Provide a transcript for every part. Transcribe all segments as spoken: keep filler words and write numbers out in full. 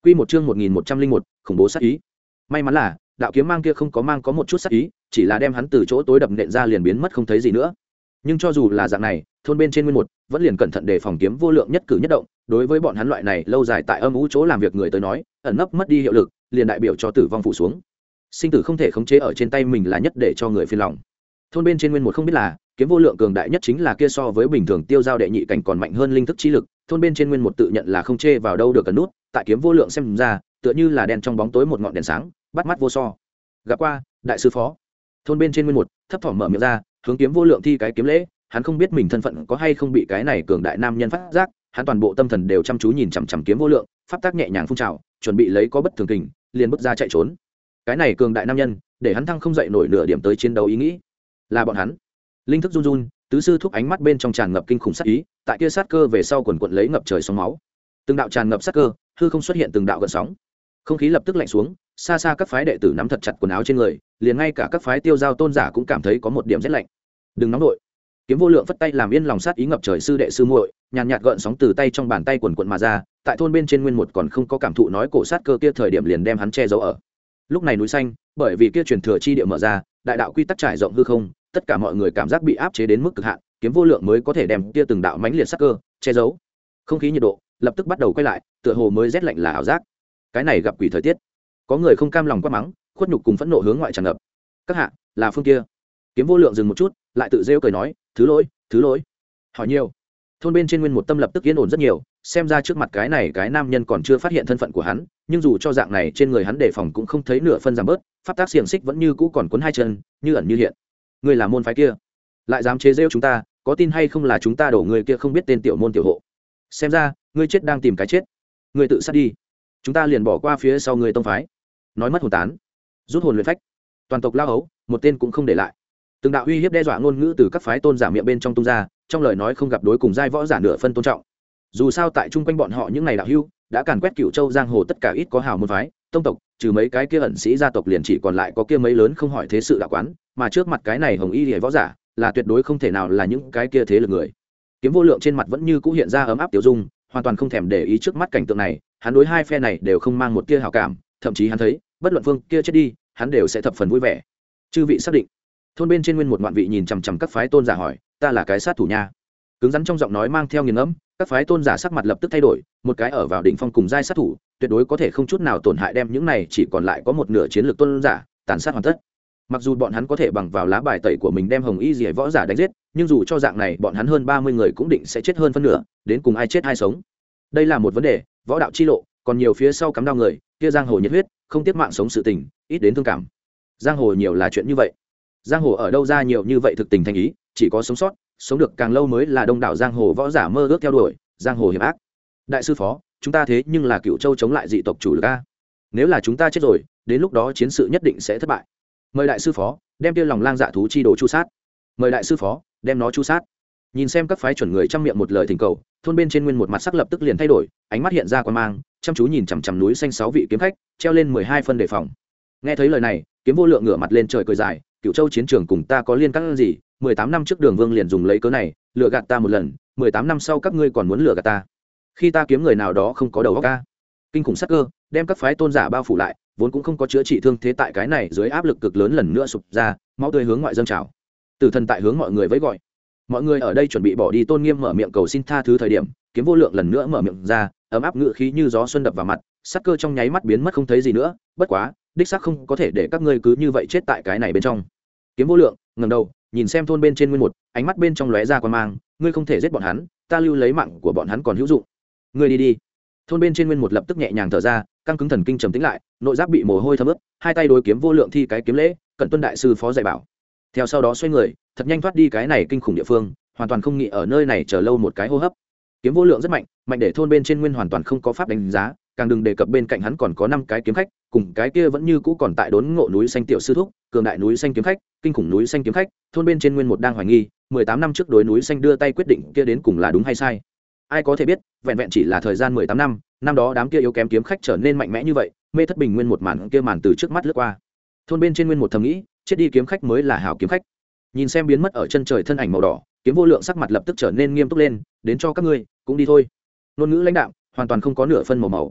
Quy một chương một nghìn một trăm linh một, khủng bố sát ý. May mắn là, đạo kiếm mang kia không có mang có một chút sát ý, chỉ là đem hắn từ chỗ tối đập nện ra liền biến mất không thấy gì nữa. Nhưng cho dù là dạng này, thôn bên trên nguyên một vẫn liền cẩn thận đề phòng kiếm vô lượng nhất cử nhất động, đối với bọn hắn loại này lâu dài tại âm u chỗ làm việc người tới nói, ẩn nấp mất đi hiệu lực, liền đại biểu cho tử vong phủ xuống. Sinh tử không thể khống chế ở trên tay mình là nhất để cho người phiền lòng. Thôn bên trên nguyên một không biết là, kiếm vô lượng cường đại nhất chính là kia so với bình thường tiêu giao đệ nhị cảnh còn mạnh hơn linh thức trí lực, thôn bên trên nguyên một tự nhận là không chê vào đâu được cần nút, tại kiếm vô lượng xem ra, tựa như là đèn trong bóng tối một ngọn đèn sáng, bắt mắt vô so. Gặp qua, đại sư phó. Thôn bên trên nguyên một thấp thỏm mở miệng ra, hướng kiếm vô lượng thi cái kiếm lễ, hắn không biết mình thân phận có hay không bị cái này cường đại nam nhân phát giác, hắn toàn bộ tâm thần đều chăm chú nhìn chằm chằm kiếm vô lượng, pháp tác nhẹ nhàng phun trào, chuẩn bị lấy có bất thường tình, liền bước ra chạy trốn. Cái này cường đại nam nhân, để hắn thăng không dậy nổi nửa điểm tới chiến đấu ý nghĩ. Là bọn hắn. Linh thức run run, tứ sư thúc ánh mắt bên trong tràn ngập kinh khủng sát ý, tại kia sát cơ về sau quần quần lấy ngập trời sóng máu. Từng đạo tràn ngập sát cơ, hư không xuất hiện từng đạo gợn sóng. Không khí lập tức lạnh xuống, xa xa các phái đệ tử nắm thật chặt quần áo trên người, liền ngay cả các phái tiêu giao tôn giả cũng cảm thấy có một điểm rét lạnh. Đừng nóng nội. Kiếm vô lượng phất tay làm yên lòng sát ý ngập trời sư đệ sư muội, nhàn nhạt gợn sóng từ tay trong bàn tay quần quần mà ra, tại thôn bên trên nguyên một còn không có cảm thụ nói cổ sát cơ kia thời điểm liền đem hắn che giấu ở. Lúc này núi xanh, bởi vì kia truyền thừa chi địa mở ra, đại đạo quy tắc trải rộng hư không, tất cả mọi người cảm giác bị áp chế đến mức cực hạn, kiếm vô lượng mới có thể đem kia từng đạo mãnh liệt sát cơ che giấu. Không khí nhiệt độ lập tức bắt đầu quay lại, tựa hồ mới rét lạnh là ảo giác. Cái này gặp quỷ thời tiết. Có người không cam lòng quát mắng, khuất nhục cùng phẫn nộ hướng ngoại tràn ngập. Các hạ, là phương kia. Kiếm vô lượng dừng một chút, lại tự rêu cười nói, thứ lỗi, thứ lỗi. Hỏi nhiều. Thôn bên trên nguyên một tâm lập tức yên ổn rất nhiều, xem ra trước mặt cái này cái nam nhân còn chưa phát hiện thân phận của hắn, nhưng dù cho dạng này trên người hắn đề phòng cũng không thấy nửa phân giảm bớt, pháp tác xiềng xích vẫn như cũ còn cuốn hai chân, như ẩn như hiện. Ngươi là môn phái kia, lại dám chế giễu chúng ta, có tin hay không là chúng ta đổ người kia không biết tên tiểu môn tiểu hộ. Xem ra, ngươi chết đang tìm cái chết. Ngươi tự sát đi, chúng ta liền bỏ qua phía sau ngươi tông phái. Nói mất hồn tán, rút hồn luyện phách, toàn tộc lao hấu, một tên cũng không để lại. Từng đạo uy hiếp đe dọa ngôn ngữ từ các phái tôn giả miệng bên trong tung ra, trong lời nói không gặp đối cùng giai võ giả nửa phân tôn trọng. Dù sao tại chung quanh bọn họ những ngày đạo hưu đã càn quét Cửu Châu giang hồ tất cả ít có hào môn phái, tông tộc, trừ mấy cái kia ẩn sĩ gia tộc liền chỉ còn lại có kia mấy lớn không hỏi thế sự đạo quán, mà trước mặt cái này hồng y liễu võ giả là tuyệt đối không thể nào là những cái kia thế lực người. Kiếm vô lượng trên mặt vẫn như cũ hiện ra ấm áp tiểu dung, hoàn toàn không thèm để ý trước mắt cảnh tượng này, hắn đối hai phe này đều không mang một tia hảo cảm, thậm chí hắn thấy bất luận phương kia chết đi, hắn đều sẽ thập phần vui vẻ. Chư vị xác định. Thôn bên trên nguyên một ngoạn vị nhìn chằm chằm các phái tôn giả hỏi, ta là cái sát thủ nha. Cứng rắn trong giọng nói mang theo nghiền ngẫm, các phái tôn giả sắc mặt lập tức thay đổi, một cái ở vào đỉnh phong cùng giai sát thủ, tuyệt đối có thể không chút nào tổn hại đem những này chỉ còn lại có một nửa chiến lược tôn giả tàn sát hoàn tất. Mặc dù bọn hắn có thể bằng vào lá bài tẩy của mình đem hồng y dì võ giả đánh giết, nhưng dù cho dạng này bọn hắn hơn ba mươi người cũng định sẽ chết hơn phân nửa, đến cùng ai chết ai sống. Đây là một vấn đề, võ đạo chi lộ, còn nhiều phía sau cắm đao người, kia giang hồ nhiệt huyết, không tiếc mạng sống sự tình, ít đến thương cảm. Giang hồ nhiều là chuyện như vậy. Giang hồ ở đâu ra nhiều như vậy thực tình thành ý, chỉ có sống sót, sống được càng lâu mới là đông đảo giang hồ võ giả mơ ước theo đuổi, giang hồ hiểm ác. Đại sư phó, chúng ta thế nhưng là Cửu Châu chống lại dị tộc chủ lực a. Nếu là chúng ta chết rồi, đến lúc đó chiến sự nhất định sẽ thất bại. Mời đại sư phó đem tiêu lòng lang dạ thú chi đồ chu sát. Mời đại sư phó đem nó chu sát. Nhìn xem các phái chuẩn người trong miệng một lời thỉnh cầu, thôn bên trên nguyên một mặt sắc lập tức liền thay đổi, ánh mắt hiện ra quan mang, chăm chú nhìn chằm chằm núi xanh sáu vị kiếm khách, treo lên mười hai phân đề phòng. Nghe thấy lời này, kiếm vô lượng ngửa mặt lên trời cười dài, Cửu Châu chiến trường cùng ta có liên can gì? mười tám năm trước Đường Vương liền dùng lấy cớ này lừa gạt ta một lần, mười tám năm sau các ngươi còn muốn lừa gạt ta. Khi ta kiếm người nào đó không có đầu óc ca. Kinh khủng sắc cơ đem các phái tôn giả bao phủ lại, vốn cũng không có chữa trị thương thế tại cái này dưới áp lực cực lớn lần nữa sụp ra, máu tươi hướng ngoại dâng trào. Tử thần tại hướng mọi người vẫy gọi. Mọi người ở đây chuẩn bị bỏ đi tôn nghiêm mở miệng cầu xin tha thứ thời điểm, kiếm vô lượng lần nữa mở miệng ra, ấm áp ngự khí như gió xuân đập vào mặt, sắc cơ trong nháy mắt biến mất không thấy gì nữa, bất quá, đích xác không có thể để các ngươi cứ như vậy chết tại cái này bên trong. Kiếm vô lượng ngẩng đầu, nhìn xem thôn bên trên nguyên một, ánh mắt bên trong lóe ra quan mang, ngươi không thể giết bọn hắn, ta lưu lấy mạng của bọn hắn còn hữu dụng. Ngươi đi đi. Thôn bên trên nguyên một lập tức nhẹ nhàng thở ra, căng cứng thần kinh trầm tĩnh lại, nội giáp bị mồ hôi thấm ướt, hai tay đối kiếm vô lượng thi cái kiếm lễ, cẩn tuân đại sư phó dạy bảo. Theo sau đó xoay người, thật nhanh thoát đi cái này kinh khủng địa phương, hoàn toàn không nghĩ ở nơi này chờ lâu một cái hô hấp. Kiếm vô lượng rất mạnh, mạnh để thôn bên trên nguyên hoàn toàn không có pháp đánh giá, càng đừng đề cập bên cạnh hắn còn có năm cái kiếm khách, cùng cái kia vẫn như cũ còn tại đốn ngộ núi xanh tiểu sư thúc, cường đại núi xanh kiếm khách, kinh khủng núi xanh kiếm khách, thôn bên trên nguyên một đang hoài nghi, mười tám năm trước đối núi xanh đưa tay quyết định kia đến cùng là đúng hay sai. Ai có thể biết, vẹn vẹn chỉ là thời gian mười tám năm, năm đó đám kia yếu kém kiếm khách trở nên mạnh mẽ như vậy, mê thất bình nguyên một màn kia màn từ trước mắt lướt qua. Thôn bên trên nguyên một thầm nghĩ, chết đi kiếm khách mới là hảo kiếm khách. Nhìn xem biến mất ở chân trời thân ảnh màu đỏ, kiếm vô lượng sắc mặt lập tức trở nên nghiêm túc lên, đến cho các ngươi cũng đi thôi. Ngôn ngữ lãnh đạo hoàn toàn không có nửa phân màu màu.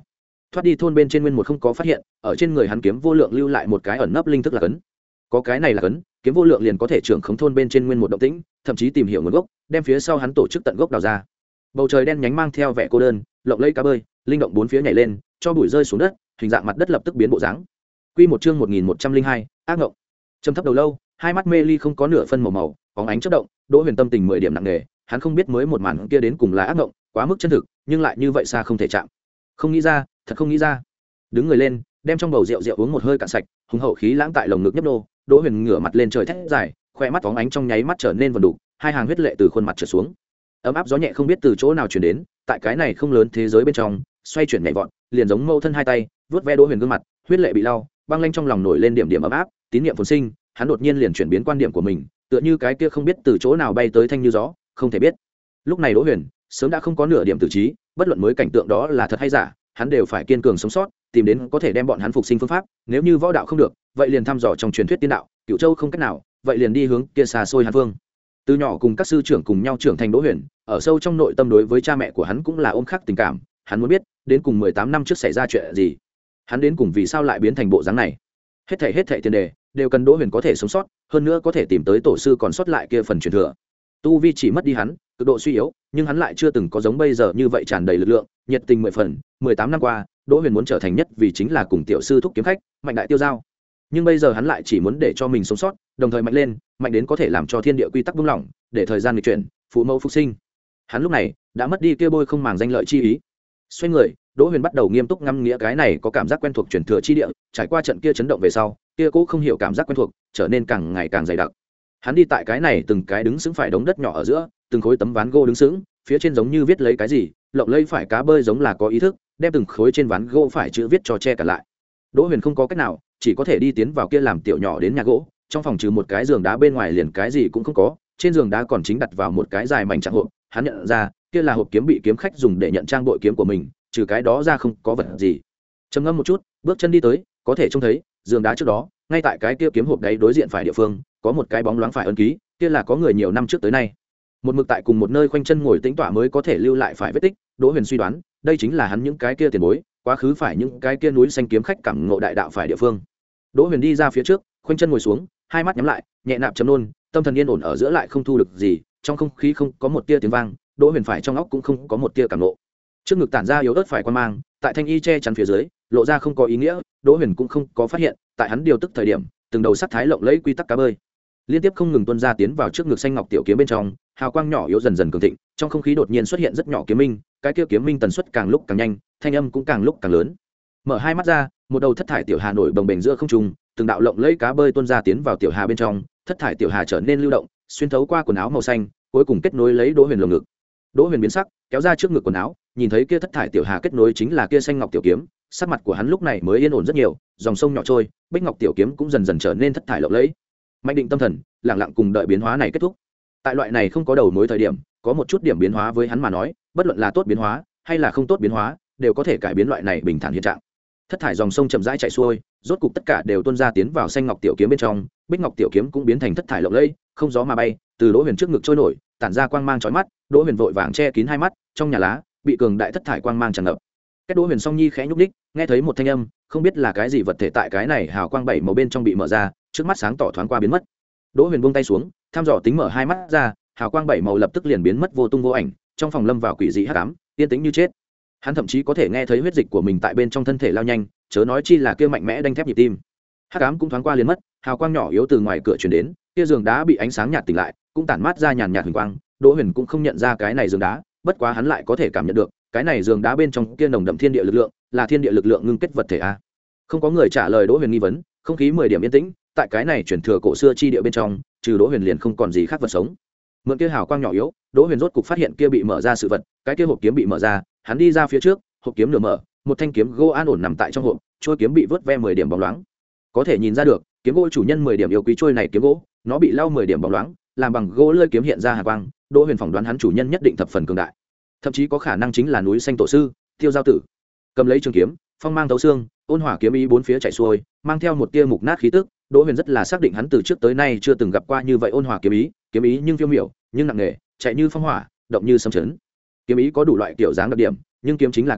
thoát đi thôn bên trên nguyên một không có phát hiện ở trên người hắn kiếm vô lượng lưu lại một cái ẩn nấp linh thức là cấn. Có cái này là cấn, kiếm vô lượng liền có thể trưởng khống thôn bên trên nguyên một động tĩnh, thậm chí tìm hiểu nguồn gốc, đem phía sau hắn tổ chức tận gốc đào ra. Bầu trời đen nhánh mang theo vẻ cô đơn, lộng lẫy cá bơi, linh động bốn phía nhảy lên, cho bụi rơi xuống đất, hình dạng mặt đất lập tức biến bộ dáng. Quy một chương một nghìn một trăm linh hai, ác ngộng. Trầm thấp đầu lâu, hai mắt mê ly không có nửa phân màu màu, bóng ánh chớp động, Đỗ Huyền tâm tình mười điểm nặng nề, hắn không biết mới một màn kia đến cùng là ác ngộng, quá mức chân thực, nhưng lại như vậy xa không thể chạm. Không nghĩ ra, thật không nghĩ ra. Đứng người lên, đem trong bầu rượu rượu uống một hơi cạn sạch, hùng hậu khí lãng tại lồng ngực nhấp nô, Đỗ Huyền ngửa mặt lên trời thét dài, khoe mắt bóng ánh trong nháy mắt trở nên vần đục, hai hàng huyết lệ từ khuôn mặt trượt xuống. Ấm áp gió nhẹ không biết từ chỗ nào truyền đến, tại cái này không lớn thế giới bên trong, xoay chuyển nhẹ vọt, liền giống mâu thân hai tay, vuốt ve Đỗ Huyền gương mặt, huyết lệ bị lau, băng lanh trong lòng nổi lên điểm điểm ấm áp, tín niệm phồn sinh, hắn đột nhiên liền chuyển biến quan điểm của mình, tựa như cái kia không biết từ chỗ nào bay tới thanh như gió, không thể biết. Lúc này Đỗ Huyền sớm đã không có nửa điểm tử trí, bất luận mới cảnh tượng đó là thật hay giả, hắn đều phải kiên cường sống sót, tìm đến có thể đem bọn hắn phục sinh phương pháp, nếu như võ đạo không được, vậy liền thăm dò trong truyền thuyết tiên đạo, Cửu Châu không cách nào, vậy liền đi hướng kia xa xôi Hàn Vương. Từ nhỏ cùng các sư trưởng cùng nhau trưởng thành Đỗ Huyền, ở sâu trong nội tâm đối với cha mẹ của hắn cũng là ôm khắc tình cảm, hắn muốn biết, đến cùng mười tám năm trước xảy ra chuyện gì, hắn đến cùng vì sao lại biến thành bộ dáng này. Hết thảy hết thảy tiền đề đều cần Đỗ Huyền có thể sống sót, hơn nữa có thể tìm tới tổ sư còn sót lại kia phần truyền thừa. Tu vi chỉ mất đi hắn, cực độ suy yếu, nhưng hắn lại chưa từng có giống bây giờ như vậy tràn đầy lực lượng, nhiệt tình mười phần. mười tám năm qua, Đỗ Huyền muốn trở thành nhất vì chính là cùng tiểu sư thúc kiếm khách, mạnh đại tiêu giao. Nhưng bây giờ hắn lại chỉ muốn để cho mình sống sót, đồng thời mạnh lên, mạnh đến có thể làm cho thiên địa quy tắc buông lỏng, để thời gian nghịch chuyển, phụ mẫu phục sinh. Hắn lúc này đã mất đi kia bôi không màng danh lợi chi ý. Xoay người, Đỗ Huyền bắt đầu nghiêm túc ngâm nghĩa cái này có cảm giác quen thuộc truyền thừa chi địa, trải qua trận kia chấn động về sau, kia cố không hiểu cảm giác quen thuộc, trở nên càng ngày càng dày đặc. Hắn đi tại cái này từng cái đứng sững phải đống đất nhỏ ở giữa, từng khối tấm ván gỗ đứng sững, phía trên giống như viết lấy cái gì, lộng lẫy phải cá bơi giống là có ý thức, đem từng khối trên ván gỗ phải chữ viết cho che cả lại. Đỗ Huyền không có cách nào, chỉ có thể đi tiến vào kia làm tiểu nhỏ đến nhà gỗ, trong phòng trừ một cái giường đá bên ngoài liền cái gì cũng không có, trên giường đá còn chính đặt vào một cái dài mảnh trạng hộp, hắn nhận ra, kia là hộp kiếm bị kiếm khách dùng để nhận trang bội kiếm của mình, trừ cái đó ra không có vật gì. Trầm ngâm một chút, bước chân đi tới, có thể trông thấy, giường đá trước đó, ngay tại cái kia kiếm hộp đấy đối diện phải địa phương, có một cái bóng loáng phải ấn ký, kia là có người nhiều năm trước tới nay. Một mực tại cùng một nơi khoanh chân ngồi tĩnh tọa mới có thể lưu lại phải vết tích, Đỗ Huyền suy đoán, đây chính là hắn những cái kia tiền bối, quá khứ phải những cái kia núi xanh kiếm khách cảm ngộ đại đạo phải địa phương. Đỗ Huyền đi ra phía trước, khoanh chân ngồi xuống, hai mắt nhắm lại, nhẹ nạp trầm nôn, tâm thần yên ổn ở giữa lại không thu được gì, trong không khí không có một tia tiếng vang, Đỗ Huyền phải trong óc cũng không có một tia cảm ngộ. Trước ngực tản ra yếu ớt phải quan mang, tại thanh y che chắn phía dưới, lộ ra không có ý nghĩa, Đỗ Huyền cũng không có phát hiện, tại hắn điều tức thời điểm, từng đầu sắc thái lộng lẫy quy tắc cá bơi, liên tiếp không ngừng tuôn ra tiến vào trước ngực xanh ngọc tiểu kiếm bên trong, hào quang nhỏ yếu dần dần cường thịnh, trong không khí đột nhiên xuất hiện rất nhỏ kiếm minh, cái kia kiếm minh tần suất càng lúc càng nhanh, thanh âm cũng càng lúc càng lớn. Mở hai mắt ra, một đầu thất thải tiểu hà nổi bồng bềnh giữa không trung, từng đạo lộng lẫy cá bơi tuôn ra tiến vào tiểu hà bên trong, thất thải tiểu hà trở nên lưu động, xuyên thấu qua quần áo màu xanh, cuối cùng kết nối lấy Đỗ Huyền lồng ngực. Đỗ Huyền biến sắc, kéo ra trước ngực quần áo, nhìn thấy kia thất thải tiểu hà kết nối chính là kia xanh ngọc tiểu kiếm, sắc mặt của hắn lúc này mới yên ổn rất nhiều, dòng sông nhỏ trôi, bích ngọc tiểu kiếm cũng dần dần trở nên thất thải lộng lẫy. Mạnh định tâm thần, lặng lặng cùng đợi biến hóa này kết thúc. Tại loại này không có đầu mối thời điểm, có một chút điểm biến hóa với hắn mà nói, bất luận là tốt biến hóa hay là không tốt biến hóa, đều có thể cải biến loại này bình thản hiện trạng. Thất thải dòng sông chậm rãi chảy xuôi, rốt cục tất cả đều tuôn ra tiến vào xanh ngọc tiểu kiếm bên trong, bích ngọc tiểu kiếm cũng biến thành thất thải lộng lẫy, không gió mà bay, từ Đỗ Huyền trước ngực trôi nổi, tản ra quang mang chói mắt. Đỗ Huyền vội vàng che kín hai mắt, trong nhà lá bị cường đại thất thải quang mang tràn ngập. Cái Đỗ Huyền song nhi khẽ nhúc nhích, nghe thấy một thanh âm, không biết là cái gì vật thể tại cái này hào quang bảy màu bên trong bị mở ra, trước mắt sáng tỏ thoáng qua biến mất. Đỗ Huyền buông tay xuống, thăm dò tính mở hai mắt ra, hào quang bảy màu lập tức liền biến mất vô tung vô ảnh, trong phòng lâm vào quỷ dị hắc ám, yên tĩnh như chết. Hắn thậm chí có thể nghe thấy huyết dịch của mình tại bên trong thân thể lao nhanh, chớ nói chi là kia mạnh mẽ đanh thép nhịp tim. Hắc ám cũng thoáng qua liền mất, hào quang nhỏ yếu từ ngoài cửa truyền đến, kia giường đá bị ánh sáng nhạt tỉnh lại, cũng tản mát ra nhàn nhạt huỳnh quang. Đỗ Huyền cũng không nhận ra cái này giường đá, bất quá hắn lại có thể cảm nhận được, cái này giường đá bên trong kia nồng đậm thiên địa lực lượng, là thiên địa lực lượng ngưng kết vật thể a. Không có người trả lời Đỗ Huyền nghi vấn, không khí mười điểm yên tĩnh, tại cái này truyền thừa cổ xưa chi địa bên trong, trừ Đỗ Huyền liền không còn gì khác vật sống. Mượn kia hào quang nhỏ yếu, Đỗ Huyền rốt cục phát hiện kia bị mở ra sự vật, cái kia hộp kiếm bị mở ra, hắn đi ra phía trước, hộp kiếm nửa mở, một thanh kiếm gỗ an ổn nằm tại trong hộp, trôi kiếm bị vớt ve mười điểm bóng loáng. Có thể nhìn ra được, kiếm gỗ chủ nhân mười điểm yêu quý trôi này kiếm gỗ, nó bị lau mười điểm bóng loáng, làm bằng gỗ lơi kiếm hiện ra hàn quang. Đỗ Huyền phỏng đoán hắn chủ nhân nhất định thập phần cường đại, thậm chí có khả năng chính là núi xanh tổ sư Tiêu Giao Tử. Cầm lấy trường kiếm, phong mang thấu xương, ôn hỏa kiếm ý bốn phía chảy xuôi, mang theo một tia mục nát khí tức. Đỗ Huyền rất là xác định hắn từ trước tới nay chưa từng gặp qua như vậy ôn hỏa kiếm ý, kiếm ý nhưng phiêu miểu, nhưng nặng nề, chạy như phong hỏa, động như sấm chấn. Kiếm ý có đủ loại kiểu dáng đặc điểm, nhưng kiếm chính là kiếm,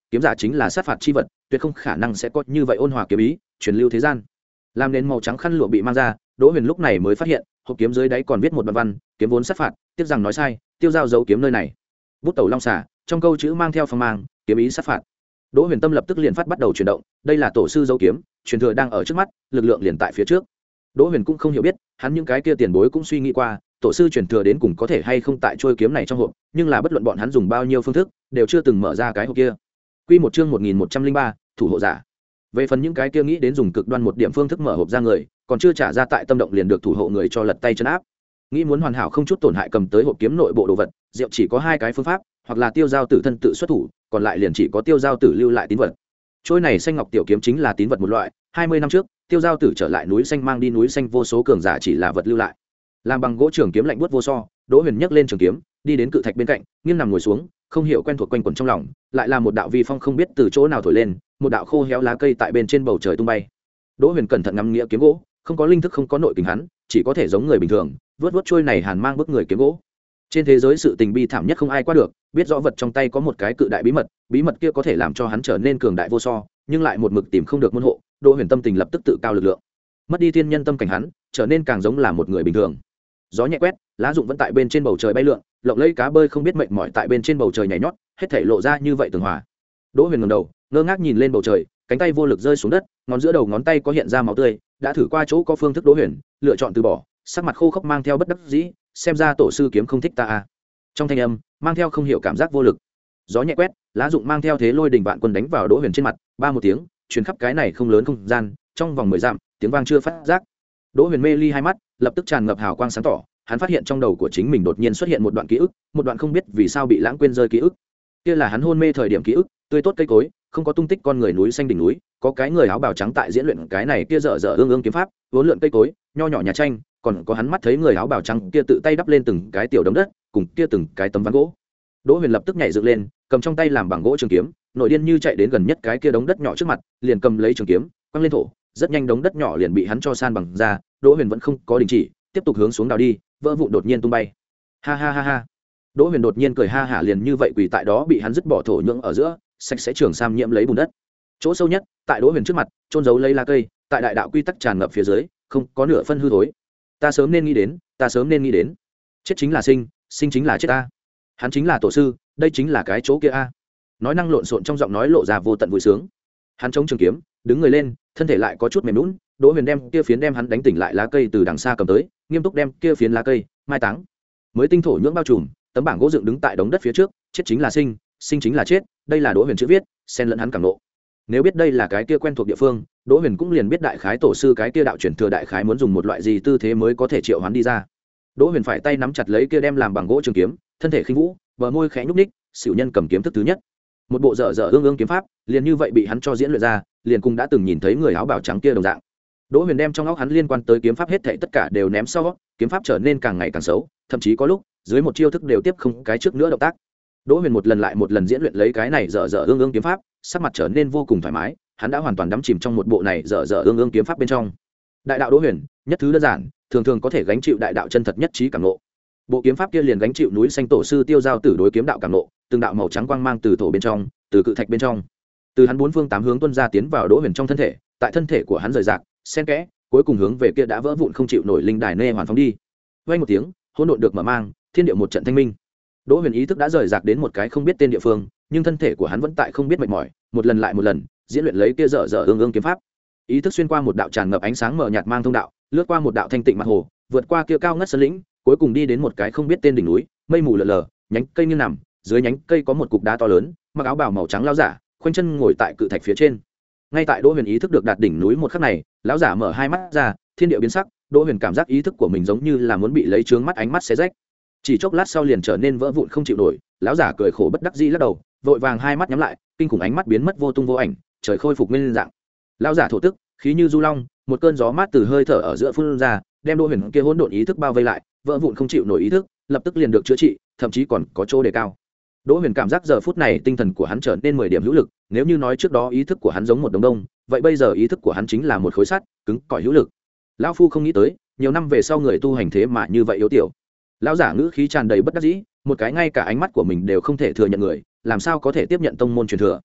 kiếm giả chính là sát phạt chi vật, tuyệt không khả năng sẽ có như vậy ôn hòa kiếm ý truyền lưu thế gian. Làm nền màu trắng khăn lụa bị mang ra, Đỗ Huyền lúc này mới phát hiện hộp kiếm dưới đáy còn viết một đoạn văn, kiếm vốn sát phạt, tiếc rằng nói sai, tiêu giao dấu kiếm nơi này. Bút tẩu long xả, trong câu chữ mang theo phong mang, kiếm ý sát phạt. Đỗ Huyền tâm lập tức liền phát bắt đầu chuyển động, đây là tổ sư dấu kiếm, truyền thừa đang ở trước mắt, lực lượng liền tại phía trước. Đỗ Huyền cũng không hiểu biết, hắn những cái kia tiền bối cũng suy nghĩ qua, tổ sư truyền thừa đến cùng có thể hay không tại trôi kiếm này trong hộp, nhưng là bất luận bọn hắn dùng bao nhiêu phương thức, đều chưa từng mở ra cái hộp kia. Quy một chương một nghìn một trăm linh ba, thủ hộ giả. Về phần những cái kia nghĩ đến dùng cực đoan một điểm phương thức mở hộp ra người, còn chưa trả ra tại tâm động liền được thủ hộ người cho lật tay chân áp. Nghĩ muốn hoàn hảo không chút tổn hại cầm tới hộp kiếm nội bộ đồ vật, Diệu chỉ có hai cái phương pháp, hoặc là tiêu giao tử thân tự xuất thủ, còn lại liền chỉ có tiêu giao tử lưu lại tín vật. Trôi này xanh ngọc tiểu kiếm chính là tín vật một loại, hai mươi năm trước, tiêu giao tử trở lại núi xanh mang đi núi xanh vô số cường giả chỉ là vật lưu lại. Làm bằng gỗ trường kiếm lạnh buốt vô so, Đỗ Huyền nhấc lên trường kiếm, đi đến cự thạch bên cạnh, nghiêng nằm ngồi xuống, không hiểu quen thuộc quanh quẩn trong lòng, lại là một đạo vi phong không biết từ chỗ nào thổi lên, một đạo khô héo lá cây tại bên trên bầu trời tung bay. Đỗ Huyền cẩn thận ngắm nghĩa kiếm gỗ, không có linh thức không có nội kình hắn, chỉ có thể giống người bình thường, vớt vớt trôi này hàn mang bức người kiếm gỗ. Trên thế giới sự tình bi thảm nhất không ai qua được, biết rõ vật trong tay có một cái cự đại bí mật, bí mật kia có thể làm cho hắn trở nên cường đại vô so, nhưng lại một mực tìm không được môn hộ. Đỗ Huyền tâm tình lập tức tự cao lực lượng, mất đi thiên nhân tâm cảnh hắn, trở nên càng giống là một người bình thường. Gió nhẹ quét, lá rụng vẫn tại bên trên bầu trời bay lượn, lộng lẫy cá bơi không biết mệt mỏi tại bên trên bầu trời nhảy nhót, hết thảy lộ ra như vậy tường hòa. Đỗ Huyền ngẩng đầu, ngơ ngác nhìn lên bầu trời, cánh tay vô lực rơi xuống đất, ngón giữa đầu ngón tay có hiện ra máu tươi, đã thử qua chỗ có phương thức Đỗ Huyền, lựa chọn từ bỏ, sắc mặt khô khốc mang theo bất đắc dĩ, xem ra tổ sư kiếm không thích ta à. Trong thanh âm mang theo không hiểu cảm giác vô lực. Gió nhẹ quét, lá rụng mang theo thế lôi đình vạn quân đánh vào Đỗ Huyền trên mặt, ba một tiếng, truyền khắp cái này không lớn không gian, trong vòng mười dặm, tiếng vang chưa phát giác. Đỗ Huyền mê ly hai mắt, lập tức tràn ngập hào quang sáng tỏ, hắn phát hiện trong đầu của chính mình đột nhiên xuất hiện một đoạn ký ức, một đoạn không biết vì sao bị lãng quên rơi ký ức. Kia là hắn hôn mê thời điểm ký ức, tươi tốt cây cối, không có tung tích con người núi xanh đỉnh núi, có cái người áo bào trắng tại diễn luyện cái này kia dở dở ương ương kiếm pháp, vốn lượn cây cối, nho nhỏ nhà tranh, còn có hắn mắt thấy người áo bào trắng kia tự tay đắp lên từng cái tiểu đống đất, cùng kia từng cái tấm ván gỗ. Đỗ Huyền lập tức nhảy dựng lên, cầm trong tay làm bằng gỗ trường kiếm, nội điên như chạy đến gần nhất cái kia đống đất nhỏ trước mặt, liền cầm lấy trường kiếm, quăng lên thổ, rất nhanh đống đất nhỏ liền bị hắn cho san bằng ra. Đỗ Huyền vẫn không có đình chỉ, tiếp tục hướng xuống đào đi, vỡ vụn đột nhiên tung bay. Ha ha ha ha. Đỗ Huyền đột nhiên cười ha hả, liền như vậy quỳ tại đó bị hắn dứt bỏ thổ nhưỡng ở giữa, sạch sẽ trường sam nhiễm lấy bùn đất. Chỗ sâu nhất, tại Đỗ Huyền trước mặt, trôn giấu lấy lá cây, tại đại đạo quy tắc tràn ngập phía dưới, không có nửa phân hư thối. Ta sớm nên nghĩ đến, ta sớm nên nghĩ đến. Chết chính là sinh, sinh chính là chết ta. Hắn chính là tổ sư, đây chính là cái chỗ kia a. Nói năng lộn xộn trong giọng nói lộ ra vô tận vui sướng. Hắn chống trường kiếm, đứng người lên, thân thể lại có chút mềm nhũn. Đỗ Huyền đem kia phiến đem hắn đánh tỉnh lại lá cây từ đằng xa cầm tới, nghiêm túc đem kia phiến lá cây mai táng. Mới tinh thổ nhưỡng bao trùm, tấm bảng gỗ dựng đứng tại đống đất phía trước, chết chính là sinh, sinh chính là chết, đây là Đỗ Huyền chữ viết, xen lẫn hắn cảm nộ. Nếu biết đây là cái kia quen thuộc địa phương, Đỗ Huyền cũng liền biết đại khái tổ sư cái kia đạo truyền thừa đại khái muốn dùng một loại gì tư thế mới có thể triệu hắn đi ra. Đỗ Huyền phải tay nắm chặt lấy kia đem làm bằng gỗ trường kiếm, thân thể khinh vũ, bờ môi khẽ nhúc nhích, xỉu nhân cầm kiếm thức thứ nhất. Một bộ dở dở ương ương kiếm pháp, liền như vậy bị hắn cho diễn luyện ra, liền cùng đã từng nhìn thấy người áo bào trắng kia đồng dạng. Đỗ Huyền đem trong óc hắn liên quan tới kiếm pháp hết thảy tất cả đều ném sau, kiếm pháp trở nên càng ngày càng xấu, thậm chí có lúc, dưới một chiêu thức đều tiếp không cái trước nữa động tác. Đỗ Huyền một lần lại một lần diễn luyện lấy cái này dở dở ương ương kiếm pháp, sắc mặt trở nên vô cùng thoải mái, hắn đã hoàn toàn đắm chìm trong một bộ này dở dở ương ương kiếm pháp bên trong. Đại đạo Đỗ Huyền, nhất thứ đơn giản, thường thường có thể gánh chịu đại đạo chân thật nhất trí cảm ngộ. Bộ kiếm pháp kia liền gánh chịu núi xanh tổ sư tiêu giao tử đối kiếm đạo cảm ngộ, từng đạo màu trắng quang mang từ thổ bên trong, từ cự thạch bên trong, từ hắn bốn phương tám hướng tuôn ra tiến vào Đỗ Huyền trong thân thể, tại thân thể của hắn rời rạc, xen kẽ, cuối cùng hướng về kia đã vỡ vụn không chịu nổi linh đài nê hoàn phóng đi. Vang một tiếng, hỗn độn được mở mang, thiên địa một trận thanh minh. Đỗ Huyền ý thức đã rời rạc đến một cái không biết tên địa phương, nhưng thân thể của hắn vẫn tại không biết mệt mỏi, một lần lại một lần diễn luyện lấy kia dở dở ương ương kiếm pháp. Ý thức xuyên qua một đạo tràn ngập ánh sáng mờ nhạt mang thông đạo, lướt qua một đạo thanh tịnh mặt hồ, vượt qua kia cao ngất sơn lĩnh, cuối cùng đi đến một cái không biết tên đỉnh núi, mây mù lờ lờ, nhánh cây nghiêng nằm, dưới nhánh cây có một cục đá to lớn, mặc áo bào màu trắng lão giả, khoanh chân ngồi tại cự thạch phía trên. Ngay tại Đỗ Huyền ý thức được đạt đỉnh núi một khắc này, lão giả mở hai mắt ra, thiên địa biến sắc, Đỗ Huyền cảm giác ý thức của mình giống như là muốn bị lấy trướng mắt ánh mắt xé rách. Chỉ chốc lát sau liền trở nên vỡ vụn không chịu nổi, lão giả cười khổ bất đắc dĩ lắc đầu, vội vàng hai mắt nhắm lại, kinh khủng ánh mắt biến mất vô tung vô ảnh, trời khôi phục nguyên dạng. Lão giả thổ tức, khí như du long, một cơn gió mát từ hơi thở ở giữa phun ra, đem Đỗ Huyền kia hỗn độn ý thức bao vây lại, vỡ vụn không chịu nổi ý thức, lập tức liền được chữa trị, thậm chí còn có chỗ đề cao. Đỗ Huyền cảm giác giờ phút này tinh thần của hắn trở nên mười điểm hữu lực, nếu như nói trước đó ý thức của hắn giống một đống đông, vậy bây giờ ý thức của hắn chính là một khối sắt, cứng cỏi hữu lực. Lão phu không nghĩ tới, nhiều năm về sau người tu hành thế mà như vậy yếu tiểu. Lão giả ngữ khí tràn đầy bất đắc dĩ, một cái ngay cả ánh mắt của mình đều không thể thừa nhận người, làm sao có thể tiếp nhận tông môn truyền thừa.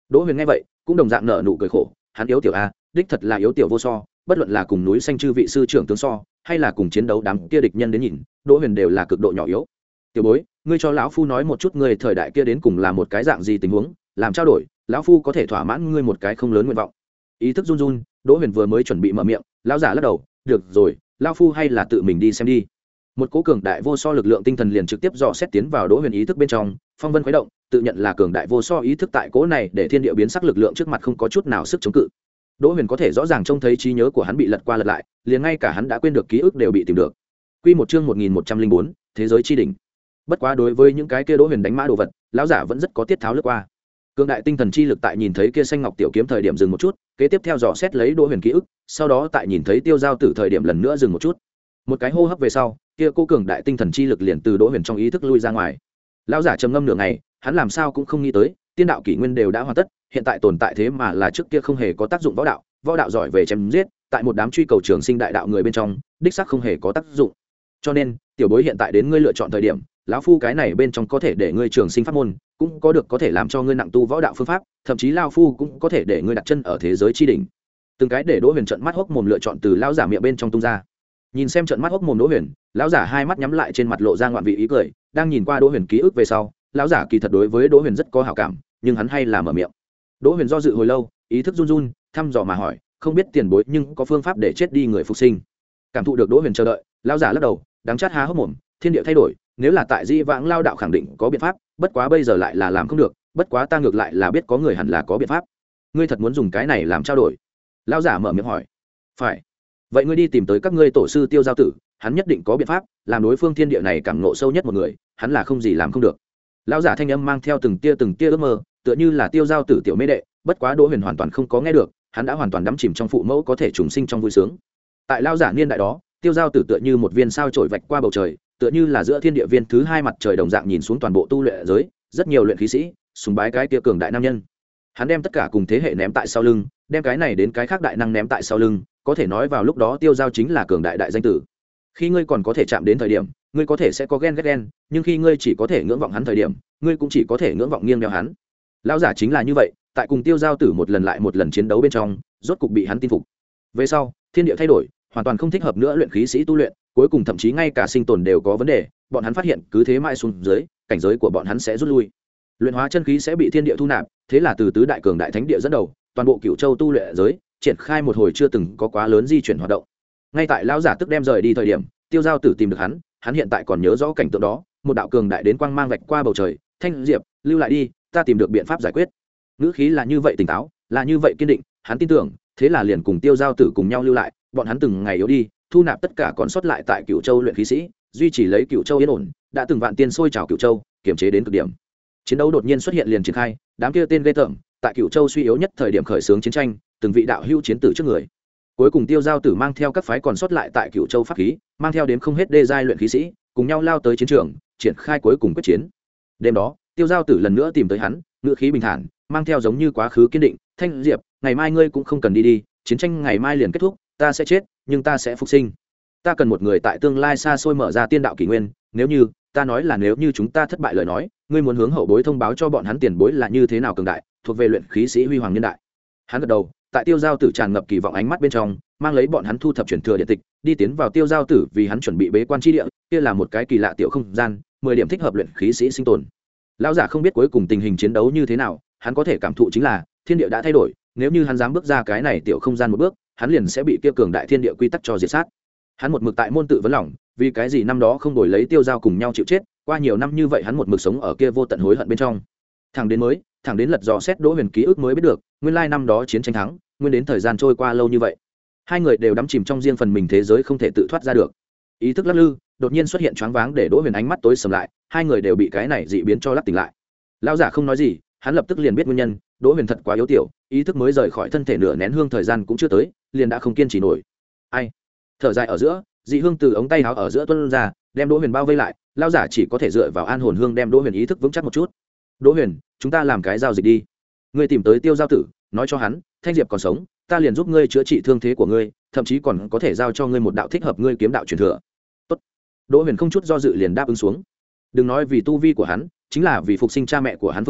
Đỗ Huyền nghe vậy cũng đồng dạng nở nụ cười khổ, hắn yếu tiểu a, đích thật là yếu tiểu vô so, bất luận là cùng núi xanh chư vị sư trưởng tướng so, hay là cùng chiến đấu đám kia địch nhân đến nhìn, Đỗ Huyền đều là cực độ nhỏ yếu. Tiểu bối, ngươi cho lão phu nói một chút ngươi thời đại kia đến cùng là một cái dạng gì tình huống, làm trao đổi, lão phu có thể thỏa mãn ngươi một cái không lớn nguyện vọng. Ý thức run run, Đỗ Huyền vừa mới chuẩn bị mở miệng, lão giả lắc đầu, được rồi, lão phu hay là tự mình đi xem đi. Một cỗ cường đại vô so lực lượng tinh thần liền trực tiếp dò xét tiến vào Đỗ Huyền ý thức bên trong, phong vân khuấy động, tự nhận là cường đại vô so ý thức tại cỗ này để thiên địa biến sắc lực lượng trước mặt không có chút nào sức chống cự. Đỗ Huyền có thể rõ ràng trông thấy trí nhớ của hắn bị lật qua lật lại, liền ngay cả hắn đã quên được ký ức đều bị tìm được. Quy một chương một nghìn một trăm linh bốn, thế giới chi đỉnh. Bất quá đối với những cái kia Đỗ Huyền đánh mã đồ vật, lão giả vẫn rất có tiết tháo lướt qua. Cường đại tinh thần chi lực tại nhìn thấy kia xanh ngọc tiểu kiếm thời điểm dừng một chút, kế tiếp theo dò xét lấy Đỗ Huyền ký ức, sau đó tại nhìn thấy tiêu giao tử thời điểm lần nữa dừng một chút. Một cái hô hấp về sau, kia cô cường đại tinh thần chi lực liền từ Đỗ Huyền trong ý thức lui ra ngoài. Lão giả trầm ngâm nửa ngày, hắn làm sao cũng không nghĩ tới, tiên đạo kỷ nguyên đều đã hoàn tất, hiện tại tồn tại thế mà là trước kia không hề có tác dụng võ đạo, võ đạo giỏi về chém giết, tại một đám truy cầu trường sinh đại đạo người bên trong, đích xác không hề có tác dụng. Cho nên, tiểu bối hiện tại đến ngươi lựa chọn thời điểm, lão phu cái này bên trong có thể để ngươi trường sinh pháp môn, cũng có được có thể làm cho ngươi nặng tu võ đạo phương pháp, thậm chí lão phu cũng có thể để ngươi đặt chân ở thế giới chi đỉnh. Từng cái để Đỗ Huyền trợn mắt hốc mồm lựa chọn từ lão giả miệng bên trong tung ra. Nhìn xem trợn mắt hốc mồm Đỗ Huyền, lão giả hai mắt nhắm lại trên mặt lộ ra ngoạn vị ý cười, đang nhìn qua Đỗ Huyền ký ức về sau, lão giả kỳ thật đối với Đỗ Huyền rất có hảo cảm, nhưng hắn hay là mở miệng. Đỗ Huyền do dự hồi lâu, ý thức run run, thăm dò mà hỏi, không biết tiền bối nhưng có phương pháp để chết đi người phục sinh. Cảm thụ được Đỗ Huyền chờ đợi, lão giả lắc đầu, đắng chát há hốc mồm, thiên địa thay đổi, nếu là tại Di Vãng lao đạo khẳng định có biện pháp, bất quá bây giờ lại là làm không được, bất quá ta ngược lại là biết có người hẳn là có biện pháp. Ngươi thật muốn dùng cái này làm trao đổi? Lão giả mở miệng hỏi. Phải. Vậy ngươi đi tìm tới các ngươi tổ sư Tiêu Giao Tử, hắn nhất định có biện pháp, làm đối phương thiên địa này cảm ngộ sâu nhất một người, hắn là không gì làm không được. Lão giả thanh âm mang theo từng tia từng tia ước mơ, tựa như là Tiêu Giao Tử tiểu mê đệ, bất quá Đỗ Huyền hoàn toàn không có nghe được, hắn đã hoàn toàn đắm chìm trong phụ mẫu có thể trùng sinh trong vui sướng. Tại lão giả niên đại đó, Tiêu Giao Tử tựa như một viên sao chổi vạch qua bầu trời, tựa như là giữa thiên địa viên thứ hai mặt trời đồng dạng nhìn xuống toàn bộ tu luyện giới, rất nhiều luyện khí sĩ sùng bái cái kia cường đại nam nhân. Hắn đem tất cả cùng thế hệ ném tại sau lưng, đem cái này đến cái khác đại năng ném tại sau lưng, có thể nói vào lúc đó Tiêu Giao chính là cường đại đại danh tử. Khi ngươi còn có thể chạm đến thời điểm, ngươi có thể sẽ có ghen ghét ghen, nhưng khi ngươi chỉ có thể ngưỡng vọng hắn thời điểm, ngươi cũng chỉ có thể ngưỡng vọng nghiêng đeo hắn. Lão giả chính là như vậy, tại cùng Tiêu Giao Tử một lần lại một lần chiến đấu bên trong, rốt cục bị hắn tin phục. Về sau, thiên địa thay đổi, hoàn toàn không thích hợp nữa luyện khí sĩ tu luyện, cuối cùng thậm chí ngay cả sinh tồn đều có vấn đề, bọn hắn phát hiện cứ thế mãi xuống dưới, cảnh giới của bọn hắn sẽ rút lui. Luyện hóa chân khí sẽ bị thiên địa thu nạp, thế là từ tứ đại cường đại thánh địa dẫn đầu, toàn bộ Cửu Châu tu luyện giới triển khai một hồi chưa từng có quá lớn di chuyển hoạt động. Ngay tại lão giả tức đem rời đi thời điểm, Tiêu Giao Tử tìm được hắn, hắn hiện tại còn nhớ rõ cảnh tượng đó, một đạo cường đại đến quang mang vạch qua bầu trời, "Thanh Diệp, lưu lại đi, ta tìm được biện pháp giải quyết." Ngữ khí là như vậy tỉnh táo, là như vậy kiên định, hắn tin tưởng, thế là liền cùng Tiêu Giao Tử cùng nhau lưu lại, bọn hắn từng ngày yếu đi, thu nạp tất cả còn sót lại tại Cửu Châu luyện khí sĩ, duy trì lấy Cửu Châu yên ổn, đã từng vạn tiên sôi trào Cửu Châu, kiềm chế đến cực điểm. Chiến đấu đột nhiên xuất hiện liền triển khai, đám kia tên ghê tởm, tại Cửu Châu suy yếu nhất thời điểm khởi xướng chiến tranh, từng vị đạo hữu chiến tử trước người. Cuối cùng Tiêu Giao Tử mang theo các phái còn sót lại tại Cửu Châu pháp khí, mang theo đến không hết đê giai luyện khí sĩ, cùng nhau lao tới chiến trường, triển khai cuối cùng quyết chiến. Đêm đó, Tiêu Giao Tử lần nữa tìm tới hắn, ngữ khí bình thản, mang theo giống như quá khứ kiên định, "Thanh Diệp, ngày mai ngươi cũng không cần đi đi, chiến tranh ngày mai liền kết thúc, ta sẽ chết, nhưng ta sẽ phục sinh. Ta cần một người tại tương lai xa xôi mở ra tiên đạo kỷ nguyên, nếu như, ta nói là nếu như chúng ta thất bại lời nói, ngươi muốn hướng hậu bối thông báo cho bọn hắn tiền bối là như thế nào cường đại, thuộc về luyện khí sĩ huy hoàng niên đại." Hắn gật đầu, tại Tiêu Giao Tử tràn ngập kỳ vọng ánh mắt bên trong, mang lấy bọn hắn thu thập truyền thừa điện tịch, đi tiến vào Tiêu Giao Tử vì hắn chuẩn bị bế quan chi địa, kia là một cái kỳ lạ tiểu không gian, mười điểm thích hợp luyện khí sĩ sinh tồn. Lão giả không biết cuối cùng tình hình chiến đấu như thế nào, hắn có thể cảm thụ chính là thiên địa đã thay đổi, nếu như hắn dám bước ra cái này tiểu không gian một bước, hắn liền sẽ bị kia cường đại thiên địa quy tắc cho diệt sát. Hắn một mực tại môn tự vấn lòng, vì cái gì năm đó không đổi lấy Tiêu Giao cùng nhau chịu chết, qua nhiều năm như vậy hắn một mực sống ở kia vô tận hối hận bên trong. Thẳng đến mới, thẳng đến lật dò xét Đỗ Huyền ký ức mới biết được, nguyên lai năm đó chiến tranh thắng, nguyên đến thời gian trôi qua lâu như vậy. Hai người đều đắm chìm trong riêng phần mình thế giới không thể tự thoát ra được. Ý thức lắc lư, đột nhiên xuất hiện choáng váng để Đỗ Huyền ánh mắt tối sầm lại, hai người đều bị cái này dị biến cho lắc tỉnh lại. Lão giả không nói gì, hắn lập tức liền biết nguyên nhân, Đỗ Huyền thật quá yếu tiểu, ý thức mới rời khỏi thân thể nửa nén hương thời gian cũng chưa tới, liền đã không kiên trì nổi. Ai? Thở dài ở giữa, dị hương từ ống tay áo ở giữa tuôn ra, đem Đỗ Huyền bao vây lại, lão giả chỉ có thể dựa vào an hồn hương đem Đỗ Huyền ý thức vững chắc một chút. "Đỗ Huyền, chúng ta làm cái giao dịch đi. Ngươi tìm tới Tiêu Giao Tử, nói cho hắn, Thanh Diệp còn sống, ta liền giúp ngươi chữa trị thương thế của ngươi, thậm chí còn có thể giao cho ngươi một đạo thích hợp ngươi kiếm đạo truyền thừa." Tốt. Đỗ Huyền không chút do dự liền đáp ứng xuống. Đừng nói vì tu vi của hắn, chính là vì phục sinh cha mẹ của hắn phương pháp,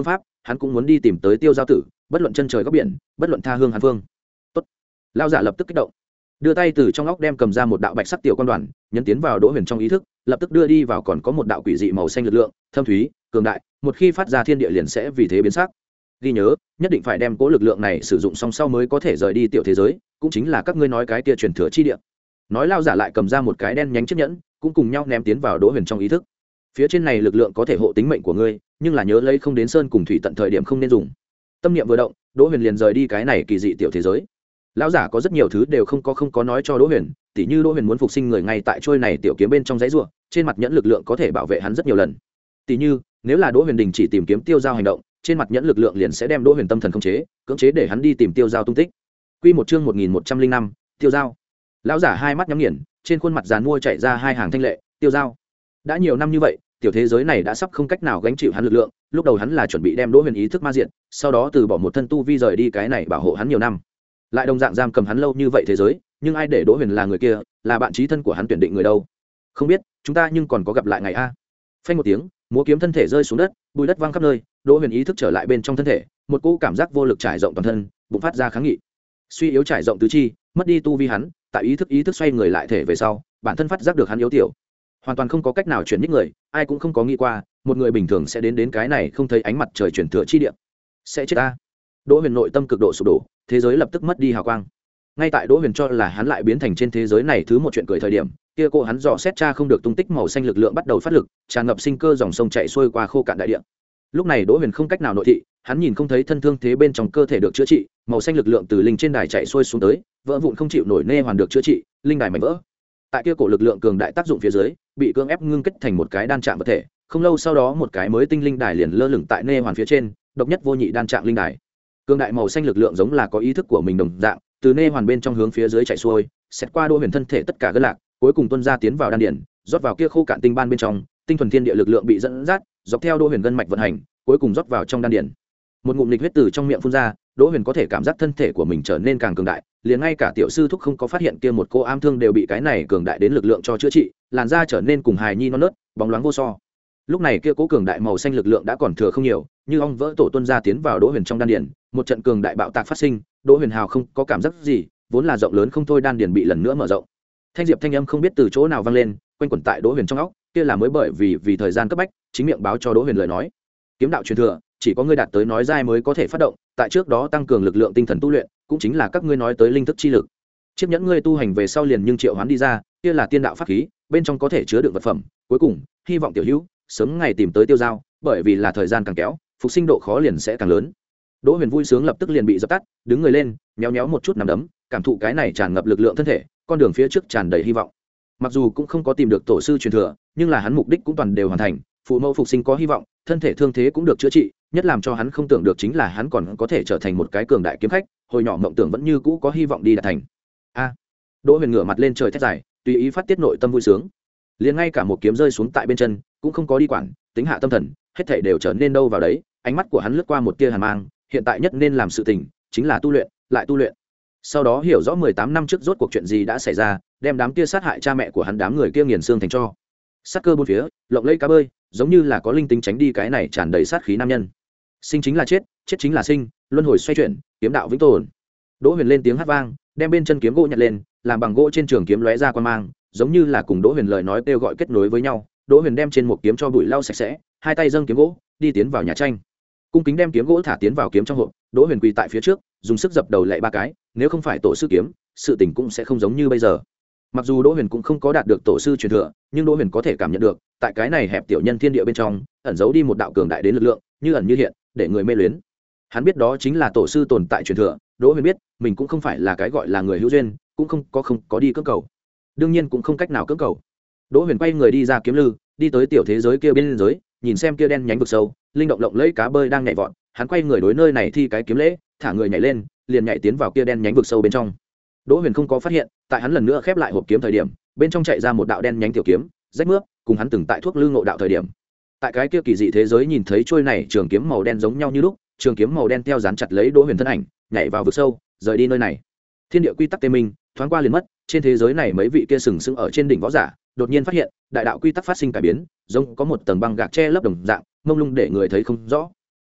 hắn cũng muốn đi tìm tới tiêu giao tử, bất luận chân trời góc biển, bất luận tha hương hàn phương. Tốt. Lão giả lập tức kích động, đưa tay từ trong óc đem cầm ra một đạo bạch sắc tiểu quan đoàn, nhấn tiến vào Đỗ Huyền trong ý thức, lập tức đưa đi vào còn có một đạo quỷ dị màu xanh lực lượng, thâm thúy, cường đại, một khi phát ra thiên địa liền sẽ vì thế biến sắc. Ghi nhớ, nhất định phải đem cố lực lượng này sử dụng xong sau mới có thể rời đi tiểu thế giới, cũng chính là các ngươi nói cái kia truyền thừa chi địa. Nói lão giả lại cầm ra một cái đen nhánh chiếc nhẫn, cũng cùng nhau ném tiến vào Đỗ Huyền trong ý thức. Phía trên này lực lượng có thể hộ tính mệnh của ngươi, nhưng là nhớ lấy không đến sơn cùng thủy tận thời điểm không nên dùng. Tâm niệm vừa động, Đỗ Huyền liền rời đi cái này kỳ dị tiểu thế giới. Lão giả có rất nhiều thứ đều không có không có nói cho Đỗ Huyền, tỉ như Đỗ Huyền muốn phục sinh người ngay tại trôi này tiểu kiếm bên trong dãy rùa, trên mặt nhẫn lực lượng có thể bảo vệ hắn rất nhiều lần. Tỉ như, nếu là Đỗ Huyền đình chỉ tìm kiếm tiêu giao hành động, trên mặt nhẫn lực lượng liền sẽ đem Đỗ Huyền tâm thần khống chế, cưỡng chế để hắn đi tìm tiêu giao tung tích. Quy một chương một nghìn một trăm linh năm, tiêu giao. Lão giả hai mắt nhắm nghiền, trên khuôn mặt giàn mua chảy ra hai hàng thanh lệ, tiêu giao. Đã nhiều năm như vậy, tiểu thế giới này đã sắp không cách nào gánh chịu hắn lực lượng, lúc đầu hắn là chuẩn bị đem Đỗ Huyền ý thức ma diện, sau đó từ bỏ một thân tu vi rời đi cái này bảo hộ hắn nhiều năm. Lại đồng dạng giam cầm hắn lâu như vậy thế giới, nhưng ai để Đỗ Huyền là người kia, là bạn chí thân của hắn tuyển định người đâu? Không biết, chúng ta nhưng còn có gặp lại ngày a. Phanh một tiếng, múa kiếm thân thể rơi xuống đất, bụi đất văng khắp nơi, Đỗ Huyền ý thức trở lại bên trong thân thể, một cỗ cảm giác vô lực trải rộng toàn thân, bùng phát ra kháng nghị. Suy yếu trải rộng tứ chi, mất đi tu vi hắn, tại ý thức ý thức xoay người lại thể về sau, bản thân phát giác được hắn yếu tiểu, hoàn toàn không có cách nào chuyển nhích người, ai cũng không có nghĩ qua, một người bình thường sẽ đến đến cái này không thấy ánh mặt trời chuyển thừa chi địa, sẽ chết a. Đỗ Huyền nội tâm cực độ sụp đổ, thế giới lập tức mất đi hào quang. Ngay tại Đỗ Huyền cho là hắn lại biến thành trên thế giới này thứ một chuyện cười thời điểm, kia cô hắn dò xét tra không được tung tích màu xanh lực lượng bắt đầu phát lực, tràn ngập sinh cơ dòng sông chảy xuôi qua khô cạn đại địa. Lúc này Đỗ Huyền không cách nào nội thị, hắn nhìn không thấy thân thương thế bên trong cơ thể được chữa trị, màu xanh lực lượng từ linh trên đài chạy xuôi xuống tới, vỡ vụn không chịu nổi nê hoàn được chữa trị, linh đài mảnh vỡ. Tại kia cổ lực lượng cường đại tác dụng phía dưới, bị cưỡng ép ngưng kết thành một cái đan trạng vật thể, không lâu sau đó một cái mới tinh linh đài liền lơ lửng tại nê hoàn phía trên, độc nhất vô nhị đan trạng linh đài. Cường đại màu xanh lực lượng giống là có ý thức của mình đồng dạng, từ nê hoàn bên trong hướng phía dưới chạy xuôi, xét qua Đỗ Huyền thân thể tất cả gân lạc, cuối cùng tuôn ra tiến vào đan điển, rót vào kia khô cạn tinh ban bên trong, tinh thuần thiên địa lực lượng bị dẫn dắt, dọc theo Đỗ Huyền gân mạch vận hành, cuối cùng rót vào trong đan điển. Một ngụm lịch huyết từ trong miệng phun ra, Đỗ Huyền có thể cảm giác thân thể của mình trở nên càng cường đại, liền ngay cả tiểu sư thúc không có phát hiện kia một cô ám thương đều bị cái này cường đại đến lực lượng cho chữa trị, làn da trở nên cùng hài nhi non nớt, bóng loáng vô so. Lúc này kia cố cường đại màu xanh lực lượng đã còn thừa không nhiều, như ong vỡ tổ tuôn ra tiến vào Đỗ Huyền trong đan điển, một trận cường đại bạo tạc phát sinh, Đỗ Huyền hào không có cảm giác gì, vốn là rộng lớn không thôi đan điển bị lần nữa mở rộng. Thanh diệp thanh âm không biết từ chỗ nào vang lên, quanh quẩn tại Đỗ Huyền trong óc, kia là mới bởi vì vì thời gian cấp bách, chính miệng báo cho Đỗ Huyền lời nói. Kiếm đạo truyền thừa, chỉ có ngươi đạt tới nói giai mới có thể phát động, tại trước đó tăng cường lực lượng tinh thần tu luyện, cũng chính là các ngươi nói tới linh thức chi lực. Chiếc nhẫn ngươi tu hành về sau liền nhưng triệu hoán đi ra, kia là tiên đạo pháp khí, bên trong có thể chứa đựng vật phẩm, cuối cùng, hy vọng tiểu hữu sớm ngày tìm tới tiêu giao, bởi vì là thời gian càng kéo, phục sinh độ khó liền sẽ càng lớn. Đỗ Huyền vui sướng lập tức liền bị dập tắt, đứng người lên, méo méo một chút nằm đấm, cảm thụ cái này tràn ngập lực lượng thân thể, con đường phía trước tràn đầy hy vọng. Mặc dù cũng không có tìm được tổ sư truyền thừa, nhưng là hắn mục đích cũng toàn đều hoàn thành, phụ mẫu phục sinh có hy vọng, thân thể thương thế cũng được chữa trị, nhất làm cho hắn không tưởng được chính là hắn còn có thể trở thành một cái cường đại kiếm khách, hồi nhỏ mộng tưởng vẫn như cũ có hy vọng đi đạt thành. A. Đỗ Huyền ngửa mặt lên trời thét dài, tùy ý phát tiết nội tâm vui sướng. Liền ngay cả một kiếm rơi xuống tại bên chân, cũng không có đi quản, tính hạ tâm thần, hết thảy đều trở nên đâu vào đấy, ánh mắt của hắn lướt qua một tia hàn mang, hiện tại nhất nên làm sự tình chính là tu luyện, lại tu luyện. Sau đó hiểu rõ mười tám năm trước rốt cuộc chuyện gì đã xảy ra, đem đám kia sát hại cha mẹ của hắn đám người kia nghiền xương thành tro. Sát cơ bốn phía, lộng lẫy cá bơi, giống như là có linh tính tránh đi cái này tràn đầy sát khí nam nhân. Sinh chính là chết, chết chính là sinh, luân hồi xoay chuyển, kiếm đạo vĩnh tồn. Đỗ Huyền lên tiếng hát vang, đem bên chân kiếm gỗ nhặt lên, làm bằng gỗ trên trường kiếm lóe ra quan mang, giống như là cùng Đỗ Huyền lời nói kêu gọi kết nối với nhau. Đỗ Huyền đem trên một kiếm cho bụi lau sạch sẽ, hai tay dâng kiếm gỗ, đi tiến vào nhà tranh. Cung kính đem kiếm gỗ thả tiến vào kiếm trong hộp, Đỗ Huyền quỳ tại phía trước, dùng sức dập đầu lạy ba cái, nếu không phải tổ sư kiếm, sự tình cũng sẽ không giống như bây giờ. Mặc dù Đỗ Huyền cũng không có đạt được tổ sư truyền thừa, nhưng Đỗ Huyền có thể cảm nhận được, tại cái này hẹp tiểu nhân thiên địa bên trong, ẩn giấu đi một đạo cường đại đến lực lượng, như ẩn như hiện, để người mê luyến. Hắn biết đó chính là tổ sư tồn tại truyền thừa, Đỗ Huyền biết, mình cũng không phải là cái gọi là người hữu duyên, cũng không có không có đi cưỡng cầu. Đương nhiên cũng không cách nào cưỡng cầu. Đỗ Huyền quay người đi ra kiếm lư, đi tới tiểu thế giới kia bên giới, nhìn xem kia đen nhánh vực sâu, linh động lộng lẫy cá bơi đang nhảy vọt, hắn quay người đối nơi này thi cái kiếm lễ, thả người nhảy lên, liền nhảy tiến vào kia đen nhánh vực sâu bên trong. Đỗ Huyền không có phát hiện, tại hắn lần nữa khép lại hộp kiếm thời điểm, bên trong chạy ra một đạo đen nhánh tiểu kiếm, rách mướp, cùng hắn từng tại thuốc lư ngộ đạo thời điểm. Tại cái kia kỳ dị thế giới nhìn thấy trôi này trường kiếm màu đen giống nhau như lúc, trường kiếm màu đen theo dán chặt lấy Đỗ Huyền thân ảnh, nhảy vào vực sâu, rời đi nơi này. Thiên địa quy tắc tê minh, thoáng qua liền mất, trên thế giới này mấy vị kia sừng sững ở trên đỉnh võ giả, đột nhiên phát hiện, đại đạo quy tắc phát sinh cải biến, giống có một tầng băng gạc che lấp đồng dạng, mông lung để người thấy không rõ.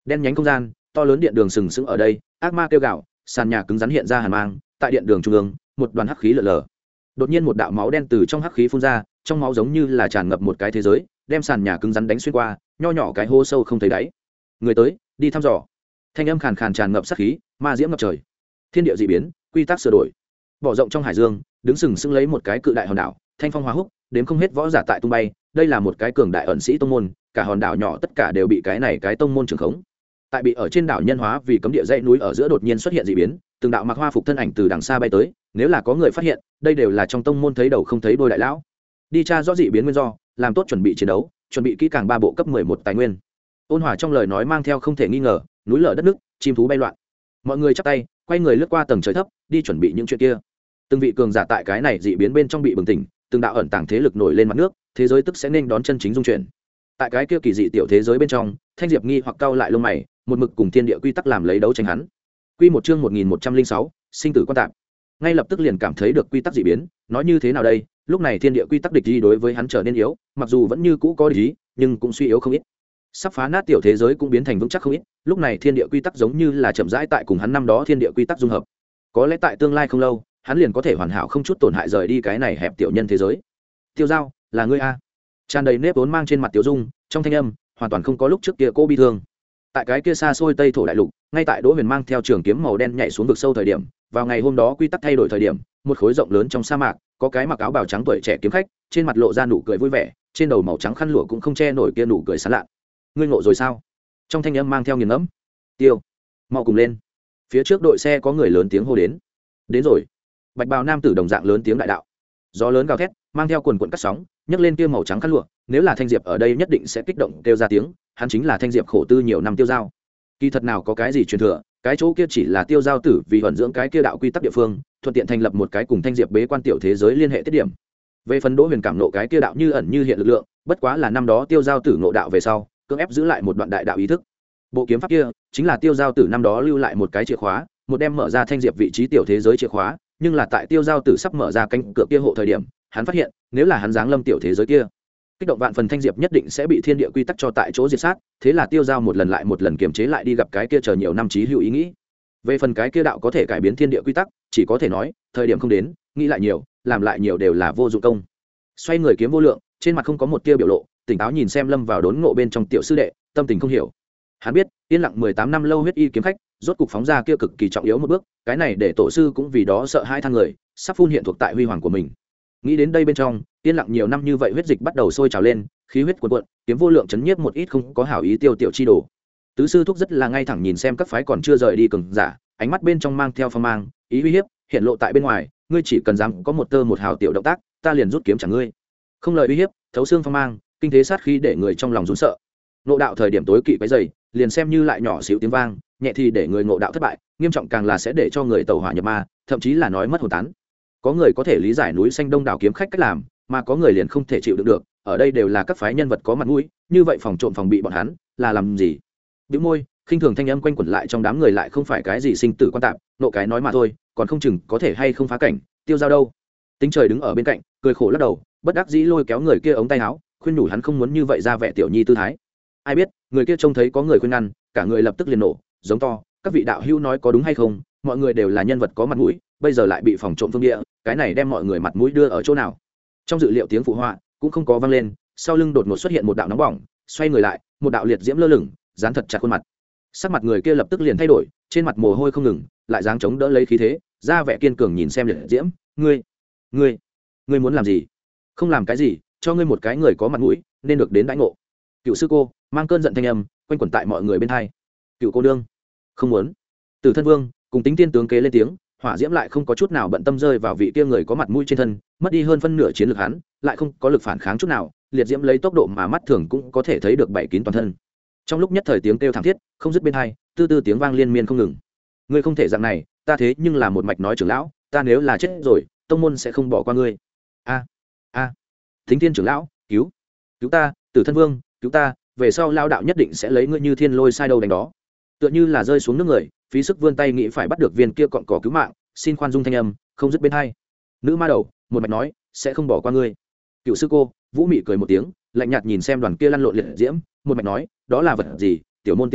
đen nhánh không gian, to lớn điện đường sừng sững ở đây, ác ma kêu gào, sàn nhà cứng rắn hiện ra hàn mang, tại điện đường trung ương, một đoàn hắc khí lờ lờ. Đột nhiên một đạo máu đen từ trong hắc khí phun ra, trong máu giống như là tràn ngập một cái thế giới, đem sàn nhà cứng rắn đánh xuyên qua, nho nhỏ cái hố sâu không thấy đáy. Người tới, đi thăm dò. Thanh âm khàn khàn tràn ngập sát khí, ma diễm ngập trời. Thiên địa dị biến, quy tắc sửa đổi. Bỏ rộng trong hải dương, đứng sừng sững lấy một cái cự đại hòn đảo, thanh phong hóa húc, đếm không hết võ giả tại tung bay, đây là một cái cường đại ẩn sĩ tông môn, cả hòn đảo nhỏ tất cả đều bị cái này cái tông môn trưởng khống. Tại bị ở trên đảo nhân hóa vì cấm địa dãy núi ở giữa đột nhiên xuất hiện dị biến, từng đạo mặc hoa phục thân ảnh từ đằng xa bay tới, nếu là có người phát hiện, đây đều là trong tông môn thấy đầu không thấy đuôi đại lão. Đi tra rõ dị biến nguyên do, làm tốt chuẩn bị chiến đấu, chuẩn bị kỹ càng ba bộ cấp mười một tài nguyên. Ôn Hòa trong lời nói mang theo không thể nghi ngờ, núi lở đất nước, chim thú bay loạn. Mọi người chắp tay, quay người lướt qua tầng trời thấp, đi chuẩn bị những chuyện kia. Từng vị cường giả tại cái này dị biến bên trong bị bừng tỉnh, từng đạo ẩn tàng thế lực nổi lên mặt nước, thế giới tức sẽ nên đón chân chính dung chuyển. Tại cái kia kỳ dị tiểu thế giới bên trong, Thanh Diệp nghi hoặc cau lại lông mày, một mực cùng thiên địa quy tắc làm lấy đấu tranh hắn. Quy một chương một nghìn một trăm linh sáu, sinh tử quan tạp. Ngay lập tức liền cảm thấy được quy tắc dị biến, nói như thế nào đây, lúc này thiên địa quy tắc địch ý đối với hắn trở nên yếu, mặc dù vẫn như cũ có địch ý, nhưng cũng suy yếu không ít. Sắp phá nát tiểu thế giới cũng biến thành vững chắc không ít, lúc này thiên địa quy tắc giống như là chậm rãi tại cùng hắn năm đó thiên địa quy tắc dung hợp. Có lẽ tại tương lai không lâu, hắn liền có thể hoàn hảo không chút tổn hại rời đi cái này hẹp tiểu nhân thế giới. Tiêu Giao, là ngươi a? Tràn đầy nếp vốn mang trên mặt Tiểu Dung, trong thanh âm hoàn toàn không có lúc trước kia cô bi thương. Tại cái kia xa xôi Tây thổ đại lục, ngay tại Đỗ Huyền mang theo trường kiếm màu đen nhảy xuống vực sâu thời điểm, vào ngày hôm đó quy tắc thay đổi thời điểm, một khối rộng lớn trong sa mạc, có cái mặc áo bào trắng tuổi trẻ kiếm khách, trên mặt lộ ra nụ cười vui vẻ, trên đầu màu trắng khăn lụa cũng không che nổi kia nụ cười sán lạ. Ngươi ngộ rồi sao? Trong thanh âm mang theo nghiền ngẫm. Tiêu, mau cùng lên. Phía trước đội xe có người lớn tiếng hô đến. Đến rồi. Bạch bào nam tử đồng dạng lớn tiếng đại đạo. Gió lớn gào thét, mang theo quần quần cắt sóng, nhấc lên kia màu trắng khăn lụa, nếu là Thanh Diệp ở đây nhất định sẽ kích động kêu ra tiếng, hắn chính là Thanh Diệp khổ tư nhiều năm Tiêu Giao. Kỳ thật nào có cái gì truyền thừa, cái chỗ kia chỉ là Tiêu Giao tử vì vận dưỡng cái kia đạo quy tắc địa phương, thuận tiện thành lập một cái cùng Thanh Diệp bế quan tiểu thế giới liên hệ tiết điểm. Về phần Đỗ Huyền cảm nộ cái kia đạo như ẩn như hiện lực lượng, bất quá là năm đó Tiêu Giao tử ngộ đạo về sau, cưỡng ép giữ lại một đoạn đại đạo ý thức. Bộ kiếm pháp kia chính là Tiêu Giao tử năm đó lưu lại một cái chìa khóa, một đem mở ra Thanh Diệp vị trí tiểu thế giới chìa khóa, nhưng là tại Tiêu Giao tử sắp mở ra cánh cửa kia hộ thời điểm, hắn phát hiện, nếu là hắn giáng lâm tiểu thế giới kia, kích động vạn phần Thanh Diệp nhất định sẽ bị thiên địa quy tắc cho tại chỗ diệt sát, thế là Tiêu Giao một lần lại một lần kiềm chế lại đi gặp cái kia chờ nhiều năm chí hữu ý nghĩ. Về phần cái kia đạo có thể cải biến thiên địa quy tắc, chỉ có thể nói, thời điểm không đến, nghĩ lại nhiều, làm lại nhiều đều là vô dụng công. Xoay người kiếm vô lượng, trên mặt không có một tia biểu lộ, tỉnh táo nhìn xem lâm vào đốn ngộ bên trong tiểu sư đệ, tâm tình không hiểu. Hắn biết, yên lặng mười tám năm lâu huyết y kiếm khách, rốt cục phóng ra kia cực kỳ trọng yếu một bước, cái này để tổ sư cũng vì đó sợ hai than người, sắp phun hiện thuộc tại huy hoàng của mình. Nghĩ đến đây bên trong, yên lặng nhiều năm như vậy huyết dịch bắt đầu sôi trào lên, khí huyết cuồn cuộn, kiếm vô lượng chấn nhiếp một ít không có hảo ý tiêu tiểu chi đồ. Tứ sư thúc rất là ngay thẳng nhìn xem các phái còn chưa rời đi cường giả, ánh mắt bên trong mang theo phong mang, ý uy hiếp, hiện lộ tại bên ngoài, ngươi chỉ cần dám có một tơ một hào tiểu động tác, ta liền rút kiếm chẳng ngươi. Không lời uy hiếp, thấu xương phong mang, kinh thế sát khí để người trong lòng run sợ. Ngộ đạo thời điểm tối kỵ cái dày, liền xem như lại nhỏ xíu tiếng vang, nhẹ thì để người ngộ đạo thất bại, nghiêm trọng càng là sẽ để cho người tẩu hỏa nhập ma, thậm chí là nói mất hồn tán. Có người có thể lý giải núi xanh đông đảo kiếm khách cách làm, mà có người liền không thể chịu đựng được, ở đây đều là các phái nhân vật có mặt mũi, như vậy phòng trộm phòng bị bọn hắn, là làm gì? Bĩu môi, khinh thường thanh âm quanh quẩn lại trong đám người lại không phải cái gì sinh tử quan tạp, nộ cái nói mà thôi, còn không chừng có thể hay không phá cảnh, Tiêu Giao đâu? Tính Trời đứng ở bên cạnh, cười khổ lắc đầu, bất đắc dĩ lôi kéo người kia ống tay áo, khuyên nhủ hắn không muốn như vậy ra vẻ tiểu nhi tư thái. Ai biết, người kia trông thấy có người khuyên ngăn, cả người lập tức liền nổ, giống to, các vị đạo hữu nói có đúng hay không, mọi người đều là nhân vật có mặt mũi, bây giờ lại bị phòng trộm phương địa, cái này đem mọi người mặt mũi đưa ở chỗ nào? Trong dự liệu tiếng phụ họa cũng không có vang lên, sau lưng đột ngột xuất hiện một đạo nóng bỏng, xoay người lại, một đạo liệt diễm lơ lửng, dán thật chặt khuôn mặt. Sắc mặt người kia lập tức liền thay đổi, trên mặt mồ hôi không ngừng, lại dáng chống đỡ lấy khí thế, ra vẻ kiên cường nhìn xem liệt diễm, ngươi, ngươi, ngươi muốn làm gì? Không làm cái gì, cho ngươi một cái người có mặt mũi, nên được đến đãi ngộ. Cựu sư cô mang cơn giận thanh âm quanh quẩn tại mọi người bên hai. Cựu cô đương không muốn. Tử Thân Vương cùng Tính Tiên tướng kế lên tiếng, hỏa diễm lại không có chút nào bận tâm rơi vào vị kia người có mặt mũi trên thân, mất đi hơn phân nửa chiến lược hắn, lại không có lực phản kháng chút nào, liệt diễm lấy tốc độ mà mắt thường cũng có thể thấy được bảy kín toàn thân. Trong lúc nhất thời tiếng kêu thảm thiết không dứt bên hai, tư tư tiếng vang liên miên không ngừng. Ngươi không thể dạng này, ta thế nhưng là một mạch nói trưởng lão, ta nếu là chết rồi, tông môn sẽ không bỏ qua ngươi. A a, Thính Thiên trưởng lão, cứu, cứu ta, Tử Thân Vương, cứu ta, về sau lao đạo nhất định sẽ lấy ngươi như thiên lôi sai đâu đánh đó. Tựa như là rơi xuống nước người, phí sức vươn tay nghĩ phải bắt được viên kia cọn cỏ cứu mạng, xin khoan dung thanh âm không dứt bên hai. Nữ ma đầu một mạch nói sẽ không bỏ qua ngươi. Cựu sư cô Vũ Mị cười một tiếng, lạnh nhạt nhìn xem đoàn kia lăn lộn liệt diễm, một mạch nói đó là vật gì, tiểu môn tiểu hộ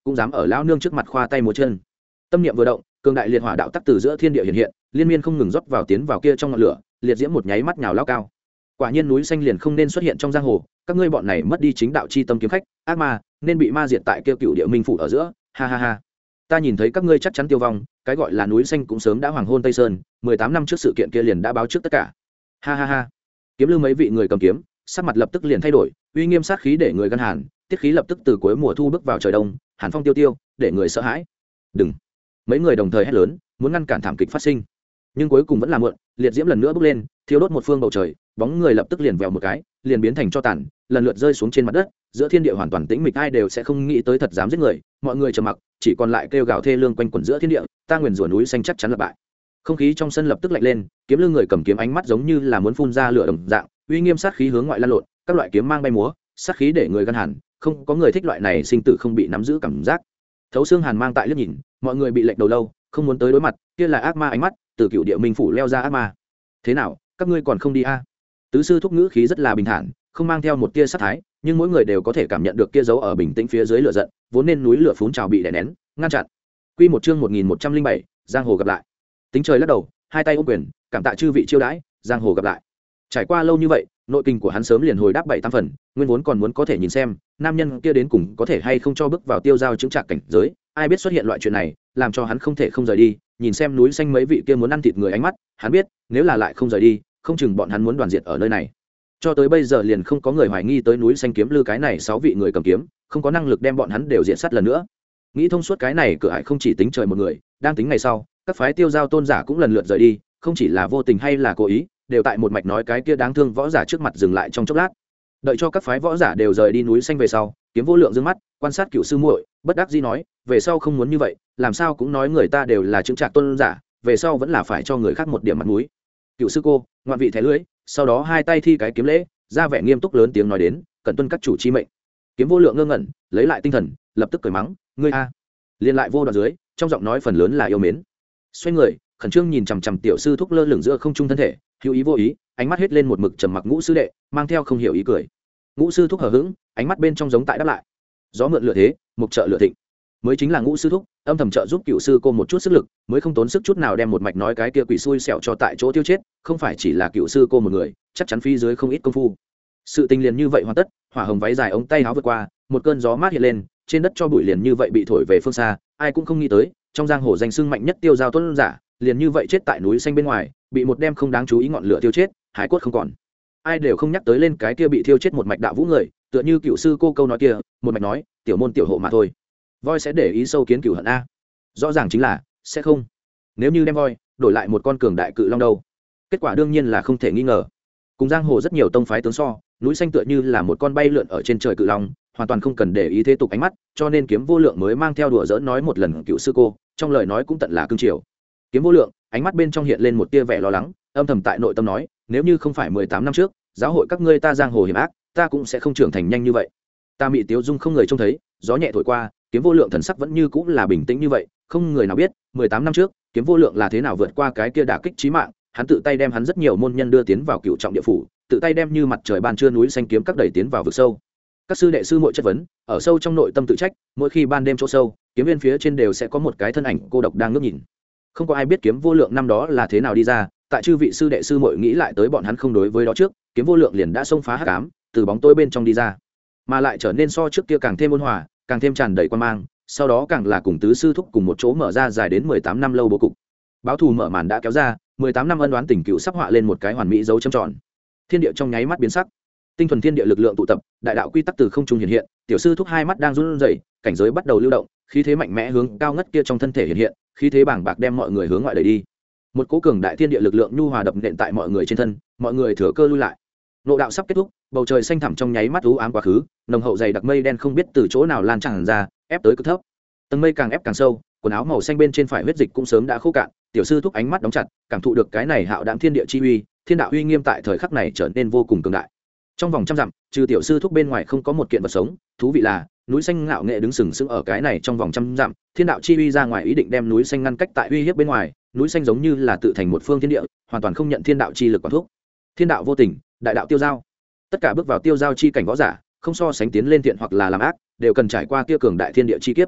cũng dám ở lão nương trước mặt khoa tay múa chân. Tâm niệm vừa động, cường đại liệt hỏa đạo tắc từ giữa thiên địa hiện hiện, liên miên không ngừng rót vào tiến vào kia trong ngọn lửa, liệt diễm một nháy mắt nhào lao cao. Quả nhiên núi xanh liền không nên xuất hiện trong giang hồ, các ngươi bọn này mất đi chính đạo chi tâm kiếm khách, ác ma, nên bị ma diệt tại kia cựu địa minh phủ ở giữa, ha ha ha. Ta nhìn thấy các ngươi chắc chắn tiêu vong, cái gọi là núi xanh cũng sớm đã hoàng hôn Tây Sơn, mười tám năm trước sự kiện kia liền đã báo trước tất cả. Ha ha ha. Kiếm Lư mấy vị người cầm kiếm, sắc mặt lập tức liền thay đổi, uy nghiêm sát khí để người gan hàn, tiết khí lập tức từ cuối mùa thu bước vào trời đông, hàn phong tiêu tiêu, để người sợ hãi. Đừng. Mấy người đồng thời hét lớn, muốn ngăn cản thảm kịch phát sinh, nhưng cuối cùng vẫn là muộn, liệt diễm lần nữa bốc lên, thiêu đốt một phương bầu trời, bóng người lập tức liền vèo một cái, liền biến thành tro tàn, lần lượt rơi xuống trên mặt đất, giữa thiên địa hoàn toàn tĩnh mịch, ai đều sẽ không nghĩ tới thật dám giết người, mọi người trầm mặc, chỉ còn lại kêu gào thê lương quanh quẩn giữa thiên địa, ta nguyền rủa núi xanh chắc chắn là bại. Không khí trong sân lập tức lạnh lên, kiếm lưng người cầm kiếm ánh mắt giống như là muốn phun ra lửa đồng dạng, uy nghiêm sát khí hướng ngoại lan lộn, các loại kiếm mang bay múa, sát khí để người gan hàn, không có người thích loại này sinh tử không bị nắm giữ cảm giác. Thấu xương hàn mang tại liếc nhìn, mọi người bị lệch đầu lâu, không muốn tới đối mặt, kia là ác ma ánh mắt, từ cựu địa minh phủ leo ra ác ma. Thế nào, các ngươi còn không đi a? À? Tứ sư thúc ngữ khí rất là bình thản, không mang theo một tia sát thái, nhưng mỗi người đều có thể cảm nhận được kia dấu ở bình tĩnh phía dưới lửa giận, vốn nên núi lửa phún trào bị đè nén, ngăn chặn. Quy một chương một nghìn một trăm linh bảy, giang hồ gặp lại. Tính trời lắc đầu, hai tay ôm quyền, cảm tạ chư vị chiêu đãi, giang hồ gặp lại. Trải qua lâu như vậy, nội kinh của hắn sớm liền hồi đáp bảy tám phần, nguyên vốn còn muốn có thể nhìn xem, nam nhân kia đến cùng có thể hay không cho bước vào tiêu giao chứng trạc cảnh giới, ai biết xuất hiện loại chuyện này, làm cho hắn không thể không rời đi, nhìn xem núi xanh mấy vị kia muốn ăn thịt người ánh mắt, hắn biết, nếu là lại không rời đi, không chừng bọn hắn muốn đoàn diệt ở nơi này. Cho tới bây giờ liền không có người hoài nghi tới núi xanh kiếm lư cái này sáu vị người cầm kiếm, không có năng lực đem bọn hắn đều diệt sát lần nữa. Nghĩ thông suốt cái này, cửa ải không chỉ tính trời một người, đang tính ngày sau, các phái tiêu giao tôn giả cũng lần lượt rời đi, không chỉ là vô tình hay là cố ý, đều tại một mạch nói cái kia đáng thương võ giả trước mặt dừng lại trong chốc lát. Đợi cho các phái võ giả đều rời đi núi xanh về sau, Kiếm Vô Lượng dương mắt quan sát cựu sư muội, bất đắc dĩ nói, về sau không muốn như vậy, làm sao cũng nói người ta đều là chứng trạc tôn giả, về sau vẫn là phải cho người khác một điểm mặt mũi. Cựu sư cô, ngoạn vị thẻ lưỡi, sau đó hai tay thi cái kiếm lễ, ra vẻ nghiêm túc lớn tiếng nói đến, cần tuân các chủ chi mệnh. Kiếm Vô Lượng ngơ ngẩn, lấy lại tinh thần, lập tức cười mắng, ngươi a. Liên lại vô đoạn dưới, trong giọng nói phần lớn là yêu mến. Xoay người, khẩn trương nhìn chằm chằm tiểu sư thúc lơ lửng giữa không trung thân thể, hữu ý vô ý, ánh mắt hết lên một mực trầm mặc ngũ sư đệ, mang theo không hiểu ý cười. Ngũ sư thúc hờ hững, ánh mắt bên trong giống tại đáp lại. Gió mượn lửa thế, mục trợ lửa thịnh, mới chính là ngũ sư thúc, âm thầm trợ giúp cựu sư cô một chút sức lực, mới không tốn sức chút nào đem một mạch nói cái kia quỷ xui xẻo cho tại chỗ tiêu chết, không phải chỉ là cựu sư cô một người, chắc chắn phi dưới không ít công phu. Sự tình liền như vậy hoàn tất, hỏa hồng váy dài ống tay áo vượt qua, một cơn gió mát hiện lên, trên đất cho bụi liền như vậy bị thổi về phương xa, ai cũng không nghĩ tới, trong giang hồ danh xưng mạnh nhất tiêu giao tuấn giả, liền như vậy chết tại núi xanh bên ngoài, bị một đêm không đáng chú ý ngọn lửa tiêu chết, hải cốt không còn. Ai đều không nhắc tới lên cái kia bị thiêu chết một mạch đạo vũ người, tựa như cựu sư cô câu nói kia, một mạch nói, tiểu môn tiểu hộ mà thôi. Voi sẽ để ý sâu kiến cửu hận a? Rõ ràng chính là sẽ không. Nếu như đem voi đổi lại một con cường đại cự long đâu? Kết quả đương nhiên là không thể nghi ngờ. Cùng giang hồ rất nhiều tông phái tướng so, núi xanh tựa như là một con bay lượn ở trên trời cự long, hoàn toàn không cần để ý thế tục ánh mắt, cho nên Kiếm Vô Lượng mới mang theo đùa giỡn nói một lần cựu sư cô, trong lời nói cũng tận là cương triều. Kiếm Vô Lượng, ánh mắt bên trong hiện lên một tia vẻ lo lắng, âm thầm tại nội tâm nói, nếu như không phải mười tám năm trước, giáo hội các ngươi ta giang hồ hiểm ác, ta cũng sẽ không trưởng thành nhanh như vậy. Ta Mị Tiếu Dung không người trông thấy, gió nhẹ thổi qua, Kiếm Vô Lượng thần sắc vẫn như cũng là bình tĩnh như vậy, không người nào biết, mười tám năm trước, Kiếm Vô Lượng là thế nào vượt qua cái kia đả kích chí mạng, hắn tự tay đem hắn rất nhiều môn nhân đưa tiến vào cựu trọng địa phủ, tự tay đem như mặt trời ban trưa núi xanh kiếm các đẩy tiến vào vực sâu. Các sư đệ sư muội chất vấn, ở sâu trong nội tâm tự trách, mỗi khi ban đêm chỗ sâu, kiếm viên phía trên đều sẽ có một cái thân ảnh cô độc đang ngước nhìn. Không có ai biết Kiếm Vô Lượng năm đó là thế nào đi ra, tại chư vị sư đệ sư muội nghĩ lại tới bọn hắn không đối với đó trước, Kiếm Vô Lượng liền đã xông phá hắc ám, từ bóng tối bên trong đi ra, mà lại trở nên so trước kia càng thêm ôn hòa, càng thêm tràn đầy quan mang, sau đó càng là cùng tứ sư thúc cùng một chỗ mở ra dài đến mười tám năm lâu bố cục. Báo thù mở màn đã kéo ra, mười tám năm ân oán tình cựu sắp họa lên một cái hoàn mỹ dấu chấm tròn. Thiên địa trong nháy mắt biến sắc, tinh thuần thiên địa lực lượng tụ tập, đại đạo quy tắc từ không trung hiện hiện, tiểu sư thúc hai mắt đang run rẩy, cảnh giới bắt đầu lưu động, khí thế mạnh mẽ hướng cao ngất kia trong thân thể hiện hiện, khí thế bàng bạc đem mọi người hướng ngoại đẩy đi. Một cỗ cường đại thiên địa lực lượng nhu hòa đập nện tại mọi người trên thân, mọi người thừa cơ lui lại. Nộ đạo sắp kết thúc, bầu trời xanh thẳm trong nháy mắt u ám quá khứ, nồng hậu dày đặc mây đen không biết từ chỗ nào lan tràn ra, ép tới cực thấp. Tầng mây càng ép càng sâu, quần áo màu xanh bên trên phải huyết dịch cũng sớm đã khô cạn, tiểu sư thúc ánh mắt đóng chặt, cảm thụ được cái này hạo đạm thiên địa chi uy, thiên đạo uy nghiêm tại thời khắc này trở nên vô cùng cường đại. Trong vòng trăm dặm, trừ tiểu sư thúc bên ngoài không có một kiện vật sống, thú vị là, núi xanh ngạo nghệ đứng sừng sững ở cái này trong vòng trăm dặm, thiên đạo chi uy ra ngoài ý định đem núi xanh ngăn cách tại uy hiếp bên ngoài, núi xanh giống như là tự thành một phương thiên địa, hoàn toàn không nhận thiên đạo chi lực quản thúc. Thiên đạo vô tình, đại đạo tiêu giao. Tất cả bước vào tiêu giao chi cảnh võ giả, không so sánh tiến lên thiện hoặc là làm ác, đều cần trải qua kia cường đại thiên địa chi kiếp.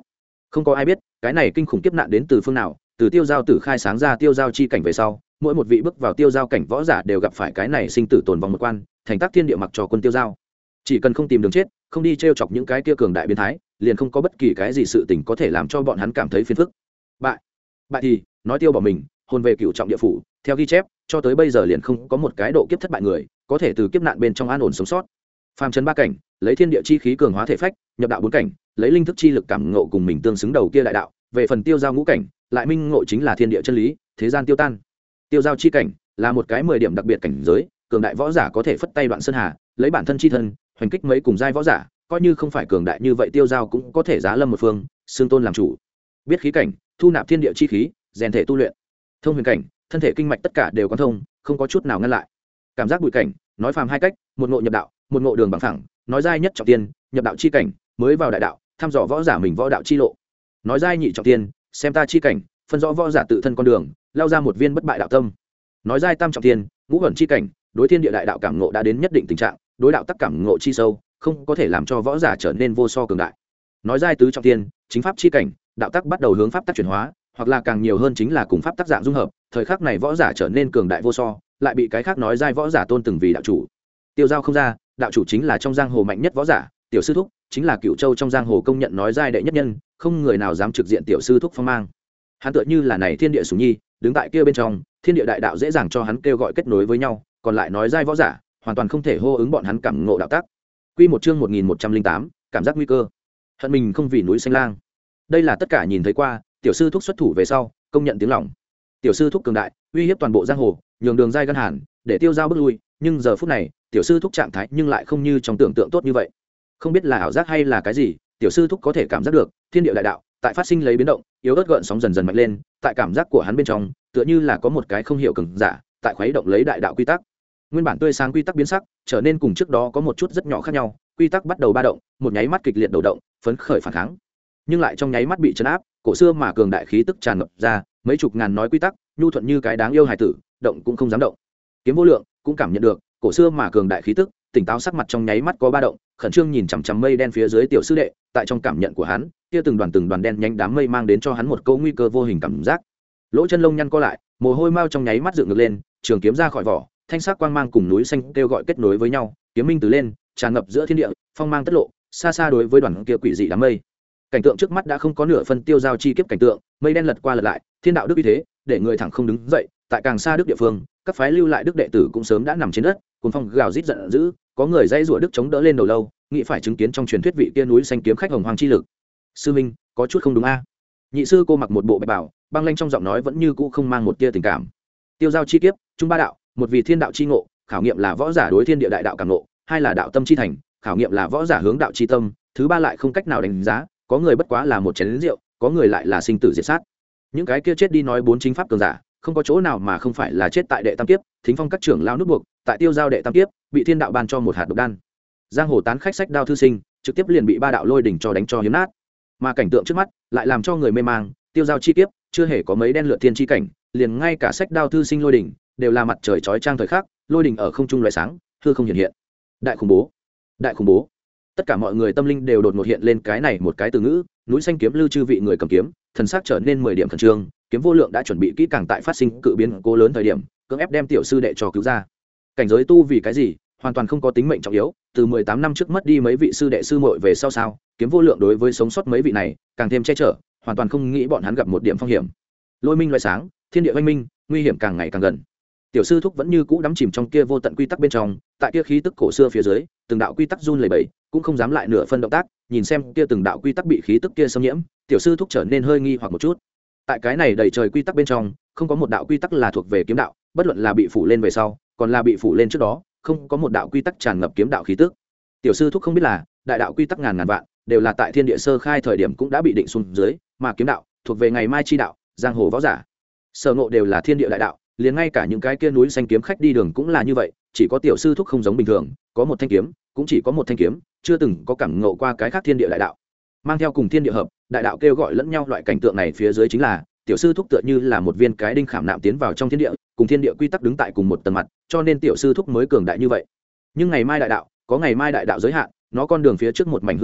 Không có ai biết cái này kinh khủng kiếp nạn đến từ phương nào, từ tiêu giao tử khai sáng ra tiêu giao chi cảnh về sau, mỗi một vị bước vào tiêu giao cảnh võ giả đều gặp phải cái này sinh tử tồn vong một quan, thành tác thiên địa mặc cho quân tiêu giao. Chỉ cần không tìm đường chết, không đi trêu chọc những cái kia cường đại biến thái, liền không có bất kỳ cái gì sự tình có thể làm cho bọn hắn cảm thấy phiền phức. Bại, bại thì nói tiêu bỏ mình, hồn về cựu trọng địa phủ, theo ghi chép, cho tới bây giờ liền không có một cái độ kiếp thất bại người có thể từ kiếp nạn bên trong an ổn sống sót. Phàm trần ba cảnh, lấy thiên địa chi khí cường hóa thể phách, nhập đạo bốn cảnh, lấy linh thức chi lực cảm ngộ cùng mình tương xứng đầu kia đại đạo, về phần tiêu giao ngũ cảnh, lại minh ngộ chính là thiên địa chân lý, thế gian tiêu tan. Tiêu giao chi cảnh là một cái mười điểm đặc biệt cảnh giới, cường đại võ giả có thể phất tay đoạn sơn hà, lấy bản thân chi thân, hoành kích mấy cùng giai võ giả, coi như không phải cường đại như vậy tiêu giao cũng có thể giá lâm một phương, xương tôn làm chủ. Biết khí cảnh, thu nạp thiên địa chi khí, rèn thể tu luyện. Thông huyền cảnh, thân thể kinh mạch tất cả đều quan thông, không có chút nào ngăn lại. Cảm giác bụi cảnh, nói phàm hai cách, một ngộ nhập đạo, một ngộ đường bằng phẳng, nói giai nhất trọng tiên, nhập đạo chi cảnh, mới vào đại đạo, thăm dò võ giả mình võ đạo chi lộ. Nói giai nhị trọng tiên, xem ta chi cảnh, phân rõ võ giả tự thân con đường, lao ra một viên bất bại đạo tâm. Nói giai tam trọng tiên, ngũ ẩn chi cảnh, đối thiên địa đại đạo cảm ngộ đã đến nhất định tình trạng, đối đạo tắc cảm ngộ chi sâu, không có thể làm cho võ giả trở nên vô so cường đại. Nói giai tứ trọng tiên, chính pháp chi cảnh, đạo tắc bắt đầu hướng pháp tắc chuyển hóa, hoặc là càng nhiều hơn chính là cùng pháp tác dạng dung hợp, thời khắc này võ giả trở nên cường đại vô so, lại bị cái khác nói giai võ giả tôn từng vì đạo chủ. Tiêu giao không ra, đạo chủ chính là trong giang hồ mạnh nhất võ giả, tiểu sư thúc chính là cựu châu trong giang hồ công nhận nói giai đệ nhất nhân, không người nào dám trực diện tiểu sư thúc phong mang. Hắn tựa như là này thiên địa sủng nhi, đứng tại kia bên trong, thiên địa đại đạo dễ dàng cho hắn kêu gọi kết nối với nhau, còn lại nói giai võ giả, hoàn toàn không thể hô ứng bọn hắn cảm ngộ đạo tác. Quy một chương một nghìn một trăm linh tám, cảm giác nguy cơ. Hận mình không vì núi xanh lang. Đây là tất cả nhìn thấy qua, tiểu sư thúc xuất thủ về sau, công nhận tiếng lòng. Tiểu sư thúc cường đại, uy hiếp toàn bộ giang hồ, nhường đường giai gân hàn, để tiêu giao bước lui, nhưng giờ phút này, tiểu sư thúc trạng thái nhưng lại không như trong tưởng tượng tốt như vậy. Không biết là ảo giác hay là cái gì, tiểu sư thúc có thể cảm giác được, thiên địa đại đạo tại phát sinh lấy biến động, yếu ớt gợn sóng dần dần mạnh lên, tại cảm giác của hắn bên trong, tựa như là có một cái không hiểu cường giả, tại khuấy động lấy đại đạo quy tắc. Nguyên bản tươi sáng quy tắc biến sắc, trở nên cùng trước đó có một chút rất nhỏ khác nhau, quy tắc bắt đầu ba động, một nháy mắt kịch liệt đầu động, phấn khởi phản kháng, nhưng lại trong nháy mắt bị trấn áp, cổ xưa mà cường đại khí tức tràn ngập ra, mấy chục ngàn nói quy tắc, nhu thuận như cái đáng yêu hài tử, động cũng không dám động. Kiếm vô lượng cũng cảm nhận được, cổ xưa mà cường đại khí tức, tỉnh táo sắc mặt trong nháy mắt có ba động, khẩn trương nhìn chằm chằm mây đen phía dưới tiểu sư đệ, tại trong cảm nhận của hắn, kia từng đoàn từng đoàn đen nhánh đám mây mang đến cho hắn một câu nguy cơ vô hình cảm giác. Lỗ chân lông nhăn co lại, mồ hôi mau trong nháy mắt dựng ngược lên, trường kiếm ra khỏi vỏ, thanh sắc quang mang cùng núi xanh kêu gọi kết nối với nhau, kiếm minh từ lên, tràn ngập giữa thiên địa, phong mang tất lộ, xa xa đối với đoàn kia quỷ dị đám mây. Cảnh tượng trước mắt đã không có nửa phân tiêu giao chi kiếp cảnh tượng, mây đen lật qua lật lại, thiên đạo đức uy thế, để người thẳng không đứng dậy, tại càng xa đức địa phương, các phái lưu lại đức đệ tử cũng sớm đã nằm trên đất, cuồng phong gào rít giận dữ, có người dây rủa đức chống đỡ lên đầu lâu, nghĩ phải chứng kiến trong truyền thuyết vị kia núi xanh kiếm khách hồng hoàng chi lực. Sư minh, có chút không đúng a. Nhị sư cô mặc một bộ bạch bào, băng lanh trong giọng nói vẫn như cũ không mang một tia tình cảm. Tiêu giao chi kiếp, trung ba đạo, một vị thiên đạo chi ngộ, khảo nghiệm là võ giả đối thiên địa đại đạo cảm ngộ, hai là đạo tâm chi thành, khảo nghiệm là võ giả hướng đạo chi tâm, thứ ba lại không cách nào đánh giá, có người bất quá là một chén rượu, có người lại là sinh tử diệt sát. Những cái kia chết đi nói bốn chính pháp cường giả, không có chỗ nào mà không phải là chết tại đệ tam kiếp, thính phong các trưởng lao nút buộc, tại tiêu giao đệ tam kiếp, bị thiên đạo ban cho một hạt độc đan. Giang hồ tán khách sách đao thư sinh, trực tiếp liền bị ba đạo lôi đỉnh cho đánh cho hiếm nát. Mà cảnh tượng trước mắt, lại làm cho người mê mang, tiêu giao chi kiếp, chưa hề có mấy đen lượt thiên chi cảnh, liền ngay cả sách đao thư sinh lôi đỉnh, đều là mặt trời chói chang thời khắc, lôi đỉnh ở không trung lóe sáng, hư không hiện hiện. Đại khủng bố, đại khủng bố. Tất cả mọi người tâm linh đều đột ngột hiện lên cái này một cái từ ngữ, núi xanh kiếm lưu chư vị người cầm kiếm, thần sắc trở nên mười điểm khẩn trương, kiếm vô lượng đã chuẩn bị kỹ càng tại phát sinh cự biến cố lớn thời điểm, cưỡng ép đem tiểu sư đệ cho cứu ra. Cảnh giới tu vì cái gì, hoàn toàn không có tính mệnh trọng yếu, từ mười tám năm trước mất đi mấy vị sư đệ sư muội về sau sao, kiếm vô lượng đối với sống sót mấy vị này, càng thêm che chở, hoàn toàn không nghĩ bọn hắn gặp một điểm phong hiểm. Lôi minh loại sáng, thiên địa oanh minh, nguy hiểm càng ngày càng gần. Tiểu sư thúc vẫn như cũ đắm chìm trong kia vô tận quy tắc bên trong, tại kia khí tức cổ xưa phía dưới, từng đạo quy tắc run lẩy bẩy, cũng không dám lại nửa phân động tác, nhìn xem kia từng đạo quy tắc bị khí tức kia xâm nhiễm, tiểu sư thúc trở nên hơi nghi hoặc một chút. Tại cái này đầy trời quy tắc bên trong, không có một đạo quy tắc là thuộc về kiếm đạo, bất luận là bị phủ lên về sau, còn là bị phủ lên trước đó, không có một đạo quy tắc tràn ngập kiếm đạo khí tức. Tiểu sư thúc không biết là, đại đạo quy tắc ngàn ngàn vạn, đều là tại thiên địa sơ khai thời điểm cũng đã bị định xuống dưới, mà kiếm đạo thuộc về ngày mai chi đạo, giang hồ võ giả. Sở ngộ đều là thiên địa đại đạo, liền ngay cả những cái kia núi xanh kiếm khách đi đường cũng là như vậy, chỉ có tiểu sư thúc không giống bình thường, có một thanh kiếm, cũng chỉ có một thanh kiếm, chưa từng có cảm ngộ qua cái khác thiên địa đại đạo. Mang theo cùng thiên địa hợp, đại đạo kêu gọi lẫn nhau, loại cảnh tượng này phía dưới chính là tiểu sư thúc tựa như là một viên cái đinh khảm nạm tiến vào trong thiên địa, cùng thiên địa quy tắc đứng tại cùng một tầng mặt, cho nên tiểu sư thúc mới cường đại như vậy. Nhưng ngày mai đại đạo có ngày mai đại đạo giới hạn, nó con đường phía trước một mảnh hư vô,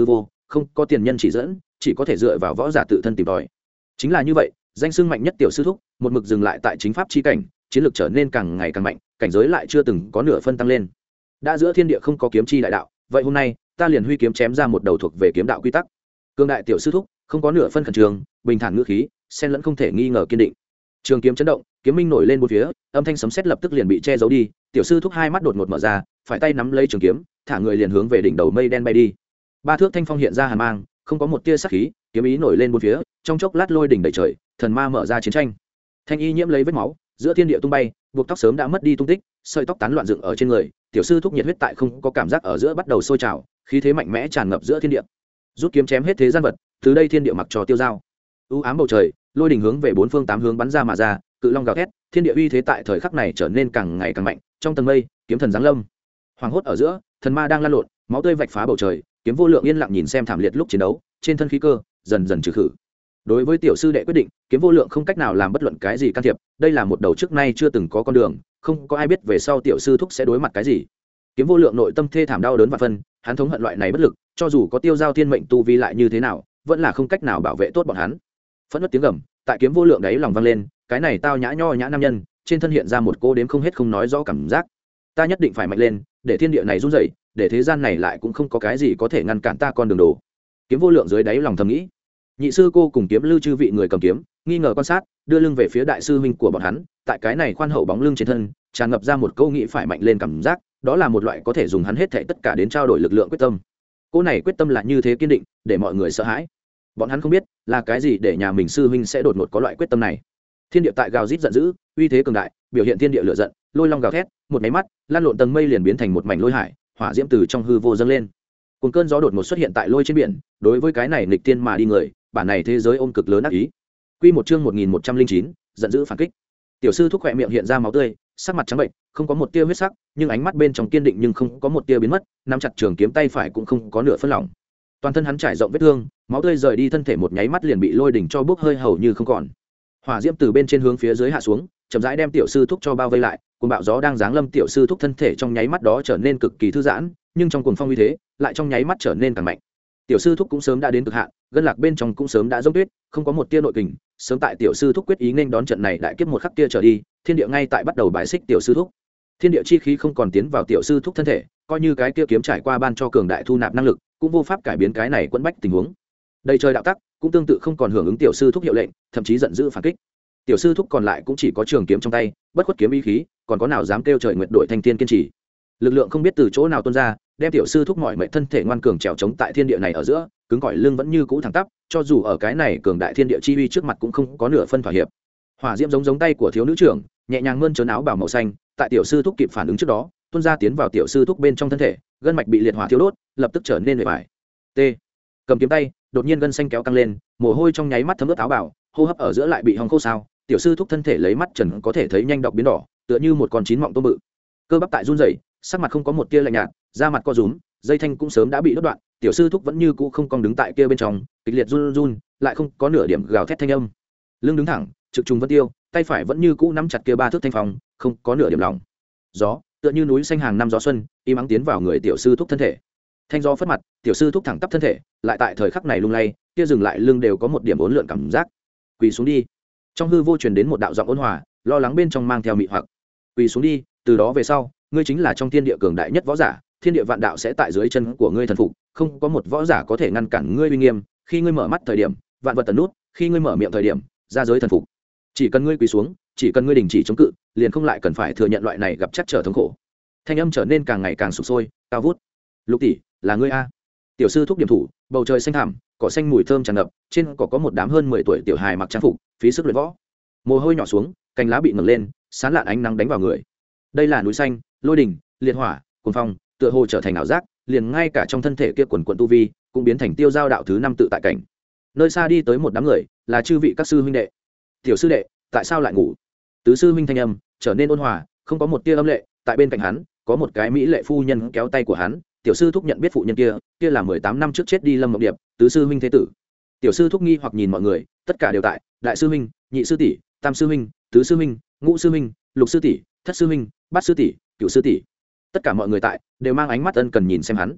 không có tiền nhân chỉ dẫn, chỉ có thể dựa vào võ giả tự thân tìm tòi. Chính là như vậy, danh xưng mạnh nhất tiểu sư thúc một mực dừng lại tại chính pháp chi cảnh, chiến lược trở nên càng ngày càng mạnh, cảnh giới lại chưa từng có nửa phân tăng lên. Đã giữa thiên địa không có kiếm chi đại đạo, vậy hôm nay ta liền huy kiếm chém ra một đầu thuộc về kiếm đạo quy tắc. Cương đại tiểu sư thúc không có nửa phân khẩn trương, bình thản ngữ khí, xen lẫn không thể nghi ngờ kiên định. Trường kiếm chấn động, kiếm minh nổi lên bốn phía, âm thanh sấm sét lập tức liền bị che giấu đi. Tiểu sư thúc hai mắt đột ngột mở ra, phải tay nắm lấy trường kiếm, thả người liền hướng về đỉnh đầu mây đen bay đi. Ba thước thanh phong hiện ra hàn mang, không có một tia sát khí, kiếm ý nổi lên bốn phía, trong chốc lát lôi đỉnh đầy trời, thần ma mở ra chiến tranh. Thanh y nhiễm lấy vết máu, giữa thiên địa tung bay, buộc tóc sớm đã mất đi tung tích, sợi tóc tán loạn dựng ở trên người. Tiểu sư thúc nhiệt huyết tại không có cảm giác ở giữa bắt đầu sôi trào, khí thế mạnh mẽ tràn ngập giữa thiên địa. Rút kiếm chém hết thế gian vật, từ đây thiên địa mặc cho tiêu dao. U ám bầu trời, lôi đỉnh hướng về bốn phương tám hướng bắn ra mà ra, cự long gào thét, thiên địa uy thế tại thời khắc này trở nên càng ngày càng mạnh. Trong tầng mây, kiếm thần giáng lâm. Hoàng hốt ở giữa, thần ma đang lan lộn, máu tươi vạch phá bầu trời, kiếm vô lượng yên lặng nhìn xem thảm liệt lúc chiến đấu, trên thân khí cơ dần dần trừ khử. Đối với tiểu sư đệ quyết định, kiếm vô lượng không cách nào làm bất luận cái gì can thiệp, đây là một đầu trước nay chưa từng có con đường, không có ai biết về sau tiểu sư thúc sẽ đối mặt cái gì. Kiếm vô lượng nội tâm thê thảm đau đớn và phân, hắn thống hận loại này bất lực, cho dù có tiêu giao thiên mệnh tu vi lại như thế nào, vẫn là không cách nào bảo vệ tốt bọn hắn. Phẫn nộ tiếng gầm tại kiếm vô lượng đấy lòng vang lên, cái này tao nhã nho nhã nam nhân, trên thân hiện ra một cô đếm không hết không nói rõ cảm giác. Ta nhất định phải mạnh lên, để thiên địa này run rẩy, để thế gian này lại cũng không có cái gì có thể ngăn cản ta con đường đồ. Kiếm vô lượng dưới đáy lòng thầm nghĩ. Nhị sư cô cùng kiếm lưu chư vị người cầm kiếm, nghi ngờ quan sát, đưa lưng về phía đại sư huynh của bọn hắn, tại cái này khoan hậu bóng lưng trên thân, tràn ngập ra một câu nghĩ phải mạnh lên cảm giác, đó là một loại có thể dùng hắn hết thảy tất cả đến trao đổi lực lượng quyết tâm. Cô này quyết tâm là như thế kiên định, để mọi người sợ hãi. Bọn hắn không biết là cái gì để nhà mình sư huynh sẽ đột ngột có loại quyết tâm này. Thiên địa tại gào rít giận dữ, uy thế cường đại, biểu hiện thiên địa lửa giận, lôi long gào thét, một máy mắt, lan lộn tầng mây liền biến thành một mảnh lôi hải, hỏa diễm từ trong hư vô dâng lên. Cùng cơn gió đột ngột xuất hiện tại lôi trên biển, đối với cái này nghịch tiên mà đi người, bản này thế giới ôm cực lớn ác ý. Quy một chương một nghìn một trăm linh chín, giận dữ phản kích. Tiểu sư thúc khỏe miệng hiện ra máu tươi, sắc mặt trắng bệnh, không có một tia huyết sắc, nhưng ánh mắt bên trong kiên định nhưng không có một tia biến mất, nắm chặt trường kiếm tay phải cũng không có nửa phân lỏng. Toàn thân hắn trải rộng vết thương, máu tươi rời đi thân thể một nháy mắt liền bị lôi đỉnh cho bốc hơi hầu như không còn. Hỏa diễm từ bên trên hướng phía dưới hạ xuống, chậm rãi đem tiểu sư thúc cho bao vây lại, cuồng bạo gió đang giáng lâm, tiểu sư thúc thân thể trong nháy mắt đó trở nên cực kỳ thư giãn, nhưng trong cuồng phong uy thế lại trong nháy mắt trở nên càng mạnh. Tiểu sư thúc cũng sớm đã đến cực hạn, gân lạc bên trong cũng sớm đã dốc tuyết, không có một tia nội kình, sớm tại tiểu sư thúc quyết ý nên đón trận này đại kiếp một khắc kia trở đi, thiên địa ngay tại bắt đầu bài xích tiểu sư thúc. Thiên địa chi khí không còn tiến vào tiểu sư thúc thân thể, coi như cái kia kiếm trải qua ban cho cường đại thu nạp năng lực, cũng vô pháp cải biến cái này quẫn bách tình huống. Đây trời đạo tắc cũng tương tự không còn hưởng ứng tiểu sư thúc hiệu lệnh, thậm chí giận dữ phản kích. Tiểu sư thúc còn lại cũng chỉ có trường kiếm trong tay, bất khuất kiếm ý khí, còn có nào dám kêu trời nguyệt đội thanh thiên kiên trì. Lực lượng không biết từ chỗ nào tuôn ra, đem tiểu sư thúc mọi mệnh thân thể ngoan cường trèo chống tại thiên địa này ở giữa, cứng cỏi lưng vẫn như cũ thẳng tắp, cho dù ở cái này cường đại thiên địa chi uy trước mặt cũng không có nửa phân thỏa hiệp. Hỏa diễm giống giống tay của thiếu nữ trưởng, nhẹ nhàng mơn trớn áo bào màu xanh, tại tiểu sư thúc kịp phản ứng trước đó, tuôn ra tiến vào tiểu sư thúc bên trong thân thể, gân mạch bị liệt hỏa thiêu đốt, lập tức trở nên mệt mỏi. T. Cầm kiếm tay, đột nhiên gân xanh kéo căng lên, mồ hôi trong nháy mắt thấm ướt áo bào, hô hấp ở giữa lại bị hong khô sao. Tiểu sư thúc thân thể lấy mắt trần có thể thấy nhanh đọc biến đỏ, tựa như một con chín mọng tôm bự. Cơ bắp tại run rẩy, sắc mặt không có một tia lạnh nhạt, da mặt co rúm, dây thanh cũng sớm đã bị đứt đoạn. Tiểu sư thúc vẫn như cũ không cong đứng tại kia bên trong, kịch liệt run run, lại không có nửa điểm gào thét thanh âm. Lưng đứng thẳng, trực trùng vân tiêu, tay phải vẫn như cũ nắm chặt kia ba thước thanh phong, không có nửa điểm lỏng. Gió, tựa như núi xanh hàng năm gió xuân, im ắng tiến vào người tiểu sư thúc thân thể. Thanh gió phất mặt, tiểu sư thúc thẳng tắp thân thể, lại tại thời khắc này lung lay, kia dừng lại lưng đều có một điểm uốn lượn cảm giác. Quỳ xuống đi. Trong hư vô truyền đến một đạo giọng ôn hòa, lo lắng bên trong mang theo mị hoặc. Quỳ xuống đi, từ đó về sau, ngươi chính là trong thiên địa cường đại nhất võ giả, thiên địa vạn đạo sẽ tại dưới chân của ngươi thần phục, không có một võ giả có thể ngăn cản ngươi uy nghiêm, khi ngươi mở mắt thời điểm, vạn vật tần nút, khi ngươi mở miệng thời điểm, ra giới thần phục. Chỉ cần ngươi quỳ xuống, chỉ cần ngươi đình chỉ chống cự, liền không lại cần phải thừa nhận loại này gặp chắc trở thống khổ. Thanh âm trở nên càng ngày càng sụp sôi, cao vút. Lục tỷ, là ngươi a? Tiểu sư thúc điểm thủ, bầu trời xanh thẳm, cỏ xanh mùi thơm tràn ngập, trên cỏ có một đám hơn mười tuổi tiểu hài mặc trang phục, phí sức luyện võ. Mồ hôi nhỏ xuống, cành lá bị ngẩng lên, sán lạn ánh nắng đánh vào người. Đây là núi xanh, lôi đỉnh, liệt hỏa, cuồng phong, tựa hồ trở thành ảo giác, liền ngay cả trong thân thể kia quần quần tu vi, cũng biến thành tiêu giao đạo thứ năm tự tại cảnh. Nơi xa đi tới một đám người, là chư vị các sư huynh đệ. Tiểu sư đệ, tại sao lại ngủ? Tứ sư huynh thanh âm trở nên ôn hòa, không có một tia âm lệ, tại bên cạnh hắn, có một cái mỹ lệ phu nhân kéo tay của hắn. Tiểu sư thúc nhận biết phụ nhân kia, kia là mười tám năm trước chết đi Lâm Mộng Điệp, tứ sư huynh thế tử. Tiểu sư thúc nghi hoặc nhìn mọi người, tất cả đều tại, đại sư huynh, nhị sư tỷ, tam sư huynh, tứ sư huynh, ngũ sư huynh, lục sư tỷ, thất sư huynh, bát sư tỷ, cửu sư tỷ. Tất cả mọi người tại, đều mang ánh mắt ân cần nhìn xem hắn.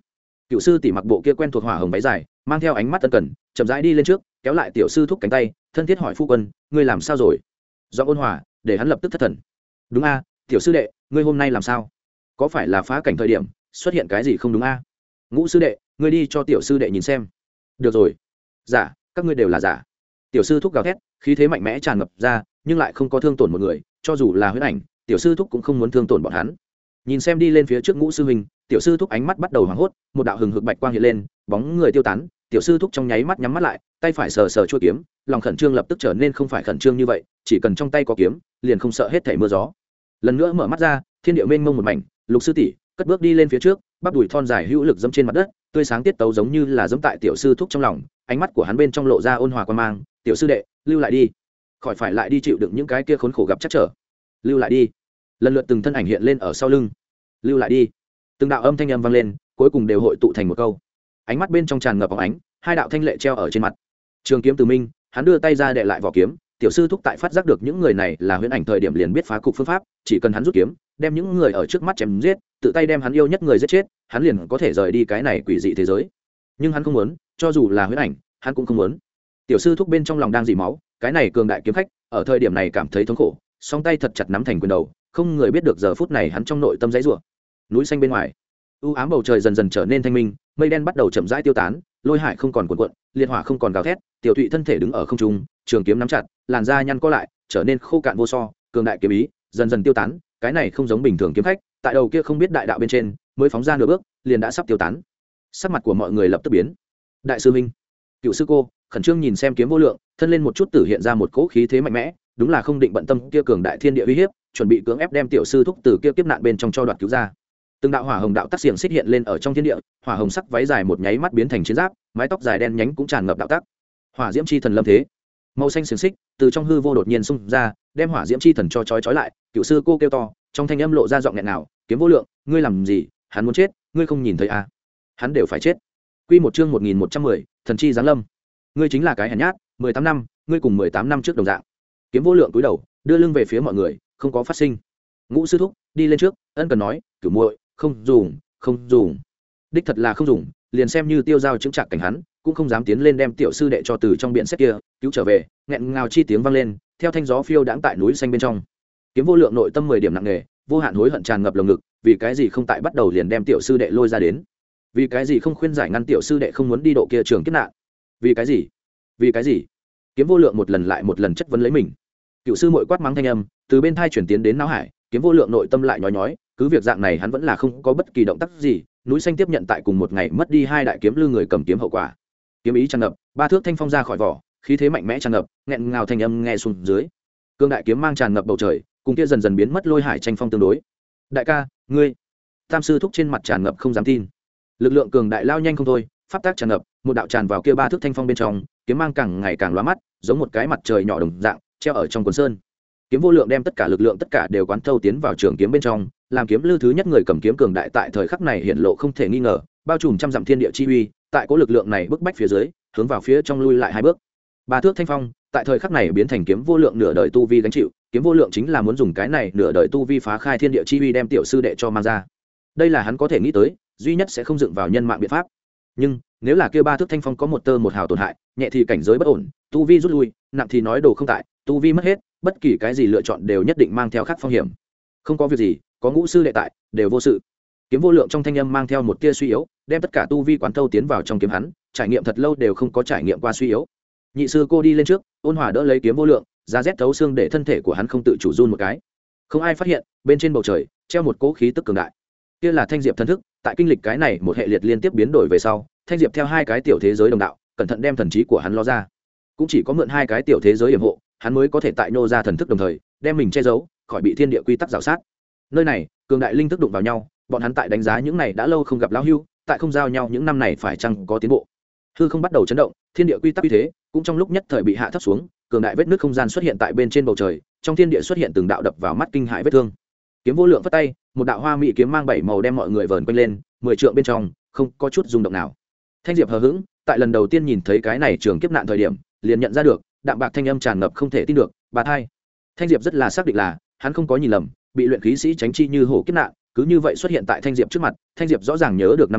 Cựu sư tỷ mặc bộ kia quen thuộc hỏa hồng váy dài, mang theo ánh mắt ân cần, chậm rãi đi lên trước, kéo lại tiểu sư thúc cánh tay, thân thiết hỏi phu quân, ngươi làm sao rồi? Do ôn hòa, để hắn lập tức thất thần. Đúng a, tiểu sư đệ, ngươi hôm nay làm sao? Có phải là phá cảnh thời điểm xuất hiện cái gì không đúng a? Ngũ sư đệ, ngươi đi cho tiểu sư đệ nhìn xem. Được rồi. Giả, các ngươi đều là giả. Tiểu sư thúc gào thét, khí thế mạnh mẽ tràn ngập ra, nhưng lại không có thương tổn một người, cho dù là huyễn ảnh, tiểu sư thúc cũng không muốn thương tổn bọn hắn. Nhìn xem đi lên phía trước Ngũ sư huynh, tiểu sư thúc ánh mắt bắt đầu hoảng hốt, một đạo hừng hực bạch quang hiện lên, bóng người tiêu tán, tiểu sư thúc trong nháy mắt nhắm mắt lại, tay phải sờ sờ chuôi kiếm, lòng khẩn trương lập tức trở nên không phải khẩn trương như vậy, chỉ cần trong tay có kiếm, liền không sợ hết thảy mưa gió. Lần nữa mở mắt ra, thiên địa mênh mông một mảnh, Lục sư tỷ cất bước đi lên phía trước, bắp đùi thon dài hữu lực dẫm trên mặt đất, tươi sáng tiết tấu giống như là dẫm tại tiểu sư thúc trong lòng, ánh mắt của hắn bên trong lộ ra ôn hòa quan mang, tiểu sư đệ, lưu lại đi, khỏi phải lại đi chịu đựng những cái kia khốn khổ gặp chắc trở, lưu lại đi. Lần lượt từng thân ảnh hiện lên ở sau lưng, lưu lại đi. Từng đạo âm thanh âm vang lên, cuối cùng đều hội tụ thành một câu. Ánh mắt bên trong tràn ngập bóng ánh, hai đạo thanh lệ treo ở trên mặt. Trường kiếm Từ Minh, hắn đưa tay ra để lại vỏ kiếm, tiểu sư thúc tại phát giác được những người này là huyễn ảnh thời điểm liền biết phá cục phương pháp, chỉ cần hắn rút kiếm, đem những người ở trước mắt chém giết, tự tay đem hắn yêu nhất người giết chết, hắn liền có thể rời đi cái này quỷ dị thế giới. Nhưng hắn không muốn, cho dù là huyễn ảnh, hắn cũng không muốn. Tiểu sư thúc bên trong lòng đang dỉ máu, cái này cường đại kiếm khách, ở thời điểm này cảm thấy thống khổ, song tay thật chặt nắm thành quyền đầu, không người biết được giờ phút này hắn trong nội tâm dãy rủa. Núi xanh bên ngoài, u ám bầu trời dần dần trở nên thanh minh, mây đen bắt đầu chậm rãi tiêu tán, lôi hải không còn cuộn cuộn, liệt hỏa không còn gào thét, tiểu thụy thân thể đứng ở không trung, trường kiếm nắm chặt, làn da nhăn co lại, trở nên khô cạn vô so, cường đại kiếm ý dần dần tiêu tán. Cái này không giống bình thường kiếm khách, tại đầu kia không biết đại đạo bên trên, mới phóng ra nửa bước, liền đã sắp tiêu tán. Sắc mặt của mọi người lập tức biến. Đại sư minh, Cựu sư cô khẩn trương nhìn xem kiếm vô lượng, thân lên một chút tử hiện ra một cỗ khí thế mạnh mẽ, đúng là không định bận tâm kia cường đại thiên địa uy hiếp, chuẩn bị cưỡng ép đem tiểu sư thúc từ kia kiếp nạn bên trong cho đoạt cứu ra. Từng đạo hỏa hồng đạo tắc xiềng xích hiện lên ở trong thiên địa, hỏa hồng sắc váy dài một nháy mắt biến thành chiến giáp, mái tóc dài đen nhánh cũng tràn ngập đạo tắc. Hỏa diễm chi thần lâm thế, màu xanh xiềng xích từ trong hư vô đột nhiên xung ra, đem hỏa diễm chi thần cho chói chói lại. Cựu sư cô kêu to, trong thanh âm lộ ra giọng nghẹn nào, kiếm vô lượng, ngươi làm gì? Hắn muốn chết, ngươi không nhìn thấy à? Hắn đều phải chết. Quy một chương một nghìn một trăm mười, thần chi giáng lâm. Ngươi chính là cái hèn nhát, mười tám năm, ngươi cùng mười tám năm trước đồng dạng. Kiếm vô lượng cúi đầu, đưa lưng về phía mọi người, không có phát sinh. Ngũ sư thúc đi lên trước, ân cần nói, cửu muội, không dùng, không dùng. Đích thật là không dùng, liền xem như tiêu giao chứng trạc cảnh hắn, cũng không dám tiến lên đem tiểu sư đệ cho từ trong biển xét kia cứu trở về. Nghẹn ngào chi tiếng vang lên, theo thanh gió phiêu đãng tại núi xanh bên trong. Kiếm vô lượng nội tâm mười điểm nặng nề, vô hạn hối hận tràn ngập lồng ngực, vì cái gì không tại bắt đầu liền đem tiểu sư đệ lôi ra đến? Vì cái gì không khuyên giải ngăn tiểu sư đệ không muốn đi độ kia trường kiếp nạn? Vì cái gì? Vì cái gì? Kiếm vô lượng một lần lại một lần chất vấn lấy mình. Cựu sư muội quát mắng thanh âm từ bên thai chuyển tiến đến não hải, kiếm vô lượng nội tâm lại nhói nhói, cứ việc dạng này hắn vẫn là không có bất kỳ động tác gì. Núi xanh tiếp nhận tại cùng một ngày mất đi hai đại kiếm lư người cầm kiếm hậu quả. Kiếm ý tràn ngập, ba thước thanh phong ra khỏi vỏ, khí thế mạnh mẽ tràn ngập, nghẹn ngào thanh âm nghe xuống dưới. Cương đại kiếm mang tràn ngập bầu trời, cùng kia dần dần biến mất lôi hải tranh phong tương đối. Đại ca, ngươi. Tam sư thúc trên mặt tràn ngập không dám tin. Lực lượng cường đại lao nhanh không thôi, pháp tác tràn ngập, một đạo tràn vào kia ba thước thanh phong bên trong, kiếm mang càng ngày càng lóa mắt, giống một cái mặt trời nhỏ đồng dạng treo ở trong quần sơn. Kiếm vô lượng đem tất cả lực lượng tất cả đều quán thâu tiến vào trường kiếm bên trong, làm kiếm lư thứ nhất người cầm kiếm cường đại tại thời khắc này hiện lộ không thể nghi ngờ, bao trùm trăm dặm thiên địa chi uy, tại cố lực lượng này bức bách phía dưới, hướng vào phía trong lui lại hai bước. Ba thước thanh phong, tại thời khắc này biến thành kiếm vô lượng nửa đời tu vi gánh chịu, kiếm vô lượng chính là muốn dùng cái này nửa đời tu vi phá khai thiên địa chi uy đem tiểu sư đệ cho mang ra. Đây là hắn có thể nghĩ tới, duy nhất sẽ không dựng vào nhân mạng biện pháp. Nhưng nếu là kia ba thước thanh phong có một tơ một hào tổn hại, nhẹ thì cảnh giới bất ổn, tu vi rút lui, nặng thì nói đồ không tại, tu vi mất hết, bất kỳ cái gì lựa chọn đều nhất định mang theo khác phong hiểm. Không có việc gì, có ngũ sư đệ tại, đều vô sự. Kiếm vô lượng trong thanh âm mang theo một tia suy yếu, đem tất cả tu vi quán thâu tiến vào trong kiếm hắn, trải nghiệm thật lâu đều không có trải nghiệm qua suy yếu. Nhị sư cô đi lên trước, ôn hòa đỡ lấy kiếm vô lượng, giá rét thấu xương để thân thể của hắn không tự chủ run một cái. Không ai phát hiện, bên trên bầu trời treo một cỗ khí tức cường đại. Kia là Thanh Diệp thần thức, tại kinh lịch cái này một hệ liệt liên tiếp biến đổi về sau, Thanh Diệp theo hai cái tiểu thế giới đồng đạo, cẩn thận đem thần trí của hắn lo ra. Cũng chỉ có mượn hai cái tiểu thế giới yểm hộ, hắn mới có thể tại nô ra thần thức đồng thời, đem mình che giấu, khỏi bị thiên địa quy tắc rào sát. Nơi này, cường đại linh thức đụng vào nhau, bọn hắn tại đánh giá những này đã lâu không gặp lão hưu, tại không giao nhau những năm này phải chăng có tiến bộ. Hư không bắt đầu chấn động, thiên địa quy tắc uy thế cũng trong lúc nhất thời bị hạ thấp xuống, cường đại vết nứt không gian xuất hiện tại bên trên bầu trời, trong thiên địa xuất hiện từng đạo đập vào mắt kinh hãi vết thương. Kiếm vô lượng phất tay, một đạo hoa mỹ kiếm mang bảy màu đem mọi người vờn quanh lên, mười trượng bên trong, không có chút rung động nào. Thanh Diệp hờ hững, tại lần đầu tiên nhìn thấy cái này trường kiếp nạn thời điểm, liền nhận ra được, đạm bạc thanh âm tràn ngập không thể tin được, bà thai. Thanh Diệp rất là xác định là, hắn không có nhìn lầm, bị luyện khí sĩ tránh chi như hổ kiếp nạn, cứ như vậy xuất hiện tại Thanh Diệp trước mặt. Thanh Diệp rõ ràng nhớ được năm đó,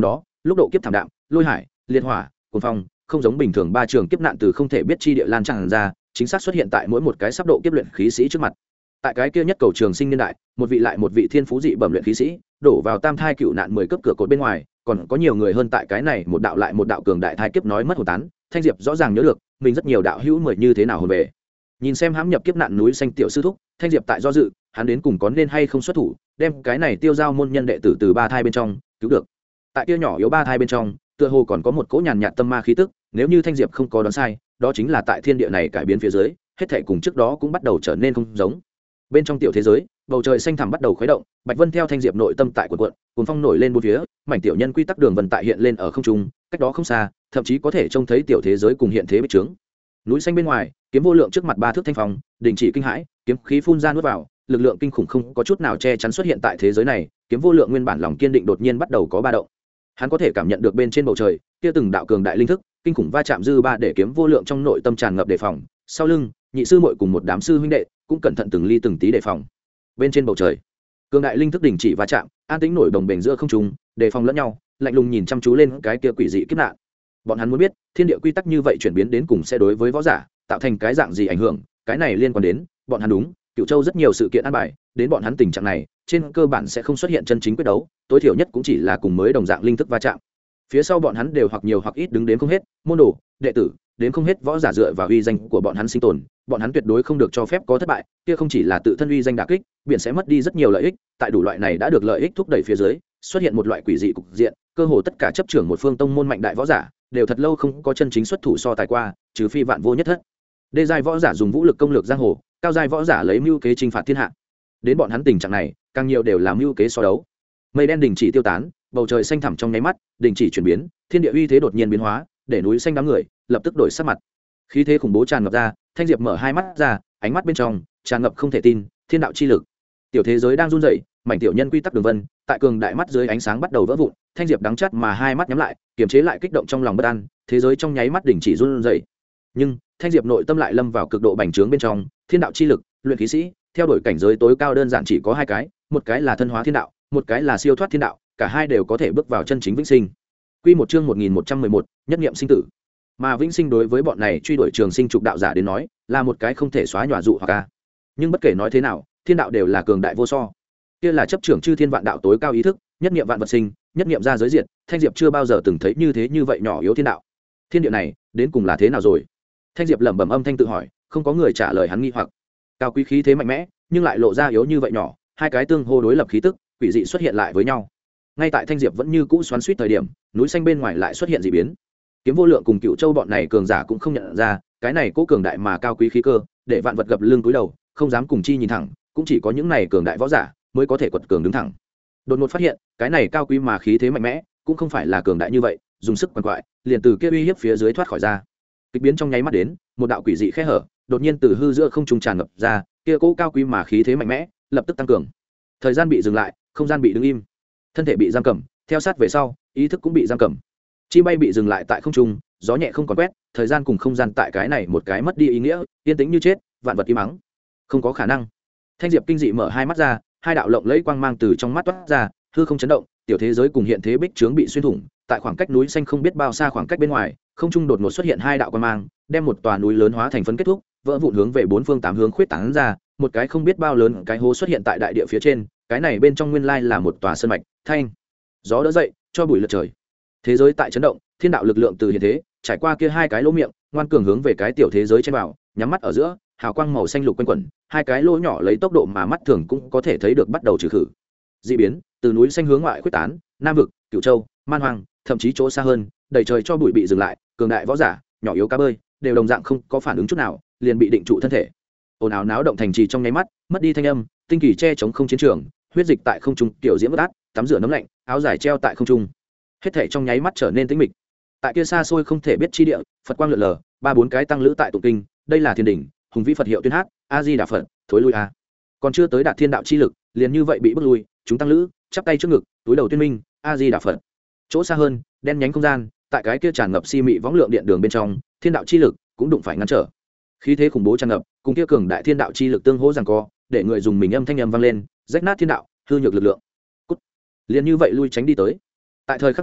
lúc độ kiếp thảm đạm, lôi hải, liệt hỏa, cuồng phong, không giống bình thường ba trường kiếp nạn từ không thể biết chi địa lan tràn ra, chính xác xuất hiện tại mỗi một cái sắp độ kiếp luyện khí sĩ trước mặt. Tại cái kia nhất cầu trường sinh niên đại, một vị lại một vị thiên phú dị bẩm luyện khí sĩ, đổ vào tam thai cựu nạn mười cấp cửa cột bên ngoài, còn có nhiều người hơn tại cái này một đạo lại một đạo cường đại thai kiếp nói mất hồn tán. Thanh Diệp rõ ràng nhớ được, mình rất nhiều đạo hữu mười như thế nào hồn về. Nhìn xem hãm nhập kiếp nạn núi xanh tiểu sư thúc, Thanh Diệp tại do dự, hắn đến cùng có nên hay không xuất thủ, đem cái này tiêu giao môn nhân đệ tử từ ba thai bên trong cứu được. Tại kia nhỏ yếu ba thai bên trong, tựa hồ còn có một cỗ nhàn nhạt tâm ma khí tức, nếu như Thanh Diệp không có đoán sai, đó chính là tại thiên địa này cải biến phía dưới, hết thảy cùng trước đó cũng bắt đầu trở nên không giống. Bên trong tiểu thế giới, bầu trời xanh thẳm bắt đầu khuấy động, Bạch Vân theo Thanh Diệp nội tâm tại cuộn cuộn, cuồng phong nổi lên bốn phía, mảnh tiểu nhân quy tắc đường vân tại hiện lên ở không trung, cách đó không xa, thậm chí có thể trông thấy tiểu thế giới cùng hiện thế bích trướng. Núi xanh bên ngoài, kiếm vô lượng trước mặt ba thước thanh phong, đình chỉ kinh hãi, kiếm khí phun ra nuốt vào, lực lượng kinh khủng không có chút nào che chắn xuất hiện tại thế giới này, kiếm vô lượng nguyên bản lòng kiên định đột nhiên bắt đầu có ba động. Hắn có thể cảm nhận được bên trên bầu trời, kia từng đạo cường đại linh thức, kinh khủng va chạm dư ba để kiếm vô lượng trong nội tâm tràn ngập đề phòng, sau lưng, nhị sư muội cùng một đám sư huynh đệ cũng cẩn thận từng ly từng tí đề phòng. Bên trên bầu trời, cường đại linh thức đình chỉ va chạm, an tĩnh nổi đồng bền giữa không trung, đề phòng lẫn nhau, lạnh lùng nhìn chăm chú lên cái kia quỷ dị kiếp nạn. Bọn hắn muốn biết, thiên địa quy tắc như vậy chuyển biến đến cùng sẽ đối với võ giả tạo thành cái dạng gì ảnh hưởng, cái này liên quan đến bọn hắn đúng, Cửu Châu rất nhiều sự kiện an bài, đến bọn hắn tình trạng này, trên cơ bản sẽ không xuất hiện chân chính quyết đấu, tối thiểu nhất cũng chỉ là cùng mới đồng dạng linh thức va chạm. Phía sau bọn hắn đều hoặc nhiều hoặc ít đứng đến không hết, môn đồ, đệ tử, đến không hết võ giả dựa vào uy danh của bọn hắn sinh tồn, bọn hắn tuyệt đối không được cho phép có thất bại, kia không chỉ là tự thân uy danh đả kích, biển sẽ mất đi rất nhiều lợi ích, tại đủ loại này đã được lợi ích thúc đẩy phía dưới, xuất hiện một loại quỷ dị cục diện, cơ hồ tất cả chấp trưởng một phương tông môn mạnh đại võ giả, đều thật lâu không có chân chính xuất thủ so tài qua, trừ phi vạn vô nhất thất. Đê giai võ giả dùng vũ lực công lược giang hồ, cao giai võ giả lấy mưu kế chinh phạt thiên hạ. Đến bọn hắn tình trạng này, càng nhiều đều là mưu kế so đấu. Mây đen đình chỉ tiêu tán, bầu trời xanh thẳm trong nháy mắt, đình chỉ chuyển biến, thiên địa uy thế đột nhiên biến hóa, để núi xanh đám người lập tức đổi sắc mặt. Khí thế khủng bố tràn ngập ra, Thanh Diệp mở hai mắt ra, ánh mắt bên trong tràn ngập không thể tin, thiên đạo chi lực. Tiểu thế giới đang run rẩy, mảnh tiểu nhân quy tắc đường vân, tại cường đại mắt dưới ánh sáng bắt đầu vỡ vụn, Thanh Diệp đắng chát mà hai mắt nhắm lại, kiềm chế lại kích động trong lòng bất an, thế giới trong nháy mắt đình chỉ run rẩy. Nhưng Thanh Diệp nội tâm lại lâm vào cực độ bành trướng bên trong, thiên đạo chi lực, luyện khí sĩ, theo đuổi cảnh giới tối cao đơn giản chỉ có hai cái, một cái là thân hóa thiên đạo, một cái là siêu thoát thiên đạo, cả hai đều có thể bước vào chân chính vĩnh sinh. Quy một chương một nghìn một trăm mười một, nhất niệm sinh tử. Mà vĩnh sinh đối với bọn này truy đuổi trường sinh trục đạo giả đến nói, là một cái không thể xóa nhòa dụ hoặc ca. Nhưng bất kể nói thế nào, thiên đạo đều là cường đại vô so. Kia là chấp trưởng chư thiên vạn đạo tối cao ý thức, nhất niệm vạn vật sinh, nhất niệm ra giới diệt, Thanh Diệp chưa bao giờ từng thấy như thế như vậy nhỏ yếu thiên đạo. Thiên địa này, đến cùng là thế nào rồi? Thanh Diệp lẩm bẩm âm thanh tự hỏi, không có người trả lời hắn nghi hoặc. Cao quý khí thế mạnh mẽ, nhưng lại lộ ra yếu như vậy nhỏ, hai cái tương hô đối lập khí tức, quỷ dị xuất hiện lại với nhau. Ngay tại Thanh Diệp vẫn như cũ xoắn xuýt thời điểm, núi xanh bên ngoài lại xuất hiện dị biến. Kiếm vô lượng cùng Cựu Châu bọn này cường giả cũng không nhận ra, cái này cố cường đại mà cao quý khí cơ, để vạn vật gập lưng cúi đầu, không dám cùng chi nhìn thẳng, cũng chỉ có những này cường đại võ giả mới có thể quật cường đứng thẳng. Đột ngột phát hiện, cái này cao quý mà khí thế mạnh mẽ, cũng không phải là cường đại như vậy, dùng sức quằn quại, liền từ kia uy hiếp phía dưới thoát khỏi ra. Kịch biến trong nháy mắt đến, một đạo quỷ dị khe hở, đột nhiên từ hư giữa không trung tràn ngập ra, kia cố cao quý mà khí thế mạnh mẽ, lập tức tăng cường. Thời gian bị dừng lại, không gian bị đứng im, thân thể bị giam cầm, theo sát về sau, ý thức cũng bị giam cầm. Chim bay bị dừng lại tại không trung, gió nhẹ không còn quét, thời gian cùng không gian tại cái này một cái mất đi ý nghĩa, yên tĩnh như chết, vạn vật im mắng. Không có khả năng. Thanh Diệp kinh dị mở hai mắt ra, hai đạo lộng lẫy quang mang từ trong mắt toát ra, hư không chấn động, tiểu thế giới cùng hiện thế bích trướng bị xuyên thủng, tại khoảng cách núi xanh không biết bao xa khoảng cách bên ngoài, không trung đột ngột xuất hiện hai đạo quang mang, đem một tòa núi lớn hóa thành phấn kết thúc, vỡ vụn hướng về bốn phương tám hướng khuyết tán ra, một cái không biết bao lớn cái hố xuất hiện tại đại địa phía trên, cái này bên trong nguyên lai là một tòa sơn mạch, thanh gió đỡ dậy, cho bụi lượn trời. Thế giới tại chấn động, thiên đạo lực lượng từ hiện thế, trải qua kia hai cái lỗ miệng, ngoan cường hướng về cái tiểu thế giới trên vào, nhắm mắt ở giữa, hào quang màu xanh lục quanh quẩn, hai cái lỗ nhỏ lấy tốc độ mà mắt thường cũng có thể thấy được bắt đầu trừ khử. Dị biến, từ núi xanh hướng ngoại quyết tán, Nam vực, Cửu Châu, Man Hoang, thậm chí chỗ xa hơn, đầy trời cho bụi bị dừng lại, cường đại võ giả, nhỏ yếu cá bơi, đều đồng dạng không có phản ứng chút nào, liền bị định trụ thân thể. Ồn ào náo động thành trì trong nháy mắt, mất đi thanh âm, tinh kỳ che chống không chiến trường, huyết dịch tại không trung tiểu diễm bất át, tắm rửa nấm lạnh, áo dài treo tại không trung. Hết thảy trong nháy mắt trở nên tĩnh mịch. Tại kia xa xôi không thể biết chi địa, Phật quang lượn lờ, ba bốn cái tăng lữ tại tụng kinh, đây là thiên đỉnh, hùng vĩ Phật hiệu tuyên hát, A Di Đà Phật, thối lui a. Còn chưa tới đạt thiên đạo chi lực, liền như vậy bị bước lui, chúng tăng lữ chắp tay trước ngực, túi đầu tuyên minh, A Di Đà Phật. Chỗ xa hơn, đen nhánh không gian, tại cái kia tràn ngập si mị võng lượng điện đường bên trong, thiên đạo chi lực cũng đụng phải ngăn trở. Khí thế khủng bố tràn ngập, cùng kia cường đại thiên đạo chi lực tương hỗ giằng co, để người dùng mình âm thanh âm vang lên, rách nát thiên đạo, hư nhược lực lượng. Cút. Liền như vậy lui tránh đi tới. Tại thời khắc này,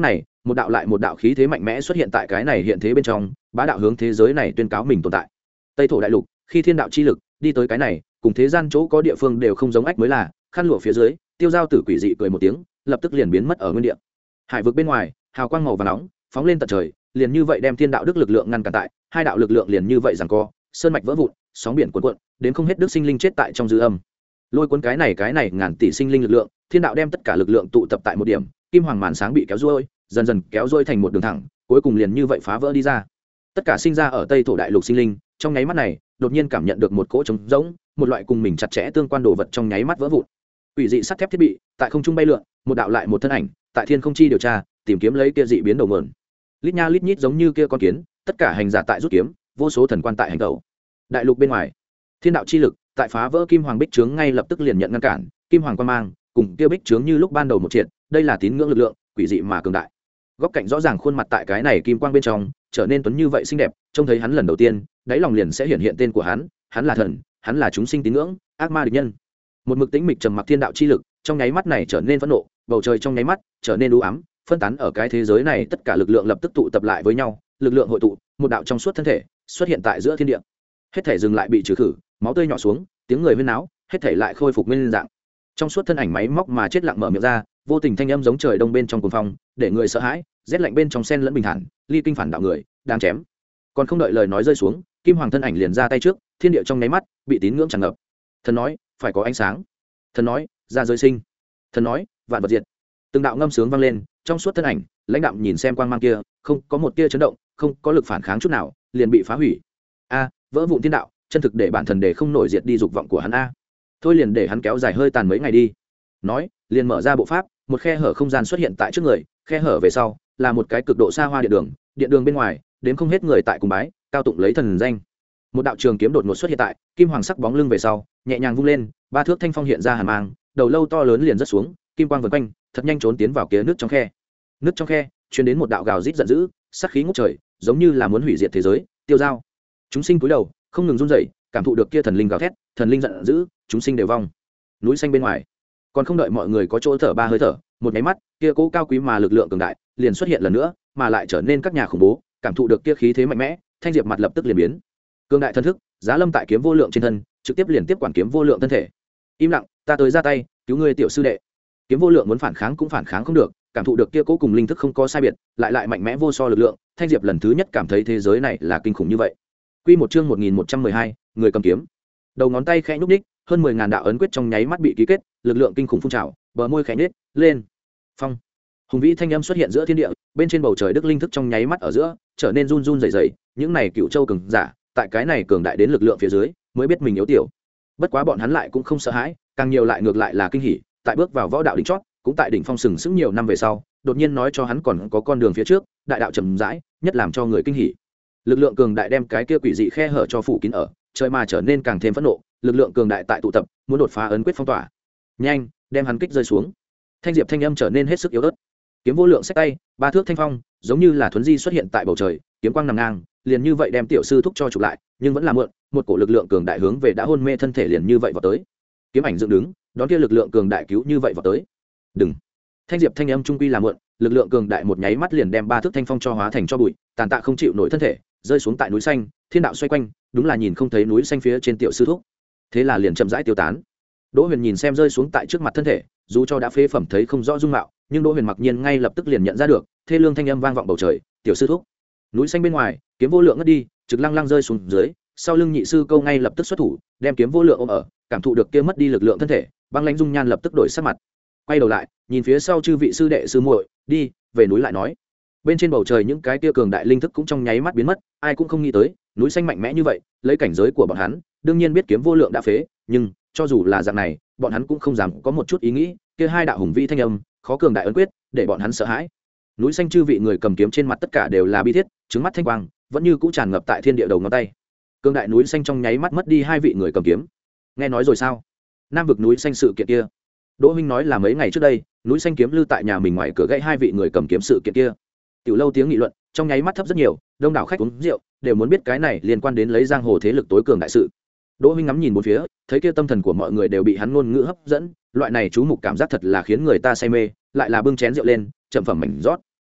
một đạo lại một đạo khí thế mạnh mẽ xuất hiện tại cái này hiện thế bên trong, bá đạo hướng thế giới này tuyên cáo mình tồn tại. Tây thổ đại lục, khi thiên đạo chi lực đi tới cái này, cùng thế gian chỗ có địa phương đều không giống ách mới là, khăn lụa phía dưới, tiêu giao tử quỷ dị cười một tiếng, lập tức liền biến mất ở nguyên địa. Hải vực bên ngoài, hào quang màu vàng nóng phóng lên tận trời, liền như vậy đem thiên đạo đức lực lượng ngăn cản tại, hai đạo lực lượng liền như vậy giằng co, sơn mạch vỡ vụn, sóng biển cuộn cuộn, đến không hết đức sinh linh chết tại trong dư âm. Lôi cuốn cái này cái này ngàn tỷ sinh linh lực lượng, thiên đạo đem tất cả lực lượng tụ tập tại một điểm, kim hoàng màn sáng bị kéo ruôi, dần dần kéo ruôi thành một đường thẳng, cuối cùng liền như vậy phá vỡ đi ra. Tất cả sinh ra ở Tây thổ đại lục sinh linh, trong nháy mắt này, đột nhiên cảm nhận được một cỗ trống rỗng, một loại cùng mình chặt chẽ tương quan đồ vật trong nháy mắt vỡ vụn. Quỷ dị sắt thép thiết bị, tại không trung bay lượn, một đạo lại một thân ảnh, tại thiên không chi điều tra, tìm kiếm lấy kia dị biến đầu nguồn. Lít nha lít nhít giống như kia con kiến, tất cả hành giả tại rút kiếm, vô số thần quan tại hành tẩu. Đại lục bên ngoài, thiên đạo chi lực, tại phá vỡ kim hoàng bích trướng ngay lập tức liền nhận ngăn cản, kim hoàng quan mang, cùng kia bích trướng như lúc ban đầu một triệt, đây là tín ngưỡng lực lượng, quỷ dị mà cường đại. Góc cạnh rõ ràng khuôn mặt tại cái này kim quang bên trong, trở nên tuấn như vậy xinh đẹp, trông thấy hắn lần đầu tiên, đáy lòng liền sẽ hiện hiện tên của hắn, hắn là thần, hắn là chúng sinh tín ngưỡng, ác ma địch nhân. Một mực tĩnh mịch trầm mặc thiên đạo chi lực, trong nháy mắt này trở nên phẫn nộ, bầu trời trong nháy mắt trở nên u ám, phân tán ở cái thế giới này tất cả lực lượng lập tức tụ tập lại với nhau, lực lượng hội tụ, một đạo trong suốt thân thể xuất hiện tại giữa thiên địa. Hết thể dừng lại bị trừ khử, máu tươi nhỏ xuống, tiếng người huyên náo, hết thể lại khôi phục nguyên dạng. Trong suốt thân ảnh máy móc mà chết lặng mở miệng ra, vô tình thanh âm giống trời đông bên trong cuồng phong, để người sợ hãi, rét lạnh bên trong sen lẫn bình thản, ly kinh phản đạo người, đang chém. Còn không đợi lời nói rơi xuống, kim hoàng thân ảnh liền ra tay trước, thiên địa trong nháy mắt bị tín ngưỡng tràn ngập. Thần nói, phải có ánh sáng. Thần nói, ra giới sinh. Thần nói, vạn vật diệt. Từng đạo ngâm sướng vang lên, trong suốt thân ảnh, lãnh đạm nhìn xem quang mang kia, không có một tia chấn động, không có lực phản kháng chút nào, liền bị phá hủy. A, vỡ vụn thiên đạo, chân thực để bản thần để không nổi diệt đi dục vọng của hắn a. Thôi liền để hắn kéo dài hơi tàn mấy ngày đi. Nói, liền mở ra bộ pháp, một khe hở không gian xuất hiện tại trước người, khe hở về sau là một cái cực độ xa hoa điện đường, điện đường bên ngoài đến không hết người tại cùng bái, cao tụng lấy thần danh. Một đạo trường kiếm đột ngột xuất hiện tại, kim hoàng sắc bóng lưng về sau, nhẹ nhàng vung lên, ba thước thanh phong hiện ra hàn mang, đầu lâu to lớn liền rất xuống, kim quang vần quanh, thật nhanh trốn tiến vào kia nước trong khe. Nước trong khe truyền đến một đạo gào rít giận dữ, sát khí ngút trời, giống như là muốn hủy diệt thế giới, tiêu dao. Chúng sinh cúi đầu, không ngừng run rẩy, cảm thụ được kia thần linh gào thét, thần linh giận dữ, chúng sinh đều vong. Núi xanh bên ngoài, còn không đợi mọi người có chỗ thở ba hơi thở, một cái mắt, kia cố cao quý mà lực lượng cường đại liền xuất hiện lần nữa, mà lại trở nên các nhà khủng bố, cảm thụ được kia khí thế mạnh mẽ, thanh diệp mặt lập tức liền biến. Cường đại thân thức, giá lâm tại kiếm vô lượng trên thân, trực tiếp liền tiếp quản kiếm vô lượng thân thể. Im lặng, ta tới ra tay, cứu ngươi tiểu sư đệ. Kiếm vô lượng muốn phản kháng cũng phản kháng không được, cảm thụ được kia cố cùng linh thức không có sai biệt, lại lại mạnh mẽ vô so lực lượng, thanh diệp lần thứ nhất cảm thấy thế giới này là kinh khủng như vậy. Quy một chương một nghìn một trăm mười hai, người cầm kiếm. Đầu ngón tay khẽ nhúc nhích, hơn mười ngàn đạo ấn quyết trong nháy mắt bị ký kết, lực lượng kinh khủng phun trào, bờ môi khẽ nhếch lên. Phong. Hùng vĩ thanh âm xuất hiện giữa thiên địa, bên trên bầu trời đức linh thức trong nháy mắt ở giữa, trở nên run run rẩy rẩy, những này cựu châu cường giả, tại cái này cường đại đến lực lượng phía dưới, mới biết mình yếu tiểu. Bất quá bọn hắn lại cũng không sợ hãi, càng nhiều lại ngược lại là kinh hỉ, tại bước vào võ đạo đỉnh chót, cũng tại đỉnh phong sừng sững nhiều năm về sau, đột nhiên nói cho hắn còn có con đường phía trước, đại đạo chậm rãi, nhất làm cho người kinh hỉ. Lực lượng cường đại đem cái kia quỷ dị khe hở cho phủ kín ở, trời mà trở nên càng thêm phẫn nộ, lực lượng cường đại tại tụ tập, muốn đột phá ấn quyết phong tỏa. Nhanh, đem hắn kích rơi xuống. Thanh diệp thanh âm trở nên hết sức yếu ớt. Kiếm vô lượng xách tay, ba thước thanh phong, giống như là thuấn di xuất hiện tại bầu trời, kiếm quang nằm ngang, liền như vậy đem tiểu sư thúc cho chụp lại, nhưng vẫn là mượn, một cổ lực lượng cường đại hướng về đã hôn mê thân thể liền như vậy vào tới. Kiếm ảnh dựng đứng, đón kia lực lượng cường đại cứu như vậy vào tới. Đừng. Thanh diệp thanh âm trung quy là mượn, lực lượng cường đại một nháy mắt liền đem ba thước thanh phong cho hóa thành cho bụi, tàn tạ không chịu nổi thân thể, rơi xuống tại núi xanh, thiên đạo xoay quanh, đúng là nhìn không thấy núi xanh phía trên tiểu sư thúc. Thế là liền chậm rãi tiêu tán. Đỗ Huyền nhìn xem rơi xuống tại trước mặt thân thể, dù cho đã phế phẩm thấy không rõ dung mạo, nhưng Đỗ Huyền mặc nhiên ngay lập tức liền nhận ra được, thê lương thanh âm vang vọng bầu trời, tiểu sư thúc. Núi xanh bên ngoài, kiếm vô lượng ngất đi, trực lăng lăng rơi xuống dưới, sau lưng nhị sư câu ngay lập tức xuất thủ, đem kiếm vô lượng ôm ở, cảm thụ được kia mất đi lực lượng thân thể, băng lãnh dung nhan lập tức đổi sắc mặt. Quay đầu lại, nhìn phía sau chư vị sư đệ sư muội, đi, về núi lại nói. Bên trên bầu trời những cái kia cường đại linh thức cũng trong nháy mắt biến mất, ai cũng không nghĩ tới, núi xanh mạnh mẽ như vậy, lấy cảnh giới của bọn hắn, đương nhiên biết kiếm vô lượng đã phế, nhưng cho dù là dạng này, bọn hắn cũng không dám có một chút ý nghĩ, kia hai đạo hùng vĩ thanh âm, khó cường đại ấn quyết, để bọn hắn sợ hãi. Núi xanh chư vị người cầm kiếm trên mặt tất cả đều là bi thiết, trứng mắt thanh quang, vẫn như cũ tràn ngập tại thiên địa đầu ngón tay. Cường đại núi xanh trong nháy mắt mất đi hai vị người cầm kiếm. Nghe nói rồi sao? Nam vực núi xanh sự kiện kia. Đỗ Minh nói là mấy ngày trước đây, núi xanh kiếm lưu tại nhà mình ngoài cửa gãy hai vị người cầm kiếm sự kiện kia. Tiểu lâu tiếng nghị luận, trong nháy mắt thấp rất nhiều, đông đảo khách uống rượu, đều muốn biết cái này liên quan đến lấy giang hồ thế lực tối cường đại sự. Đỗ Minh ngắm nhìn bốn phía, thấy kia tâm thần của mọi người đều bị hắn ngôn ngữ hấp dẫn, loại này chú mục cảm giác thật là khiến người ta say mê, lại là bưng chén rượu lên, chậm phẩm mảnh rót.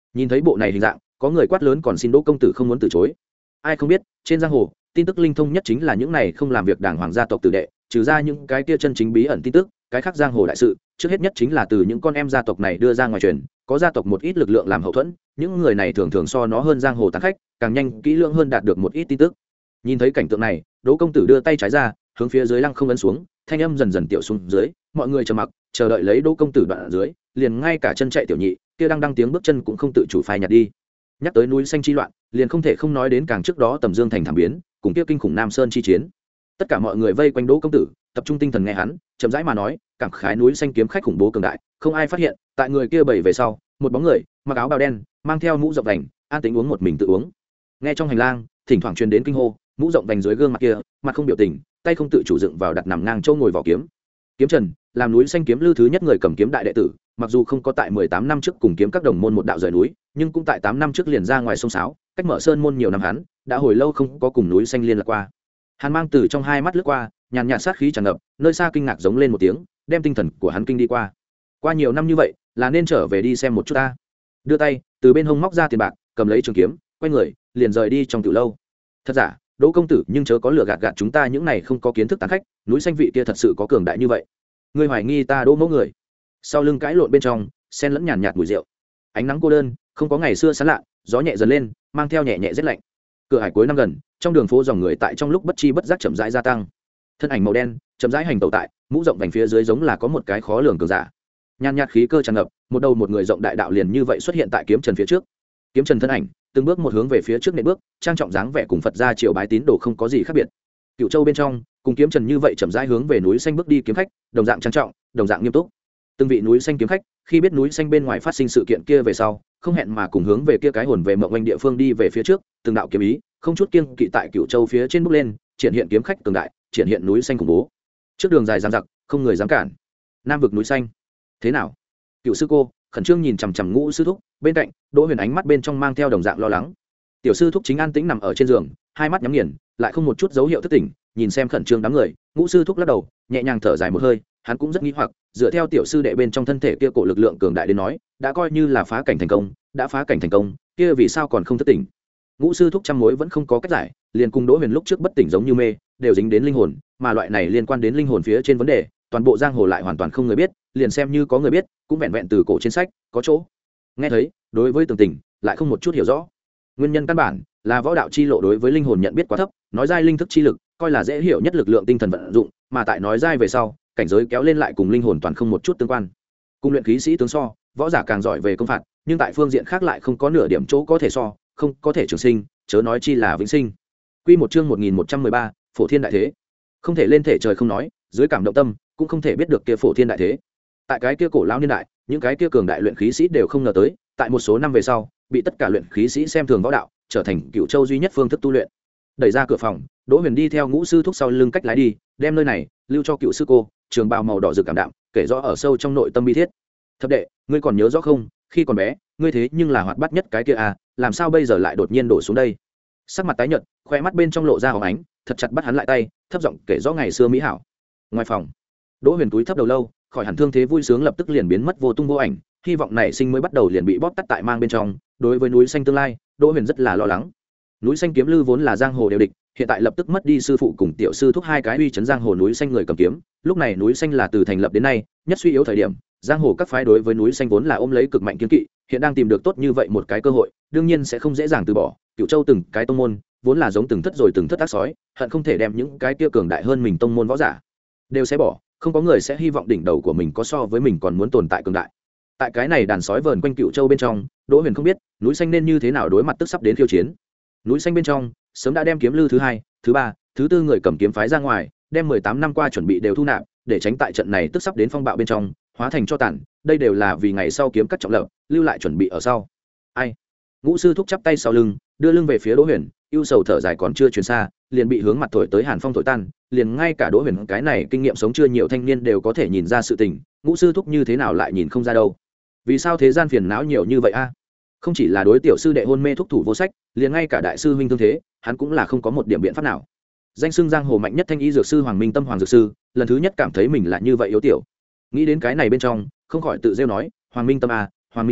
Nhìn thấy bộ này hình dạng, có người quát lớn còn xin Đỗ công tử không muốn từ chối. Ai không biết, trên giang hồ, tin tức linh thông nhất chính là những này không làm việc đảng hoàng gia tộc tử đệ, trừ ra những cái kia chân chính bí ẩn tin tức, cái khác giang hồ đại sự, trước hết nhất chính là từ những con em gia tộc này đưa ra ngoài truyền, có gia tộc một ít lực lượng làm hậu thuẫn, những người này thường thường so nó hơn giang hồ tán khách, càng nhanh, kỹ lưỡng hơn đạt được một ít tin tức. Nhìn thấy cảnh tượng này, Đỗ công tử đưa tay trái ra, hướng phía dưới lăng không ấn xuống, thanh âm dần dần tiểu xuống dưới, mọi người trầm mặc, chờ đợi lấy Đỗ công tử đoạn ở dưới, liền ngay cả chân chạy tiểu nhị, kia đang đăng tiếng bước chân cũng không tự chủ phai nhạt đi. Nhắc tới núi xanh chi loạn, liền không thể không nói đến càng trước đó Tầm Dương thành thảm biến, cùng kia kinh khủng Nam Sơn chi chiến. Tất cả mọi người vây quanh Đỗ công tử, tập trung tinh thần nghe hắn, chậm rãi mà nói, cảm khái núi xanh kiếm khách khủng bố cường đại, không ai phát hiện, tại người kia bảy về sau, một bóng người, mặc áo bào đen, mang theo mũ rộng vành, an tĩnh uống một mình tự uống. Nghe trong hành lang, thỉnh thoảng truyền đến kinh hô, mũ rộng vành dưới gương mặt kia, mặt không biểu tình, tay không tự chủ dựng vào đặt nằm ngang châu ngồi vỏ kiếm. Kiếm Trần, làm núi xanh kiếm lư thứ nhất người cầm kiếm đại đệ tử, mặc dù không có tại mười tám năm trước cùng kiếm các đồng môn một đạo rời núi, nhưng cũng tại tám năm trước liền ra ngoài sông sáo, cách mở sơn môn nhiều năm hắn, đã hồi lâu không có cùng núi xanh liên lạc qua. Hàn mang từ trong hai mắt lướt qua, nhàn nhạt sát khí tràn ngập, nơi xa kinh ngạc giống lên một tiếng, đem tinh thần của hắn kinh đi qua. Qua nhiều năm như vậy, là nên trở về đi xem một chút ta. Đưa tay, từ bên hông móc ra tiền bạc, cầm lấy trường kiếm, quay người, liền rời đi trong tiểu lâu. Thật giả, Đỗ công tử, nhưng chớ có lừa gạt gạt chúng ta những này không có kiến thức tán khách, núi xanh vị kia thật sự có cường đại như vậy. Ngươi hoài nghi ta Đỗ mẫu người. Sau lưng cãi lộn bên trong, xen lẫn nhàn nhạt mùi rượu. Ánh nắng cô đơn, không có ngày xưa sáng lạ, gió nhẹ dần lên, mang theo nhẹ nhẹ rét lạnh. Cửa hải cuối năm gần, trong đường phố dòng người tại trong lúc bất chi bất giác chậm rãi gia tăng. Thân ảnh màu đen, chậm rãi hành tẩu tại, mũ rộng vành phía dưới giống là có một cái khó lường cường giả. Nhàn nhạt khí cơ tràn ngập, một đầu một người rộng đại đạo liền như vậy xuất hiện tại kiếm trần phía trước. Kiếm trần thân ảnh, từng bước một hướng về phía trước nện bước, trang trọng dáng vẻ cùng Phật gia triều bái tín đồ không có gì khác biệt. Cựu Châu bên trong, cùng kiếm trần như vậy chậm rãi hướng về núi xanh bước đi kiếm khách, đồng dạng trang trọng, đồng dạng nghiêm túc. Từng vị núi xanh kiếm khách, khi biết núi xanh bên ngoài phát sinh sự kiện kia về sau, không hẹn mà cùng hướng về kia cái hồn về mộng anh địa phương đi về phía trước, từng đạo kiếm ý, không chút kiêng kỵ tại Cựu Châu phía trên bước lên, triển hiện kiếm khách cường đại, triển hiện núi xanh khủng bố. Trước đường dài dằng dặc, không người dám cản. Nam vực núi xanh. Thế nào? Cựu sư cô khẩn trương nhìn chằm chằm Ngũ sư thúc, bên cạnh, Đỗ Huyền ánh mắt bên trong mang theo đồng dạng lo lắng. Tiểu sư thúc chính an tĩnh nằm ở trên giường, hai mắt nhắm nghiền, lại không một chút dấu hiệu thức tỉnh, nhìn xem khẩn trương đám người, Ngũ sư thúc lắc đầu, nhẹ nhàng thở dài một hơi, hắn cũng rất nghi hoặc, dựa theo tiểu sư đệ bên trong thân thể kia cổ lực lượng cường đại đến nói, đã coi như là phá cảnh thành công, đã phá cảnh thành công, kia vì sao còn không thức tỉnh? Ngũ sư thúc trăm mối vẫn không có cách giải, liền cùng Đỗ Huyền lúc trước bất tỉnh giống như mê, đều dính đến linh hồn, mà loại này liên quan đến linh hồn phía trên vấn đề, toàn bộ giang hồ lại hoàn toàn không người biết, liền xem như có người biết, cũng vẹn vẹn từ cổ trên sách, có chỗ nghe thấy, đối với tường tình, lại không một chút hiểu rõ. Nguyên nhân căn bản là võ đạo chi lộ đối với linh hồn nhận biết quá thấp, nói dai linh thức chi lực, coi là dễ hiểu nhất lực lượng tinh thần vận dụng, mà tại nói dai về sau, cảnh giới kéo lên lại cùng linh hồn toàn không một chút tương quan. Cùng luyện khí sĩ tướng so, võ giả càng giỏi về công phạt, nhưng tại phương diện khác lại không có nửa điểm chỗ có thể so, không có thể trường sinh, chớ nói chi là vĩnh sinh. Quy một chương một nghìn một trăm mười ba, Phổ Thiên đại thế. Không thể lên thể trời không nói, dưới cảm động tâm, cũng không thể biết được kia Phổ Thiên đại thế. Tại cái kia cổ lão niên đại, những cái kia cường đại luyện khí sĩ đều không ngờ tới, tại một số năm về sau, bị tất cả luyện khí sĩ xem thường võ đạo, trở thành Cựu Châu duy nhất phương thức tu luyện. Đẩy ra cửa phòng, Đỗ Huyền đi theo Ngũ sư thúc sau lưng cách lái đi, đem nơi này lưu cho cựu sư cô, trường bào màu đỏ rực cảm đạm, kể rõ ở sâu trong nội tâm bi thiết. Thập đệ, ngươi còn nhớ rõ không, khi còn bé, ngươi thế nhưng là hoạt bát nhất cái kia à, làm sao bây giờ lại đột nhiên đổ xuống đây? Sắc mặt tái nhợt, khoe mắt bên trong lộ ra hồng ánh, thật chặt bắt hắn lại tay, thấp giọng kể rõ ngày xưa mỹ hảo. Ngoài phòng, Đỗ Huyền túi thấp đầu lâu, khỏi hẳn thương thế vui sướng lập tức liền biến mất vô tung vô ảnh, hy vọng này sinh mới bắt đầu liền bị bóp tắt tại mang bên trong. Đối với núi xanh tương lai, Đỗ Huyền rất là lo lắng. Núi xanh kiếm lư vốn là giang hồ đều địch, hiện tại lập tức mất đi sư phụ cùng tiểu sư thúc hai cái uy chấn giang hồ núi xanh người cầm kiếm. Lúc này núi xanh là từ thành lập đến nay nhất suy yếu thời điểm, giang hồ các phái đối với núi xanh vốn là ôm lấy cực mạnh kiên kỵ, hiện đang tìm được tốt như vậy một cái cơ hội, đương nhiên sẽ không dễ dàng từ bỏ. Cựu Châu từng cái tông môn vốn là giống từng thất rồi từng thất ác sói, hận không thể đem những cái kia cường đại hơn mình tông môn võ giả đều sẽ bỏ, không có người sẽ hy vọng đỉnh đầu của mình có so với mình còn muốn tồn tại cường đại. Tại cái này đàn sói vờn quanh Cựu Châu bên trong, Đỗ Huyền không biết núi xanh nên như thế nào đối mặt tức sắp đến khiêu chiến. Núi xanh bên trong sớm đã đem kiếm lư thứ hai, thứ ba, thứ tư người cầm kiếm phái ra ngoài, đem mười tám năm qua chuẩn bị đều thu nạp, để tránh tại trận này tức sắp đến phong bạo bên trong hóa thành cho tàn. Đây đều là vì ngày sau kiếm cắt trọng lập, lưu lại chuẩn bị ở sau. Ai? Ngũ sư thúc chắp tay sau lưng, đưa lưng về phía Đỗ Huyền, ưu sầu thở dài còn chưa truyền xa, liền bị hướng mặt thổi tới hàn phong thổi tan, liền ngay cả Đỗ Huyền cái này kinh nghiệm sống chưa nhiều thanh niên đều có thể nhìn ra sự tình, Ngũ sư thúc như thế nào lại nhìn không ra đâu? Vì sao thế gian phiền não nhiều như vậy a? Không chỉ là đối tiểu sư đệ hôn mê thúc thủ vô sách, liền ngay cả đại sư huynh thương thế, hắn cũng là không có một điểm biện pháp nào. Danh xưng giang hồ mạnh nhất thanh y dược sư Hoàng Minh Tâm Hoàng dược sư, lần thứ nhất cảm thấy mình là như vậy yếu tiểu. Nghĩ đến cái này bên trong, không khỏi tự rêu nói, Hoàng Minh Tâm à, Hoàng Minh Tâm,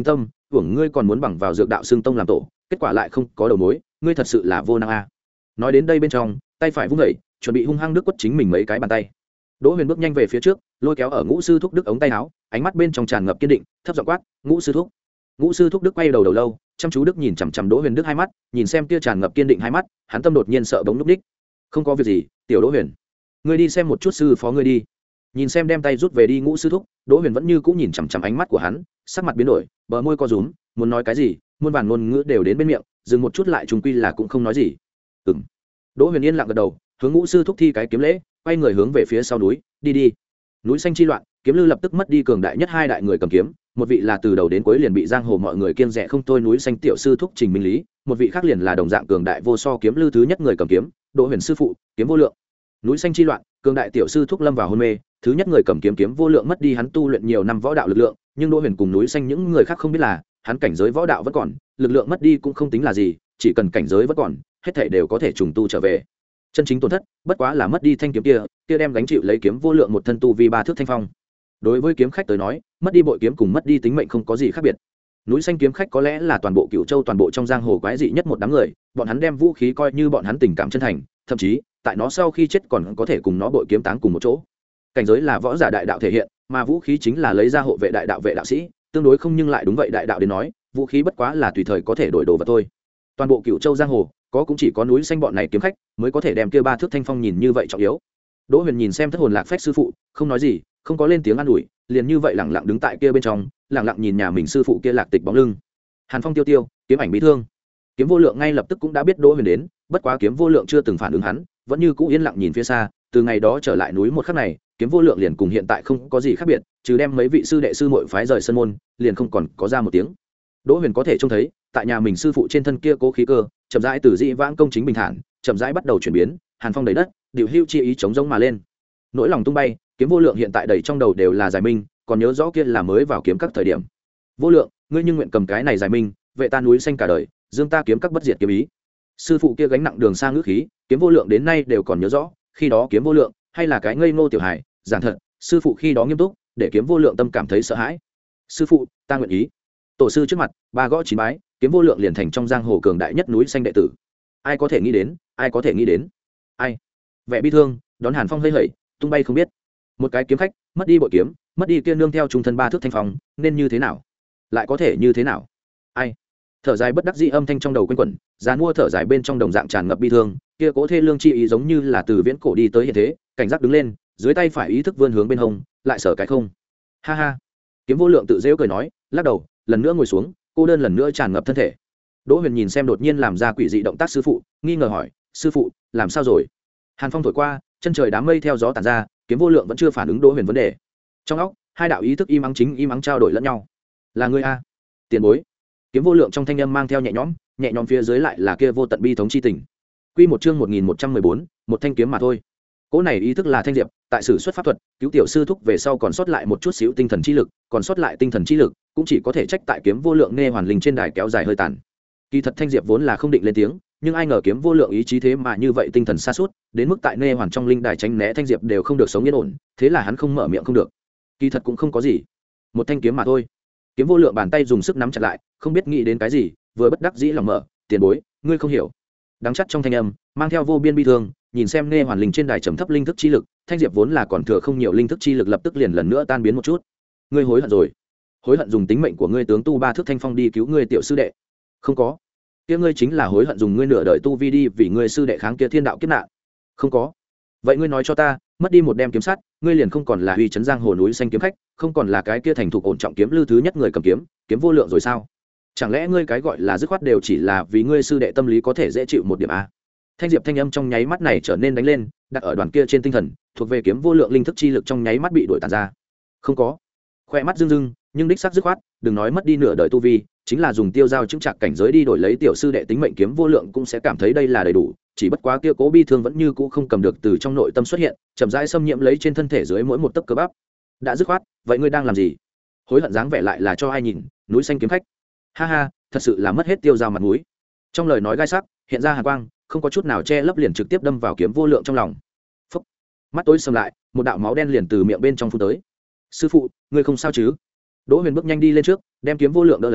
hưởng ngươi còn muốn bằng vào dược đạo xương tông làm tổ, kết quả lại không có đầu mối, ngươi thật sự là vô năng a. Nói đến đây bên trong, tay phải vung dậy, chuẩn bị hung hăng đứt quất chính mình mấy cái bàn tay. Đỗ Huyền bước nhanh về phía trước, lôi kéo ở Ngũ sư thúc Đức ống tay áo, ánh mắt bên trong tràn ngập kiên định, thấp giọng quát, "Ngũ sư thúc." Ngũ sư thúc Đức quay đầu đầu lâu, chăm chú Đức nhìn chằm chằm Đỗ Huyền Đức hai mắt, nhìn xem kia tràn ngập kiên định hai mắt, hắn tâm đột nhiên sợ bóng lúc ních. "Không có việc gì, tiểu Đỗ Huyền, ngươi đi xem một chút sư phó ngươi đi." Nhìn xem đem tay rút về đi Ngũ sư thúc, Đỗ Huyền vẫn như cũ nhìn chằm chằm ánh mắt của hắn, sắc mặt biến đổi, bờ môi co rúm, muốn nói cái gì, muôn vàn ngôn ngữ đều đến bên miệng, dừng một chút lại trùng quy là cũng không nói gì. "Ừm." Đỗ Huyền yên lặng gật đầu, hướng Ngũ sư thúc thi cái kiếm lễ, quay người hướng về phía sau núi, "Đi đi." Núi xanh chi loạn, kiếm lư lập tức mất đi cường đại nhất hai đại người cầm kiếm, một vị là từ đầu đến cuối liền bị giang hồ mọi người kiêng dè không thôi núi xanh tiểu sư thúc Trình Minh Lý, một vị khác liền là đồng dạng cường đại vô so kiếm lư thứ nhất người cầm kiếm, Đỗ Huyền sư phụ, kiếm vô lượng. Núi xanh chi loạn, cường đại tiểu sư thúc lâm vào hôn mê, thứ nhất người cầm kiếm kiếm vô lượng mất đi hắn tu luyện nhiều năm võ đạo lực lượng, nhưng Đỗ Huyền cùng núi xanh những người khác không biết là, hắn cảnh giới võ đạo vẫn còn, lực lượng mất đi cũng không tính là gì, chỉ cần cảnh giới vẫn còn, hết thảy đều có thể trùng tu trở về. Chân chính tổn thất, bất quá là mất đi thanh kiếm kia, kia đem gánh chịu lấy kiếm vô lượng một thân tu vi ba thước thanh phong. Đối với kiếm khách tới nói, mất đi bội kiếm cùng mất đi tính mệnh không có gì khác biệt. Núi xanh kiếm khách có lẽ là toàn bộ Cửu Châu toàn bộ trong giang hồ quái dị nhất một đám người, bọn hắn đem vũ khí coi như bọn hắn tình cảm chân thành, thậm chí, tại nó sau khi chết còn có thể cùng nó bội kiếm táng cùng một chỗ. Cảnh giới là võ giả đại đạo thể hiện, mà vũ khí chính là lấy ra hộ vệ đại đạo vệ đạo sĩ, tương đối không nhưng lại đúng vậy đại đạo đến nói, vũ khí bất quá là tùy thời có thể đổi đồ vật thôi. Toàn bộ Cửu Châu giang hồ, có cũng chỉ có núi xanh bọn này kiếm khách mới có thể đem kia ba thước thanh phong nhìn như vậy trọng yếu. Đỗ Huyền nhìn xem thất hồn lạc phách sư phụ, không nói gì, không có lên tiếng an ủi, liền như vậy lặng lặng đứng tại kia bên trong, lặng lặng nhìn nhà mình sư phụ kia lạc tịch bóng lưng. Hàn phong tiêu tiêu, kiếm ảnh bí thương. Kiếm vô lượng ngay lập tức cũng đã biết Đỗ Huyền đến, bất quá kiếm vô lượng chưa từng phản ứng hắn, vẫn như cũ yên lặng nhìn phía xa. Từ ngày đó trở lại núi một khắc này, kiếm vô lượng liền cùng hiện tại không có gì khác biệt, trừ đem mấy vị sư đệ sư muội phái rời sân môn, liền không còn có ra một tiếng. Đỗ Huyền có thể trông thấy, tại nhà mình sư phụ trên thân kia cố khí cơ, chậm rãi từ dị vãng công chính bình thản, chậm rãi bắt đầu chuyển biến, hàn phong đầy đất, điều hưu chi ý chống giống mà lên. Nỗi lòng tung bay, kiếm vô lượng hiện tại đầy trong đầu đều là giải minh, còn nhớ rõ kia là mới vào kiếm các thời điểm. Vô lượng, ngươi nhưng nguyện cầm cái này giải minh, vệ ta núi xanh cả đời, dương ta kiếm các bất diệt kiếm ý. Sư phụ kia gánh nặng đường xa ngữ khí, kiếm vô lượng đến nay đều còn nhớ rõ, khi đó kiếm vô lượng hay là cái ngây ngô tiểu hài, giảng thật, sư phụ khi đó nghiêm túc, để kiếm vô lượng tâm cảm thấy sợ hãi. Sư phụ, ta nguyện ý. Tổ sư trước mặt, ba gõ chín bái, kiếm vô lượng liền thành trong giang hồ cường đại nhất núi xanh đệ tử. Ai có thể nghĩ đến, ai có thể nghĩ đến. Ai? Vẻ bi thương, đón hàn phong hơi hẩy, tung bay không biết. Một cái kiếm khách, mất đi bội kiếm, mất đi kia nương theo trung thân ba thước thanh phong, nên như thế nào? Lại có thể như thế nào? Ai? Thở dài bất đắc dĩ âm thanh trong đầu quanh quẩn, dàn mua thở dài bên trong đồng dạng tràn ngập bi thương, kia cố thê lương chi ý giống như là từ viễn cổ đi tới hiện thế, cảnh giác đứng lên, dưới tay phải ý thức vươn hướng bên hông, lại sở cái không. Ha ha. Kiếm vô lượng tự giễu cười nói, lắc đầu, lần nữa ngồi xuống, cô đơn lần nữa tràn ngập thân thể. Đỗ Huyền nhìn xem đột nhiên làm ra quỷ dị động tác sư phụ, nghi ngờ hỏi, sư phụ, làm sao rồi? Hàn phong thổi qua, chân trời đám mây theo gió tản ra, kiếm vô lượng vẫn chưa phản ứng Đỗ Huyền vấn đề. Trong óc, hai đạo ý thức im ắng chính im ắng trao đổi lẫn nhau. Là ngươi a? Tiền bối. Kiếm vô lượng trong thanh âm mang theo nhẹ nhõm, nhẹ nhõm phía dưới lại là kia vô tận bi thống chi tình. Quy một chương một nghìn một trăm mười bốn, một thanh kiếm mà thôi. Cỗ này ý thức là Thanh Diệp, tại sử xuất pháp thuật, cứu tiểu sư thúc về sau còn sót lại một chút xíu tinh thần chi lực, còn sót lại tinh thần chi lực, cũng chỉ có thể trách tại kiếm vô lượng nghe hoàn linh trên đài kéo dài hơi tàn. Kỳ thật Thanh Diệp vốn là không định lên tiếng, nhưng ai ngờ kiếm vô lượng ý chí thế mà như vậy tinh thần xa suốt, đến mức tại nghe hoàn trong linh đài tránh né Thanh Diệp đều không được sống yên ổn, thế là hắn không mở miệng không được. Kỳ thật cũng không có gì, một thanh kiếm mà thôi. Kiếm vô lượng bàn tay dùng sức nắm chặt lại, không biết nghĩ đến cái gì, vừa bất đắc dĩ lòng mở, tiền bối, ngươi không hiểu. Đắng chắt trong thanh âm, mang theo vô biên bi thương, nhìn xem nghe hoàn linh trên đài trầm thấp linh thức chi lực, Thanh Diệp vốn là còn thừa không nhiều linh thức chi lực lập tức liền lần nữa tan biến một chút. Ngươi hối hận rồi? Hối hận dùng tính mệnh của ngươi tướng tu ba thước thanh phong đi cứu ngươi tiểu sư đệ? Không có. Kia ngươi chính là hối hận dùng ngươi nửa đời tu vi đi vì ngươi sư đệ kháng kia thiên đạo kiếp nạn? Không có. Vậy ngươi nói cho ta, mất đi một đem kiếm sắt, ngươi liền không còn là uy chấn giang hồ núi xanh kiếm khách, không còn là cái kia thành thục ổn trọng kiếm lư thứ nhất người cầm kiếm, kiếm vô lượng rồi sao? Chẳng lẽ ngươi cái gọi là dứt khoát đều chỉ là vì ngươi sư đệ tâm lý có thể dễ chịu một điểm a? Thanh Diệp thanh âm trong nháy mắt này trở nên đánh lên, đặt ở đoàn kia trên tinh thần, thuộc về kiếm vô lượng linh thức chi lực trong nháy mắt bị đuổi tàn ra. Không có. Khoe mắt rưng rưng, nhưng đích xác dứt khoát, đừng nói mất đi nửa đời tu vi, chính là dùng tiêu giao chứng trạc cảnh giới đi đổi lấy tiểu sư đệ tính mệnh kiếm vô lượng cũng sẽ cảm thấy đây là đầy đủ, chỉ bất quá kia cố bi thương vẫn như cũ không cầm được từ trong nội tâm xuất hiện, chậm rãi xâm nhiễm lấy trên thân thể dưới mỗi một tấc cơ bắp. Đã dứt khoát, vậy ngươi đang làm gì? Hối hận dáng vẻ lại là cho ai nhìn, núi xanh kiếm khách. Ha ha, thật sự là mất hết tiêu giao mặt mũi. Trong lời nói gai sắc, hiện ra hàn quang, không có chút nào che lấp liền trực tiếp đâm vào kiếm vô lượng trong lòng. Phốc. Mắt tối sầm lại, một đạo máu đen liền từ miệng bên trong phun tới. Sư phụ, ngươi không sao chứ? Đỗ Huyền bước nhanh đi lên trước, đem kiếm vô lượng đỡ lấy,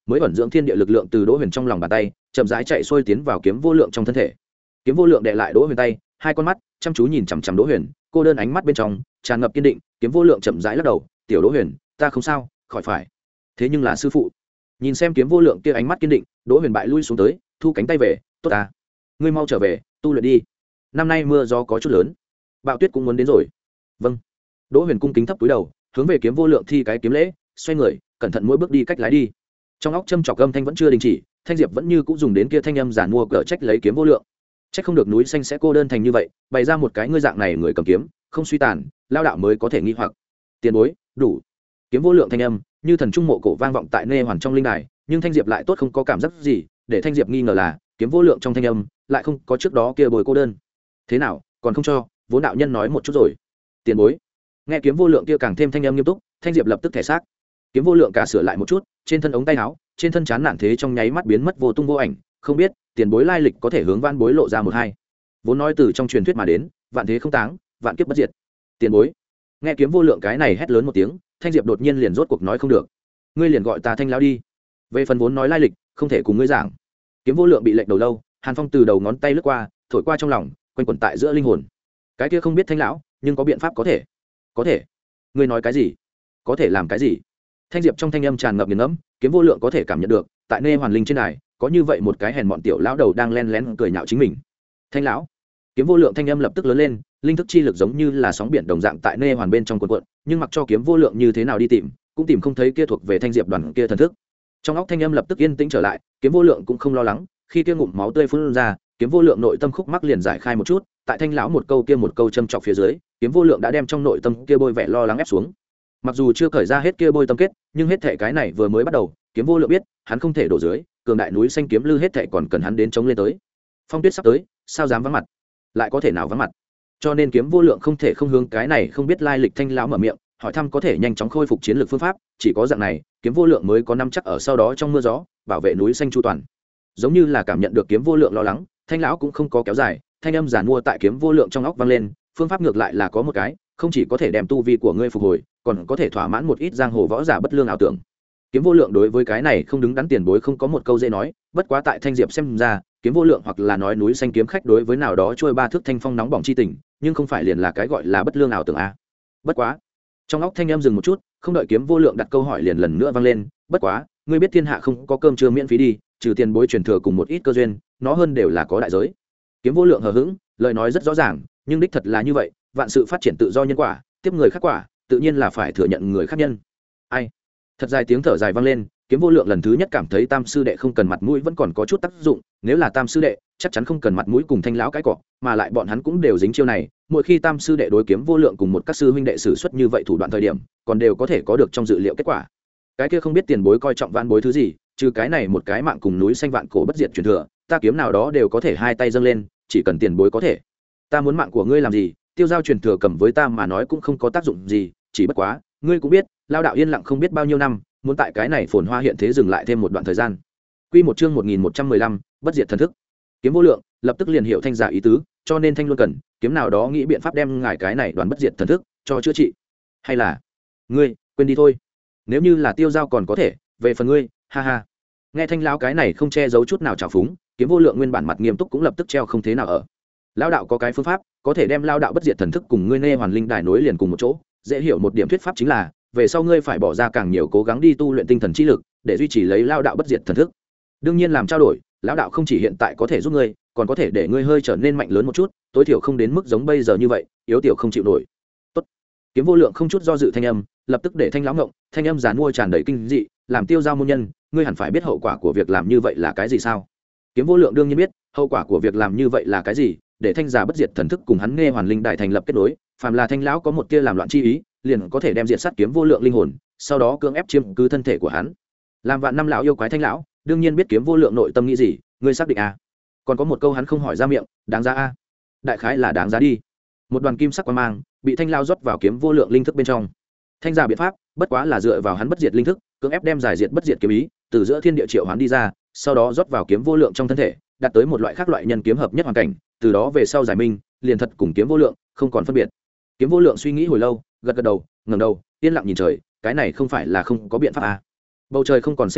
mới ẩn dưỡng thiên địa lực lượng từ đỗ huyền trong lòng bàn tay chậm rãi chạy xuôi tiến vào kiếm vô lượng trong thân thể. Kiếm vô lượng đệ lại đỗ huyền tay, hai con mắt chăm chú nhìn chằm chằm đỗ huyền, cô đơn ánh mắt bên trong tràn ngập kiên định. Kiếm vô lượng chậm rãi lắc đầu, tiểu đỗ huyền, ta không sao, khỏi phải. Thế nhưng là sư phụ. Nhìn xem kiếm vô lượng kia ánh mắt kiên định, đỗ huyền bại lui xuống tới, thu cánh tay về. Tốt ta, ngươi mau trở về tu luyện đi, năm nay mưa gió có chút lớn, bạo tuyết cũng muốn đến rồi. Vâng. Đỗ huyền cung kính thấp túi đầu, hướng về kiếm vô lượng thi cái kiếm lễ, xoay người cẩn thận mỗi bước đi cách lái đi. Trong óc châm chọc âm thanh vẫn chưa đình chỉ, thanh diệp vẫn như cũng dùng đến kia thanh âm giản mua cỡ trách lấy kiếm vô lượng. Trách không được núi xanh sẽ cô đơn thành như vậy, bày ra một cái ngươi dạng này người cầm kiếm không suy tàn, lao đạo mới có thể nghi hoặc. Tiền bối đủ. Kiếm vô lượng thanh âm như thần trung mộ cổ vang vọng tại nê hoàn trong linh đài, nhưng thanh diệp lại tốt không có cảm giác gì, để thanh diệp nghi ngờ là kiếm vô lượng trong thanh âm lại không có trước đó kia bồi cô đơn. Thế nào còn không cho vốn đạo nhân nói một chút rồi. Tiền bối. Nghe kiếm vô lượng kia càng thêm thanh âm nghiêm túc, thanh diệp lập tức thể xác. Kiếm vô lượng cả sửa lại một chút, trên thân ống tay áo, trên thân chán nản thế trong nháy mắt biến mất vô tung vô ảnh. Không biết tiền bối lai lịch có thể hướng van bối lộ ra một hai. Vốn nói từ trong truyền thuyết mà đến, vạn thế không táng, vạn kiếp bất diệt. Tiền bối. Nghe kiếm vô lượng cái này hét lớn một tiếng, thanh diệp đột nhiên liền rốt cuộc nói không được. Ngươi liền gọi ta thanh lão đi. Về phần vốn nói lai lịch không thể cùng ngươi giảng. Kiếm vô lượng bị lệnh đầu lâu, hàn phong từ đầu ngón tay lướt qua, thổi qua trong lòng, quanh quẩn tại giữa linh hồn. Cái kia không biết thanh lão, nhưng có biện pháp có thể. Có thể. Ngươi nói cái gì? Có thể làm cái gì? Thanh diệp trong thanh âm tràn ngập nghiền ngẫm, kiếm vô lượng có thể cảm nhận được, tại nê hoàn linh trên này có như vậy một cái hèn mọn tiểu lão đầu đang len lén cười nhạo chính mình. Thanh lão. Kiếm vô lượng thanh âm lập tức lớn lên, linh thức chi lực giống như là sóng biển đồng dạng tại nê hoàn bên trong cuộn cuộn, nhưng mặc cho kiếm vô lượng như thế nào đi tìm, cũng tìm không thấy kia thuộc về thanh diệp đoàn kia thần thức. Trong óc thanh âm lập tức yên tĩnh trở lại, kiếm vô lượng cũng không lo lắng, khi kia ngụm máu tươi phun ra, kiếm vô lượng nội tâm khúc mắc liền giải khai một chút, tại thanh lão một câu kia một câu châm chọc phía dưới, kiếm vô lượng đã đem trong nội tâm kia bôi vẻ lo lắng ép xuống. Mặc dù chưa cởi ra hết kia bôi tâm kết, nhưng hết thảy cái này vừa mới bắt đầu, kiếm vô lượng biết, hắn không thể đổ dưới, cường đại núi xanh kiếm lư hết thảy còn cần hắn đến chống lên tới. Phong tuyết sắp tới, sao dám vắng mặt? Lại có thể nào vắng mặt? Cho nên kiếm vô lượng không thể không hướng cái này không biết lai lịch thanh lão mở miệng, hỏi thăm có thể nhanh chóng khôi phục chiến lược phương pháp, chỉ có dạng này, kiếm vô lượng mới có nắm chắc ở sau đó trong mưa gió, bảo vệ núi xanh chu toàn. Giống như là cảm nhận được kiếm vô lượng lo lắng, thanh lão cũng không có kéo dài, thanh âm giản mua tại kiếm vô lượng trong óc vang lên, phương pháp ngược lại là có một cái, không chỉ có thể đem tu vi của ngươi phục hồi, còn có thể thỏa mãn một ít giang hồ võ giả bất lương ảo tưởng. Kiếm vô lượng đối với cái này không đứng đắn tiền bối không có một câu dễ nói, bất quá tại thanh diệp xem ra, kiếm vô lượng hoặc là nói núi xanh kiếm khách đối với nào đó trôi ba thước thanh phong nóng bỏng chi tình, nhưng không phải liền là cái gọi là bất lương ảo tưởng a. Bất quá, trong óc thanh em dừng một chút, không đợi kiếm vô lượng đặt câu hỏi liền lần nữa vang lên, bất quá, ngươi biết thiên hạ không có cơm trưa miễn phí đi, trừ tiền bối truyền thừa cùng một ít cơ duyên, nó hơn đều là có đại giới. Kiếm vô lượng hờ hững, lời nói rất rõ ràng, nhưng đích thật là như vậy, vạn sự phát triển tự do nhân quả, tiếp người khác quả, tự nhiên là phải thừa nhận người khác nhân. Ai? Thật dài tiếng thở dài vang lên, kiếm vô lượng lần thứ nhất cảm thấy tam sư đệ không cần mặt mũi vẫn còn có chút tác dụng, nếu là tam sư đệ chắc chắn không cần mặt mũi cùng thanh lão cái cọ, mà lại bọn hắn cũng đều dính chiêu này, mỗi khi tam sư đệ đối kiếm vô lượng cùng một các sư huynh đệ sử xuất như vậy thủ đoạn thời điểm, còn đều có thể có được trong dự liệu kết quả. Cái kia không biết tiền bối coi trọng vạn bối thứ gì, trừ cái này một cái mạng cùng núi xanh vạn cổ bất diệt truyền thừa, ta kiếm nào đó đều có thể hai tay dâng lên, chỉ cần tiền bối có thể. Ta muốn mạng của ngươi làm gì, tiêu giao truyền thừa cầm với ta mà nói cũng không có tác dụng gì, chỉ bất quá, ngươi cũng biết, lao đạo yên lặng không biết bao nhiêu năm, muốn tại cái này phồn hoa hiện thế dừng lại thêm một đoạn thời gian. Quy một chương một nghìn một trăm mười lăm, bất diệt thần thức. Kiếm vô lượng lập tức liền hiểu thanh giả ý tứ, cho nên thanh luôn cần kiếm nào đó nghĩ biện pháp đem ngài cái này đoàn bất diệt thần thức cho chữa trị. Hay là ngươi quên đi thôi, nếu như là tiêu giao còn có thể, về phần ngươi, ha ha. Nghe thanh lão cái này không che giấu chút nào trào phúng, kiếm vô lượng nguyên bản mặt nghiêm túc cũng lập tức treo không thế nào ở. Lão đạo có cái phương pháp có thể đem lao đạo bất diệt thần thức cùng ngươi nê hoàn linh đài nối liền cùng một chỗ, dễ hiểu một điểm thuyết pháp chính là về sau ngươi phải bỏ ra càng nhiều cố gắng đi tu luyện tinh thần chi lực để duy trì lấy lao đạo bất diệt thần thức. Đương nhiên làm trao đổi, lão đạo không chỉ hiện tại có thể giúp ngươi, còn có thể để ngươi hơi trở nên mạnh lớn một chút, tối thiểu không đến mức giống bây giờ như vậy yếu tiểu không chịu nổi. Tốt. Kiếm vô lượng không chút do dự thanh âm, lập tức để thanh lão ngộng, thanh âm giàn mua tràn đầy kinh dị, làm tiêu giao môn nhân, ngươi hẳn phải biết hậu quả của việc làm như vậy là cái gì sao? Kiếm vô lượng đương nhiên biết, hậu quả của việc làm như vậy là cái gì, để thanh giả bất diệt thần thức cùng hắn nghe hoàn linh đại thành lập kết nối, phàm là thanh lão có một tia làm loạn chi ý, liền có thể đem diệt sát kiếm vô lượng linh hồn, sau đó cưỡng ép chiếm cứ thân thể của hắn. Làm vạn năm lão yêu quái thanh lão, đương nhiên biết kiếm vô lượng nội tâm nghĩ gì, ngươi xác định a? Còn có một câu hắn không hỏi ra miệng, đáng giá a? Đại khái là đáng giá đi. Một đoàn kim sắc quang mang bị thanh lão rót vào kiếm vô lượng linh thức bên trong. Thanh giả biện pháp, bất quá là dựa vào hắn bất diệt linh thức, cưỡng ép đem giải diệt bất diệt kiếm ý từ giữa thiên địa triệu hoán đi ra, sau đó rót vào kiếm vô lượng trong thân thể, đạt tới một loại khác loại nhân kiếm hợp nhất hoàn cảnh, từ đó về sau giải minh, liền thật cùng kiếm vô lượng không còn phân biệt. Kiếm vô lượng suy nghĩ hồi lâu, gật gật đầu, ngẩng đầu, yên lặng nhìn trời, cái này không phải là không có biện pháp à? Bầu trời không còn xanh thẳm,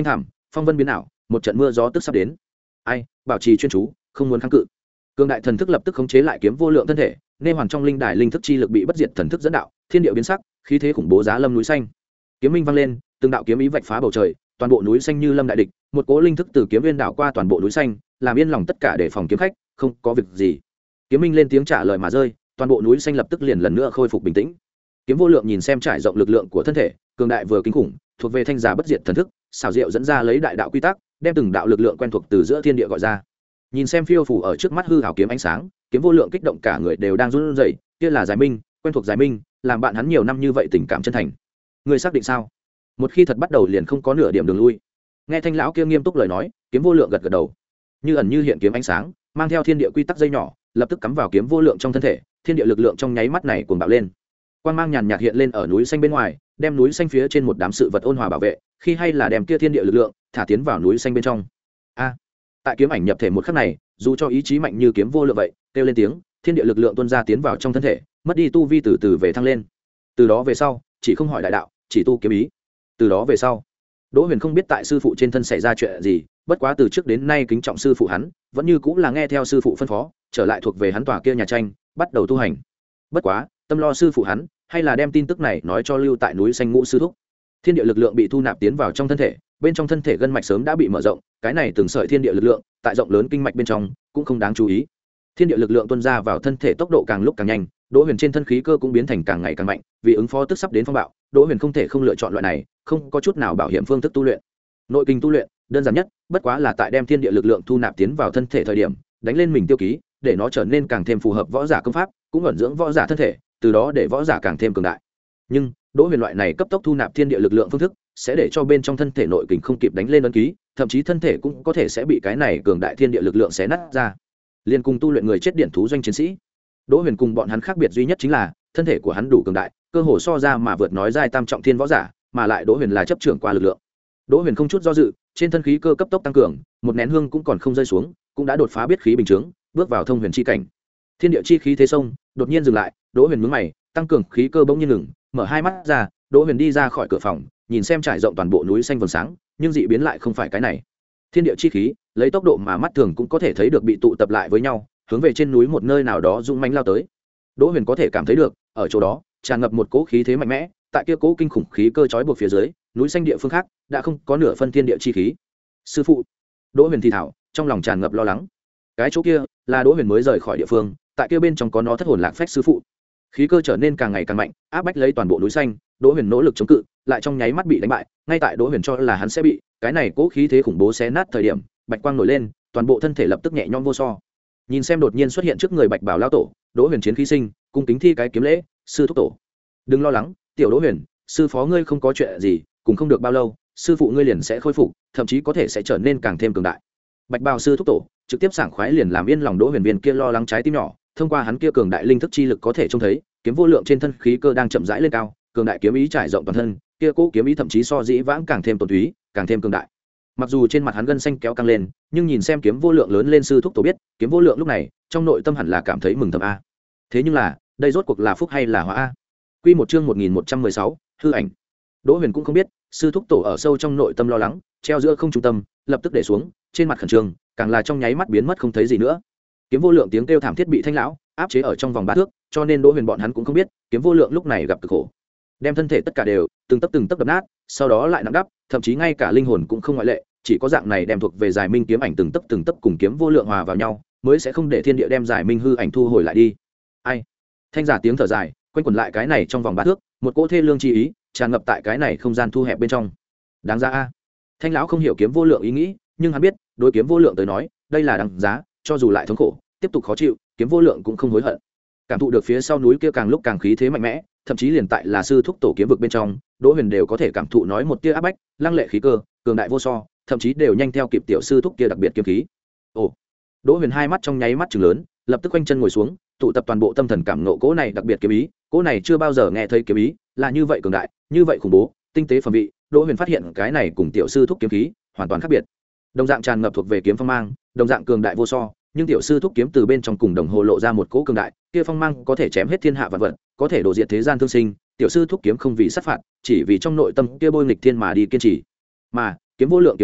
phong vân biến ảo, một trận mưa gió tức sắp đến. Ai, bảo trì chuyên chú, không muốn kháng cự. Cường đại thần thức lập tức khống chế lại kiếm vô lượng thân thể, nên hoàn trong linh đài linh thức chi lực bị bất diệt thần thức dẫn đạo, thiên địa biến sắc, khí thế khủng bố giá lâm núi xanh. Kiếm minh vang lên, từng đạo kiếm ý vạch phá bầu trời, toàn bộ núi xanh như lâm đại địch, một cỗ linh thức từ kiếm viên đảo qua toàn bộ núi xanh, làm yên lòng tất cả để phòng kiếm khách, không có việc gì. Kiếm minh lên tiếng trả lời mà rơi, toàn bộ núi xanh lập tức liền lần nữa khôi phục bình tĩnh. Kiếm vô lượng nhìn xem trải rộng lực lượng của thân thể, cường đại vừa kinh khủng, thuộc về thanh giả bất diệt thần thức, xảo diệu dẫn ra lấy đại đạo quy tắc, đem từng đạo lực lượng quen thuộc từ giữa thiên địa gọi ra. Nhìn xem phiêu phủ ở trước mắt hư hảo kiếm ánh sáng, kiếm vô lượng kích động cả người đều đang run rẩy, kia là giải minh, quen thuộc giải minh, làm bạn hắn nhiều năm như vậy tình cảm chân thành. Người xác định sao? Một khi thật bắt đầu liền không có nửa điểm đường lui. Nghe thanh lão kia nghiêm túc lời nói, kiếm vô lượng gật gật đầu. Như ẩn như hiện kiếm ánh sáng, mang theo thiên địa quy tắc dây nhỏ, lập tức cắm vào kiếm vô lượng trong thân thể, thiên địa lực lượng trong nháy mắt này cuồng bạo lên. Quang mang nhàn nhạt hiện lên ở núi xanh bên ngoài, đem núi xanh phía trên một đám sự vật ôn hòa bảo vệ, khi hay là đem kia thiên địa lực lượng thả tiến vào núi xanh bên trong. A, tại kiếm ảnh nhập thể một khắc này, dù cho ý chí mạnh như kiếm vô lượng vậy, kêu lên tiếng, thiên địa lực lượng tuôn ra tiến vào trong thân thể, mất đi tu vi từ từ về thăng lên. Từ đó về sau, chỉ không hỏi đại đạo, chỉ tu kiếm ý. Từ đó về sau, Đỗ Huyền không biết tại sư phụ trên thân xảy ra chuyện gì, bất quá từ trước đến nay kính trọng sư phụ hắn, vẫn như cũng là nghe theo sư phụ phân phó, trở lại thuộc về hắn tòa kia nhà tranh, bắt đầu tu hành. Bất quá, tâm lo sư phụ hắn, hay là đem tin tức này nói cho lưu tại núi xanh ngũ sư thúc. Thiên địa lực lượng bị thu nạp tiến vào trong thân thể, bên trong thân thể gân mạch sớm đã bị mở rộng, cái này từng sợi thiên địa lực lượng, tại rộng lớn kinh mạch bên trong, cũng không đáng chú ý. Thiên địa lực lượng tuôn ra vào thân thể tốc độ càng lúc càng nhanh, Đỗ Huyền trên thân khí cơ cũng biến thành càng ngày càng mạnh, vì ứng phó tức sắp đến phong bạo, Đỗ Huyền không thể không lựa chọn loại này, không có chút nào bảo hiểm phương thức tu luyện. Nội kinh tu luyện, đơn giản nhất, bất quá là tại đem thiên địa lực lượng thu nạp tiến vào thân thể thời điểm, đánh lên mình tiêu ký, để nó trở nên càng thêm phù hợp võ giả công pháp, cũng ẩn dưỡng võ giả thân thể, từ đó để võ giả càng thêm cường đại. Nhưng, Đỗ Huyền loại này cấp tốc thu nạp thiên địa lực lượng phương thức, sẽ để cho bên trong thân thể nội kình không kịp đánh lên ấn ký, thậm chí thân thể cũng có thể sẽ bị cái này cường đại thiên địa lực lượng xé nát ra. Liên cùng tu luyện người chết điện thú doanh chiến sĩ, Đỗ Huyền cùng bọn hắn khác biệt duy nhất chính là thân thể của hắn đủ cường đại, cơ hồ so ra mà vượt nói giai tam trọng thiên võ giả, mà lại Đỗ Huyền là chấp trưởng qua lực lượng. Đỗ Huyền không chút do dự, trên thân khí cơ cấp tốc tăng cường, một nén hương cũng còn không rơi xuống, cũng đã đột phá biết khí bình chứng, bước vào thông huyền chi cảnh. Thiên địa chi khí thế sông, đột nhiên dừng lại, Đỗ Huyền nhướng mày, tăng cường khí cơ bỗng nhiên ngừng, mở hai mắt ra, Đỗ Huyền đi ra khỏi cửa phòng, nhìn xem trải rộng toàn bộ núi xanh vầng sáng, nhưng dị biến lại không phải cái này. Thiên địa chi khí, lấy tốc độ mà mắt thường cũng có thể thấy được bị tụ tập lại với nhau, hướng về trên núi một nơi nào đó dũng mãnh lao tới. Đỗ Huyền có thể cảm thấy được, ở chỗ đó tràn ngập một cỗ khí thế mạnh mẽ, tại kia cỗ kinh khủng khí cơ trói buộc phía dưới, núi xanh địa phương khác đã không có nửa phân thiên địa chi khí. Sư phụ, Đỗ Huyền thì thảo, trong lòng tràn ngập lo lắng. Cái chỗ kia là Đỗ Huyền mới rời khỏi địa phương, tại kia bên trong có nó thất hồn lạc phách sư phụ. Khí cơ trở nên càng ngày càng mạnh, áp bách lấy toàn bộ núi xanh. Đỗ Huyền nỗ lực chống cự, lại trong nháy mắt bị đánh bại. Ngay tại Đỗ Huyền cho là hắn sẽ bị cái này cỗ khí thế khủng bố xé nát thời điểm, bạch quang nổi lên, toàn bộ thân thể lập tức nhẹ nhõm vô so. Nhìn xem đột nhiên xuất hiện trước người bạch bảo lao tổ, Đỗ Huyền chiến khí sinh, cung kính thi cái kiếm lễ, sư thúc tổ. Đừng lo lắng, tiểu Đỗ Huyền, sư phó ngươi không có chuyện gì, cùng không được bao lâu, sư phụ ngươi liền sẽ khôi phục, thậm chí có thể sẽ trở nên càng thêm cường đại. Bạch Bào sư thúc tổ trực tiếp sảng khoái liền làm yên lòng Đỗ Huyền viên kia lo lắng trái tim nhỏ, thông qua hắn kia cường đại linh thức chi lực có thể trông thấy, kiếm vô lượng trên thân khí cơ đang chậm rãi lên cao, cường đại kiếm ý trải rộng toàn thân, kia cỗ kiếm ý thậm chí so dĩ vãng càng thêm tồn túy, càng thêm cường đại. Mặc dù trên mặt hắn gân xanh kéo căng lên, nhưng nhìn xem kiếm vô lượng lớn lên sư thúc tổ biết, kiếm vô lượng lúc này, trong nội tâm hẳn là cảm thấy mừng thầm a. Thế nhưng là, đây rốt cuộc là phúc hay là họa a? Quy một chương một nghìn một trăm mười sáu, hư ảnh. Đỗ Huyền cũng không biết, sư thúc tổ ở sâu trong nội tâm lo lắng, treo giữa không trung tâm, lập tức để xuống, trên mặt khẩn trương, càng là trong nháy mắt biến mất không thấy gì nữa. Kiếm vô lượng tiếng kêu thảm thiết bị thanh lão áp chế ở trong vòng ba thước, cho nên Đỗ Huyền bọn hắn cũng không biết, kiếm vô lượng lúc này gặp cực khổ. Đem thân thể tất cả đều từng tấc từng tấc đập nát, sau đó lại nặng đắp, thậm chí ngay cả linh hồn cũng không ngoại lệ, chỉ có dạng này đem thuộc về giải minh kiếm ảnh từng tấc từng tấc cùng kiếm vô lượng hòa vào nhau, mới sẽ không để thiên địa đem giải minh hư ảnh thu hồi lại đi. Ai? Thanh giả tiếng thở dài, quanh quẩn lại cái này trong vòng ba thước, một cỗ thê lương chi ý tràn ngập tại cái này không gian thu hẹp bên trong. Đáng giá a. Thanh lão không hiểu kiếm vô lượng ý nghĩ, nhưng hắn biết, đối kiếm vô lượng tới nói, đây là đáng giá, cho dù lại thống khổ, tiếp tục khó chịu, kiếm vô lượng cũng không hối hận. Cảm thụ được phía sau núi kia càng lúc càng khí thế mạnh mẽ, thậm chí liền tại là sư thúc tổ kiếm vực bên trong, Đỗ Huyền đều có thể cảm thụ nói một tia áp bách, lăng lệ khí cơ, cường đại vô so, thậm chí đều nhanh theo kịp tiểu sư thúc kia đặc biệt kiếm khí. Ồ. Đỗ Huyền hai mắt trong nháy mắt trừng lớn, lập tức quanh chân ngồi xuống, tụ tập toàn bộ tâm thần cảm ngộ cỗ này đặc biệt kiếm ý, cỗ này chưa bao giờ nghe thấy kiếm ý, là như vậy cường đại, như vậy khủng bố, tinh tế phẩm vị. Đỗ Huyền phát hiện cái này cùng tiểu sư thúc kiếm khí hoàn toàn khác biệt. Đồng dạng tràn ngập thuộc về kiếm phong mang, đồng dạng cường đại vô so, nhưng tiểu sư thúc kiếm từ bên trong cùng đồng hồ lộ ra một cỗ cường đại, kia phong mang có thể chém hết thiên hạ vạn vật, có thể đổ diệt thế gian thương sinh, tiểu sư thúc kiếm không vì sát phạt, chỉ vì trong nội tâm kia bôi nghịch thiên mà đi kiên trì. Mà, kiếm vô lượng kiếm ý,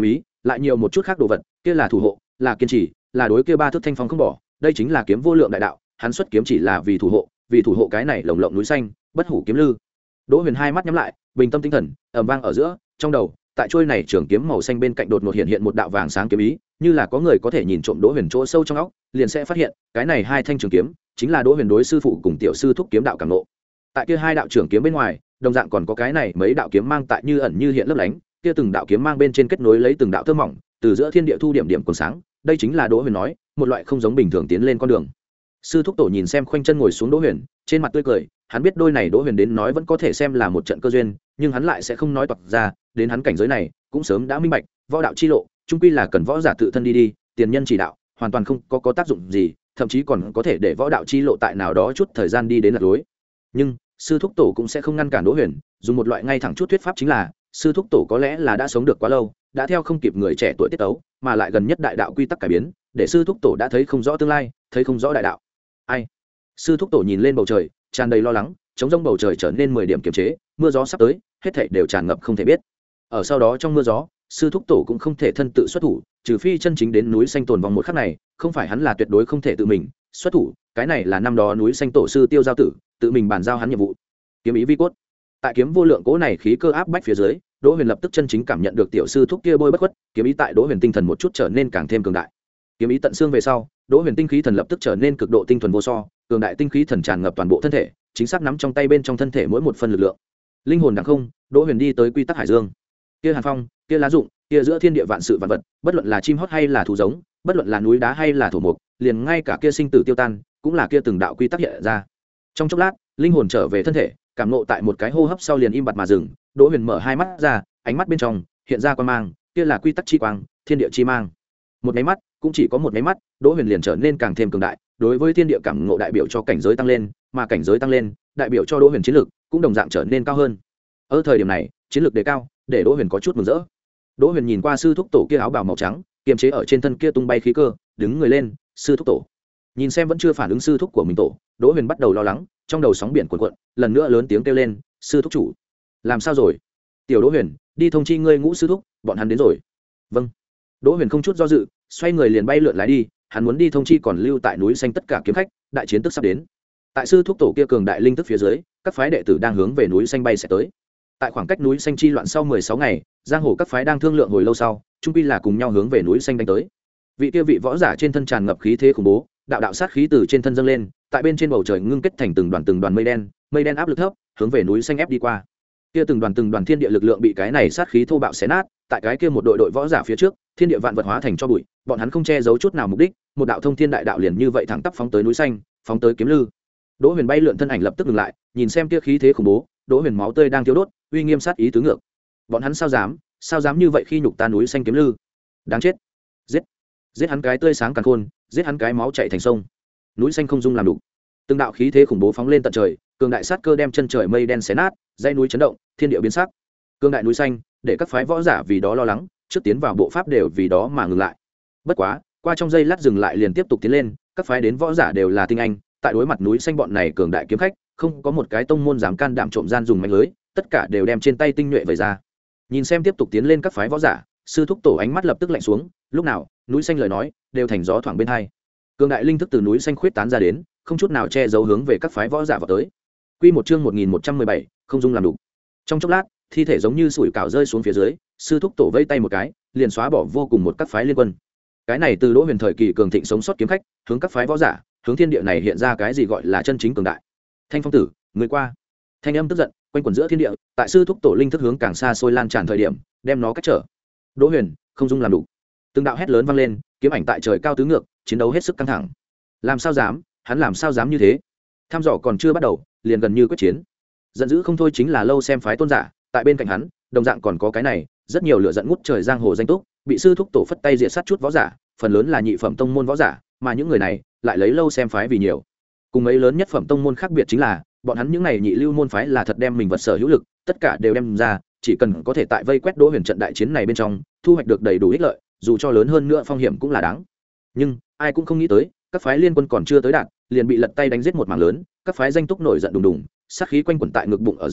lại nhiều một chút khác đồ vật, kia là thủ hộ, là kiên trì, là đối kia ba thước thanh phong không bỏ, đây chính là kiếm vô lượng đại đạo, hắn xuất kiếm chỉ là vì thủ hộ, vì thủ hộ cái này lồng lộng núi xanh, bất hủ kiếm lư. Đỗ Huyền hai mắt nhắm lại, bình tâm tinh thần, ầm vang ở giữa, trong đầu, tại trôi này trường kiếm màu xanh bên cạnh đột ngột hiện hiện một đạo vàng sáng kiếm ý, như là có người có thể nhìn trộm Đỗ Huyền chỗ sâu trong óc, liền sẽ phát hiện, cái này hai thanh trường kiếm chính là Đỗ Huyền đối sư phụ cùng tiểu sư thúc kiếm đạo cảm ngộ. Tại kia hai đạo trường kiếm bên ngoài, đồng dạng còn có cái này mấy đạo kiếm mang tại như ẩn như hiện lấp lánh, kia từng đạo kiếm mang bên trên kết nối lấy từng đạo tơ mỏng, từ giữa thiên địa thu điểm điểm còn sáng, đây chính là Đỗ Huyền nói, một loại không giống bình thường tiến lên con đường. Sư thúc tổ nhìn xem khoanh chân ngồi xuống Đỗ Huyền, trên mặt tươi cười, hắn biết đôi này Đỗ Huyền đến nói vẫn có thể xem là một trận cơ duyên, nhưng hắn lại sẽ không nói toạc ra, đến hắn cảnh giới này, cũng sớm đã minh bạch, võ đạo chi lộ, chung quy là cần võ giả tự thân đi đi, tiền nhân chỉ đạo, hoàn toàn không có có tác dụng gì, thậm chí còn có thể để võ đạo chi lộ tại nào đó chút thời gian đi đến lạc lối. Nhưng sư thúc tổ cũng sẽ không ngăn cản Đỗ Huyền, dùng một loại ngay thẳng chút thuyết pháp chính là, sư thúc tổ có lẽ là đã sống được quá lâu, đã theo không kịp người trẻ tuổi tiết tấu, mà lại gần nhất đại đạo quy tắc cải biến, để sư thúc tổ đã thấy không rõ tương lai, thấy không rõ đại đạo. Ai? Sư thúc tổ nhìn lên bầu trời, tràn đầy lo lắng, chống rông bầu trời trở nên mười điểm kiềm chế, mưa gió sắp tới, hết thảy đều tràn ngập không thể biết. Ở sau đó trong mưa gió, sư thúc tổ cũng không thể thân tự xuất thủ, trừ phi chân chính đến núi xanh tồn vong một khắc này, không phải hắn là tuyệt đối không thể tự mình xuất thủ, cái này là năm đó núi xanh tổ sư Tiêu Giao Tử, tự mình bàn giao hắn nhiệm vụ. Kiếm ý vi cốt. Tại kiếm vô lượng cố này khí cơ áp bách phía dưới, Đỗ Huyền lập tức chân chính cảm nhận được tiểu sư thúc kia bôi bất khuất, kiếm ý tại Đỗ Huyền tinh thần một chút trở nên càng thêm cường đại. Kiếm ý tận xương về sau, Đỗ Huyền tinh khí thần lập tức trở nên cực độ tinh thuần vô so, cường đại tinh khí thần tràn ngập toàn bộ thân thể, chính xác nắm trong tay bên trong thân thể mỗi một phần lực lượng. Linh hồn đẳng không, Đỗ Huyền đi tới quy tắc hải dương. Kia hàn phong, kia lá rụng, kia giữa thiên địa vạn sự vạn vật, bất luận là chim hót hay là thú giống, bất luận là núi đá hay là thổ mục, liền ngay cả kia sinh tử tiêu tan, cũng là kia từng đạo quy tắc hiện ra. Trong chốc lát, linh hồn trở về thân thể, cảm ngộ tại một cái hô hấp sau liền im bặt mà dừng. Đỗ Huyền mở hai mắt ra, ánh mắt bên trong hiện ra quang mang, kia là quy tắc chi quang, thiên địa chi mang. Một cái mắt, cũng chỉ có một cái mắt, Đỗ Huyền liền trở nên càng thêm cường đại, đối với thiên địa cảm ngộ đại biểu cho cảnh giới tăng lên, mà cảnh giới tăng lên, đại biểu cho Đỗ Huyền chiến lực cũng đồng dạng trở nên cao hơn. Ở thời điểm này, chiến lực đề cao, để Đỗ Huyền có chút mừng rỡ. Đỗ Huyền nhìn qua sư thúc tổ kia áo bào màu trắng, kiềm chế ở trên thân kia tung bay khí cơ, đứng người lên, sư thúc tổ. Nhìn xem vẫn chưa phản ứng sư thúc của mình tổ, Đỗ Huyền bắt đầu lo lắng, trong đầu sóng biển cuộn cuộn, lần nữa lớn tiếng kêu lên, sư thúc chủ, làm sao rồi? Tiểu Đỗ Huyền, đi thông chi ngươi ngũ sư thúc, bọn hắn đến rồi. Vâng. Đỗ Huyền không chút do dự, xoay người liền bay lượn lái đi, hắn muốn đi thông chi còn lưu tại núi xanh tất cả kiếm khách, đại chiến tức sắp đến. Tại sư thúc tổ kia cường đại linh thức phía dưới, các phái đệ tử đang hướng về núi xanh bay sẽ tới. Tại khoảng cách núi xanh chi loạn sau mười sáu ngày, giang hồ các phái đang thương lượng hồi lâu sau, chung quy là cùng nhau hướng về núi xanh đánh tới. Vị kia vị võ giả trên thân tràn ngập khí thế khủng bố, đạo đạo sát khí từ trên thân dâng lên, tại bên trên bầu trời ngưng kết thành từng đoàn từng đoàn mây đen, mây đen áp lực thấp, hướng về núi xanh ép đi qua. Kia từng đoàn từng đoàn thiên địa lực lượng bị cái này sát khí thô bạo xé nát, tại cái kia một đội đội võ giả phía trước, thiên địa vạn vật hóa thành cho bụi, bọn hắn không che giấu chút nào mục đích, một đạo thông thiên đại đạo liền như vậy thẳng tắp phóng tới núi xanh, phóng tới kiếm lư. Đỗ Huyền bay lượn thân ảnh lập tức ngừng lại, nhìn xem kia khí thế khủng bố, Đỗ Huyền máu tươi đang thiêu đốt, uy nghiêm sát ý tứ ngược. Bọn hắn sao dám, sao dám như vậy khi nhục ta núi xanh kiếm lư? Đáng chết. Giết. Giết hắn cái tươi sáng càn khôn, giết hắn cái máu chảy thành sông. Núi xanh không dung làm đủ. Từng đạo khí thế khủng bố phóng lên tận trời, cường đại sát cơ đem chân trời mây đen xé nát, dãy núi chấn động, thiên địa biến sắc. Cường đại núi xanh, để các phái võ giả vì đó lo lắng, trước tiến vào bộ pháp đều vì đó mà ngừng lại. Bất quá, qua trong giây lát dừng lại liền tiếp tục tiến lên, các phái đến võ giả đều là tinh anh, tại đối mặt núi xanh bọn này cường đại kiếm khách, không có một cái tông môn dám can đảm trộm gian dùng manh lưới, tất cả đều đem trên tay tinh nhuệ về ra. Nhìn xem tiếp tục tiến lên các phái võ giả, sư thúc tổ ánh mắt lập tức lạnh xuống, lúc nào, núi xanh lời nói đều thành gió thoảng bên hai. Cường đại linh thức từ núi xanh khuyết tán ra đến, không chút nào che giấu hướng về các phái võ giả vào tới. Quy một chương một nghìn một trăm mười bảy, không dung làm đủ. Trong chốc lát, thi thể giống như sủi cảo rơi xuống phía dưới, sư thúc tổ vây tay một cái, liền xóa bỏ vô cùng một các phái liên quân. Cái này từ Đỗ Huyền thời kỳ cường thịnh sống sót kiếm khách, hướng các phái võ giả, hướng thiên địa này hiện ra cái gì gọi là chân chính cường đại. Thanh Phong tử, người qua. Thanh âm tức giận, quanh quẩn giữa thiên địa, tại sư thúc tổ linh thức hướng càng xa xôi lan tràn thời điểm, đem nó cách trở. Đỗ Huyền, không dung làm đủ. Từng đạo hét lớn vang lên, kiếm ảnh tại trời cao tứ ngược, chiến đấu hết sức căng thẳng. Làm sao dám, hắn làm sao dám như thế? Tham dò còn chưa bắt đầu, liền gần như quyết chiến. Giận dữ không thôi chính là lâu xem phái tôn giả, tại bên cạnh hắn, đồng dạng còn có cái này, rất nhiều lửa giận ngút trời giang hồ danh túc, bị sư thúc tổ phất tay diệt sát chút võ giả, phần lớn là nhị phẩm tông môn võ giả, mà những người này lại lấy lâu xem phái vì nhiều. Cùng mấy lớn nhất phẩm tông môn khác biệt chính là, bọn hắn những này nhị lưu môn phái là thật đem mình vật sở hữu lực, tất cả đều đem ra, chỉ cần có thể tại vây quét Đỗ Huyền trận đại chiến này bên trong, thu hoạch được đầy đủ ích lợi, dù cho lớn hơn nữa phong hiểm cũng là đáng. Nhưng ai cũng không nghĩ tới, các phái liên quân còn chưa tới đạt, liền bị lật tay đánh giết một mảng lớn, các phái danh túc nổi giận đùng đùng, sát khí quanh quẩn tại ngực bụng ở giữa,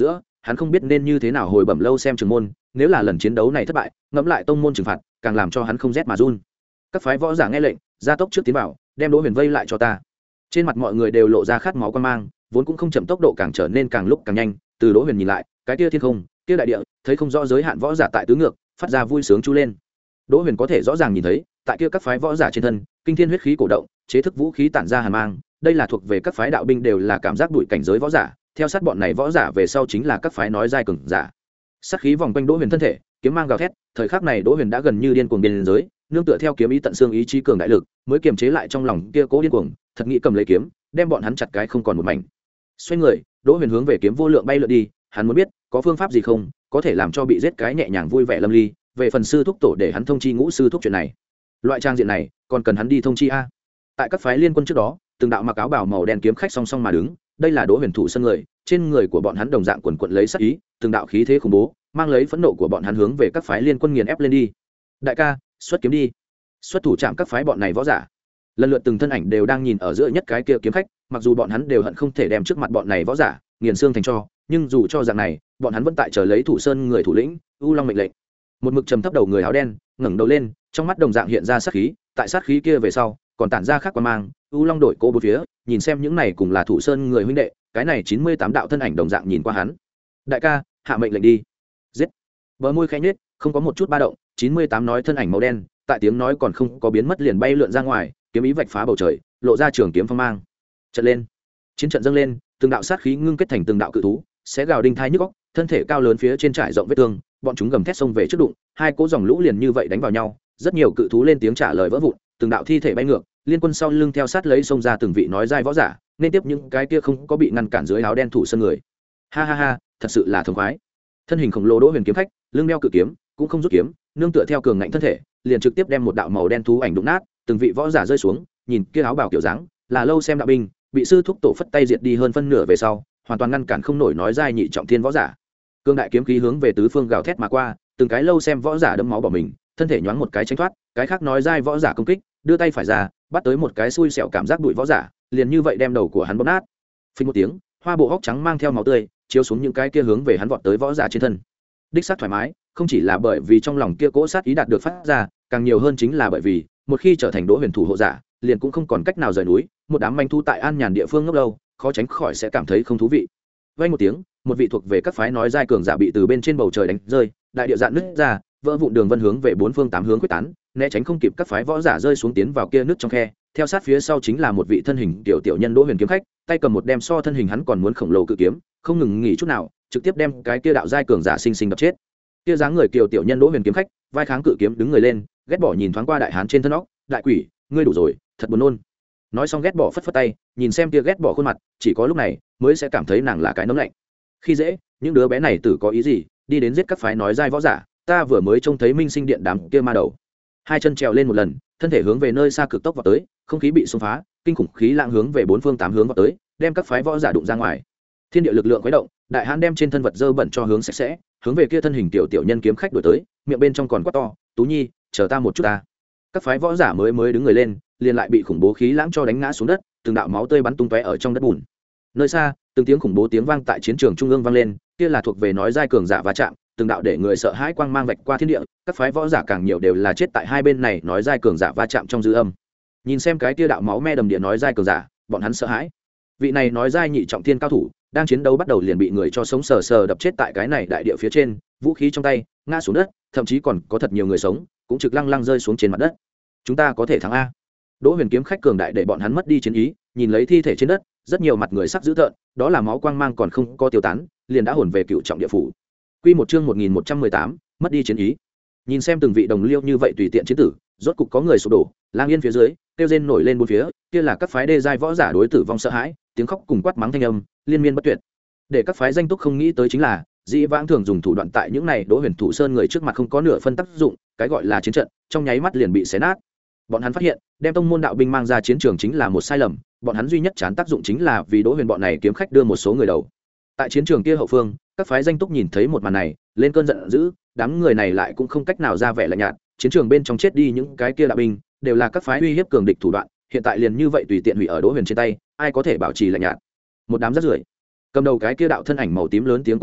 hắn không biết nên như thế nào hồi bẩm lâu xem trường môn, nếu là lần chiến đấu này thất bại, ngẫm lại tông môn trừng phạt, càng làm cho hắn không rét mà run. Các phái võ giả nghe lệnh, gia tốc trước tiến vào, đem Đỗ Huyền vây lại cho ta. Trên mặt mọi người đều lộ ra khát máu quan mang, vốn cũng không chậm, tốc độ càng trở nên càng lúc càng nhanh. Từ Đỗ Huyền nhìn lại, cái kia thiên không, kia đại địa, thấy không rõ giới hạn võ giả tại tứ ngược, phát ra vui sướng chu lên. Đỗ Huyền có thể rõ ràng nhìn thấy, tại kia các phái võ giả trên thân, kinh thiên huyết khí cổ động, chế thức vũ khí tản ra hàn mang, đây là thuộc về các phái đạo binh, đều là cảm giác đuổi cảnh giới võ giả, theo sát bọn này võ giả về sau chính là các phái nói giai cường giả. Sát khí vòng quanh Đỗ Huyền thân thể, kiếm mang gào thét, thời khắc này Đỗ Huyền đã gần như điên cuồng biên giới, nương tựa theo kiếm ý tận xương ý chí cường đại lực, mới kiềm chế lại trong lòng kia cố điên cuồng, thật nghĩ cầm lấy kiếm, đem bọn hắn chặt cái không còn một mảnh. Xoay người, Đỗ Huyền hướng về kiếm vô lượng bay lượn đi, hắn muốn biết, có phương pháp gì không, có thể làm cho bị giết cái nhẹ nhàng vui vẻ lâm ly, về phần sư thúc tổ để hắn thông chi ngũ sư thúc chuyện này. Loại trang diện này, còn cần hắn đi thông chi a. Tại các phái liên quân trước đó, từng đạo mặc áo bào màu đen kiếm khách song song mà đứng, đây là Đỗ Huyền thủ sân người, trên người của bọn hắn đồng dạng quần quật lấy sát ý, từng đạo khí thế khủng bố, mang lấy phẫn nộ của bọn hắn hướng về các phái liên quân nghiền ép lên đi. Đại ca, xuất kiếm đi. Xuất thủ chạm các phái bọn này võ giả. Lần lượt từng thân ảnh đều đang nhìn ở giữa nhất cái kia kiếm khách, mặc dù bọn hắn đều hận không thể đem trước mặt bọn này võ giả nghiền xương thành tro, nhưng dù cho dạng này, bọn hắn vẫn tại chờ lấy thủ sơn người thủ lĩnh U Long mệnh lệnh. Một mực trầm thấp đầu người áo đen ngẩng đầu lên, trong mắt đồng dạng hiện ra sát khí, tại sát khí kia về sau còn tản ra khác quan mang. U Long đổi cô bốn phía, nhìn xem những này cùng là thủ sơn người huynh đệ, cái này chín mươi tám đạo thân ảnh đồng dạng nhìn qua hắn. Đại ca, hạ mệnh lệnh đi. Giết. Bờ môi khẽ nhếch, không có một chút ba động, chín mươi tám nói thân ảnh màu đen, tại tiếng nói còn không có biến mất liền bay lượn ra ngoài, kiếm ý vạch phá bầu trời, lộ ra trường kiếm phong mang. Trận lên. Chiến trận dâng lên, từng đạo sát khí ngưng kết thành từng đạo cự thú, sẽ gào đinh thai nhức óc, thân thể cao lớn phía trên trải rộng vết thương, bọn chúng gầm thét xông về trước đụng, hai cỗ dòng lũ liền như vậy đánh vào nhau, rất nhiều cự thú lên tiếng trả lời vỡ vụn, từng đạo thi thể bay ngược, liên quân sau lưng theo sát lấy xông ra từng vị nói giai võ giả, nên tiếp những cái kia không có bị ngăn cản dưới áo đen thủ sân người. Ha ha ha, thật sự là thống khoái. Thân hình khổng lồ Đỗ Huyền kiếm khách, lưng đeo cự kiếm, cũng không rút kiếm, nương tựa theo cường ngạnh thân thể, liền trực tiếp đem một đạo màu đen thú ảnh đụng nát, từng vị võ giả rơi xuống, nhìn kia áo bào kiểu dáng, là lâu xem đạo binh, bị sư thúc tổ phất tay diệt đi hơn phân nửa về sau, hoàn toàn ngăn cản không nổi nói giai nhị trọng thiên võ giả. Cương đại kiếm khí hướng về tứ phương gào thét mà qua, từng cái lâu xem võ giả đẫm máu bỏ mình, thân thể nhoáng một cái tránh thoát, cái khác nói giai võ giả công kích, đưa tay phải ra, bắt tới một cái xui xẻo cảm giác đuổi võ giả, liền như vậy đem đầu của hắn bóp nát. Phình một tiếng, hoa bộ hốc trắng mang theo máu tươi, chiếu xuống những cái kia hướng về hắn vọt tới võ giả trên thân. Đích xác thoải mái, không chỉ là bởi vì trong lòng kia cỗ sát ý đạt được phát ra, càng nhiều hơn chính là bởi vì, một khi trở thành Đỗ Huyền thủ hộ giả, liền cũng không còn cách nào rời núi, một đám manh thu tại an nhàn địa phương ngốc lâu, khó tránh khỏi sẽ cảm thấy không thú vị. Vang một tiếng, một vị thuộc về các phái nói giai cường giả bị từ bên trên bầu trời đánh rơi, đại địa dạn nứt ra, vỡ vụn đường vân hướng về bốn phương tám hướng quyết tán, né tránh không kịp các phái võ giả rơi xuống tiến vào kia nước trong khe, theo sát phía sau chính là một vị thân hình tiểu tiểu nhân Đỗ Huyền kiếm khách, tay cầm một đem so thân hình hắn còn muốn khổng lồ cự kiếm, không ngừng nghỉ chút nào, trực tiếp đem cái kia đạo giai cường giả sinh sinh đập chết. Kia dáng người kiều tiểu nhân Đỗ Huyền kiếm khách, vai kháng cự kiếm đứng người lên, ghét bỏ nhìn thoáng qua đại hán trên thân óc, đại quỷ, ngươi đủ rồi, thật buồn nôn. Nói xong ghét bỏ phất phất tay, nhìn xem kia ghét bỏ khuôn mặt, chỉ có lúc này mới sẽ cảm thấy nàng là cái nấm lạnh. Khi dễ, những đứa bé này tử có ý gì, đi đến giết các phái nói giai võ giả, ta vừa mới trông thấy Minh Sinh Điện đám kia ma đầu. Hai chân trèo lên một lần, thân thể hướng về nơi xa cực tốc vào tới, không khí bị xung phá, kinh khủng khí lãng hướng về bốn phương tám hướng vào tới, đem các phái võ giả đụng ra ngoài. Thiên địa lực lượng khuấy động, đại hán đem trên thân vật dơ bẩn cho hướng sạch sẽ, hướng về kia thân hình tiểu tiểu nhân kiếm khách đuổi tới, miệng bên trong còn quát to, "Tú Nhi, chờ ta một chút ta." Các phái võ giả mới mới đứng người lên, liền lại bị khủng bố khí lãng cho đánh ngã xuống đất, từng đạo máu tươi bắn tung tóe ở trong đất bùn. Nơi xa, từng tiếng khủng bố tiếng vang tại chiến trường trung ương vang lên, kia là thuộc về nói giai cường giả va chạm, từng đạo để người sợ hãi quang mang vạch qua thiên địa, các phái võ giả càng nhiều đều là chết tại hai bên này nói giai cường giả va chạm trong dư âm. Nhìn xem cái kia đạo máu me đầm địa nói giai cường giả, bọn hắn sợ hãi. Vị này nói giai nhị trọng thiên cao thủ, đang chiến đấu bắt đầu liền bị người cho sống sờ sờ đập chết tại cái này đại địa phía trên, vũ khí trong tay ngã xuống đất, thậm chí còn có thật nhiều người sống cũng trực lăng lăng rơi xuống trên mặt đất. Chúng ta có thể thắng a. Đỗ Huyền kiếm khách cường đại để bọn hắn mất đi chiến ý, nhìn lấy thi thể trên đất, rất nhiều mặt người sắc dữ tợn, đó là máu quang mang còn không có tiêu tán, liền đã hồn về cựu trọng địa phủ. Quy một chương một nghìn một trăm mười tám, mất đi chiến ý. Nhìn xem từng vị đồng liêu như vậy tùy tiện chiến tử, rốt cục có người sụp đổ, lang yên phía dưới, tiêu rên nổi lên bốn phía, kia là các phái đê giai võ giả đối tử vong sợ hãi, tiếng khóc cùng quát mắng thanh âm, liên miên bất tuyệt. Để các phái danh túc không nghĩ tới chính là, dĩ vãng thường dùng thủ đoạn tại những này Đỗ Huyền thủ sơn người trước mặt không có nửa phân tác dụng, cái gọi là chiến trận, trong nháy mắt liền bị xé nát. Bọn hắn phát hiện, đem tông môn đạo binh mang ra chiến trường chính là một sai lầm, bọn hắn duy nhất chán tác dụng chính là vì Đỗ Huyền bọn này kiếm khách đưa một số người đầu. Tại chiến trường kia hậu phương, các phái danh túc nhìn thấy một màn này, lên cơn giận dữ, đám người này lại cũng không cách nào ra vẻ lạnh nhạt, chiến trường bên trong chết đi những cái kia đạo binh, đều là các phái uy hiếp cường địch thủ đoạn, hiện tại liền như vậy tùy tiện hủy ở Đỗ Huyền trên tay, ai có thể bảo trì lạnh nhạt. Một đám rác rưởi. Cầm đầu cái kia đạo thân ảnh màu tím lớn tiếng quát mắng,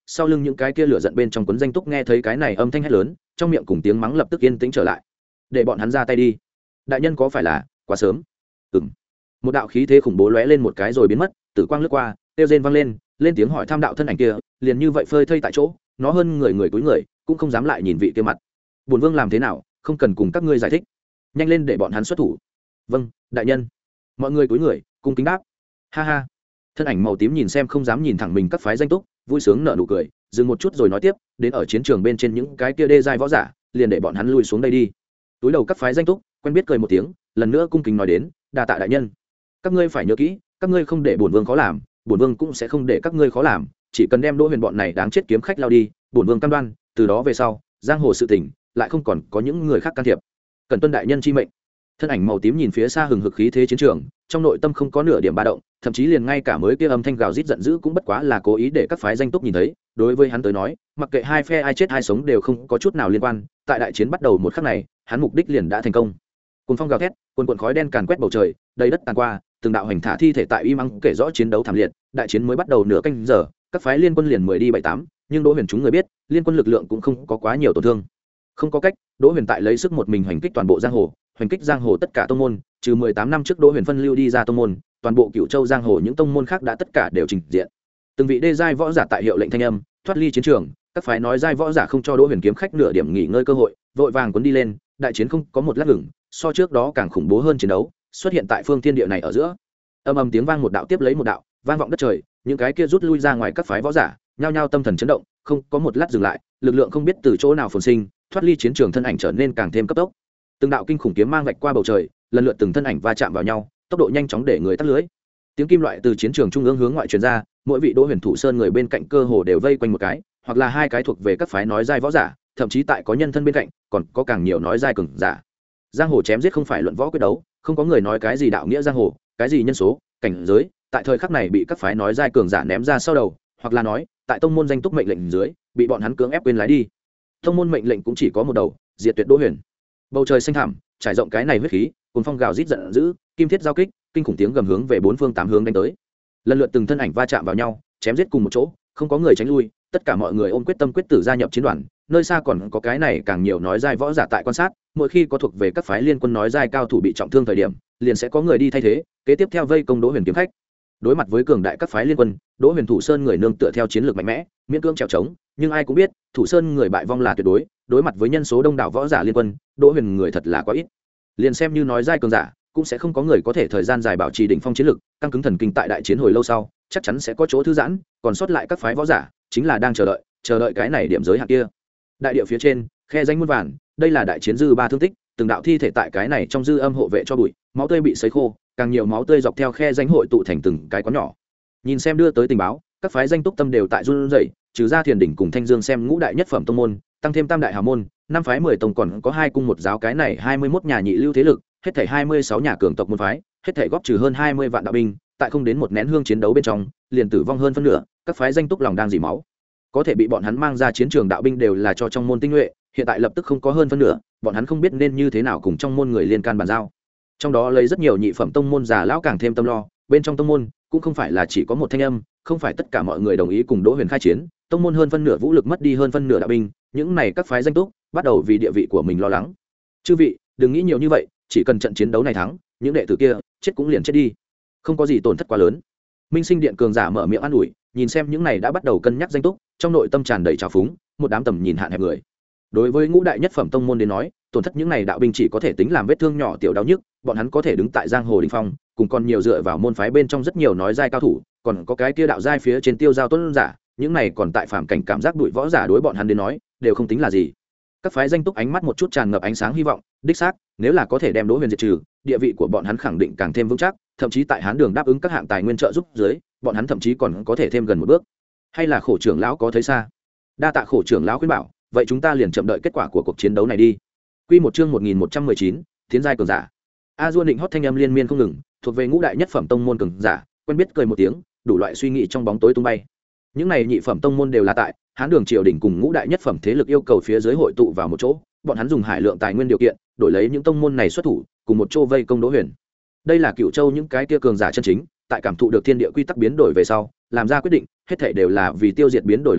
sau lưng những cái kia lửa giận bên trong cuốn danh túc nghe thấy cái này âm thanh hét lớn, trong miệng cùng tiếng mắng lập tức yên tĩnh trở lại. Để bọn hắn ra tay đi. Đại nhân có phải là quá sớm? Ừm. Một đạo khí thế khủng bố lóe lên một cái rồi biến mất, tử quang lướt qua, tiêu rên vang lên, lên tiếng hỏi tham đạo thân ảnh kia, liền như vậy phơi thây tại chỗ, nó hơn người người túi người, cũng không dám lại nhìn vị kia mặt. Bổn vương làm thế nào, không cần cùng các ngươi giải thích, nhanh lên để bọn hắn xuất thủ. Vâng, đại nhân. Mọi người túi người, cung kính đáp. Ha ha. Thân ảnh màu tím nhìn xem không dám nhìn thẳng mình các phái danh túc, vui sướng nở nụ cười, dừng một chút rồi nói tiếp, đến ở chiến trường bên trên những cái kia đê giai võ giả, liền để bọn hắn lui xuống đây đi. Túi đầu các phái danh túc, quen biết cười một tiếng, lần nữa cung kính nói đến, đa tạ đại nhân. Các ngươi phải nhớ kỹ, các ngươi không để bổn vương khó làm, bổn vương cũng sẽ không để các ngươi khó làm, chỉ cần đem Đỗ Huyền bọn này đáng chết kiếm khách lao đi, bổn vương cam đoan, từ đó về sau, giang hồ sự tình lại không còn có những người khác can thiệp. Cần tuân đại nhân chi mệnh. Thân ảnh màu tím nhìn phía xa hừng hực khí thế chiến trường, trong nội tâm không có nửa điểm ba động, thậm chí liền ngay cả mới kia âm thanh gào rít giận dữ cũng bất quá là cố ý để các phái danh túc nhìn thấy. Đối với hắn tới nói, mặc kệ hai phe ai chết ai sống đều không có chút nào liên quan, tại đại chiến bắt đầu một khắc này, hắn mục đích liền đã thành công. Cuồng phong gào thét, cuồn cuộn khói đen càn quét bầu trời, đầy đất tàn qua, từng đạo hành thả thi thể tại y mắng kể rõ chiến đấu thảm liệt. Đại chiến mới bắt đầu nửa canh giờ, các phái liên quân liền mười đi bảy tám, nhưng Đỗ Huyền chúng người biết, liên quân lực lượng cũng không có quá nhiều tổn thương. Không có cách, Đỗ Huyền tại lấy sức một mình hoành kích toàn bộ giang hồ, hoành kích giang hồ tất cả tông môn, trừ mười tám năm trước Đỗ Huyền phân lưu đi ra tông môn, toàn bộ Cửu Châu giang hồ những tông môn khác đã tất cả đều trình diện. Từng vị đê giai võ giả tại hiệu lệnh thanh âm, thoát ly chiến trường, các phái nói giai võ giả không cho Đỗ Huyền kiếm khách nửa điểm nghỉ ngơi cơ hội, vội vàng cuốn đi lên, đại chiến không có một lát ngừng, so trước đó càng khủng bố hơn chiến đấu, xuất hiện tại phương thiên địa này ở giữa. Âm ầm tiếng vang một đạo tiếp lấy một đạo, vang vọng đất trời, những cái kia rút lui ra ngoài các phái võ giả, nhao nhao tâm thần chấn động, không có một lát dừng lại, lực lượng không biết từ chỗ nào phồn sinh, thoát ly chiến trường thân ảnh trở nên càng thêm cấp tốc. Từng đạo kinh khủng kiếm mang vạch qua bầu trời, lần lượt từng thân ảnh va chạm vào nhau, tốc độ nhanh chóng để người tắt lưới. Tiếng kim loại từ chiến trường trung ương hướng ngoại truyền ra, mỗi vị Đỗ Huyền thủ sơn người bên cạnh cơ hồ đều vây quanh một cái, hoặc là hai cái thuộc về các phái nói giai võ giả, thậm chí tại có nhân thân bên cạnh, còn có càng nhiều nói giai cường giả. Giang hồ chém giết không phải luận võ quyết đấu, không có người nói cái gì đạo nghĩa giang hồ, cái gì nhân số, cảnh giới, tại thời khắc này bị các phái nói giai cường giả ném ra sau đầu, hoặc là nói, tại tông môn danh túc mệnh lệnh dưới, bị bọn hắn cưỡng ép quên lái đi. Tông môn mệnh lệnh cũng chỉ có một đầu, diệt tuyệt Đỗ Huyền. Bầu trời xanh thẳm, trải rộng cái này huyết khí, cuồng phong gào rít giận dữ, kim thiết giao kích, kinh khủng tiếng gầm hướng về bốn phương tám hướng đánh tới. Lần lượt từng thân ảnh va chạm vào nhau, chém giết cùng một chỗ, không có người tránh lui, tất cả mọi người ôm quyết tâm quyết tử gia nhập chiến đoàn. Nơi xa còn có cái này càng nhiều nói giai võ giả tại quan sát, mỗi khi có thuộc về các phái liên quân nói giai cao thủ bị trọng thương thời điểm, liền sẽ có người đi thay thế, kế tiếp theo vây công Đỗ Huyền kiếm khách. Đối mặt với cường đại các phái liên quân, Đỗ Huyền thủ sơn người nương tựa theo chiến lược mạnh mẽ, miễn cưỡng trèo trống, nhưng ai cũng biết, thủ sơn người bại vong là tuyệt đối, đối mặt với nhân số đông đảo võ giả liên quân, Đỗ Huyền người thật là quá ít. Liền xem như nói giai cường giả, cũng sẽ không có người có thể thời gian dài bảo trì đỉnh phong chiến lực, căng cứng thần kinh tại đại chiến hồi lâu sau, chắc chắn sẽ có chỗ thư giãn, còn sót lại các phái võ giả, chính là đang chờ đợi, chờ đợi cái này điểm giới hạn kia. Đại địa phía trên, khe danh muôn vàn, đây là đại chiến dư ba thương tích, từng đạo thi thể tại cái này trong dư âm hộ vệ cho bụi, máu tươi bị sấy khô, càng nhiều máu tươi dọc theo khe danh hội tụ thành từng cái quán nhỏ. Nhìn xem đưa tới tình báo, các phái danh túc tâm đều tại run rẩy, trừ ra Thiền đỉnh cùng Thanh Dương xem ngũ đại nhất phẩm tông môn, tăng thêm tam đại hào môn, năm phái mười tông, còn có hai cung một giáo, cái này hai mươi mốt nhà nhị lưu thế lực, hết thảy hai mươi sáu nhà cường tộc môn phái, hết thảy góp trừ hơn hai mươi vạn đạo binh, tại không đến một nén hương chiến đấu bên trong, liền tử vong hơn phân nửa, các phái danh túc lòng đang dỉ máu. Có thể bị bọn hắn mang ra chiến trường đạo binh đều là cho trong môn tinh nhuệ, hiện tại lập tức không có hơn phân nửa, bọn hắn không biết nên như thế nào cùng trong môn người liên can bàn giao. Trong đó lấy rất nhiều nhị phẩm tông môn già lão càng thêm tâm lo, bên trong tông môn cũng không phải là chỉ có một thanh âm, không phải tất cả mọi người đồng ý cùng Đỗ Huyền khai chiến, tông môn hơn phân nửa vũ lực mất đi hơn phân nửa đạo binh, những này các phái danh túc bắt đầu vì địa vị của mình lo lắng. Chư vị, đừng nghĩ nhiều như vậy, chỉ cần trận chiến đấu này thắng, những đệ tử kia chết cũng liền chết đi, không có gì tổn thất quá lớn. Minh Sinh Điện cường giả mở miệng an ủi, nhìn xem những này đã bắt đầu cân nhắc danh túc, trong nội tâm tràn đầy trào phúng, một đám tầm nhìn hạn hẹp người. Đối với ngũ đại nhất phẩm tông môn đến nói, tổn thất những này đạo binh chỉ có thể tính làm vết thương nhỏ tiểu đau nhức, bọn hắn có thể đứng tại giang hồ đỉnh phong, cùng còn nhiều dựa vào môn phái bên trong rất nhiều nói giai cao thủ, còn có cái kia đạo giai phía trên tiêu giao tuấn giả, những này còn tại phàm cảnh cảm giác đuổi võ giả đối bọn hắn đến nói, đều không tính là gì. Các phái danh túc ánh mắt một chút tràn ngập ánh sáng hy vọng, đích xác, nếu là có thể đem Đỗ Huyền diệt trừ, địa vị của bọn hắn khẳng định càng thêm vững chắc, thậm chí tại Hán Đường đáp ứng các hạng tài nguyên trợ giúp dưới, bọn hắn thậm chí còn có thể thêm gần một bước. Hay là Khổ trưởng lão có thấy xa? Đa tạ Khổ trưởng lão khuyên bảo, vậy chúng ta liền chậm đợi kết quả của cuộc chiến đấu này đi. Quy một chương một nghìn một trăm mười chín, Tiến giai cường giả. A Duôn định hót thanh âm liên miên không ngừng, thuộc về ngũ đại nhất phẩm tông môn cường giả, quen biết cười một tiếng, đủ loại suy nghĩ trong bóng tối tung bay. Những này nhị phẩm tông môn đều là tại Hán Đường triều đình cùng ngũ đại nhất phẩm thế lực yêu cầu phía dưới hội tụ vào một chỗ, bọn hắn dùng hải lượng tài nguyên điều kiện, đổi lấy những tông môn này xuất thủ, cùng một chỗ vây công Đỗ Huyền. Đây là Cửu Châu những cái kia cường giả chân chính, tại cảm thụ được thiên địa quy tắc biến đổi về sau, làm ra quyết định, hết thảy đều là vì tiêu diệt biến đổi đầu nguồn,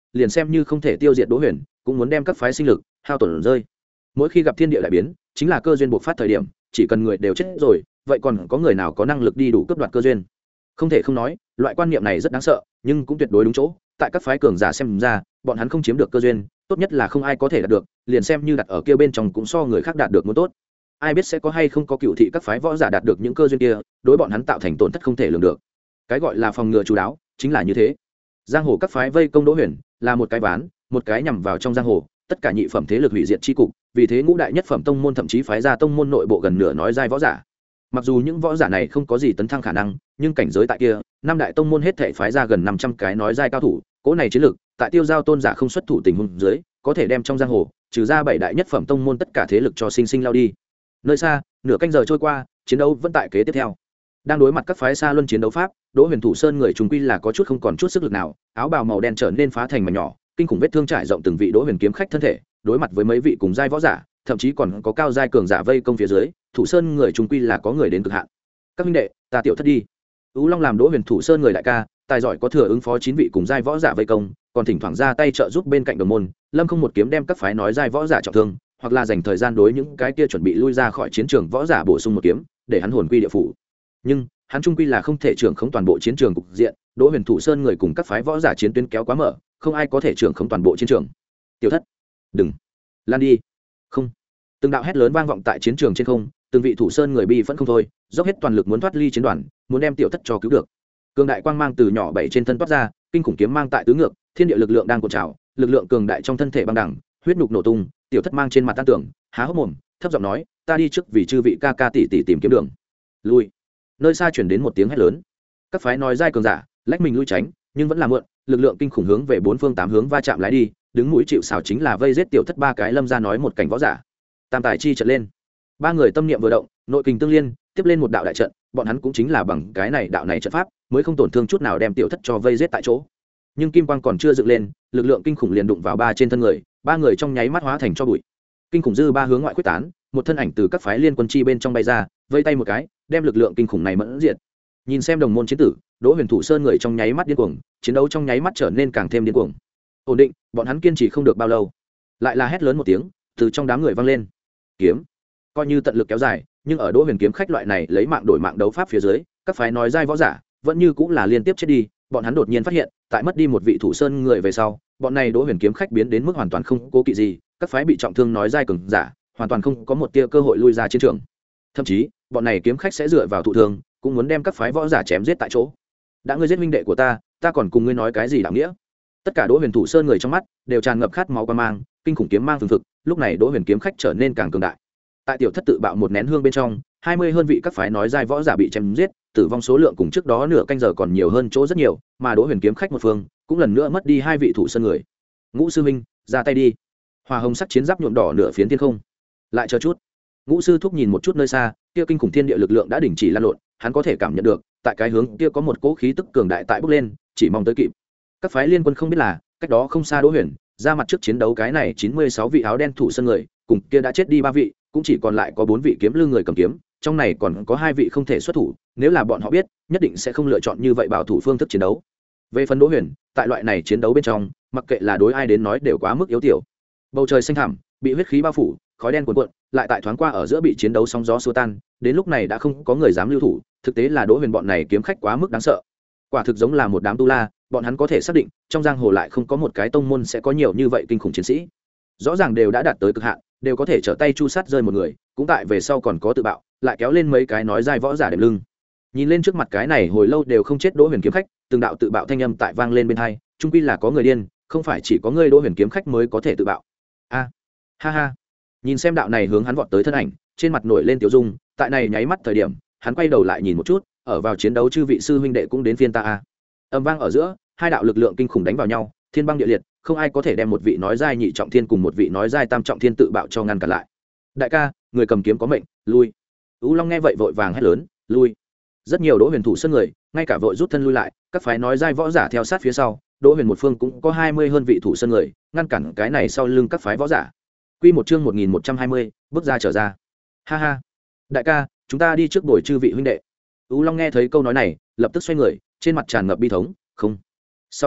liền xem như không thể tiêu diệt Đỗ Huyền cũng muốn đem các phái sinh lực hao tổn rơi. Mỗi khi gặp thiên địa đại biến chính là cơ duyên bộc phát thời điểm, chỉ cần người đều chết rồi vậy còn có người nào có năng lực đi đủ cướp đoạt cơ duyên. Không thể không nói loại quan niệm này rất đáng sợ, nhưng cũng tuyệt đối đúng chỗ. Tại các phái cường giả xem ra bọn hắn không chiếm được cơ duyên, tốt nhất là không ai có thể đạt được, liền xem như đặt ở kia bên trong cũng so người khác đạt được muốn tốt. Ai biết sẽ có hay không có cựu thị các phái võ giả đạt được những cơ duyên kia, đối bọn hắn tạo thành tổn thất không thể lường được. Cái gọi là phòng ngừa chú đáo chính là như thế. Giang hồ các phái vây công Đỗ Huyền là một cái ván, một cái nhằm vào trong giang hồ tất cả nhị phẩm thế lực hủy diệt chi cục, vì thế ngũ đại nhất phẩm tông môn thậm chí phái ra tông môn nội bộ gần nửa nói giai võ giả. Mặc dù những võ giả này không có gì tấn thăng khả năng, nhưng cảnh giới tại kia năm đại tông môn hết thảy phái ra gần năm trăm cái nói giai cao thủ, cỗ này chiến lực tại tiêu giao tôn giả không xuất thủ tình huống dưới có thể đem trong giang hồ trừ ra bảy đại nhất phẩm tông môn tất cả thế lực cho sinh sinh lao đi. Nơi xa nửa canh giờ trôi qua, chiến đấu vẫn tại kế tiếp theo. Đang đối mặt các phái xa luân chiến đấu pháp, Đỗ Huyền Thủ Sơn người chúng quy là có chút không còn chút sức lực nào, áo bào màu đen trở nên phá thành mảnh nhỏ, kinh khủng vết thương trải rộng từng vị Đỗ Huyền kiếm khách thân thể, đối mặt với mấy vị cùng giai võ giả, thậm chí còn có cao giai cường giả vây công phía dưới, Thủ Sơn người chúng quy là có người đến cực hạn. Các huynh đệ, ta tiểu thất đi. Ú Long làm Đỗ Huyền Thủ Sơn người đại ca, tài giỏi có thừa ứng phó chín vị cùng giai võ giả vây công, còn thỉnh thoảng ra tay trợ giúp bên cạnh đồng môn, Lâm Không một kiếm đem các phái nói giai võ giả trọng thương, hoặc là dành thời gian đối những cái kia chuẩn bị lui ra khỏi chiến trường võ giả bổ sung một kiếm, để hắn hồn quy địa phủ. Nhưng hắn trung quy là không thể trưởng khống toàn bộ chiến trường cục diện, Đỗ Huyền Thủ Sơn người cùng các phái võ giả chiến tuyến kéo quá mở, không ai có thể trưởng khống toàn bộ chiến trường. Tiểu thất, đừng lan đi. Không. Từng đạo hét lớn vang vọng tại chiến trường trên không, từng vị Thủ Sơn người bi vẫn không thôi, dốc hết toàn lực muốn thoát ly chiến đoàn, muốn đem tiểu thất cho cứu được. Cường đại quang mang từ nhỏ bảy trên thân toát ra, kinh khủng kiếm mang tại tứ ngược, thiên địa lực lượng đang cuộn trào, lực lượng cường đại trong thân thể băng đẳng, huyết nhục nổ tung, tiểu thất mang trên mặt tan tưởng, há hốc mồm, thấp giọng nói, ta đi trước vì chư vị ca ca tỷ tỷ tìm kiếm đường. Lui. Nơi xa chuyển đến một tiếng hét lớn. Các phái nói giai cường giả lách mình lui tránh, nhưng vẫn là mượn lực lượng kinh khủng hướng về bốn phương tám hướng va chạm lái đi, đứng mũi chịu sào chính là vây giết tiểu thất ba cái. Lâm ra nói một cảnh võ giả, tam tài chi trận lên, ba người tâm niệm vừa động, nội kình tương liên, tiếp lên một đạo đại trận, bọn hắn cũng chính là bằng cái này đạo này trận pháp mới không tổn thương chút nào đem tiểu thất cho vây giết tại chỗ. Nhưng kim quang còn chưa dựng lên, lực lượng kinh khủng liền đụng vào ba trên thân người, ba người trong nháy mắt hóa thành cho bụi. Kinh khủng dư ba hướng ngoại quyết tán, một thân ảnh từ các phái liên quân chi bên trong bay ra, vây tay một cái đem lực lượng kinh khủng này mẫn diện. Nhìn xem đồng môn chiến tử, Đỗ Huyền Thủ Sơn người trong nháy mắt điên cuồng, chiến đấu trong nháy mắt trở nên càng thêm điên cuồng. Ổn định, bọn hắn kiên trì không được bao lâu, lại là hét lớn một tiếng từ trong đám người vang lên. Kiếm, coi như tận lực kéo dài, nhưng ở Đỗ Huyền kiếm khách loại này lấy mạng đổi mạng đấu pháp phía dưới, các phái nói giai võ giả vẫn như cũng là liên tiếp chết đi. Bọn hắn đột nhiên phát hiện, tại mất đi một vị Thủ Sơn người về sau, bọn này Đỗ Huyền kiếm khách biến đến mức hoàn toàn không cố kỵ gì, các phái bị trọng thương nói giai cường giả hoàn toàn không có một tia cơ hội lui ra chiến trường. Thậm chí bọn này kiếm khách sẽ dựa vào thụ thương cũng muốn đem các phái võ giả chém giết tại chỗ. Đã ngươi giết huynh đệ của ta, ta còn cùng ngươi nói cái gì đạo nghĩa? Tất cả Đỗ Huyền Thủ Sơn người trong mắt đều tràn ngập khát máu quan mang, kinh khủng kiếm mang phừng phực. Lúc này Đỗ Huyền kiếm khách trở nên càng cường đại. Tại tiểu thất tự bạo một nén hương bên trong, hai mươi hơn vị các phái nói giai võ giả bị chém giết, tử vong số lượng cùng trước đó nửa canh giờ còn nhiều hơn chỗ rất nhiều, mà Đỗ Huyền kiếm khách một phương cũng lần nữa mất đi hai vị Thủ Sơn người. Ngũ sư huynh, ra tay đi. Hoa hồng sắc chiến giáp nhuộm đỏ nửa phiến thiên không. Lại chờ chút. Ngũ sư thúc nhìn một chút nơi xa, kia kinh khủng thiên địa lực lượng đã đình chỉ lan lộn, hắn có thể cảm nhận được, tại cái hướng kia có một cỗ khí tức cường đại tại bốc lên, chỉ mong tới kịp. Các phái liên quân không biết là, cách đó không xa Đỗ Huyền, ra mặt trước chiến đấu cái này chín mươi sáu vị áo đen Thủ Sơn người, cùng kia đã chết đi ba vị, cũng chỉ còn lại có bốn vị kiếm lư người cầm kiếm, trong này còn có hai vị không thể xuất thủ, nếu là bọn họ biết, nhất định sẽ không lựa chọn như vậy bảo thủ phương thức chiến đấu. Về phần Đỗ Huyền, tại loại này chiến đấu bên trong, mặc kệ là đối ai đến nói đều quá mức yếu tiểu. Bầu trời xanh thẳm, bị huyết khí bao phủ, khói đen cuồn cuộn, lại tại thoáng qua ở giữa bị chiến đấu sóng gió xua tan, đến lúc này đã không có người dám lưu thủ, thực tế là Đỗ Huyền bọn này kiếm khách quá mức đáng sợ. Quả thực giống là một đám tu la, bọn hắn có thể xác định, trong giang hồ lại không có một cái tông môn sẽ có nhiều như vậy kinh khủng chiến sĩ. Rõ ràng đều đã đạt tới cực hạn, đều có thể trở tay chu sát rơi một người, cũng tại về sau còn có tự bạo, lại kéo lên mấy cái nói giai võ giả đệm lưng. Nhìn lên trước mặt cái này hồi lâu đều không chết Đỗ Huyền kiếm khách, từng đạo tự bạo thanh âm tại vang lên bên tai, chung quy là có người điên, không phải chỉ có ngươi Đỗ Huyền kiếm khách mới có thể tự bạo. A, ha ha. Nhìn xem đạo này hướng hắn vọt tới thân ảnh, trên mặt nổi lên tiểu dung, tại này nháy mắt thời điểm, hắn quay đầu lại nhìn một chút, ở vào chiến đấu chư vị sư huynh đệ cũng đến phiên ta a. Âm vang ở giữa, hai đạo lực lượng kinh khủng đánh vào nhau, thiên băng địa liệt, không ai có thể đem một vị nói giai nhị trọng thiên cùng một vị nói giai tam trọng thiên tự bạo cho ngăn cản lại. Đại ca, người cầm kiếm có mệnh, lui. Ú Long nghe vậy vội vàng hét lớn, lui. Rất nhiều Đỗ Huyền Thủ Sơn người, ngay cả vội rút thân lui lại, các phái nói giai võ giả theo sát phía sau, Đỗ Huyền một phương cũng có hai mươi hơn vị Thủ Sơn người, ngăn cản cái này sau lưng các phái võ giả. Quy một chương một nghìn một trăm hai mươi, bước ra trở ra. Ha ha. Đại ca, chúng ta đi trước bồi chư vị huynh đệ. Ú Long nghe thấy câu nói này, lập tức xoay người, trên mặt tràn ngập bi thống, không. Sau lưng,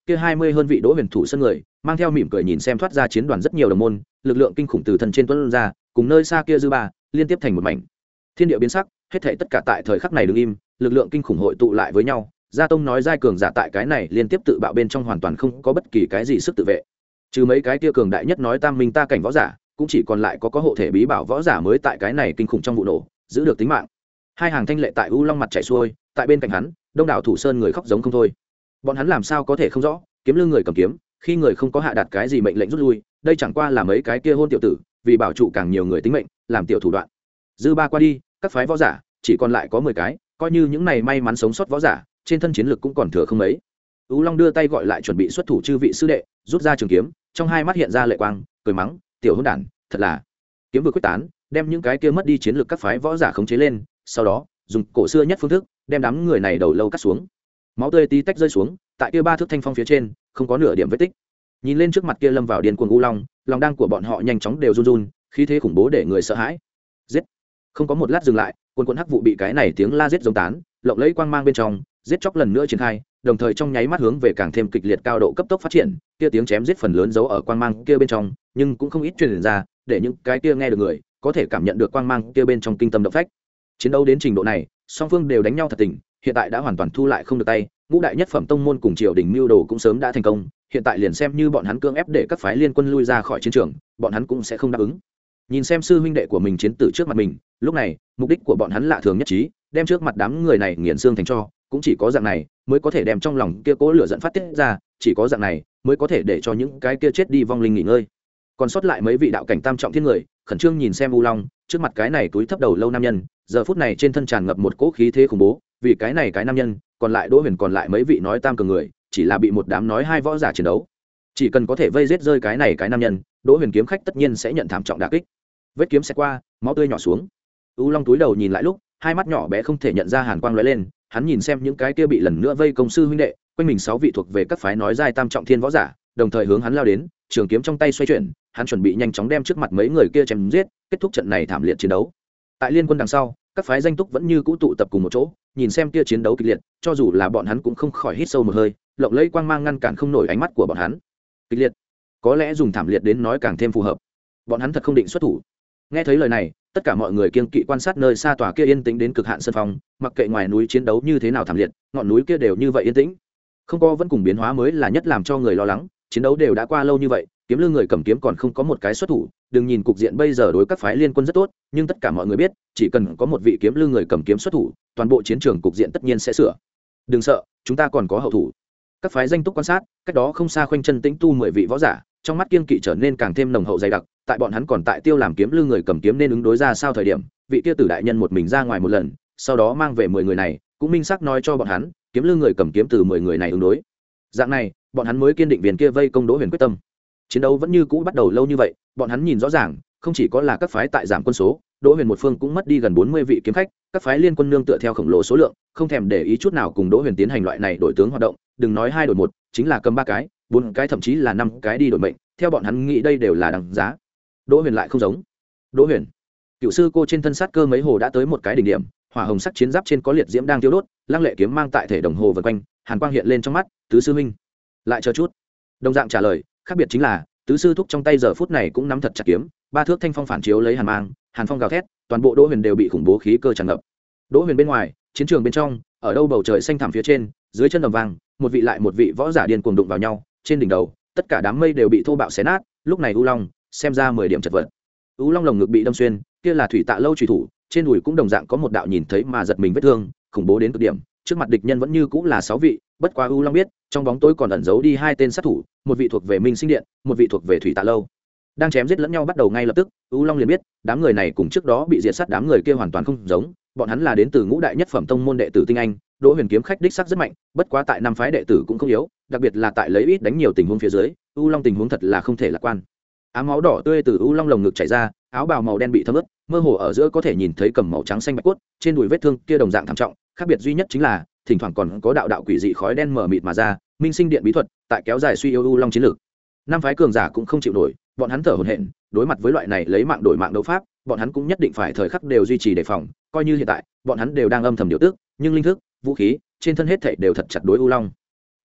kia hai mươi hơn vị Đỗ Huyền thủ sân người mang theo mỉm cười nhìn xem thoát ra chiến đoàn rất nhiều đồng môn, lực lượng kinh khủng từ thân trên tuấn ra, cùng nơi xa kia dư ba liên tiếp thành một mảnh. Thiên địa biến sắc, hết thảy tất cả tại thời khắc này đứng im, lực lượng kinh khủng hội tụ lại với nhau. Gia Tông nói giai cường giả tại cái này liên tiếp tự bạo bên trong hoàn toàn không có bất kỳ cái gì sức tự vệ. Trừ mấy cái kia cường đại nhất nói tam minh ta cảnh võ giả, cũng chỉ còn lại có có hộ thể bí bảo võ giả mới tại cái này kinh khủng trong vụ nổ giữ được tính mạng. Hai hàng thanh lệ tại u long mặt chảy xuôi, tại bên cạnh hắn đông đảo thủ sơn người khóc giống không thôi. Bọn hắn làm sao có thể không rõ, kiếm lương người cầm kiếm khi người không có hạ đạt cái gì mệnh lệnh rút lui, đây chẳng qua là mấy cái kia hôn tiểu tử vì bảo trụ càng nhiều người tính mệnh làm tiểu thủ đoạn. Dư ba qua đi, các phái võ giả chỉ còn lại có mười cái, coi như những này may mắn sống sót võ giả trên thân chiến lực cũng còn thừa không mấy. U long đưa tay gọi lại chuẩn bị xuất thủ chư vị sư đệ, rút ra trường kiếm, trong hai mắt hiện ra lệ quang, cười mắng, tiểu hỗn đản, thật là kiếm vừa quyết tán, đem những cái kia mất đi chiến lược các phái võ giả khống chế lên, sau đó dùng cổ xưa nhất phương thức đem đám người này đầu lâu cắt xuống, máu tươi tí tách rơi xuống tại kia ba thước thanh phong phía trên, không có nửa điểm vết tích. Nhìn lên trước mặt kia lâm vào điên cuồng u long, lòng đang của bọn họ nhanh chóng đều run run, khí thế khủng bố để người sợ hãi. Giết! Không có một lát dừng lại, quần quần hắc vụ bị cái này tiếng la giết giống tán, lộng lẫy quang mang bên trong, giết chóc lần nữa triển khai, đồng thời trong nháy mắt hướng về càng thêm kịch liệt cao độ cấp tốc phát triển, kia tiếng chém giết phần lớn giấu ở quang mang kia bên trong, nhưng cũng không ít truyền ra, để những cái kia nghe được người có thể cảm nhận được quang mang kia bên trong kinh tâm động phách. Chiến đấu đến trình độ này, song phương đều đánh nhau thật tình, hiện tại đã hoàn toàn thu lại không được tay, ngũ đại nhất phẩm tông môn cùng triều đình mưu đồ cũng sớm đã thành công, hiện tại liền xem như bọn hắn cưỡng ép để các phái liên quân lui ra khỏi chiến trường, bọn hắn cũng sẽ không đáp ứng. Nhìn xem sư huynh đệ của mình chiến tử trước mặt mình, lúc này mục đích của bọn hắn lạ thường nhất trí, đem trước mặt đám người này nghiền xương thành tro, cũng chỉ có dạng này mới có thể đem trong lòng kia cố lửa giận phát tiết ra, chỉ có dạng này mới có thể để cho những cái kia chết đi vong linh nghỉ ngơi. Còn sót lại mấy vị đạo cảnh tam trọng thiên người khẩn trương nhìn xem u long trước mặt cái này túi thấp đầu lâu nam nhân, giờ phút này trên thân tràn ngập một cỗ khí thế khủng bố, vì cái này cái nam nhân, còn lại Đỗ Huyền còn lại mấy vị nói tam cường người chỉ là bị một đám nói hai võ giả chiến đấu, chỉ cần có thể vây giết rơi cái này cái nam nhân, Đỗ Huyền kiếm khách tất nhiên sẽ nhận thảm trọng đả kích. Vết kiếm sẽ qua, máu tươi nhỏ xuống, u long túi đầu nhìn lại lúc, hai mắt nhỏ bé không thể nhận ra hàn quang lóe lên, hắn nhìn xem những cái kia bị lần nữa vây công sư huynh đệ, quanh mình sáu vị thuộc về các phái nói giai tam trọng thiên võ giả, đồng thời hướng hắn lao đến, trường kiếm trong tay xoay chuyển, hắn chuẩn bị nhanh chóng đem trước mặt mấy người kia chém giết, kết thúc trận này thảm liệt chiến đấu. Tại liên quân đằng sau, các phái danh túc vẫn như cũ tụ tập cùng một chỗ, nhìn xem kia chiến đấu kịch liệt, cho dù là bọn hắn cũng không khỏi hít sâu một hơi, lộng lẫy quang mang ngăn cản không nổi ánh mắt của bọn hắn. Kịch liệt, có lẽ dùng thảm liệt đến nói càng thêm phù hợp. Bọn hắn thật không định xuất thủ. Nghe thấy lời này, tất cả mọi người kiêng kỵ quan sát nơi xa tòa kia yên tĩnh đến cực hạn sân phong, mặc kệ ngoài núi chiến đấu như thế nào thảm liệt, ngọn núi kia đều như vậy yên tĩnh, không có vẫn cùng biến hóa mới là nhất làm cho người lo lắng. Chiến đấu đều đã qua lâu như vậy, kiếm lương người cầm kiếm còn không có một cái xuất thủ, đừng nhìn cục diện bây giờ đối các phái liên quân rất tốt, nhưng tất cả mọi người biết, chỉ cần có một vị kiếm lương người cầm kiếm xuất thủ, toàn bộ chiến trường cục diện tất nhiên sẽ sửa. Đừng sợ, chúng ta còn có hậu thủ. Các phái danh túc quan sát, cách đó không xa khoanh chân tĩnh tu mười vị võ giả, trong mắt kiêng kỵ trở nên càng thêm nồng hậu dày đặc, tại bọn hắn còn tại tiêu làm kiếm lương người cầm kiếm nên ứng đối ra sao thời điểm, vị kia tử đại nhân một mình ra ngoài một lần, sau đó mang về mười người này, cũng minh xác nói cho bọn hắn, kiếm lương người cầm kiếm từ mười người này ứng đối. Dạng này, bọn hắn mới kiên định viên kia vây công Đỗ Huyền quyết tâm. Chiến đấu vẫn như cũ bắt đầu lâu như vậy, bọn hắn nhìn rõ ràng, không chỉ có là các phái tại giảm quân số, Đỗ Huyền một phương cũng mất đi gần bốn mươi vị kiếm khách, các phái liên quân nương tựa theo khổng lồ số lượng, không thèm để ý chút nào cùng Đỗ Huyền tiến hành loại này đổi tướng hoạt động, đừng nói hai đổi một, chính là cầm ba cái, bốn cái thậm chí là năm cái đi đổi mệnh, theo bọn hắn nghĩ đây đều là đằng giá. Đỗ Huyền lại không giống. Đỗ Huyền, cựu sư cô trên thân sát cơ mấy hồ đã tới một cái đỉnh điểm, hỏa hồng sắc chiến giáp trên có liệt diễm đang tiêu đốt, lăng lệ kiếm mang tại thể đồng hồ vần quanh, hàn quang hiện lên trong mắt, tứ sư huynh, lại chờ chút. Đồng dạng trả lời, khác biệt chính là tứ sư thúc trong tay giờ phút này cũng nắm thật chặt kiếm, ba thước thanh phong phản chiếu lấy hàn mang, hàn phong gào thét, toàn bộ Đỗ Huyền đều bị khủng bố khí cơ tràn ngập. Đỗ Huyền bên ngoài, chiến trường bên trong, ở đâu bầu trời xanh thẳm phía trên, dưới chân đồng vàng, một vị lại một vị võ giả điên cuồng đụng vào nhau, trên đỉnh đầu, tất cả đám mây đều bị thô bạo xé nát, lúc này U Long xem ra mười điểm chật vật. U Long lồng ngực bị đâm xuyên, kia là thủy tạ lâu chủy thủ, trên đùi cũng đồng dạng có một đạo nhìn thấy mà giật mình vết thương, khủng bố đến cực điểm. Trước mặt địch nhân vẫn như cũng là sáu vị, bất quá U Long biết, trong bóng tối còn ẩn giấu đi hai tên sát thủ, một vị thuộc về Minh Sinh Điện, một vị thuộc về Thủy Tạ Lâu. Đang chém giết lẫn nhau bắt đầu ngay lập tức, U Long liền biết, đám người này cùng trước đó bị diệt sát đám người kia hoàn toàn không giống, bọn hắn là đến từ ngũ đại nhất phẩm tông môn đệ tử tinh anh, Đỗ Huyền kiếm khách đích sắc rất mạnh, bất quá tại năm phái đệ tử cũng không yếu, đặc biệt là tại lấy ít đánh nhiều tình huống phía dưới, U Long tình huống thật là không thể lạc quan. Ám máu đỏ tươi từ U Long lồng ngực chảy ra, áo bào màu đen bị thấm ướt, mơ hồ ở giữa có thể nhìn thấy cầm màu trắng xanh bạch cốt, trên đùi vết thương kia đồng dạng thảm trọng, khác biệt duy nhất chính là thỉnh thoảng còn có đạo đạo quỷ dị khói đen mờ mịt mà ra, Minh Sinh Điện bí thuật, tại kéo dài suy yếu U Long chiến lược. Năm phái cường giả cũng không chịu nổi, bọn hắn thở hổn hển, đối mặt với loại này lấy mạng đổi mạng đấu pháp, bọn hắn cũng nhất định phải thời khắc đều duy trì đề phòng, coi như hiện tại, bọn hắn đều đang âm thầm điều tức, nhưng linh thức, vũ khí, trên thân hết thảy đều thật chặt đối U Long.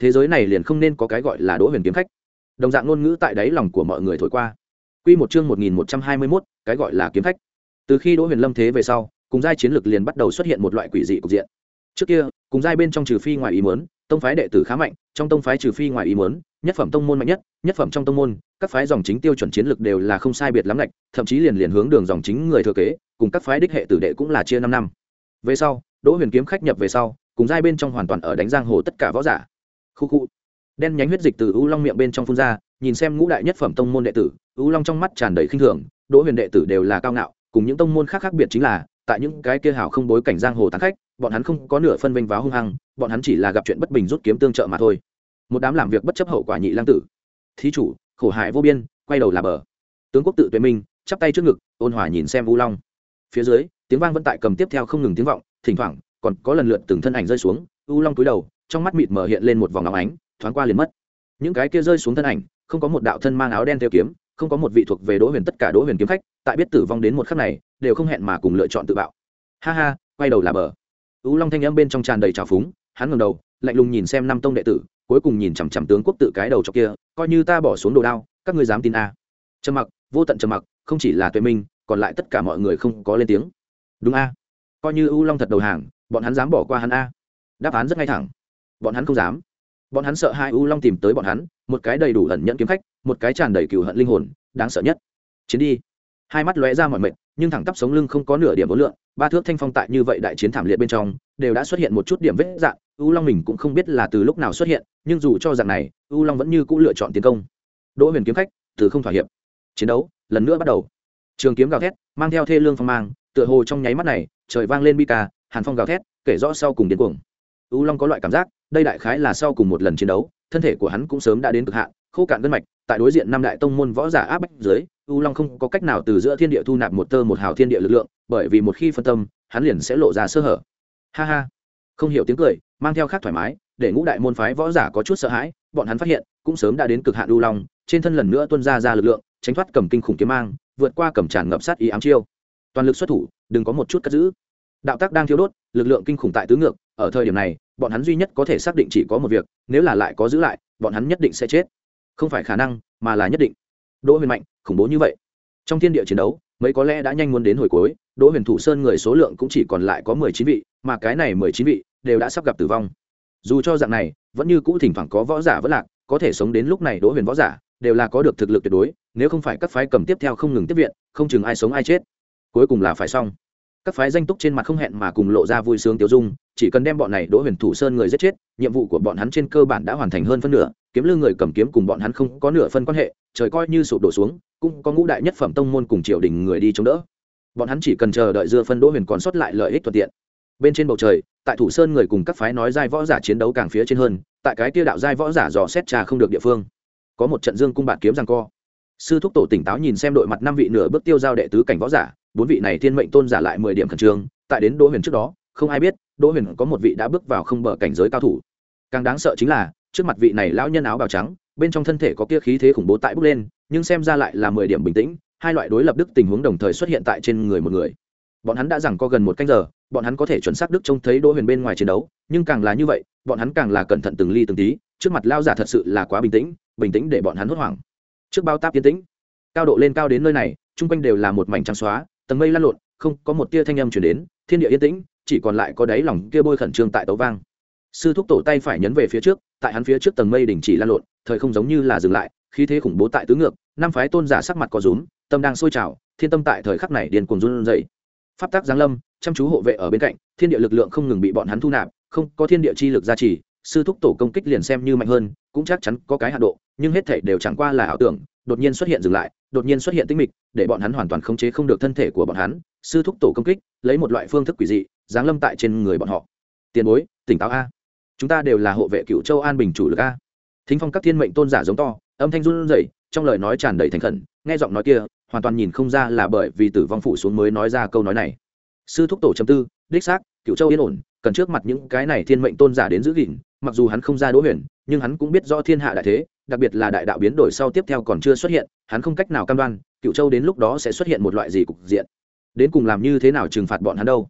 thế giới này liền không nên có cái gọi là Đỗ Huyền kiếm khách. Đồng dạng ngôn ngữ tại đáy lòng của mọi người thổi qua. Quy một chương một nghìn một trăm hai mươi mốt, cái gọi là kiếm khách. Từ khi Đỗ Huyền lâm thế về sau, cùng giai chiến lực liền bắt đầu xuất hiện một loại quỷ dị cục diện. Trước kia, cùng giai bên trong trừ phi ngoài ý muốn, tông phái đệ tử khá mạnh, trong tông phái trừ phi ngoài ý muốn, nhất phẩm tông môn mạnh nhất, nhất phẩm trong tông môn, các phái dòng chính tiêu chuẩn chiến lực đều là không sai biệt lắm lệch, thậm chí liền liền hướng đường dòng chính người thừa kế, cùng các phái đích hệ tử đệ cũng là chia năm năm. Về sau, Đỗ Huyền kiếm khách nhập về sau, cùng giai bên trong hoàn toàn ở đánh giang hồ tất cả võ giả. Khu khu. Đen nhánh huyết dịch từ U Long miệng bên trong phun ra, nhìn xem ngũ đại nhất phẩm tông môn đệ tử, U Long trong mắt tràn đầy khinh thường, Đỗ Huyền đệ tử đều là cao ngạo, cùng những tông môn khác khác biệt chính là, tại những cái kia hảo không bối cảnh giang hồ tán khách, bọn hắn không có nửa phân vinh váo hung hăng, bọn hắn chỉ là gặp chuyện bất bình rút kiếm tương trợ mà thôi. Một đám làm việc bất chấp hậu quả nhị lang tử. Thí chủ, khổ hại vô biên, quay đầu là bờ. Tướng quốc tự tuệ minh, chắp tay trước ngực, ôn hòa nhìn xem U Long. Phía dưới, tiếng vang vẫn tại cầm tiếp theo không ngừng tiếng vọng, thỉnh thoảng còn có lần lượt từng thân ảnh rơi xuống. U Long cúi đầu, trong mắt mịt mờ hiện lên một vòng óng ánh, thoáng qua liền mất. Những cái kia rơi xuống thân ảnh, không có một đạo thân mang áo đen theo kiếm, không có một vị thuộc về Đỗ Huyền, tất cả Đỗ Huyền kiếm khách, tại biết tử vong đến một khắc này, đều không hẹn mà cùng lựa chọn tự bạo. Ha ha, quay đầu là bờ. U Long thanh âm bên trong tràn đầy trào phúng, hắn ngẩng đầu, lạnh lùng nhìn xem năm tông đệ tử, cuối cùng nhìn chằm chằm tướng quốc tự cái đầu chọc kia, coi như ta bỏ xuống đồ đao, các ngươi dám tin a? À. Trầm mặc, vô tận trầm mặc, không chỉ là Tuệ Minh, còn lại tất cả mọi người không có lên tiếng. Đúng a? À. Coi như U Long thật đầu hàng, bọn hắn dám bỏ qua hắn a? À. Đáp án rất ngay thẳng. Bọn hắn không dám. Bọn hắn sợ hai U Long tìm tới bọn hắn, một cái đầy đủ ẩn nhẫn kiếm khách, một cái tràn đầy cừu hận linh hồn, đáng sợ nhất. Chiến đi. Hai mắt lóe ra mọi mệt, nhưng thẳng tắp sống lưng không có nửa điểm vô lượng, ba thước thanh phong tại như vậy đại chiến thảm liệt bên trong, đều đã xuất hiện một chút điểm vết dạn, U Long mình cũng không biết là từ lúc nào xuất hiện, nhưng dù cho dạng này, U Long vẫn như cũ lựa chọn tiến công. Đỗ Huyền kiếm khách, từ không thỏa hiệp. Chiến đấu lần nữa bắt đầu. Trường kiếm gào thét, mang theo thê lương phong mang, tựa hồ trong nháy mắt này, trời vang lên bi ca, hàn phong gào thét, kể rõ sau cùng điên cuồng. U Long có loại cảm giác, đây đại khái là sau cùng một lần chiến đấu, thân thể của hắn cũng sớm đã đến cực hạn, khô cạn gân mạch, tại đối diện năm đại tông môn võ giả áp bách dưới, U Long không có cách nào từ giữa thiên địa thu nạp một tơ một hào thiên địa lực lượng, bởi vì một khi phân tâm, hắn liền sẽ lộ ra sơ hở. Ha ha. Không hiểu tiếng cười, mang theo khác thoải mái, để ngũ đại môn phái võ giả có chút sợ hãi, bọn hắn phát hiện, cũng sớm đã đến cực hạn U Long, trên thân lần nữa tuôn ra ra lực lượng, tránh thoát cầm kinh khủng kiếm mang, vượt qua cầm tràn ngập sát ý ám chiêu. Toàn lực xuất thủ, đừng có một chút cất giữ. Đạo tác đang thiêu đốt, lực lượng kinh khủng tại tứ ngược, ở thời điểm này, bọn hắn duy nhất có thể xác định chỉ có một việc, nếu là lại có giữ lại, bọn hắn nhất định sẽ chết. Không phải khả năng, mà là nhất định. Đỗ Huyền mạnh, khủng bố như vậy. Trong thiên địa chiến đấu, mấy có lẽ đã nhanh muốn đến hồi cuối, Đỗ Huyền thủ sơn người số lượng cũng chỉ còn lại có mười chín vị, mà cái này mười chín vị đều đã sắp gặp tử vong. Dù cho dạng này, vẫn như cũ thỉnh thoảng có võ giả vẫn lạc, có thể sống đến lúc này Đỗ Huyền võ giả đều là có được thực lực tuyệt đối, nếu không phải các phái cầm tiếp theo không ngừng tiếp viện, không chừng ai sống ai chết. Cuối cùng là phải xong. Các phái danh túc trên mặt không hẹn mà cùng lộ ra vui sướng tiêu dung, chỉ cần đem bọn này Đỗ Huyền thủ sơn người giết chết, nhiệm vụ của bọn hắn trên cơ bản đã hoàn thành hơn phân nửa, kiếm lư người cầm kiếm cùng bọn hắn không có nửa phân quan hệ, trời coi như sụp đổ xuống, cũng có ngũ đại nhất phẩm tông môn cùng triều đình người đi chống đỡ. Bọn hắn chỉ cần chờ đợi dưa phân Đỗ Huyền còn sót lại lợi ích thuận tiện. Bên trên bầu trời, tại thủ sơn người cùng các phái nói giai võ giả chiến đấu càng phía trên hơn, tại cái kia đạo giai võ giả dò xét trà không được địa phương, có một trận dương cung bạt kiếm giằng co. Sư thúc tổ tỉnh táo nhìn xem đội mặt năm vị nửa bước tiêu giao đệ tứ cảnh võ giả, bốn vị này thiên mệnh tôn giả lại mười điểm khẩn trương, tại đến Đỗ Huyền trước đó, không ai biết, Đỗ Huyền có một vị đã bước vào không bờ cảnh giới cao thủ. Càng đáng sợ chính là, trước mặt vị này lão nhân áo bào trắng, bên trong thân thể có kia khí thế khủng bố tại bốc lên, nhưng xem ra lại là mười điểm bình tĩnh, hai loại đối lập đức tình huống đồng thời xuất hiện tại trên người một người. Bọn hắn đã giằng co gần một canh giờ, bọn hắn có thể chuẩn xác đức trông thấy Đỗ Huyền bên ngoài chiến đấu, nhưng càng là như vậy, bọn hắn càng là cẩn thận từng ly từng tí, trước mặt lão giả thật sự là quá bình tĩnh, bình tĩnh để bọn hắn hốt hoảng. Trước bao táp tiến tĩnh, cao độ lên cao đến nơi này, chung quanh đều là một mảnh trắng xóa, tầng mây lan lộn, không có một tia thanh âm truyền đến, thiên địa yên tĩnh, chỉ còn lại có đáy lòng kia bôi khẩn trương tại tấu vang. Sư thúc tổ tay phải nhấn về phía trước, tại hắn phía trước tầng mây đình chỉ lan lộn, thời không giống như là dừng lại, khí thế khủng bố tại tứ ngược, năm phái tôn giả sắc mặt có rúm, tâm đang sôi trào, thiên tâm tại thời khắc này điên cuồng run rẩy. Pháp tắc giáng lâm, chăm chú hộ vệ ở bên cạnh, thiên địa lực lượng không ngừng bị bọn hắn thu nạp, không có thiên địa chi lực gia trì, sư thúc tổ công kích liền xem như mạnh hơn, cũng chắc chắn có cái hạn độ, nhưng hết thảy đều chẳng qua là ảo tưởng, đột nhiên xuất hiện dừng lại, đột nhiên xuất hiện tĩnh mịch, để bọn hắn hoàn toàn khống chế không được thân thể của bọn hắn. Sư thúc tổ công kích, lấy một loại phương thức quỷ dị, giáng lâm tại trên người bọn họ. Tiền bối, tỉnh táo a, chúng ta đều là hộ vệ Cựu Châu An Bình chủ lực a. Thính phong các thiên mệnh tôn giả giống to, âm thanh run rẩy, trong lời nói tràn đầy thành khẩn, nghe giọng nói kia, hoàn toàn nhìn không ra là bởi vì tử vong phủ xuống mới nói ra câu nói này. Sư thúc tổ chấm tư, đích xác, Cựu Châu yên ổn, cần trước mặt những cái này thiên mệnh tôn giả đến giữ gìn, mặc dù hắn không ra Đỗ Huyền, nhưng hắn cũng biết rõ thiên hạ đại thế, đặc biệt là đại đạo biến đổi sau tiếp theo còn chưa xuất hiện, hắn không cách nào cam đoan Cựu Châu đến lúc đó sẽ xuất hiện một loại gì cục diện. Đến cùng làm như thế nào trừng phạt bọn hắn đâu?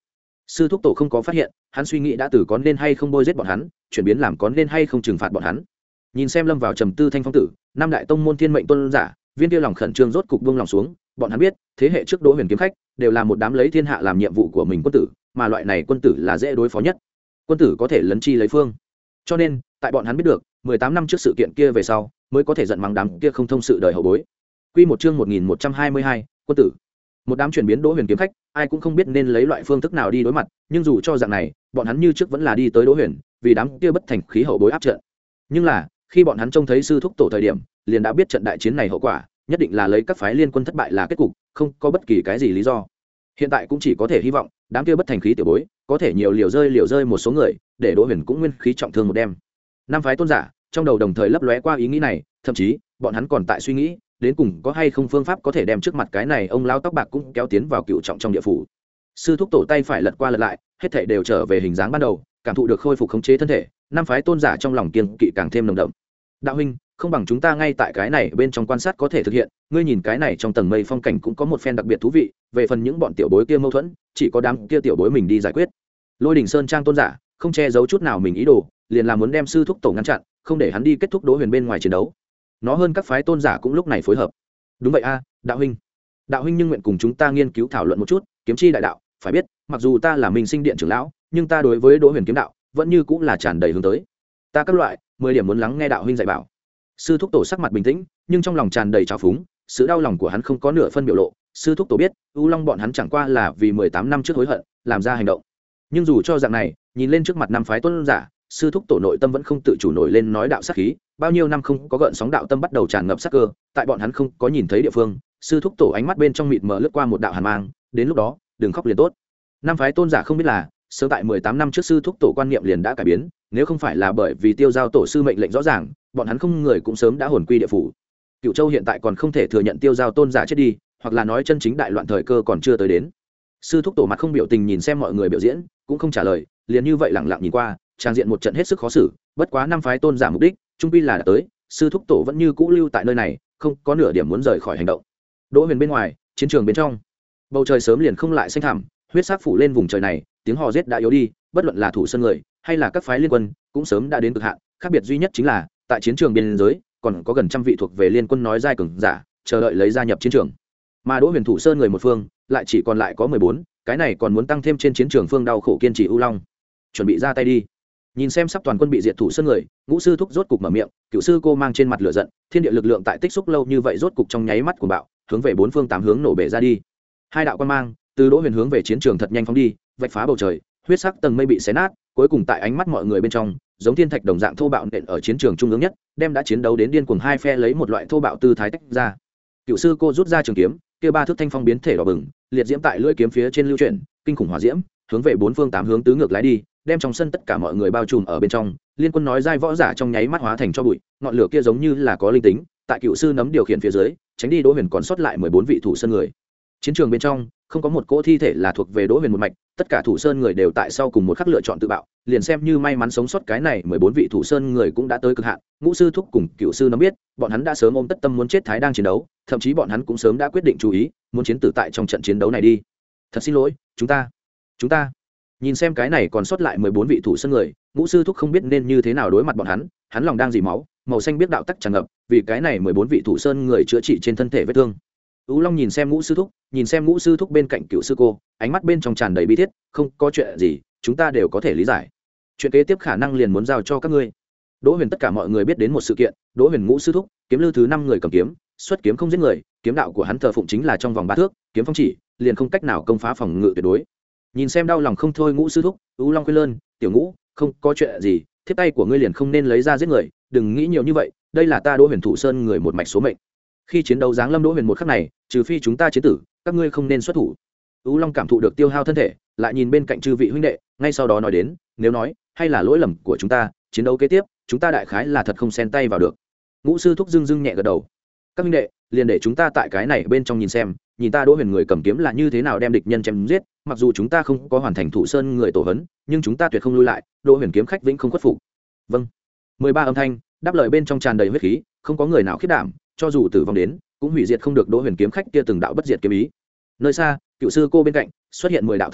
Sư thúc tổ không có phát hiện, hắn suy nghĩ đã từ có nên hay không bôi giết bọn hắn chuyển biến làm có nên hay không trừng phạt bọn hắn. Nhìn xem lâm vào trầm tư thanh phong tử, năm đại tông môn thiên mệnh tôn giả, viên tiêu lòng khẩn trương rốt cục buông lòng xuống. Bọn hắn biết thế hệ trước Đỗ Huyền kiếm khách đều là một đám lấy thiên hạ làm nhiệm vụ của mình quân tử, mà loại này quân tử là dễ đối phó nhất, quân tử có thể lấn chi lấy phương. Cho nên tại bọn hắn biết được mười tám năm trước sự kiện kia về sau mới có thể giận mắng đám kia không thông sự đời hậu bối. Quy một chương một nghìn một trăm hai mươi hai, quân tử. Một đám chuyển biến Đỗ Huyền kiếm khách, ai cũng không biết nên lấy loại phương thức nào đi đối mặt, nhưng dù cho dạng này, bọn hắn như trước vẫn là đi tới Đỗ Huyền, vì đám kia bất thành khí hậu bối áp trận. Nhưng là, khi bọn hắn trông thấy sư thúc tổ thời điểm, liền đã biết trận đại chiến này hậu quả, nhất định là lấy các phái liên quân thất bại là kết cục, không có bất kỳ cái gì lý do. Hiện tại cũng chỉ có thể hy vọng, đám kia bất thành khí tiểu bối, có thể nhiều liều rơi liều rơi một số người, để Đỗ Huyền cũng nguyên khí trọng thương một đêm. Năm phái tôn giả, trong đầu đồng thời lấp lóe qua ý nghĩ này, thậm chí, bọn hắn còn tại suy nghĩ, đến cùng có hay không phương pháp có thể đem trước mặt cái này ông lão tóc bạc cũng kéo tiến vào cựu trọng trong địa phủ. Sư thúc tổ tay phải lật qua lật lại, hết thảy đều trở về hình dáng ban đầu, cảm thụ được khôi phục khống chế thân thể, năm phái tôn giả trong lòng kiêng kỵ càng thêm nồng đậm. Đạo huynh, không bằng chúng ta ngay tại cái này bên trong quan sát có thể thực hiện, ngươi nhìn cái này trong tầng mây phong cảnh cũng có một phen đặc biệt thú vị, về phần những bọn tiểu bối kia mâu thuẫn, chỉ có đám kia tiểu bối mình đi giải quyết. Lôi Đỉnh Sơn trang tôn giả, không che giấu chút nào mình ý đồ, liền là muốn đem sư thúc tổ ngăn chặn, không để hắn đi kết thúc Đỗ Huyền bên ngoài chiến đấu. Nó hơn các phái tôn giả cũng lúc này phối hợp. Đúng vậy a, đạo huynh. Đạo huynh nhưng nguyện cùng chúng ta nghiên cứu thảo luận một chút, kiếm chi đại đạo, phải biết, mặc dù ta là Minh Sinh điện trưởng lão, nhưng ta đối với Đỗ Huyền kiếm đạo vẫn như cũng là tràn đầy hướng tới. Ta các loại, mười điểm muốn lắng nghe đạo huynh dạy bảo. Sư thúc tổ sắc mặt bình tĩnh, nhưng trong lòng tràn đầy trào phúng, sự đau lòng của hắn không có nửa phân biểu lộ. Sư thúc tổ biết, U Long bọn hắn chẳng qua là vì mười tám năm trước hối hận, làm ra hành động. Nhưng dù cho dạng này, nhìn lên trước mặt năm phái tôn giả, sư thúc tổ nội tâm vẫn không tự chủ nổi lên nói đạo sát khí, bao nhiêu năm không có gợn sóng đạo tâm bắt đầu tràn ngập sát cơ, tại bọn hắn không có nhìn thấy địa phương, sư thúc tổ ánh mắt bên trong mịt mờ lướt qua một đạo hàn mang, đến lúc đó, đừng khóc liền tốt. Năm phái tôn giả không biết là, sớm tại mười tám năm trước sư thúc tổ quan niệm liền đã cải biến, nếu không phải là bởi vì tiêu giao tổ sư mệnh lệnh rõ ràng, bọn hắn không người cũng sớm đã hồn quy địa phủ. Cựu Châu hiện tại còn không thể thừa nhận tiêu giao tôn giả chết đi, hoặc là nói chân chính đại loạn thời cơ còn chưa tới đến. Sư thúc tổ mặt không biểu tình nhìn xem mọi người biểu diễn, cũng không trả lời, liền như vậy lặng lặng nhìn qua, trang diện một trận hết sức khó xử. Bất quá năm phái tôn giả mục đích, trung quy là đã tới, sư thúc tổ vẫn như cũ lưu tại nơi này, không có nửa điểm muốn rời khỏi hành động. Đỗ Huyền bên ngoài, chiến trường bên trong, bầu trời sớm liền không lại xanh thẳm, huyết sắc phủ lên vùng trời này, tiếng hò giết đã yếu đi, bất luận là thủ sơn người hay là các phái liên quân, cũng sớm đã đến cực hạn. Khác biệt duy nhất chính là, tại chiến trường biên giới, còn có gần trăm vị thuộc về liên quân nói giai cường giả, chờ đợi lấy gia nhập chiến trường. Mà Đỗ Huyền thủ sơn người một phương, lại chỉ còn lại có mười bốn, cái này còn muốn tăng thêm trên chiến trường phương đau khổ kiên trì U Long. Chuẩn bị ra tay đi. Nhìn xem sắp toàn quân bị diệt thủ sơn người, ngũ sư thúc rốt cục mở miệng, cựu sư cô mang trên mặt lửa giận, thiên địa lực lượng tại tích xúc lâu như vậy rốt cục trong nháy mắt của bạo, hướng về bốn phương tám hướng nổ bể ra đi. Hai đạo quan mang từ Đỗ Huyền hướng về chiến trường thật nhanh phóng đi, vạch phá bầu trời, huyết sắc tầng mây bị xé nát, cuối cùng tại ánh mắt mọi người bên trong, giống thiên thạch đồng dạng thô bạo nện ở chiến trường trung ương nhất, đem đã chiến đấu đến điên cuồng hai phe lấy một loại thô bạo tư thái tách ra. Cựu sư cô rút ra trường kiếm, kia ba thước thanh phong biến thể đỏ bừng, liệt diễm tại lưỡi kiếm phía trên lưu chuyển, kinh khủng hỏa diễm, hướng về bốn phương tám hướng tứ ngược lái đi, đem trong sân tất cả mọi người bao trùm ở bên trong. Liên quân nói giai võ giả trong nháy mắt hóa thành cho bụi, ngọn lửa kia giống như là có linh tính, tại cựu sư nấm điều khiển phía dưới, tránh đi Đỗ Huyền còn sót lại mười bốn vị thủ sơn người. Chiến trường bên trong, không có một cỗ thi thể là thuộc về Đỗ Huyền một mạch, tất cả thủ sơn người đều tại sau cùng một khắc lựa chọn tự bạo, liền xem như may mắn sống sót cái này mười bốn vị thủ sơn người cũng đã tới cực hạn. Ngũ sư thúc cùng cựu sư nấm biết, bọn hắn đã sớm ôm tất tâm muốn chết thái đang chiến đấu, thậm chí bọn hắn cũng sớm đã quyết định chú ý, muốn chiến tử tại trong trận chiến đấu này đi. Thật xin lỗi, chúng ta, chúng ta. Nhìn xem cái này còn sót lại mười bốn vị thủ sơn người, ngũ sư thúc không biết nên như thế nào đối mặt bọn hắn, hắn lòng đang dỉ máu, màu xanh biết đạo tắc tràn ngập, vì cái này mười bốn vị thủ sơn người chữa trị trên thân thể vết thương. Ú Long nhìn xem ngũ sư thúc, nhìn xem ngũ sư thúc bên cạnh cựu sư cô, ánh mắt bên trong tràn đầy bi thiết, không có chuyện gì, chúng ta đều có thể lý giải. Chuyện kế tiếp khả năng liền muốn giao cho các ngươi. Đỗ Huyền tất cả mọi người biết đến một sự kiện, Đỗ Huyền ngũ sư thúc, kiếm lư thứ năm người cầm kiếm, xuất kiếm không giết người, kiếm đạo của hắn thờ phụng chính là trong vòng ba thước, kiếm phong chỉ, liền không cách nào công phá phòng ngự tuyệt đối. Nhìn xem đau lòng không thôi ngũ sư thúc, Ú Long khuyên lơn, tiểu ngũ, không có chuyện gì, thiết tay của ngươi liền không nên lấy ra giết người, đừng nghĩ nhiều như vậy, đây là ta Đỗ Huyền thủ sơn người một mạch số mệnh. Khi chiến đấu giáng lâm Đỗ Huyền một khắc này, trừ phi chúng ta chiến tử, các ngươi không nên xuất thủ. Ú Long cảm thụ được tiêu hao thân thể, lại nhìn bên cạnh chư vị huynh đệ, ngay sau đó nói đến, nếu nói, hay là lỗi lầm của chúng ta, chiến đấu kế tiếp, chúng ta đại khái là thật không xen tay vào được. Ngũ sư thúc dưng dưng nhẹ gật đầu. Các huynh đệ, liền để chúng ta tại cái này bên trong nhìn xem, nhìn ta Đỗ Huyền người cầm kiếm là như thế nào đem địch nhân chém giết, mặc dù chúng ta không có hoàn thành thủ sơn người tổ hấn, nhưng chúng ta tuyệt không lui lại, Đỗ Huyền kiếm khách vĩnh không khuất phục. Vâng. mười ba âm thanh, đáp lời bên trong tràn đầy huyết khí, không có người nào khiếp đảm, cho dù tử vong đến, cũng hủy diệt không được Đỗ Huyền kiếm khách kia từng đạo bất diệt kiếm ý. Nơi xa, cựu sư cô bên cạnh xuất hiện mười đạo thân ảnh,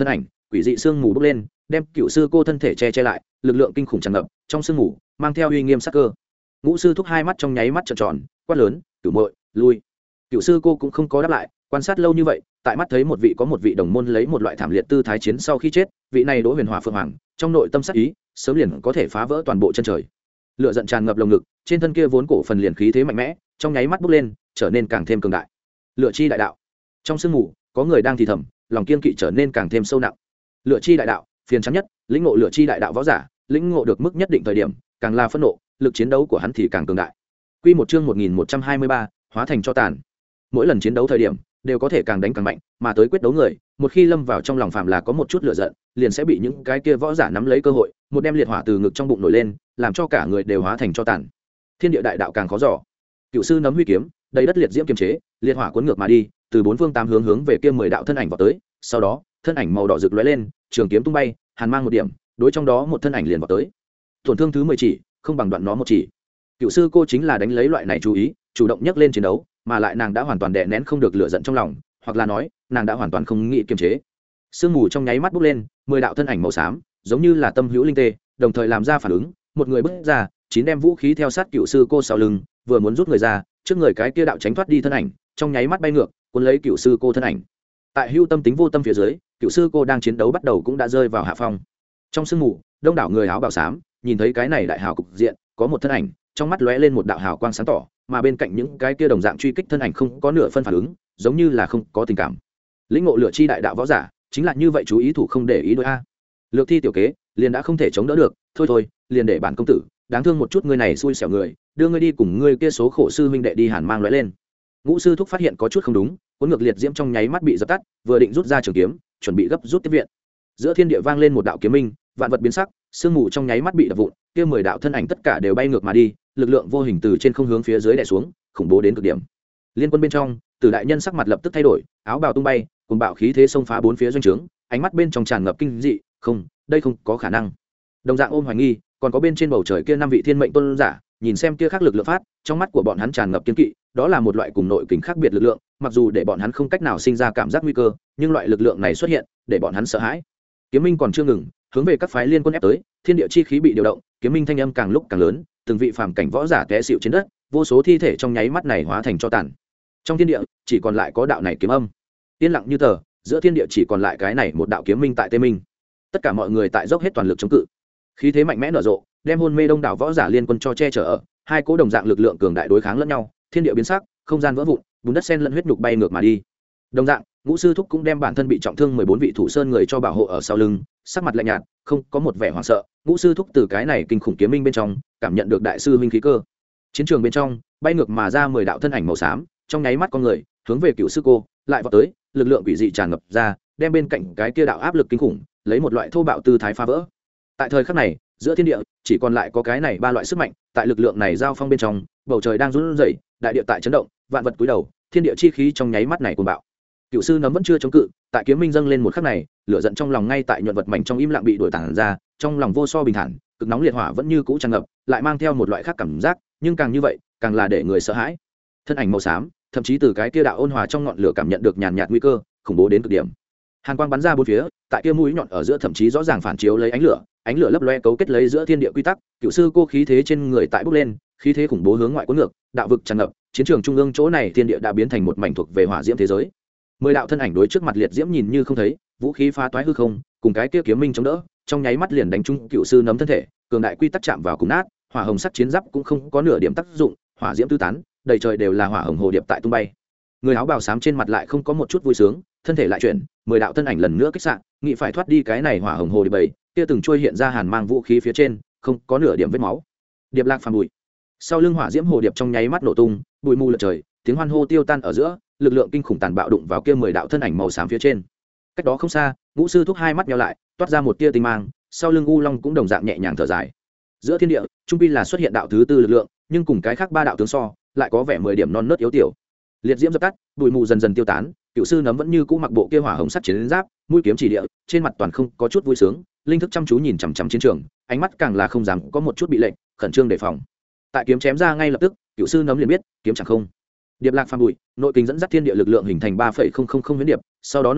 quỷ dị sương mù bốc lên, đem cựu sư cô thân thể che che lại, lực lượng kinh khủng tràn ngập trong sương mù, mang theo uy nghiêm sắc cơ. Ngũ sư thúc hai mắt trong nháy mắt trợn tròn, quát lớn, "Cửu muội, lui!" Cựu sư cô cũng không có đáp lại, quan sát lâu như vậy, tại mắt thấy một vị có một vị đồng môn lấy một loại thảm liệt tư thái chiến sau khi chết, vị này Đỗ Huyền Hỏa Phượng Hoàng, trong nội tâm sắc ý, sớm liền có thể phá vỡ toàn bộ chân trời. Lửa giận tràn ngập lồng ngực, trên thân kia vốn cổ phần liền khí thế mạnh mẽ, trong nháy mắt bốc lên, trở nên càng thêm cường đại. Lửa chi đại đạo. Trong sương mù, có người đang thì thầm, lòng kiên kỵ trở nên càng thêm sâu nặng. Lửa chi đại đạo, phiền chán nhất, lĩnh ngộ lửa chi đại đạo võ giả, lĩnh ngộ được mức nhất định thời điểm, càng là phẫn nộ, lực chiến đấu của hắn thì càng cường đại. Quy một chương một nghìn một trăm hai mươi ba, hóa thành cho tàn. Mỗi lần chiến đấu thời điểm, đều có thể càng đánh càng mạnh, mà tới quyết đấu người, một khi lâm vào trong lòng phàm là có một chút lửa giận, liền sẽ bị những cái kia võ giả nắm lấy cơ hội, một đem liệt hỏa từ ngực trong bụng nổi lên, làm cho cả người đều hóa thành cho tàn. Thiên địa đại đạo càng khó dò. Cựu sư nắm huy kiếm, đầy đất liệt diễm kiềm chế, liệt hỏa cuốn ngược mà đi, từ bốn phương tám hướng hướng về kia mười đạo thân ảnh vọt tới, sau đó, thân ảnh màu đỏ rực lóe lên, trường kiếm tung bay, hàn mang một điểm, đối trong đó một thân ảnh liền vọt tới. Tổn thương thứ mười chỉ, không bằng đoạn nó một chỉ. Cựu sư cô chính là đánh lấy loại này chú ý, chủ động nhấc lên chiến đấu, mà lại nàng đã hoàn toàn đè nén không được lửa giận trong lòng, hoặc là nói, nàng đã hoàn toàn không nghĩ kiềm chế. Sương mù trong nháy mắt bốc lên, mười đạo thân ảnh màu xám, giống như là tâm hữu linh tê, đồng thời làm ra phản ứng, một người bước ra, chín đem vũ khí theo sát cựu sư cô sau lưng, vừa muốn rút người ra, trước người cái kia đạo tránh thoát đi thân ảnh, trong nháy mắt bay ngược, cuốn lấy cựu sư cô thân ảnh. Tại hưu tâm tính vô tâm phía dưới, cựu sư cô đang chiến đấu bắt đầu cũng đã rơi vào hạ phong. Trong sương mù, đông đảo người áo bào xám, nhìn thấy cái này đại hào cục diện, có một thân ảnh, trong mắt lóe lên một đạo hào quang sáng tỏ, mà bên cạnh những cái kia đồng dạng truy kích thân ảnh không có nửa phân phản ứng, giống như là không có tình cảm. Lĩnh ngộ lửa chi đại đạo võ giả, chính là như vậy, chú ý thủ không để ý đối a. Lược thi tiểu kế, liền đã không thể chống đỡ được, thôi thôi, liền để bản công tử, đáng thương một chút ngươi này xui xẻo người, đưa ngươi đi cùng ngươi kia số khổ sư huynh đệ đi. Hàn mang lóe lên. Ngũ sư thúc phát hiện có chút không đúng, cuốn ngược liệt diễm trong nháy mắt bị dập tắt, vừa định rút ra trường kiếm, chuẩn bị gấp rút tiếp viện. Giữa thiên địa vang lên một đạo kiếm minh, vạn vật biến sắc, sương mù trong nháy mắt bị đập vụn, kia mười đạo thân ảnh tất cả đều bay ngược mà đi, lực lượng vô hình từ trên không hướng phía dưới đè xuống, khủng bố đến cực điểm. Liên quân bên trong, Tử đại nhân sắc mặt lập tức thay đổi, áo bào tung bay, cùng bạo khí thế xông phá bốn phía doanh trướng, ánh mắt bên trong tràn ngập kinh dị, không, đây không có khả năng. Đồng dạng ôm hoài nghi, còn có bên trên bầu trời kia năm vị thiên mệnh tôn giả, nhìn xem kia khác lực lượng phát, trong mắt của bọn hắn tràn ngập kiên kỵ, đó là một loại cùng nội kình khác biệt lực lượng, mặc dù để bọn hắn không cách nào sinh ra cảm giác nguy cơ, nhưng loại lực lượng này xuất hiện, để bọn hắn sợ hãi. Kiếm minh còn chưa ngừng, hướng về các phái liên quân ép tới, thiên địa chi khí bị điều động, kiếm minh thanh âm càng lúc càng lớn, từng vị phàm cảnh võ giả té xỉu trên đất, vô số thi thể trong nháy mắt này hóa thành tro tàn. Trong thiên địa chỉ còn lại có đạo này kiếm âm, yên lặng như tờ, giữa thiên địa chỉ còn lại cái này một đạo kiếm minh tại tê minh. Tất cả mọi người tại dốc hết toàn lực chống cự, khí thế mạnh mẽ nở rộ, đem hôn mê đông đảo võ giả liên quân cho che chở ở, hai cỗ đồng dạng lực lượng cường đại đối kháng lẫn nhau, thiên địa biến sắc, không gian vỡ vụn, bùn đất sen lẫn huyết nhục bay ngược mà đi. Đồng dạng, Ngũ sư thúc cũng đem bản thân bị trọng thương mười bốn vị thủ sơn người cho bảo hộ ở sau lưng, sắc mặt lạnh nhạt, không có một vẻ hoảng sợ. Ngũ sư thúc từ cái này kinh khủng kiếm minh bên trong cảm nhận được đại sư huynh khí cơ. Chiến trường bên trong, bay ngược mà ra mười đạo thân ảnh màu xám, trong nháy mắt con người hướng về cựu sư cô lại vọt tới, lực lượng quỷ dị tràn ngập ra, đem bên cạnh cái kia đạo áp lực kinh khủng lấy một loại thô bạo tư thái phá vỡ. Tại thời khắc này, giữa thiên địa chỉ còn lại có cái này ba loại sức mạnh, tại lực lượng này giao phong bên trong, bầu trời đang run rẩy, đại địa tại chấn động, vạn vật cúi đầu, thiên địa chi khí trong nháy mắt này cuồng bạo. Cựu sư nấm vẫn chưa chống cự, tại kiếm minh dâng lên một khắc này, lửa giận trong lòng ngay tại nhuận vật mảnh trong im lặng bị đuổi tản ra, trong lòng vô so bình thản, cực nóng liệt hỏa vẫn như cũ tràn ngập, lại mang theo một loại khác cảm giác, nhưng càng như vậy, càng là để người sợ hãi. Thân ảnh màu xám, thậm chí từ cái kia đạo ôn hòa trong ngọn lửa cảm nhận được nhàn nhạt nguy cơ, khủng bố đến cực điểm. Hàn quang bắn ra bốn phía, tại kia mũi nhọn ở giữa thậm chí rõ ràng phản chiếu lấy ánh lửa, ánh lửa lấp loe cấu kết lấy giữa thiên địa quy tắc, cựu sư cô khí thế trên người tại bốc lên, khí thế khủng bố hướng ngoại cuốn ngược, đạo vực tràn ngập, chiến trường trung ương chỗ này thiên địa đã biến thành một mảnh thuộc về hỏa diễm thế giới. Mười đạo thân ảnh đối trước mặt liệt diễm nhìn như không thấy, vũ khí phá toái hư không, cùng cái kia kiếm minh chống đỡ, trong nháy mắt liền đánh trúng cựu sư nấm thân thể, cường đại quy tắc chạm vào cùng nát, hỏa hồng sắc chiến giáp cũng không có nửa điểm tác dụng, hỏa diễm tứ tán, đầy trời đều là hỏa hồng hồ điệp tại tung bay. Người áo bào xám trên mặt lại không có một chút vui sướng, thân thể lại chuyển, mười đạo thân ảnh lần nữa kích xạ, nghĩ phải thoát đi cái này hỏa hồng hồ điệp bầy, kia từng trôi hiện ra hàn mang vũ khí phía trên, không có nửa điểm vết máu. Điệp lạc phàm bụi. Sau lưng hỏa diễm hồ điệp trong nháy mắt nổ tung, bụi mù lượn trời, tiếng hoan hô tiêu tan ở giữa, lực lượng kinh khủng tàn bạo đụng vào kia mười đạo thân ảnh màu xám phía trên. Cách đó không xa, Ngũ sư thúc hai mắt nheo lại, toát ra một tia tinh mang, sau lưng U Long cũng đồng dạng nhẹ nhàng thở dài. Giữa thiên địa, trung quy là xuất hiện đạo thứ tư lực lượng, nhưng cùng cái khác ba đạo tướng so, lại có vẻ mười điểm non nớt yếu tiểu. Liệt diễm dập tắt, bụi mù dần dần tiêu tán, cựu sư nấm vẫn như cũ mặc bộ kia hỏa hồng sắt chiến giáp, mũi kiếm chỉ địa, trên mặt toàn không có chút vui sướng, linh thức chăm chú nhìn chằm chằm chiến trường, ánh mắt càng là không dám có một chút bị lệnh, khẩn trương đề phòng. Tại kiếm chém ra ngay lập tức, cựu sư nấm liền biết, kiếm chẳng không. Điệp lạc phàm bụi, nội kinh dẫn dắt thiên địa lực lượng hình thành ba phẩy không không không huyễn điệp, sau đó nổ tung,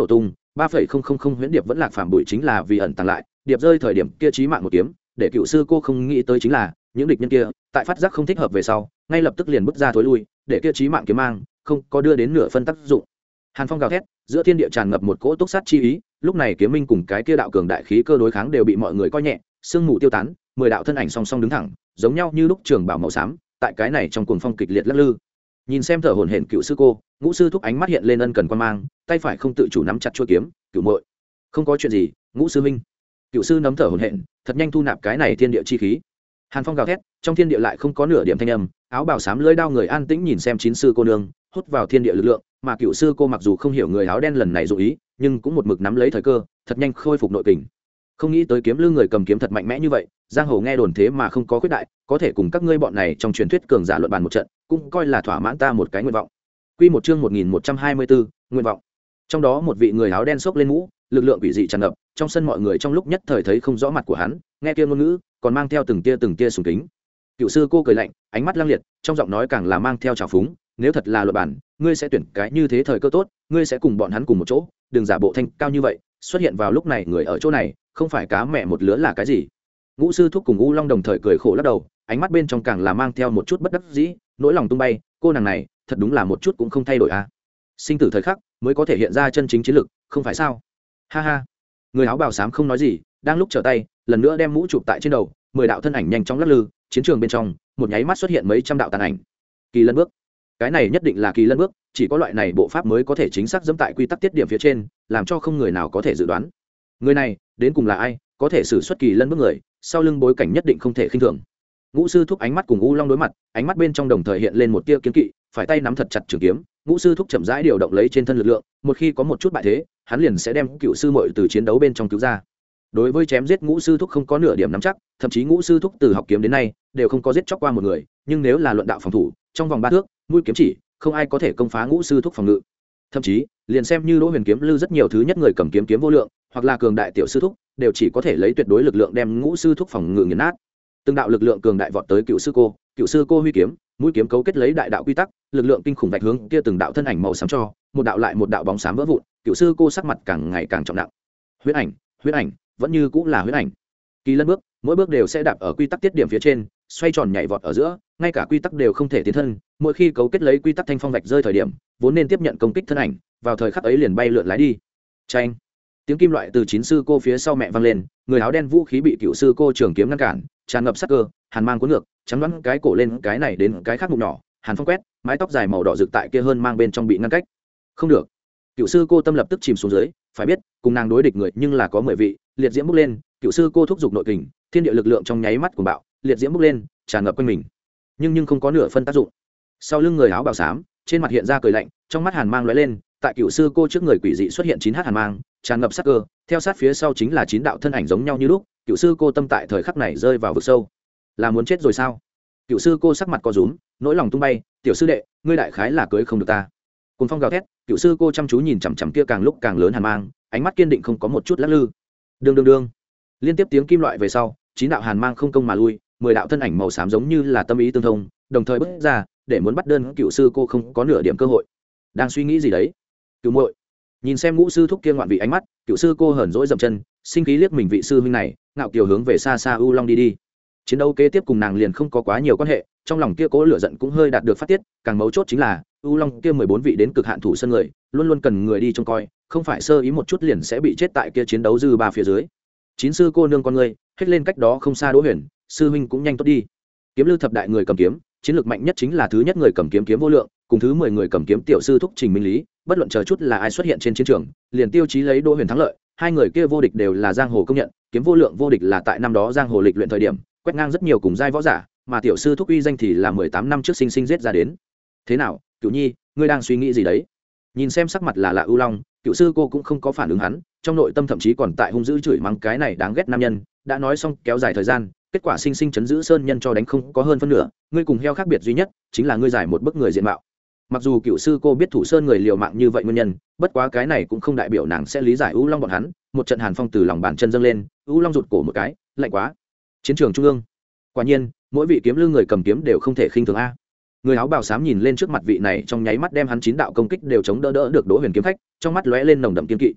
ba phẩy không không không huyễn điệp vẫn lạc phàm bụi chính là vì ẩn tàng lại điệp rơi thời điểm kia chí mạng một kiếm, để cựu sư cô không nghĩ tới chính là những địch nhân kia tại phát giác không thích hợp về sau ngay lập tức liền bước ra thối lui, để kia chí mạng kiếm mang không có đưa đến nửa phân tác dụng. Hàn phong gào thét, giữa thiên địa tràn ngập một cỗ túc sát chi ý, lúc này kiếm minh cùng cái kia đạo cường đại khí cơ đối kháng đều bị mọi người coi nhẹ, sương mù tiêu tán, mười đạo thân ảnh song song đứng thẳng, giống nhau như lúc trường bảo màu xám, tại cái này trong cuồng phong kịch liệt lắc lư. Nhìn xem thở hổn hển cựu sư cô, ngũ sư thúc ánh mắt hiện lên ân cần quan mang, tay phải không tự chủ nắm chặt chuôi kiếm, cựu muội, không có chuyện gì, ngũ sư minh. Cựu sư nắm thở hổn hển, thật nhanh thu nạp cái này thiên địa chi khí. Hàn phong gào thét, trong thiên địa lại không có nửa điểm thanh âm, áo bào xám lưỡi đao người an tĩnh nhìn xem chín sư cô nương, hút vào thiên địa lực lượng, mà cựu sư cô mặc dù không hiểu người áo đen lần này dụ ý, nhưng cũng một mực nắm lấy thời cơ, thật nhanh khôi phục nội kình. Không nghĩ tới kiếm lư người cầm kiếm thật mạnh mẽ như vậy, giang hồ nghe đồn thế mà không có khuyết đại, có thể cùng các ngươi bọn này trong truyền thuyết cường giả luận bàn một trận, cũng coi là thỏa mãn ta một cái nguyện vọng. Quy một chương một nghìn một trăm hai mươi bốn, nguyện vọng. Trong đó một vị người áo đen xốc lên mũ, lực lượng quỷ dị tràn ngập, trong sân mọi người trong lúc nhất thời thấy không rõ mặt của hắn, nghe kia ngôn ngữ, còn mang theo từng tia từng tia sùng kính. Cựu sư cô cười lạnh, ánh mắt lăng liệt, trong giọng nói càng là mang theo trào phúng, nếu thật là luận bản, ngươi sẽ tuyển cái như thế thời cơ tốt, ngươi sẽ cùng bọn hắn cùng một chỗ, đừng giả bộ thanh cao như vậy, xuất hiện vào lúc này người ở chỗ này, không phải cá mẹ một lứa là cái gì. Ngũ sư thúc cùng U Long đồng thời cười khổ lắc đầu, ánh mắt bên trong càng là mang theo một chút bất đắc dĩ, nỗi lòng tung bay, cô nàng này, thật đúng là một chút cũng không thay đổi a. À. Sinh tử thời khắc mới có thể hiện ra chân chính chiến lực, không phải sao? Ha ha. Người áo bào xám không nói gì, đang lúc trở tay, lần nữa đem mũ chụp tại trên đầu, mười đạo thân ảnh nhanh chóng lắc lư, chiến trường bên trong, một nháy mắt xuất hiện mấy trăm đạo tàn ảnh. Kỳ lân bước. Cái này nhất định là kỳ lân bước, chỉ có loại này bộ pháp mới có thể chính xác dẫm tại quy tắc tiết điểm phía trên, làm cho không người nào có thể dự đoán. Người này, đến cùng là ai, có thể sử xuất kỳ lân bước người, sau lưng bối cảnh nhất định không thể khinh thường. Ngũ sư thúc ánh mắt cùng U Long đối mặt, ánh mắt bên trong đồng thời hiện lên một tia kiên kỵ, phải tay nắm thật chặt trường kiếm. Ngũ sư thúc chậm rãi điều động lấy trên thân lực lượng, một khi có một chút bại thế, hắn liền sẽ đem cựu sư muội từ chiến đấu bên trong cứu ra. Đối với chém giết ngũ sư thúc không có nửa điểm nắm chắc, thậm chí ngũ sư thúc từ học kiếm đến nay đều không có giết chóc qua một người, nhưng nếu là luận đạo phòng thủ, trong vòng ba thước, mũi kiếm chỉ, không ai có thể công phá ngũ sư thúc phòng ngự. Thậm chí, liền xem như Đỗ Huyền kiếm lư rất nhiều thứ nhất người cầm kiếm kiếm vô lượng, hoặc là cường đại tiểu sư thúc, đều chỉ có thể lấy tuyệt đối lực lượng đem ngũ sư thúc phòng ngự nghiền nát. Từng đạo lực lượng cường đại vọt tới cựu sư cô, cựu sư cô huy kiếm, mũi kiếm cấu kết lấy đại đạo quy tắc, lực lượng kinh khủng vạch hướng kia từng đạo thân ảnh màu xám cho, một đạo lại một đạo bóng xám vỡ vụn, cựu sư cô sắc mặt càng ngày càng trọng nặng. Huyết ảnh, huyết ảnh, vẫn như cũng là huyết ảnh. Kỳ lân bước, mỗi bước đều sẽ đạp ở quy tắc tiết điểm phía trên, xoay tròn nhảy vọt ở giữa, ngay cả quy tắc đều không thể tiến thân, mỗi khi cấu kết lấy quy tắc thanh phong vạch rơi thời điểm, vốn nên tiếp nhận công kích thân ảnh, vào thời khắc ấy liền bay lượn lái đi. Chanh. Tiếng kim loại từ chín sư cô phía sau mẹ vang lên, người áo đen vũ khí bị cựu sư cô trường kiếm ngăn cản, tràn ngập sắc cơ, hàn mang cuốn ngược, trắng đoán cái cổ lên cái này đến cái khác mục nhỏ, hàn phong quét, mái tóc dài màu đỏ rực tại kia hơn mang bên trong bị ngăn cách. Không được. Cựu sư cô tâm lập tức chìm xuống dưới, phải biết, cùng nàng đối địch người nhưng là có mười vị, liệt diễm bốc lên, cựu sư cô thúc giục nội kình, thiên địa lực lượng trong nháy mắt của bạo, liệt diễm bốc lên, tràn ngập quanh mình. Nhưng nhưng không có nửa phân tác dụng. Sau lưng người áo bào xám, trên mặt hiện ra cười lạnh, trong mắt hàn mang lóe lên, tại cựu sư cô trước người quỷ dị xuất hiện chín h hàn mang, tràn ngập sắc cơ, theo sát phía sau chính là chín đạo thân ảnh giống nhau như lúc, cựu sư cô tâm tại thời khắc này rơi vào vực sâu. Là muốn chết rồi sao? Cựu sư cô sắc mặt co rúm, nỗi lòng tung bay, tiểu sư đệ, ngươi đại khái là cưới không được ta. Cùng phong gào thét, cựu sư cô chăm chú nhìn chằm chằm kia càng lúc càng lớn hàn mang, ánh mắt kiên định không có một chút lắc lư. Đương đương đương. Liên tiếp tiếng kim loại về sau, chín đạo hàn mang không công mà lui, mười đạo thân ảnh màu xám giống như là tâm ý tương thông, đồng thời bước ra, để muốn bắt đơn cựu sư cô không có nửa điểm cơ hội. Đang suy nghĩ gì đấy? Cựu muội. Nhìn xem ngũ sư thúc kia ngoạn vị ánh mắt, cựu sư cô hờn dỗi dậm chân, sinh khí liếc mình vị sư huynh này, ngạo kiều hướng về xa xa U Long đi đi. Chiến đấu kế tiếp cùng nàng liền không có quá nhiều quan hệ, trong lòng kia cố lửa giận cũng hơi đạt được phát tiết, càng mấu chốt chính là U Long kia mười bốn vị đến cực hạn thủ sân người, luôn luôn cần người đi trông coi, không phải sơ ý một chút liền sẽ bị chết tại kia chiến đấu dư ba phía dưới. Chín sư cô nương con ngươi, hết lên cách đó không xa Đỗ Huyền, sư huynh cũng nhanh tốt đi. Kiếm lư thập đại người cầm kiếm, chiến lược mạnh nhất chính là thứ nhất người cầm kiếm kiếm vô lượng, cùng thứ mười người cầm kiếm tiểu sư thúc Trình Minh Lý, bất luận chờ chút là ai xuất hiện trên chiến trường, liền tiêu chí lấy Đỗ Huyền thắng lợi, hai người kia vô địch đều là giang hồ công nhận, kiếm vô lượng vô địch là tại năm đó giang hồ lịch luyện thời điểm, quét ngang rất nhiều cùng giai võ giả, mà tiểu sư thúc uy danh thì là mười tám năm trước sinh sinh giết ra đến. Thế nào, Cửu Nhi, ngươi đang suy nghĩ gì đấy? Nhìn xem sắc mặt là lạ ưu long, cựu sư cô cũng không có phản ứng hắn, trong nội tâm thậm chí còn tại hung dữ chửi mắng cái này đáng ghét nam nhân, đã nói xong kéo dài thời gian, kết quả sinh sinh chấn giữ sơn nhân cho đánh không có hơn phân nửa, ngươi cùng heo khác biệt duy nhất chính là ngươi giải một bức người diện mạo. Mặc dù cựu sư cô biết thủ sơn người liều mạng như vậy nguyên nhân, bất quá cái này cũng không đại biểu nàng sẽ lý giải ưu long bọn hắn. Một trận hàn phong từ lòng bàn chân dâng lên, ưu long rụt cổ một cái, lạnh quá. Chiến trường trung ương, quả nhiên mỗi vị kiếm lư người cầm kiếm đều không thể khinh thường a. Người áo bào xám nhìn lên trước mặt vị này, trong nháy mắt đem hắn chín đạo công kích đều chống đỡ đỡ được Đỗ Huyền kiếm khách, trong mắt lóe lên nồng đậm kiên kỵ.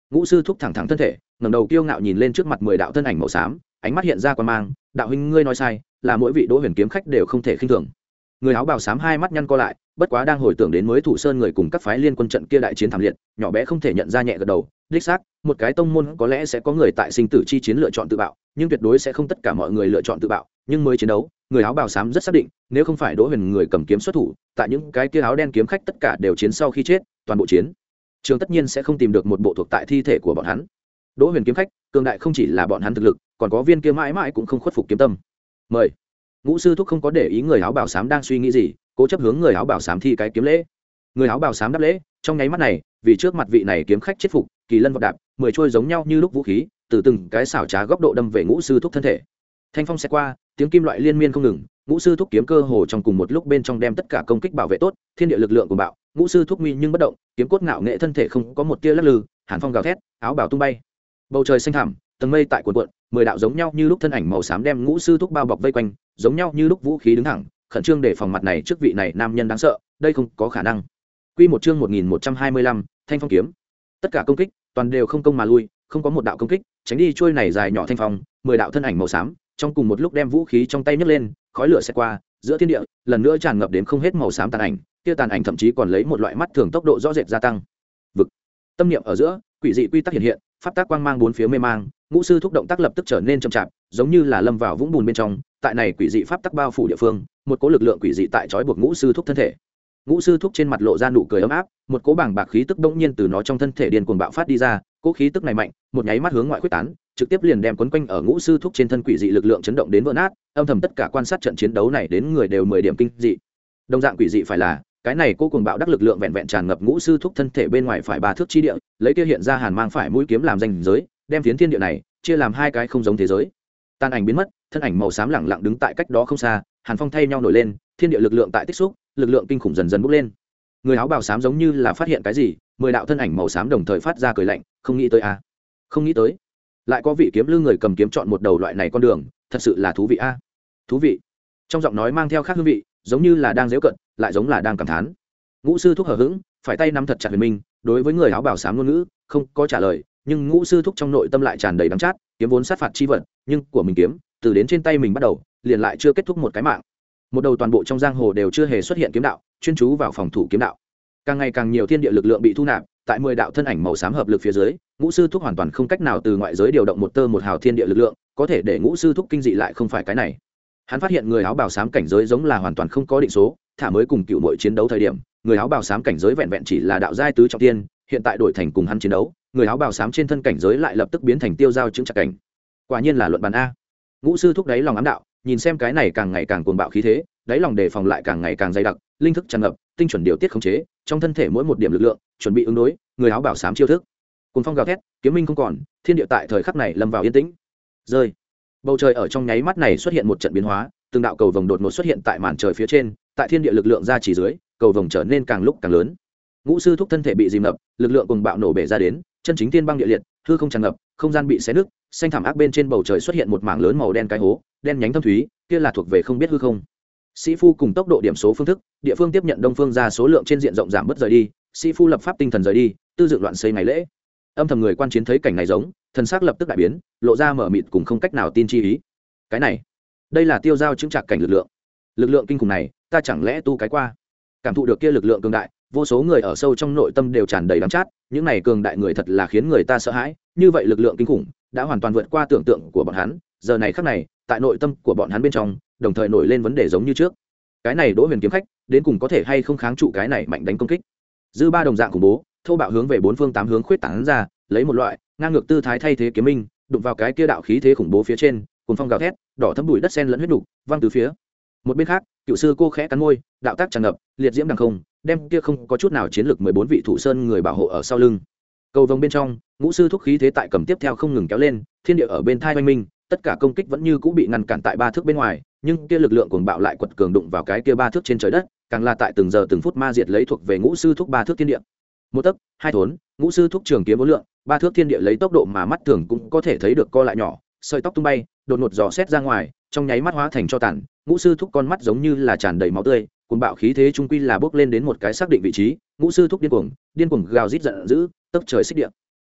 ngũ sư thúc thẳng thẳng thân thể ngẩng đầu kiêu ngạo nhìn lên trước mặt mười đạo thân ảnh màu xám, ánh mắt hiện ra quan mang. Đạo huynh ngươi nói sai, là mỗi vị Đỗ Huyền kiếm khách đều không thể khinh thường. Người áo bào xám hai mắt nhăn co lại, bất quá đang hồi tưởng đến mới thủ sơn người cùng các phái liên quân trận kia đại chiến thảm liệt, nhỏ bé không thể nhận ra nhẹ gật đầu. Đích xác, một cái tông môn có lẽ sẽ có người tại sinh tử chi chiến lựa chọn tự bạo, nhưng tuyệt đối sẽ không tất cả mọi người lựa chọn tự bạo. Nhưng mới chiến đấu, người áo bào xám rất xác định, nếu không phải Đỗ Huyền người cầm kiếm xuất thủ, tại những cái kia áo đen kiếm khách tất cả đều chiến sau khi chết, toàn bộ chiến trường tất nhiên sẽ không tìm được một bộ thuộc tại thi thể của bọn hắn. Đỗ Huyền kiếm khách cường đại không chỉ là bọn hắn thực lực, còn có viên kia mãi mãi cũng không khuất phục kiếm tâm. Mời. Ngũ sư thúc không có để ý người áo bào xám đang suy nghĩ gì, cố chấp hướng người áo bào xám thi cái kiếm lễ. Người áo bào xám đáp lễ, trong nháy mắt này, vì trước mặt vị này kiếm khách chết phục, kỳ lân vọt đạp, mười trôi giống nhau như lúc vũ khí, từ từng cái xảo trá góc độ đâm về ngũ sư thúc thân thể. Thanh phong sẽ qua, tiếng kim loại liên miên không ngừng, ngũ sư thúc kiếm cơ hồ trong cùng một lúc bên trong đem tất cả công kích bảo vệ tốt, thiên địa lực lượng của bạo, ngũ sư thúc nguy nhưng bất động, kiếm cốt ngạo nghệ thân thể không có một tia lắc lư, hàn phong gào thét, áo bào tung bay. Bầu trời xanh thẳm, tầng mây tại cuộn cuộn, mười đạo giống nhau như lúc thân ảnh màu xám đem ngũ sư thúc bao bọc vây quanh, giống nhau như lúc vũ khí đứng thẳng, khẩn trương để phòng mặt này trước vị này nam nhân đáng sợ, đây không có khả năng. Quy một chương một nghìn một trăm hai mươi lăm, Thanh phong kiếm. Tất cả công kích toàn đều không công mà lui, không có một đạo công kích tránh đi trôi này dài nhỏ thanh phong, mười đạo thân ảnh màu xám trong cùng một lúc đem vũ khí trong tay nhấc lên, khói lửa sẽ qua giữa thiên địa, lần nữa tràn ngập đến không hết màu xám tàn ảnh, kia tàn ảnh thậm chí còn lấy một loại mắt thường tốc độ rõ rệt gia tăng. Vực. Tâm niệm ở giữa, quỷ dị quy tắc hiện hiện, pháp tác quang mang bốn phía mê mang, ngũ sư thúc động tác lập tức trở nên chậm chạp, giống như là lâm vào vũng bùn bên trong, tại này quỷ dị pháp tắc bao phủ địa phương, một cỗ lực lượng quỷ dị tại trói buộc ngũ sư thúc thân thể. Ngũ sư thúc trên mặt lộ ra nụ cười ấm áp, một cỗ bảng bạc khí tức bỗng nhiên từ nó trong thân thể điên cuồng bạo phát đi ra, cỗ khí tức này mạnh, một nháy mắt hướng ngoại quyết tán, trực tiếp liền đem quấn quanh ở ngũ sư thúc trên thân quỷ dị lực lượng chấn động đến vỡ nát, âm thầm tất cả quan sát trận chiến đấu này đến người đều mười điểm kinh dị. Đồng dạng quỷ dị phải là, cái này cô cuồng bạo đắc lực lượng vẹn vẹn tràn ngập ngũ sư thúc thân thể bên ngoài phải ba thước chi địa, lấy kia hiện ra hàn mang phải mũi kiếm làm danh giới, đem phiến thiên địa này chia làm hai cái không giống thế giới. Tàn ảnh biến mất, thân ảnh màu xám lẳng lặng đứng tại cách đó không xa, hàn phong thay nhau nổi lên, thiên địa lực lượng tại tích xúc, lực lượng kinh khủng dần dần bốc lên. Người áo bào xám giống như là phát hiện cái gì, mười đạo thân ảnh màu xám đồng thời phát ra cười lạnh, không nghĩ tới a, không nghĩ tới, lại có vị kiếm lư người cầm kiếm chọn một đầu loại này con đường, thật sự là thú vị a, thú vị. Trong giọng nói mang theo khác hương vị, giống như là đang giễu cận, lại giống là đang cảm thán. Ngũ sư thúc hờ hững, phải tay nắm thật chặt Huyền Minh, đối với người áo bào xám ngôn ngữ không có trả lời, nhưng ngũ sư thúc trong nội tâm lại tràn đầy đắng chát, kiếm vốn sát phạt chi vật, nhưng của mình kiếm, từ đến trên tay mình bắt đầu, liền lại chưa kết thúc một cái mạng. Một đầu toàn bộ trong giang hồ đều chưa hề xuất hiện kiếm đạo, chuyên chú vào phòng thủ kiếm đạo. Càng ngày càng nhiều thiên địa lực lượng bị thu nạp, tại mười đạo thân ảnh màu xám hợp lực phía dưới, ngũ sư thúc hoàn toàn không cách nào từ ngoại giới điều động một tơ một hào thiên địa lực lượng, có thể để ngũ sư thúc kinh dị lại không phải cái này. Hắn phát hiện người áo bào xám cảnh giới giống là hoàn toàn không có định số, thả mới cùng cựu muội chiến đấu thời điểm, người áo bào xám cảnh giới vẹn vẹn chỉ là đạo giai tứ trọng thiên, hiện tại đổi thành cùng hắn chiến đấu, người áo bào xám trên thân cảnh giới lại lập tức biến thành tiêu giao chứng chặt cảnh. Quả nhiên là luận bàn a. Ngũ sư thúc đáy lòng ám đạo, nhìn xem cái này càng ngày càng cuồng bạo khí thế, đáy lòng đề phòng lại càng ngày càng dày đặc, linh thức tràn ngập, tinh chuẩn điều tiết khống chế, trong thân thể mỗi một điểm lực lượng, chuẩn bị ứng đối, người áo bào xám chiêu thức. Cuồng phong gào thét, kiếm minh không còn, thiên địa tại thời khắc này lâm vào yên tĩnh. Rơi. Bầu trời ở trong nháy mắt này xuất hiện một trận biến hóa, từng đạo cầu vồng đột ngột xuất hiện tại màn trời phía trên, tại thiên địa lực lượng ra chỉ dưới, cầu vồng trở nên càng lúc càng lớn. Ngũ sư thúc thân thể bị dìm ngập, lực lượng cuồng bạo nổ bể ra đến, chân chính thiên băng địa liệt, hư không tràn ngập, không gian bị xé nứt, xanh thảm ác bên trên bầu trời xuất hiện một mảng lớn màu đen cái hố, đen nhánh thâm thúy, kia là thuộc về không biết hư không. Sĩ phu cùng tốc độ điểm số phương thức, địa phương tiếp nhận đông phương ra số lượng trên diện rộng giảm bớt rời đi, sĩ phu lập pháp tinh thần rời đi, tư dựng loạn xây ngày lễ. Âm thầm người quan chiến thấy cảnh này giống, thần sắc lập tức đại biến, lộ ra mở mịt cùng không cách nào tin chi ý. Cái này, đây là tiêu giao chứng trạc cảnh lực lượng. Lực lượng kinh khủng này, ta chẳng lẽ tu cái qua? Cảm thụ được kia lực lượng cường đại, vô số người ở sâu trong nội tâm đều tràn đầy đắng chát, những này cường đại người thật là khiến người ta sợ hãi, như vậy lực lượng kinh khủng đã hoàn toàn vượt qua tưởng tượng của bọn hắn, giờ này khắc này, tại nội tâm của bọn hắn bên trong, đồng thời nổi lên vấn đề giống như trước. Cái này Đỗ Huyền kiếm khách, đến cùng có thể hay không kháng trụ cái này mạnh đánh công kích? Dư ba đồng dạng khủng bố, thô bạo hướng về bốn phương tám hướng khuyết tán ra, lấy một loại ngang ngược tư thái thay thế kiếm minh, đụng vào cái kia đạo khí thế khủng bố phía trên, cuồng phong gào thét, đỏ thấm bụi đất sen lẫn huyết nục, văng từ phía. Một bên khác, cựu sư cô khẽ cắn môi, đạo tác tràn ngập, liệt diễm đằng không, đem kia không có chút nào chiến lực mười bốn vị thủ sơn người bảo hộ ở sau lưng. Cầu vồng bên trong, ngũ sư thúc khí thế tại cầm tiếp theo không ngừng kéo lên, thiên địa ở bên thai oanh minh, tất cả công kích vẫn như cũ bị ngăn cản tại ba thước bên ngoài, nhưng kia lực lượng cuồng bạo lại quật cường đụng vào cái kia ba thước trên trời đất, càng là tại từng giờ từng phút ma diệt lấy thuộc về ngũ sư thúc ba thước thiên địa. Một tấc, hai thốn, ngũ sư thúc trường kiếm vô lượng, ba thước thiên địa lấy tốc độ mà mắt thường cũng có thể thấy được co lại nhỏ, sợi tóc tung bay, đột ngột dò xét ra ngoài, trong nháy mắt hóa thành cho tàn. Ngũ sư thúc con mắt giống như là tràn đầy máu tươi, cuồng bạo khí thế trung quy là bước lên đến một cái xác định vị trí. Ngũ sư thúc điên cuồng, điên cuồng gào rít giận dữ, tấc trời xích địa.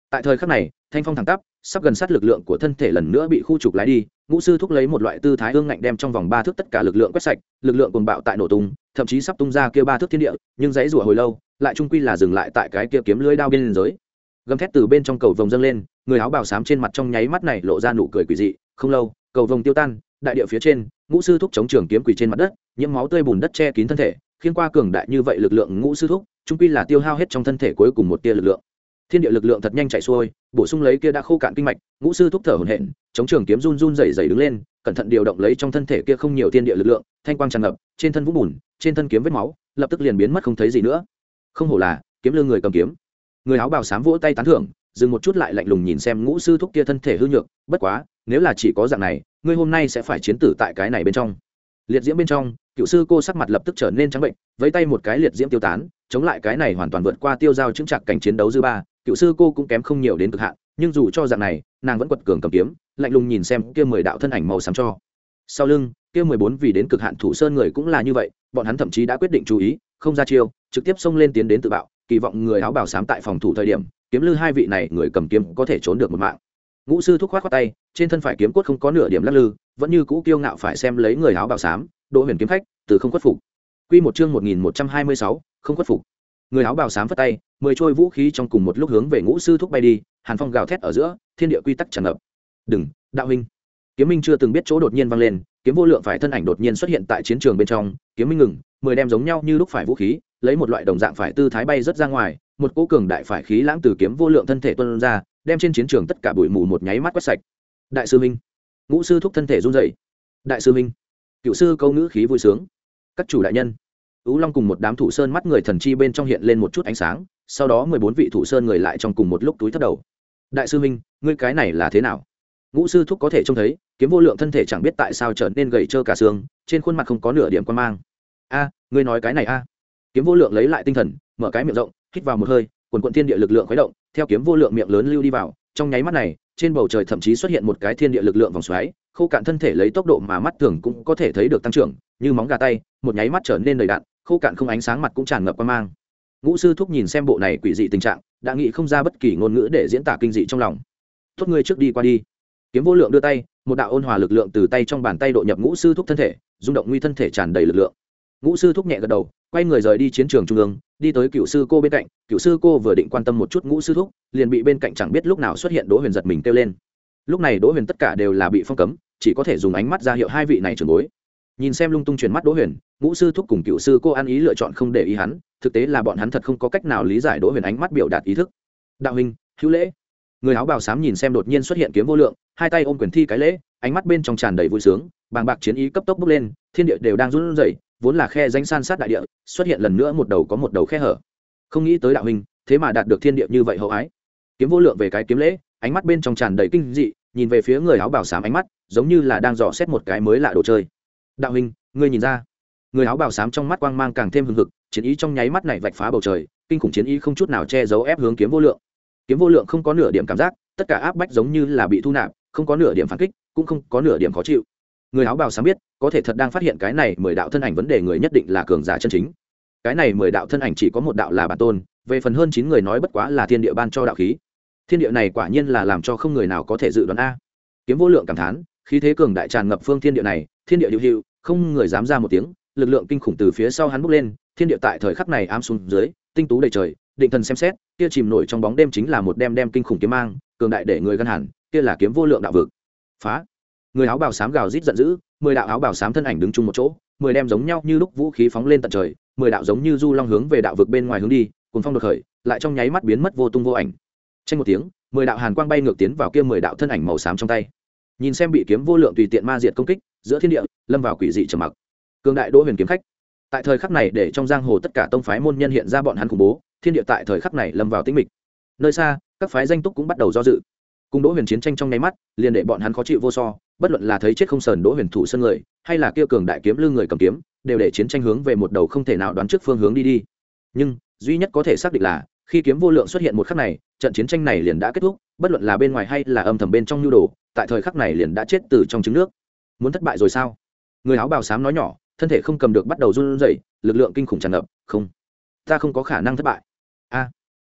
tại thời khắc này thanh phong thẳng tắp sắp gần sát lực lượng của thân thể lần nữa bị khu trục lái đi. Ngũ sư thúc lấy một loại tư thái hương ngạnh đem trong vòng ba thước tất cả lực lượng quét sạch, lực lượng cuồng bạo tại nổ tung, thậm chí sắp tung ra kia ba thước thiên địa, nhưng dãy rủa hồi lâu lại trung quy là dừng lại tại cái kia kiếm lưới đao bên giới. Gầm thét từ bên trong cầu vồng dâng lên, người áo bào xám trên mặt trong nháy mắt này lộ ra nụ cười quỷ dị. Không lâu cầu vồng tiêu tan, đại địa phía trên ngũ sư thúc chống trường kiếm quỳ trên mặt đất, nhiễm máu tươi bùn đất che kín thân thể, khiến qua cường đại như vậy lực lượng ngũ sư thúc trung quy là tiêu hao hết trong thân thể cuối cùng một tia lực lượng. Thiên địa lực lượng thật nhanh chạy xuôi, bổ sung lấy kia đã khô cạn kinh mạch. Ngũ sư thúc thở hổn hển, chống trường kiếm run run rẩy rẩy đứng lên, cẩn thận điều động lấy trong thân thể kia không nhiều thiên địa lực lượng, thanh quang tràn ngập, trên thân vũng bùn, trên thân kiếm vết máu, lập tức liền biến mất không thấy gì nữa. Không hổ là kiếm lương người cầm kiếm. Người áo bào xám vỗ tay tán thưởng, dừng một chút lại lạnh lùng nhìn xem ngũ sư thúc kia thân thể hư nhược. Bất quá, nếu là chỉ có dạng này, ngươi hôm nay sẽ phải chiến tử tại cái này bên trong. Liệt diễm bên trong, cựu sư cô sắc mặt lập tức trở nên trắng bệnh, vẫy tay một cái liệt diễm tiêu tán, chống lại cái này hoàn toàn vượt qua tiêu giao chứng trạc cảnh chiến đấu dư ba. Cựu sư cô cũng kém không nhiều đến cực hạn, nhưng dù cho dạng này nàng vẫn quật cường cầm kiếm, lạnh lùng nhìn xem kia mười đạo thân ảnh màu xám cho sau lưng kia mười bốn vì đến cực hạn thủ sơn người cũng là như vậy, bọn hắn thậm chí đã quyết định chú ý không ra chiêu, trực tiếp xông lên tiến đến tự bạo, kỳ vọng người áo bào xám tại phòng thủ thời điểm kiếm lư hai vị này người cầm kiếm có thể trốn được một mạng. Ngũ sư thúc khoát khoát tay, trên thân phải kiếm cốt không có nửa điểm lắc lư, vẫn như cũ kiêu ngạo phải xem lấy người áo bào xám. Đỗ Huyền kiếm khách từ không khuất phục. Quy một chương một nghìn một trăm hai mươi sáu, không khuất phục. Người áo bào xám phất tay, mười trôi vũ khí trong cùng một lúc hướng về ngũ sư thúc bay đi, hàn phong gào thét ở giữa, thiên địa quy tắc tràn ngập. Đừng, đạo huynh. Kiếm minh chưa từng biết chỗ đột nhiên vang lên, kiếm vô lượng phải thân ảnh đột nhiên xuất hiện tại chiến trường bên trong, kiếm minh ngừng, mười đem giống nhau như lúc phải vũ khí, lấy một loại đồng dạng phải tư thái bay rất ra ngoài, một cỗ cường đại phải khí lãng từ kiếm vô lượng thân thể tuôn ra, đem trên chiến trường tất cả bụi mù một nháy mắt quét sạch. Đại sư minh. Ngũ sư thúc thân thể run rẩy. Đại sư minh. Cựu sư câu ngữ khí vui sướng. Các chủ đại nhân. Ú Long cùng một đám thủ sơn mắt người thần chi bên trong hiện lên một chút ánh sáng, sau đó mười bốn vị thủ sơn người lại trong cùng một lúc túi thấp đầu. Đại sư minh, ngươi cái này là thế nào? Ngũ sư thúc có thể trông thấy, kiếm vô lượng thân thể chẳng biết tại sao trở nên gầy trơ cả xương, trên khuôn mặt không có nửa điểm quan mang. A, ngươi nói cái này a? Kiếm vô lượng lấy lại tinh thần, mở cái miệng rộng, hít vào một hơi, quần quần thiên địa lực lượng khuấy động, theo kiếm vô lượng miệng lớn lưu đi vào, trong nháy mắt này, trên bầu trời thậm chí xuất hiện một cái thiên địa lực lượng vòng xoáy, khô cạn thân thể lấy tốc độ mà mắt thường cũng có thể thấy được tăng trưởng, như móng gà tay, một nháy mắt trở nên đầy đặn, khô cạn không ánh sáng mặt cũng tràn ngập quang mang. Ngũ sư thúc nhìn xem bộ này quỷ dị tình trạng, đã nghĩ không ra bất kỳ ngôn ngữ để diễn tả kinh dị trong lòng. Tốt, ngươi trước đi qua đi. Kiếm vô lượng đưa tay, một đạo ôn hòa lực lượng từ tay trong bàn tay độ nhập ngũ sư thúc thân thể, rung động nguy thân thể tràn đầy lực lượng. Ngũ sư thúc nhẹ gật đầu, quay người rời đi chiến trường trung ương, đi tới cựu sư cô bên cạnh. Cựu sư cô vừa định quan tâm một chút ngũ sư thúc, liền bị bên cạnh chẳng biết lúc nào xuất hiện Đỗ Huyền giật mình kêu lên. Lúc này Đỗ Huyền tất cả đều là bị phong cấm, chỉ có thể dùng ánh mắt ra hiệu hai vị này trưởng bối. Nhìn xem lung tung chuyển mắt Đỗ Huyền, ngũ sư thúc cùng cựu sư cô ăn ý lựa chọn không để ý hắn, thực tế là bọn hắn thật không có cách nào lý giải Đỗ Huyền ánh mắt biểu đạt ý thức. Đạo huynh, hữu lễ. Người áo bào xám nhìn xem đột nhiên xuất hiện kiếm vô lượng, hai tay ôm quyền thi cái lễ, ánh mắt bên trong tràn đầy vui sướng, bàng bạc chiến ý cấp tốc bốc lên, thiên địa đều đang run rẩy, vốn là khe danh san sát đại địa, xuất hiện lần nữa một đầu có một đầu khe hở. Không nghĩ tới đạo huynh, thế mà đạt được thiên địa như vậy hậu ái. Kiếm vô lượng về cái kiếm lễ, ánh mắt bên trong tràn đầy kinh dị, nhìn về phía người áo bào xám ánh mắt, giống như là đang dò xét một cái mới lạ đồ chơi. Đạo huynh, ngươi nhìn ra? Người áo bào xám trong mắt quang mang càng thêm hừng hực, chiến ý trong nháy mắt này vạch phá bầu trời, kinh khủng chiến ý không chút nào che giấu ép hướng kiếm vô lượng. Kiếm vô lượng không có nửa điểm cảm giác, tất cả áp bách giống như là bị thu nạp, không có nửa điểm phản kích, cũng không có nửa điểm khó chịu. Người áo bào xám biết, có thể thật đang phát hiện cái này mười đạo thân ảnh vấn đề người nhất định là cường giả chân chính. Cái này mười đạo thân ảnh chỉ có một đạo là bản tôn, về phần hơn chín người nói bất quá là thiên địa ban cho đạo khí. Thiên địa này quả nhiên là làm cho không người nào có thể dự đoán a. Kiếm vô lượng cảm thán, khí thế cường đại tràn ngập phương thiên địa này, thiên địa hữu hữu, không người dám ra một tiếng, lực lượng kinh khủng từ phía sau hắn bốc lên, thiên địa tại thời khắc này ám xuống dưới, tinh tú đầy trời, định thần xem xét, kia chìm nổi trong bóng đêm chính là một đem đem kinh khủng kiếm mang, cường đại để người gân hẳn, kia là kiếm vô lượng đạo vực. Phá! Người áo bào xám gào rít giận dữ, mười đạo áo bào xám thân ảnh đứng chung một chỗ, mười đem giống nhau như lúc vũ khí phóng lên tận trời, mười đạo giống như du long hướng về đạo vực bên ngoài hướng đi, cuồng phong đột khởi, lại trong nháy mắt biến mất vô tung vô ảnh. Tranh một tiếng, mười đạo hàn quang bay ngược tiến vào kia mười đạo thân ảnh màu xám trong tay. Nhìn xem bị kiếm vô lượng tùy tiện ma diệt công kích, giữa thiên địa lâm vào quỷ dị trầm mặc. Cường đại Đỗ Huyền kiếm khách, tại thời khắc này để trong giang hồ tất cả tông phái môn nhân hiện ra bọn hắn khủng bố, thiên địa tại thời khắc này lâm vào tĩnh mịch. Nơi xa, các phái danh túc cũng bắt đầu do dự. Cùng Đỗ Huyền chiến tranh trong nháy mắt, liền để bọn hắn khó chịu vô so, bất luận là thấy chết không sờn Đỗ Huyền thủ sân người, hay là kia cường đại kiếm lư người cầm kiếm, đều để chiến tranh hướng về một đầu không thể nào đoán trước phương hướng đi đi. Nhưng, duy nhất có thể xác định là, khi kiếm vô lượng xuất hiện một khắc này, trận chiến tranh này liền đã kết thúc, bất luận là bên ngoài hay là âm thầm bên trong nhu đồ, tại thời khắc này liền đã chết từ trong trứng nước. Muốn thất bại rồi sao? Người áo bào xám nói nhỏ, thân thể không cầm được bắt đầu run rẩy, lực lượng kinh khủng tràn ngập, không, ta không có khả năng thất bại. A,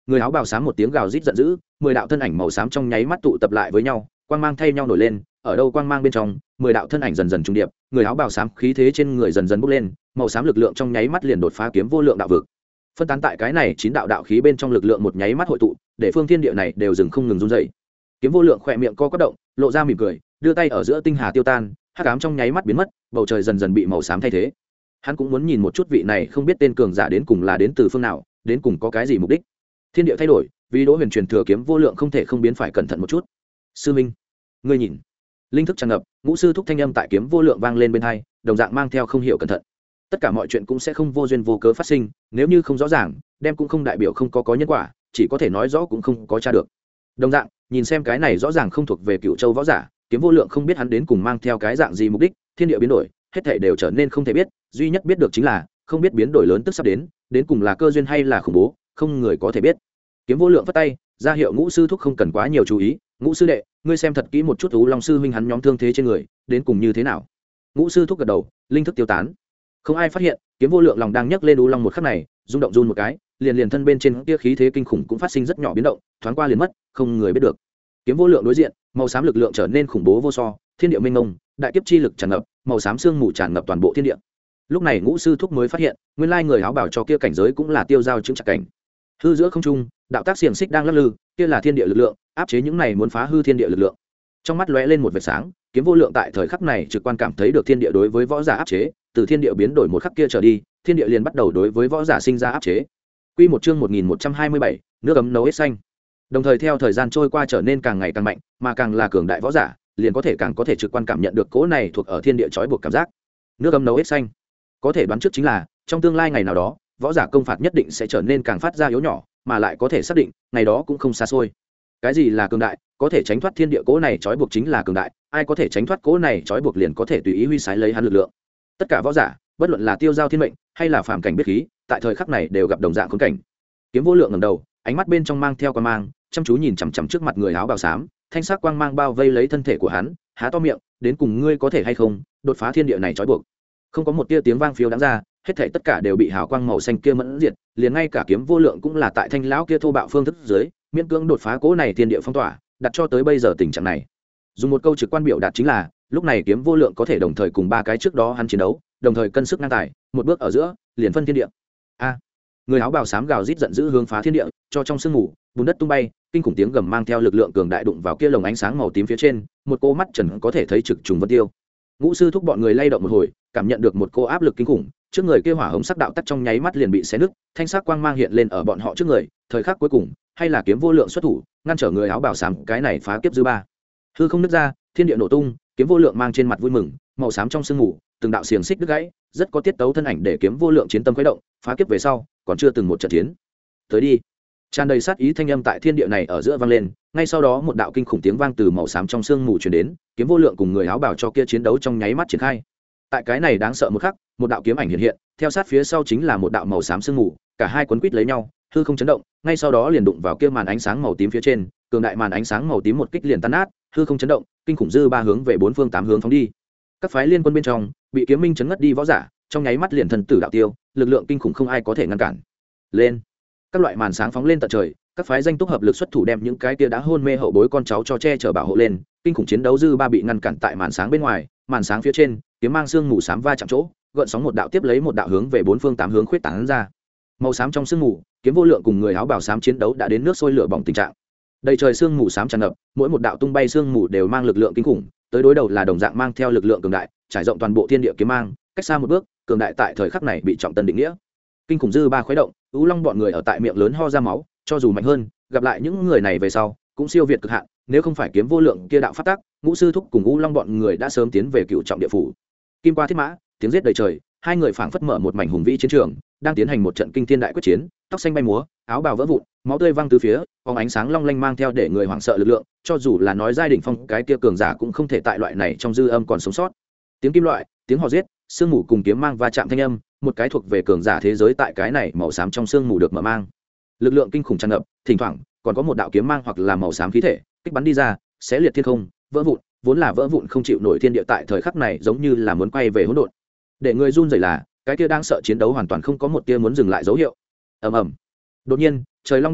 người áo bào xám một tiếng gào rít giận dữ, mười đạo thân ảnh màu xám trong nháy mắt tụ tập lại với nhau, quang mang thay nhau nổi lên, ở đâu quang mang bên trong, mười đạo thân ảnh dần dần trùng điệp, người áo bào xám khí thế trên người dần dần bốc lên, màu xám lực lượng trong nháy mắt liền đột phá kiếm vô lượng đạo vực. Phân tán tại cái này chín đạo đạo khí bên trong lực lượng một nháy mắt hội tụ, để phương thiên địa này đều dừng không ngừng run rẩy. Kiếm vô lượng khẽ miệng co quắp động, lộ ra mỉm cười, đưa tay ở giữa tinh hà tiêu tan, hắc ám trong nháy mắt biến mất, bầu trời dần dần bị màu xám thay thế. Hắn cũng muốn nhìn một chút vị này không biết tên cường giả đến cùng là đến từ phương nào, đến cùng có cái gì mục đích. Thiên địa thay đổi, vì Đỗ Huyền truyền thừa kiếm vô lượng không thể không biến phải cẩn thận một chút. Sư minh, ngươi nhìn. Linh thức tràn ngập, ngũ sư thúc thanh âm tại kiếm vô lượng vang lên bên tai, đồng dạng mang theo không hiểu cẩn thận. Tất cả mọi chuyện cũng sẽ không vô duyên vô cớ phát sinh, nếu như không rõ ràng, đem cũng không đại biểu không có có nhân quả, chỉ có thể nói rõ cũng không có tra được. Đồng dạng, nhìn xem cái này rõ ràng không thuộc về Cựu Châu võ giả, kiếm vô lượng không biết hắn đến cùng mang theo cái dạng gì mục đích, thiên địa biến đổi, hết thảy đều trở nên không thể biết, duy nhất biết được chính là không biết biến đổi lớn tức sắp đến, đến cùng là cơ duyên hay là khủng bố, không người có thể biết. Kiếm vô lượng vất tay, ra hiệu ngũ sư thúc không cần quá nhiều chú ý, ngũ sư đệ, ngươi xem thật kỹ một chút Ú Long sư huynh hắn nhóm thương thế trên người, đến cùng như thế nào. Ngũ sư thúc gật đầu, linh thức tiêu tán, không ai phát hiện, kiếm vô lượng lòng đang nhấc lên Ú Long một khắc này, rung động run một cái, liền liền thân bên trên kia khí thế kinh khủng cũng phát sinh rất nhỏ biến động, thoáng qua liền mất, không người biết được. Kiếm vô lượng đối diện, màu xám lực lượng trở nên khủng bố vô so, thiên địa mênh mông, đại kiếp chi lực tràn ngập, màu xám sương mù tràn ngập toàn bộ thiên địa. Lúc này ngũ sư thúc mới phát hiện, nguyên lai người áo bảo cho kia cảnh giới cũng là tiêu giao chứng chặt cảnh. Hư giữa không trung, đạo tác xiềng xích đang lắc lư, kia là thiên địa lực lượng, áp chế những này muốn phá hư thiên địa lực lượng. Trong mắt lóe lên một vệt sáng, kiếm vô lượng tại thời khắc này trực quan cảm thấy được thiên địa đối với võ giả áp chế, từ thiên địa biến đổi một khắc kia trở đi, thiên địa liền bắt đầu đối với võ giả sinh ra áp chế. Quy một chương một nghìn một trăm hai mươi bảy, nước ấm nấu hết xanh. Đồng thời theo thời gian trôi qua trở nên càng ngày càng mạnh, mà càng là cường đại võ giả, liền có thể càng có thể trực quan cảm nhận được cỗ này thuộc ở thiên địa trói buộc cảm giác. Nước ấm nấu hết xanh. Có thể đoán trước chính là, trong tương lai ngày nào đó, võ giả công phạt nhất định sẽ trở nên càng phát ra yếu nhỏ, mà lại có thể xác định, ngày đó cũng không xa xôi. Cái gì là cường đại? Có thể tránh thoát thiên địa cỗ này trói buộc chính là cường đại, ai có thể tránh thoát cỗ này trói buộc liền có thể tùy ý huy sái lấy hắn lực lượng. Tất cả võ giả, bất luận là tiêu giao thiên mệnh hay là phàm cảnh biết khí, tại thời khắc này đều gặp đồng dạng khốn cảnh. Kiếm vô lượng ngẩng đầu, ánh mắt bên trong mang theo quang mang, chăm chú nhìn chằm chằm trước mặt người áo bào xám, thanh sắc quang mang bao vây lấy thân thể của hắn, há to miệng, đến cùng ngươi có thể hay không đột phá thiên địa này trói buộc. Không có một tia tiếng vang phiêu đáng ra, hết thảy tất cả đều bị hào quang màu xanh kia mẫn diệt, liền ngay cả kiếm vô lượng cũng là tại thanh lão kia thô bạo phương thức dưới, miễn cưỡng đột phá cố này thiên địa phong tỏa, đặt cho tới bây giờ tình trạng này. Dùng một câu trực quan biểu đạt chính là, lúc này kiếm vô lượng có thể đồng thời cùng ba cái trước đó hắn chiến đấu, đồng thời cân sức ngang tài, một bước ở giữa, liền phân thiên địa. A! Người áo bào xám gào rít giận dữ hướng phá thiên địa, cho trong sương mù, bùn đất tung bay, kinh khủng tiếng gầm mang theo lực lượng cường đại đụng vào kia lồng ánh sáng màu tím phía trên, một cô mắt trần có thể thấy trực trùng vân tiêu. Ngũ sư thúc bọn người lay động một hồi, cảm nhận được một cô áp lực kinh khủng, trước người kia hỏa hồng sắc đạo tắc trong nháy mắt liền bị xé nứt, thanh sắc quang mang hiện lên ở bọn họ trước người, thời khắc cuối cùng, hay là kiếm vô lượng xuất thủ, ngăn trở người áo bào xám cái này phá kiếp dư ba. Hư không nứt ra, thiên địa nổ tung, kiếm vô lượng mang trên mặt vui mừng, màu xám trong sương mù, từng đạo xiềng xích đứt gãy, rất có tiết tấu thân ảnh để kiếm vô lượng chiến tâm khuấy động, phá kiếp về sau, còn chưa từng một trận chiến. Tới đi. Tràn đầy sát ý thanh âm tại thiên địa này ở giữa vang lên, ngay sau đó một đạo kinh khủng tiếng vang từ màu xám trong sương mù truyền đến, kiếm vô lượng cùng người áo bào cho kia chiến đấu trong nháy mắt triển khai. Tại cái này đáng sợ một khắc, một đạo kiếm ảnh hiện hiện, theo sát phía sau chính là một đạo màu xám sương mù, cả hai quấn quýt lấy nhau, hư không chấn động, ngay sau đó liền đụng vào kia màn ánh sáng màu tím phía trên, cường đại màn ánh sáng màu tím một kích liền tan nát, hư không chấn động, kinh khủng dư ba hướng về bốn phương tám hướng phóng đi. Các phái liên quân bên trong, bị kiếm minh chấn ngất đi võ giả, trong nháy mắt liền thần tử đạo tiêu, lực lượng kinh khủng không ai có thể ngăn cản. Lên, các loại màn sáng phóng lên tận trời, các phái danh túc hợp lực xuất thủ đem những cái kia đã hôn mê hậu bối con cháu cho che chở bảo hộ lên, kinh khủng chiến đấu dư ba bị ngăn cản tại màn sáng bên ngoài, màn sáng phía trên, kiếm mang xương mù xám va chạm chỗ, gợn sóng một đạo tiếp lấy một đạo hướng về bốn phương tám hướng khuyết tán ra. Màu xám trong sương mù, kiếm vô lượng cùng người áo bào xám chiến đấu đã đến nước sôi lửa bỏng tình trạng. Đầy trời sương mù xám tràn ngập, mỗi một đạo tung bay sương mù đều mang lực lượng kinh khủng, tới đối đầu là đồng dạng mang theo lực lượng cường đại, trải rộng toàn bộ thiên địa kiếm mang, cách xa một bước, cường đại tại thời khắc này bị trọng tân định nghĩa. Kinh khủng dư ba khuấy động, U Long bọn người ở tại miệng lớn ho ra máu, cho dù mạnh hơn, gặp lại những người này về sau, cũng siêu việt cực hạn, nếu không phải kiếm vô lượng kia đạo phát tác, ngũ sư thúc cùng U Long bọn người đã sớm tiến về cựu trọng địa phủ. Kim qua thiết mã, tiếng giết đầy trời, hai người phảng phất mở một mảnh hùng vĩ chiến trường, đang tiến hành một trận kinh thiên đại quyết chiến, tóc xanh bay múa, áo bào vỡ vụn, máu tươi văng từ phía, bóng ánh sáng long lanh mang theo để người hoảng sợ lực lượng, cho dù là nói giai đỉnh phong cái kia cường giả cũng không thể tại loại này trong dư âm còn sống sót. Tiếng kim loại, tiếng hò giết, sương mù cùng kiếm mang va chạm thanh âm, một cái thuộc về cường giả thế giới tại cái này màu xám trong sương mù được mở mang. Lực lượng kinh khủng tràn ngập, thỉnh thoảng còn có một đạo kiếm mang hoặc là màu xám khí thể, kích bắn đi ra, xé liệt thiên không, vỡ vụn, vốn là vỡ vụn không chịu nổi thiên địa tại thời khắc này giống như là muốn quay về hỗn độn. Để người run rẩy là, cái kia đang sợ chiến đấu hoàn toàn không có một tia muốn dừng lại dấu hiệu. Ầm ầm. Đột nhiên, trời long đất nở,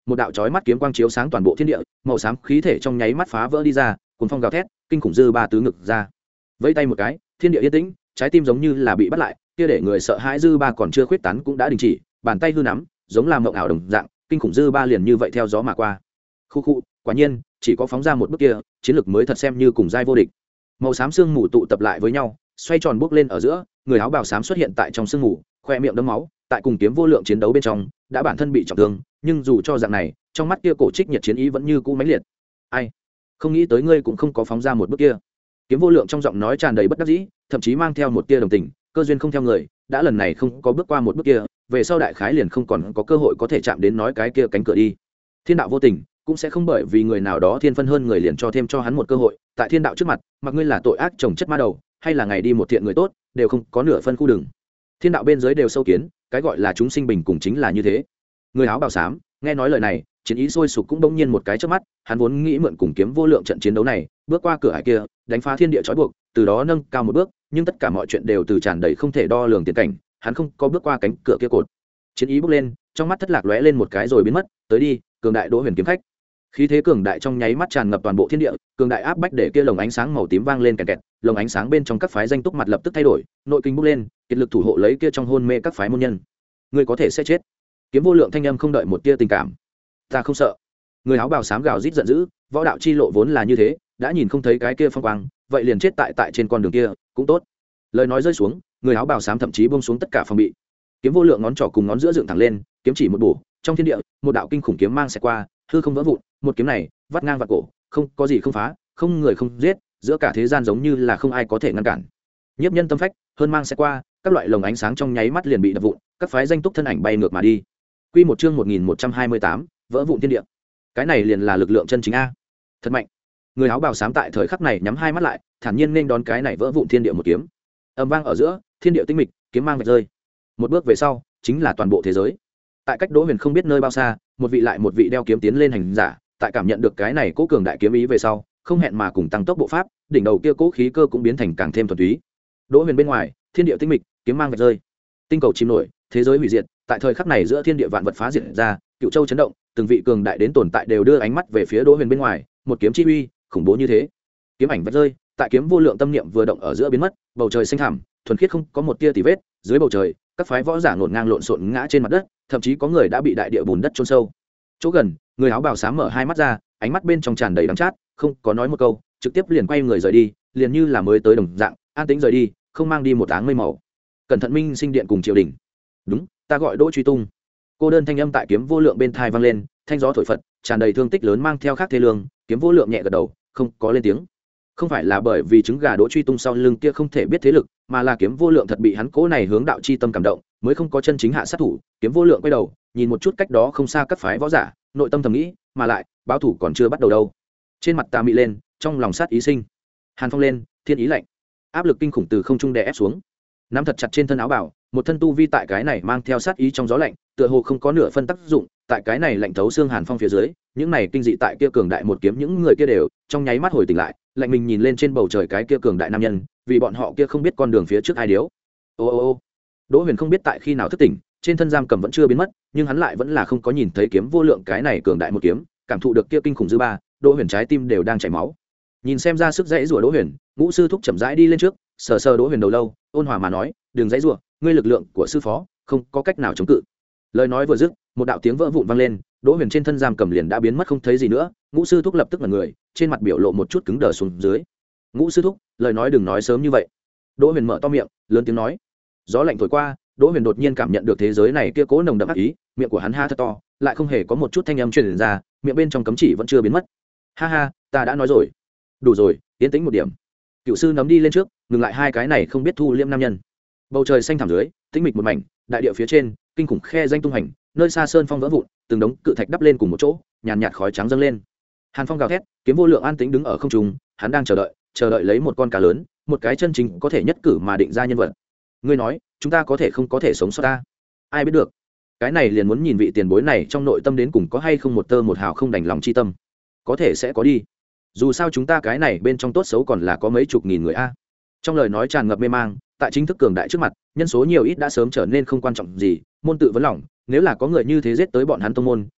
một đạo chói mắt kiếm quang chiếu sáng toàn bộ thiên địa, màu xám khí thể trong nháy mắt phá vỡ đi ra, cuốn phong gào thét, kinh khủng dư ba tứ ngực ra. Vẫy tay một cái, thiên địa yên tĩnh, trái tim giống như là bị bắt lại, kia để người sợ hãi dư ba còn chưa khuyết tán cũng đã đình chỉ, bàn tay hư nắm, giống làm mộng ảo đồng dạng, kinh khủng dư ba liền như vậy theo gió mà qua. Khu khu, quả nhiên, chỉ có phóng ra một bước kia, chiến lực mới thật xem như cùng giai vô địch. Màu xám sương mù tụ tập lại với nhau, xoay tròn bước lên ở giữa, người áo bào xám xuất hiện tại trong sương mù, khoe miệng đẫm máu, tại cùng kiếm vô lượng chiến đấu bên trong, đã bản thân bị trọng thương, nhưng dù cho dạng này, trong mắt kia cổ trích nhiệt chiến ý vẫn như cũ mãnh liệt. Ai, không nghĩ tới ngươi cũng không có phóng ra một bước kia. Kiếm vô lượng trong giọng nói tràn đầy bất đắc dĩ, thậm chí mang theo một tia đồng tình, cơ duyên không theo người, đã lần này không có bước qua một bước kia, về sau đại khái liền không còn có cơ hội có thể chạm đến nói cái kia cánh cửa đi. Thiên đạo vô tình, cũng sẽ không bởi vì người nào đó thiên phân hơn người liền cho thêm cho hắn một cơ hội, tại thiên đạo trước mặt, mặc ngươi là tội ác chồng chất ma đầu, hay là ngày đi một thiện người tốt, đều không có nửa phân khu đường. Thiên đạo bên dưới đều sâu kiến, cái gọi là chúng sinh bình cùng chính là như thế. Người áo bào xám nghe nói lời này, chiến ý sôi sục cũng bỗng nhiên một cái chớp mắt, hắn vốn nghĩ mượn cùng kiếm vô lượng trận chiến đấu này, bước qua cửa ải kia, đánh phá thiên địa trói buộc, từ đó nâng cao một bước, nhưng tất cả mọi chuyện đều từ tràn đầy không thể đo lường tiền cảnh, hắn không có bước qua cánh cửa kia cột. Chiến ý bốc lên, trong mắt thất lạc lóe lên một cái rồi biến mất, tới đi, cường đại Đỗ Huyền kiếm khách. Khí thế cường đại trong nháy mắt tràn ngập toàn bộ thiên địa, cường đại áp bách để kia lồng ánh sáng màu tím vang lên kẹt kẹt, lồng ánh sáng bên trong các phái danh túc mặt lập tức thay đổi, nội kinh bốc lên, kiệt lực thủ hộ lấy kia trong hôn mê các phái môn nhân. Ngươi có thể sẽ chết. Kiếm vô lượng thanh âm không đợi một tia tình cảm. Ta không sợ. Người áo bào xám gào rít giận dữ, võ đạo chi lộ vốn là như thế, đã nhìn không thấy cái kia phong quang, vậy liền chết tại tại trên con đường kia, cũng tốt. Lời nói rơi xuống, người áo bào xám thậm chí buông xuống tất cả phòng bị. Kiếm vô lượng ngón trỏ cùng ngón giữa dựng thẳng lên, kiếm chỉ một bổ, trong thiên địa, một đạo kinh khủng kiếm mang sẽ qua, hư không vỡ vụn, một kiếm này, vắt ngang vạt cổ, không có gì không phá, không người không giết, giữa cả thế gian giống như là không ai có thể ngăn cản. Nhiếp nhân tâm phách, hơn mang sẽ qua, các loại lồng ánh sáng trong nháy mắt liền bị đập vụn, các phái danh túc thân ảnh bay ngược mà đi. Quy một chương một nghìn một trăm hai mươi tám, vỡ vụn thiên địa. Cái này liền là lực lượng chân chính a. Thật mạnh. Người áo bào xám tại thời khắc này nhắm hai mắt lại, thản nhiên nên đón cái này vỡ vụn thiên địa một kiếm. Âm vang ở giữa, thiên địa tinh mịch, kiếm mang vạch rơi. Một bước về sau, chính là toàn bộ thế giới. Tại cách Đỗ Huyền không biết nơi bao xa, một vị lại một vị đeo kiếm tiến lên hành giả, tại cảm nhận được cái này cố cường đại kiếm ý về sau, không hẹn mà cùng tăng tốc bộ pháp, đỉnh đầu kia cố khí cơ cũng biến thành càng thêm thuần túy. Đỗ Huyền bên ngoài, thiên địa tinh mịch, kiếm mang vạch rơi. Tinh cầu chìm nổi, thế giới hủy diệt, tại thời khắc này giữa thiên địa vạn vật phá diệt ra, cựu châu chấn động, từng vị cường đại đến tồn tại đều đưa ánh mắt về phía Đỗ Huyền bên ngoài, một kiếm chi uy, khủng bố như thế. Kiếm ảnh vạch rơi, tại kiếm vô lượng tâm niệm vừa động ở giữa biến mất, bầu trời xanh thẳm, thuần khiết không có một tia tì vết, dưới bầu trời, các phái võ giả ngổn ngang lộn xộn ngã trên mặt đất, thậm chí có người đã bị đại địa bùn đất chôn sâu. Chỗ gần, người áo bào xám mở hai mắt ra, ánh mắt bên trong tràn đầy đắng chát, không có nói một câu, trực tiếp liền quay người rời đi, liền như là mới tới đồng dạng, an tĩnh rời đi, không mang đi một áng mây màu. Cẩn thận minh sinh điện cùng triều đình. Đúng, ta gọi Đỗ Truy Tung. Cô đơn thanh âm tại kiếm vô lượng bên thai vang lên, thanh gió thổi phật, tràn đầy thương tích lớn mang theo khác thế lương, kiếm vô lượng nhẹ gật đầu, không có lên tiếng. Không phải là bởi vì trứng gà Đỗ Truy Tung sau lưng kia không thể biết thế lực, mà là kiếm vô lượng thật bị hắn cố này hướng đạo chi tâm cảm động, mới không có chân chính hạ sát thủ. Kiếm vô lượng quay đầu, nhìn một chút cách đó không xa các phái võ giả, nội tâm thầm nghĩ, mà lại, báo thủ còn chưa bắt đầu đâu. Trên mặt tà mị lên, trong lòng sát ý sinh. Hàn phong lên, thiên ý lạnh. Áp lực kinh khủng từ không trung đè ép xuống. Nắm thật chặt trên thân áo bào, một thân tu vi tại cái này mang theo sát ý trong gió lạnh, tựa hồ không có nửa phân tác dụng, tại cái này lạnh thấu xương hàn phong phía dưới, những này kinh dị tại kia cường đại một kiếm những người kia đều trong nháy mắt hồi tỉnh lại, lạnh mình nhìn lên trên bầu trời cái kia cường đại nam nhân, vì bọn họ kia không biết con đường phía trước ai điếu. Ô ô ô. Đỗ Huyền không biết tại khi nào thức tỉnh, trên thân giam cầm vẫn chưa biến mất, nhưng hắn lại vẫn là không có nhìn thấy kiếm vô lượng cái này cường đại một kiếm, cảm thụ được kia kinh khủng dư ba, Đỗ Huyền trái tim đều đang chảy máu. Nhìn xem ra sức dãy rủa Đỗ Huyền, ngũ sư thúc chậm rãi đi lên trước, sờ sờ Đỗ Huyền đầu lâu, ôn hòa mà nói, đừng dãy rủa, ngươi lực lượng của sư phó không có cách nào chống cự. Lời nói vừa dứt, một đạo tiếng vỡ vụn vang lên, Đỗ Huyền trên thân giam cầm liền đã biến mất không thấy gì nữa. Ngũ sư thúc lập tức ngẩn người, trên mặt biểu lộ một chút cứng đờ xuống dưới. Ngũ sư thúc, lời nói đừng nói sớm như vậy. Đỗ Huyền mở to miệng, lớn tiếng nói. Gió lạnh thổi qua, Đỗ Huyền đột nhiên cảm nhận được thế giới này kia cố nồng đậm ác ý, miệng của hắn ha thật to, lại không hề có một chút thanh âm truyền ra, miệng bên trong cấm chỉ vẫn chưa biến mất. Ha ha, ta đã nói rồi. Đủ rồi, yên tĩnh một điểm. Cựu sư nắm đi lên trước, ngừng lại hai cái này không biết thu liêm nam nhân. Bầu trời xanh thẳm dưới, tĩnh mịch một mảnh, đại địa phía trên, kinh khủng khe danh tung hành, nơi xa sơn phong vỡ vụn, từng đống cự thạch đắp lên cùng một chỗ, nhàn nhạt khói trắng dâng lên. Hàn phong gào thét, kiếm vô lượng an tĩnh đứng ở không trung, hắn đang chờ đợi, chờ đợi lấy một con cá lớn, một cái chân chính có thể nhất cử mà định ra nhân vật. Ngươi nói, chúng ta có thể không có thể sống sót ta? Ai biết được? Cái này liền muốn nhìn vị tiền bối này trong nội tâm đến cùng có hay không một tơ một hào không đành lòng chi tâm. Có thể sẽ có đi. Dù sao chúng ta cái này bên trong tốt xấu còn là có mấy chục nghìn người a. Trong lời nói tràn ngập mê mang, tại chính thức cường đại trước mặt, nhân số nhiều ít đã sớm trở nên không quan trọng gì, môn tự vấn lòng, nếu là có người như thế giết tới bọn hắn tông môn,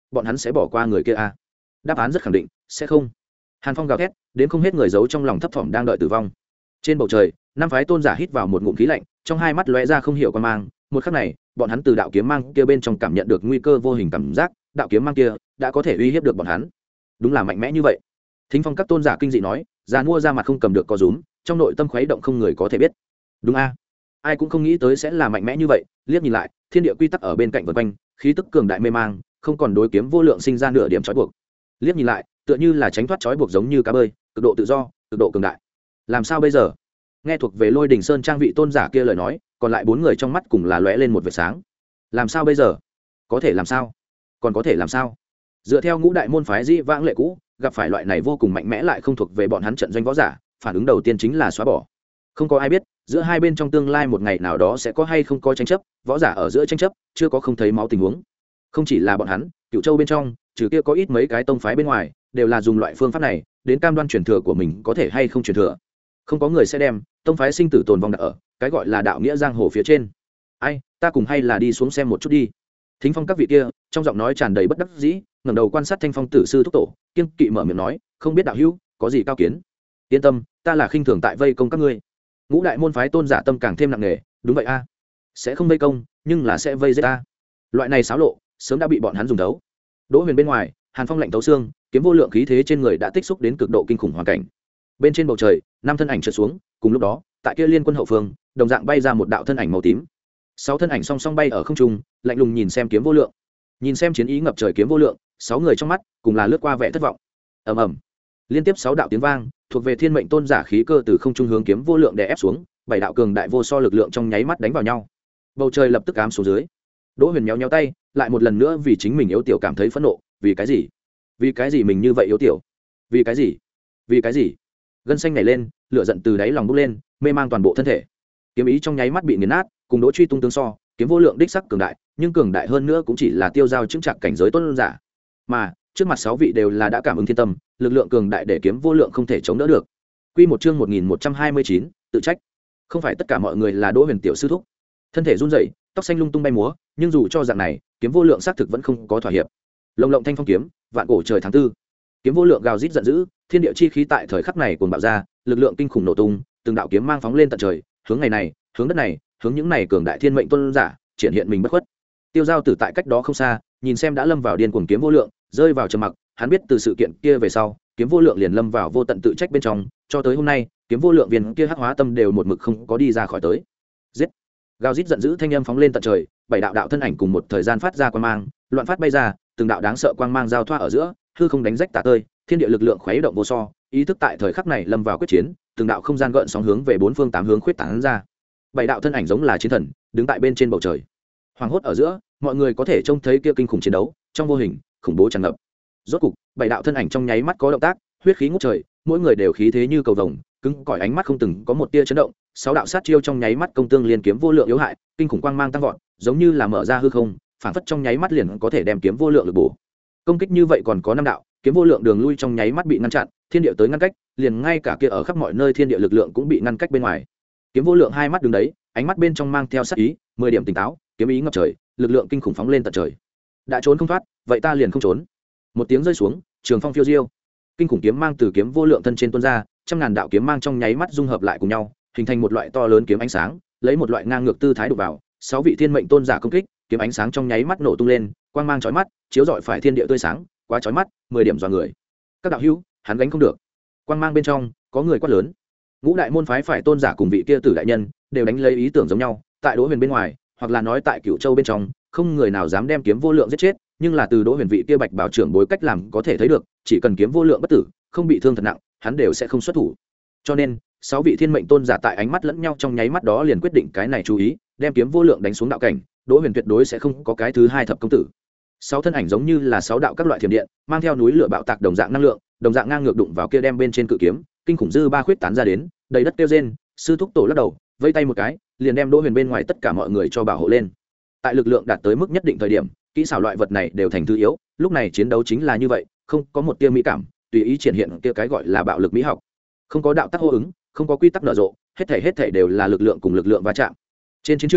bọn hắn sẽ bỏ qua người kia à? Đáp án rất khẳng định sẽ không. Hàn Phong gào thét, đến không hết người giấu trong lòng thấp thỏm đang đợi tử vong. Trên bầu trời, năm phái tôn giả hít vào một ngụm khí lạnh, trong hai mắt lóe ra không hiểu quan mang. Một khắc này, bọn hắn từ đạo kiếm mang kia bên trong cảm nhận được nguy cơ vô hình cảm giác, đạo kiếm mang kia đã có thể uy hiếp được bọn hắn. Đúng là mạnh mẽ như vậy. Thính Phong các tôn giả kinh dị nói, già mua ra mặt không cầm được có rúm, trong nội tâm khuấy động không người có thể biết. Đúng a, ai cũng không nghĩ tới sẽ là mạnh mẽ như vậy. Liếc nhìn lại, thiên địa quy tắc ở bên cạnh vần quanh, khí tức cường đại mê mang, không còn đối kiếm vô lượng sinh ra nửa điểm trói buộc. Liếc nhìn lại, tựa như là tránh thoát trói buộc giống như cá bơi, cực độ tự do, cực độ cường đại. Làm sao bây giờ? Nghe thuộc về Lôi Đình Sơn trang vị tôn giả kia lời nói, còn lại bốn người trong mắt cùng là lóe lên một vệt sáng. Làm sao bây giờ? Có thể làm sao? Còn có thể làm sao? Dựa theo ngũ đại môn phái dĩ vãng lệ cũ, gặp phải loại này vô cùng mạnh mẽ lại không thuộc về bọn hắn trận doanh võ giả, phản ứng đầu tiên chính là xóa bỏ. Không có ai biết giữa hai bên trong tương lai một ngày nào đó sẽ có hay không có tranh chấp, võ giả ở giữa tranh chấp chưa có không thấy máu tình huống. Không chỉ là bọn hắn, Cửu Châu bên trong trừ kia có ít mấy cái tông phái bên ngoài đều là dùng loại phương pháp này đến cam đoan truyền thừa của mình có thể hay không truyền thừa. Không có người sẽ đem tông phái sinh tử tồn vong đặt ở cái gọi là đạo nghĩa giang hồ phía trên. Ai, ta cùng hay là đi xuống xem một chút đi. Thính Phong các vị kia trong giọng nói tràn đầy bất đắc dĩ, ngẩng đầu quan sát Thanh Phong tử sư thúc tổ, kiên kỵ mở miệng nói, không biết đạo hữu có gì cao kiến. Yên tâm, ta là khinh thường tại vây công các ngươi. Ngũ đại môn phái tôn giả tâm càng thêm nặng nề, đúng vậy a, sẽ không vây công nhưng là sẽ vây giết ta. Loại này xáo lộ sớm đã bị bọn hắn dùng đấu. Đỗ Huyền bên ngoài, Hàn Phong lạnh tấu xương, kiếm vô lượng khí thế trên người đã tích xúc đến cực độ kinh khủng hoàn cảnh. Bên trên bầu trời, năm thân ảnh trượt xuống, cùng lúc đó, tại kia liên quân hậu phương, đồng dạng bay ra một đạo thân ảnh màu tím. Sáu thân ảnh song song bay ở không trung, lạnh lùng nhìn xem kiếm vô lượng. Nhìn xem chiến ý ngập trời kiếm vô lượng, sáu người trong mắt cùng là lướt qua vẻ thất vọng. Ầm ầm. Liên tiếp sáu đạo tiếng vang, thuộc về thiên mệnh tôn giả khí cơ từ không trung hướng kiếm vô lượng đè ép xuống, bảy đạo cường đại vô so lực lượng trong nháy mắt đánh vào nhau. Bầu trời lập tức ám xuống dưới. Đỗ Huyền méo méo tay, lại một lần nữa vì chính mình yếu tiểu cảm thấy phẫn nộ, vì cái gì? Vì cái gì mình như vậy yếu tiểu? Vì cái gì? Vì cái gì? Gân xanh nảy lên, lửa giận từ đáy lòng bốc lên, mê mang toàn bộ thân thể. Kiếm ý trong nháy mắt bị nghiền nát, cùng Đỗ Truy tung tương so, kiếm vô lượng đích sắc cường đại, nhưng cường đại hơn nữa cũng chỉ là tiêu giao chứng trạc cảnh giới tôn giả. Mà, trước mặt sáu vị đều là đã cảm ứng thiên tâm, lực lượng cường đại để kiếm vô lượng không thể chống đỡ được. Quy một chương một nghìn một trăm hai mươi chín, tự trách. Không phải tất cả mọi người là Đỗ Huyền tiểu sư thúc. Thân thể run rẩy, tóc xanh lung tung bay múa, nhưng dù cho dạng này, kiếm vô lượng xác thực vẫn không có thỏa hiệp. Lồng lộng thanh phong kiếm, vạn cổ trời tháng tư. Kiếm vô lượng gào rít giận dữ, thiên địa chi khí tại thời khắc này cuồn bạo ra, lực lượng kinh khủng nổ tung, từng đạo kiếm mang phóng lên tận trời, hướng ngày này, hướng đất này, hướng những này cường đại thiên mệnh tôn giả, triển hiện mình bất khuất. Tiêu Giao Tử tại cách đó không xa, nhìn xem đã lâm vào điên cuồng kiếm vô lượng, rơi vào trầm mặc, hắn biết từ sự kiện kia về sau, kiếm vô lượng liền lâm vào vô tận tự trách bên trong, cho tới hôm nay, kiếm vô lượng viên kia hắc hóa tâm đều một mực không có đi ra khỏi tới. Giết! Gào rít giận dữ thanh âm phóng lên tận trời, bảy đạo đạo thân ảnh cùng một thời gian phát ra quang mang, loạn phát bay ra, từng đạo đáng sợ quang mang giao thoa ở giữa, hư không đánh rách tả tơi, thiên địa lực lượng khuấy động vô so, ý thức tại thời khắc này lâm vào quyết chiến, từng đạo không gian gợn sóng hướng về bốn phương tám hướng khuyết tán ra. Bảy đạo thân ảnh giống là chiến thần, đứng tại bên trên bầu trời. Hoàng hốt ở giữa, mọi người có thể trông thấy kia kinh khủng chiến đấu, trong vô hình, khủng bố tràn ngập. Rốt cục, bảy đạo thân ảnh trong nháy mắt có động tác, huyết khí ngút trời, mỗi người đều khí thế như cầu vồng, cứng cỏi ánh mắt không từng có một tia chấn động, sáu đạo sát chiêu trong nháy mắt công tương liên kiếm vô lượng yếu hại, kinh khủng quang mang tăng vọt, giống như là mở ra hư không, phản phất trong nháy mắt liền có thể đem kiếm vô lượng lực bổ. Công kích như vậy còn có năm đạo, kiếm vô lượng đường lui trong nháy mắt bị ngăn chặn, thiên địa tới ngăn cách, liền ngay cả kia ở khắp mọi nơi thiên địa lực lượng cũng bị ngăn cách bên ngoài. Kiếm vô lượng hai mắt đứng đấy, ánh mắt bên trong mang theo sát ý, mười điểm tỉnh táo, kiếm ý ngập trời, lực lượng kinh khủng phóng lên tận trời. Đã trốn không thoát, vậy ta liền không trốn. Một tiếng rơi xuống, trường phong phiêu diêu, kinh khủng kiếm mang từ kiếm vô lượng thân trên tuôn ra, trăm ngàn đạo kiếm mang trong nháy mắt dung hợp lại cùng nhau, hình thành một loại to lớn kiếm ánh sáng, lấy một loại ngang ngược tư thái đụng vào, sáu vị thiên mệnh tôn giả công kích, kiếm ánh sáng trong nháy mắt nổ tung lên, quang mang chói mắt, chiếu rọi phải thiên địa tươi sáng, quá chói mắt, mười điểm dọa người. Các đạo hữu, hắn gánh không được. Quang mang bên trong, có người quát lớn. Ngũ đại môn phái phải tôn giả cùng vị kia tử đại nhân, đều đánh lấy ý tưởng giống nhau, tại Đỗ Huyền bên ngoài, hoặc là nói tại Cửu Châu bên trong, không người nào dám đem kiếm vô lượng giết chết, nhưng là từ Đỗ Huyền vị kia bạch bảo trưởng bối cách làm có thể thấy được, chỉ cần kiếm vô lượng bất tử, không bị thương thật nặng, hắn đều sẽ không xuất thủ. Cho nên, sáu vị thiên mệnh tôn giả tại ánh mắt lẫn nhau trong nháy mắt đó liền quyết định cái này chú ý, đem kiếm vô lượng đánh xuống đạo cảnh, Đỗ Huyền tuyệt đối sẽ không có cái thứ hai thập công tử. Sáu thân ảnh giống như là sáu đạo các loại thiểm điện, mang theo núi lửa bạo tạc đồng dạng năng lượng, đồng dạng ngang ngược đụng vào kia đem bên trên cự kiếm, kinh khủng dư ba khuyết tán ra đến, đầy đất tiêu rên, sư thúc tổ lắc đầu, vây tay một cái, liền đem Đỗ Huyền bên ngoài tất cả mọi người cho bảo hộ lên. Tại lực lượng đạt tới mức nhất định thời điểm, kỹ xảo loại vật này đều thành thứ yếu, lúc này chiến đấu chính là như vậy, không có một tia mỹ cảm, tùy ý triển hiện kia cái gọi là bạo lực mỹ học. Không có đạo tắc hô ứng, không có quy tắc nở rộ, hết thảy hết thảy đều là lực lượng cùng lực lượng va chạm. Trên chiến trường,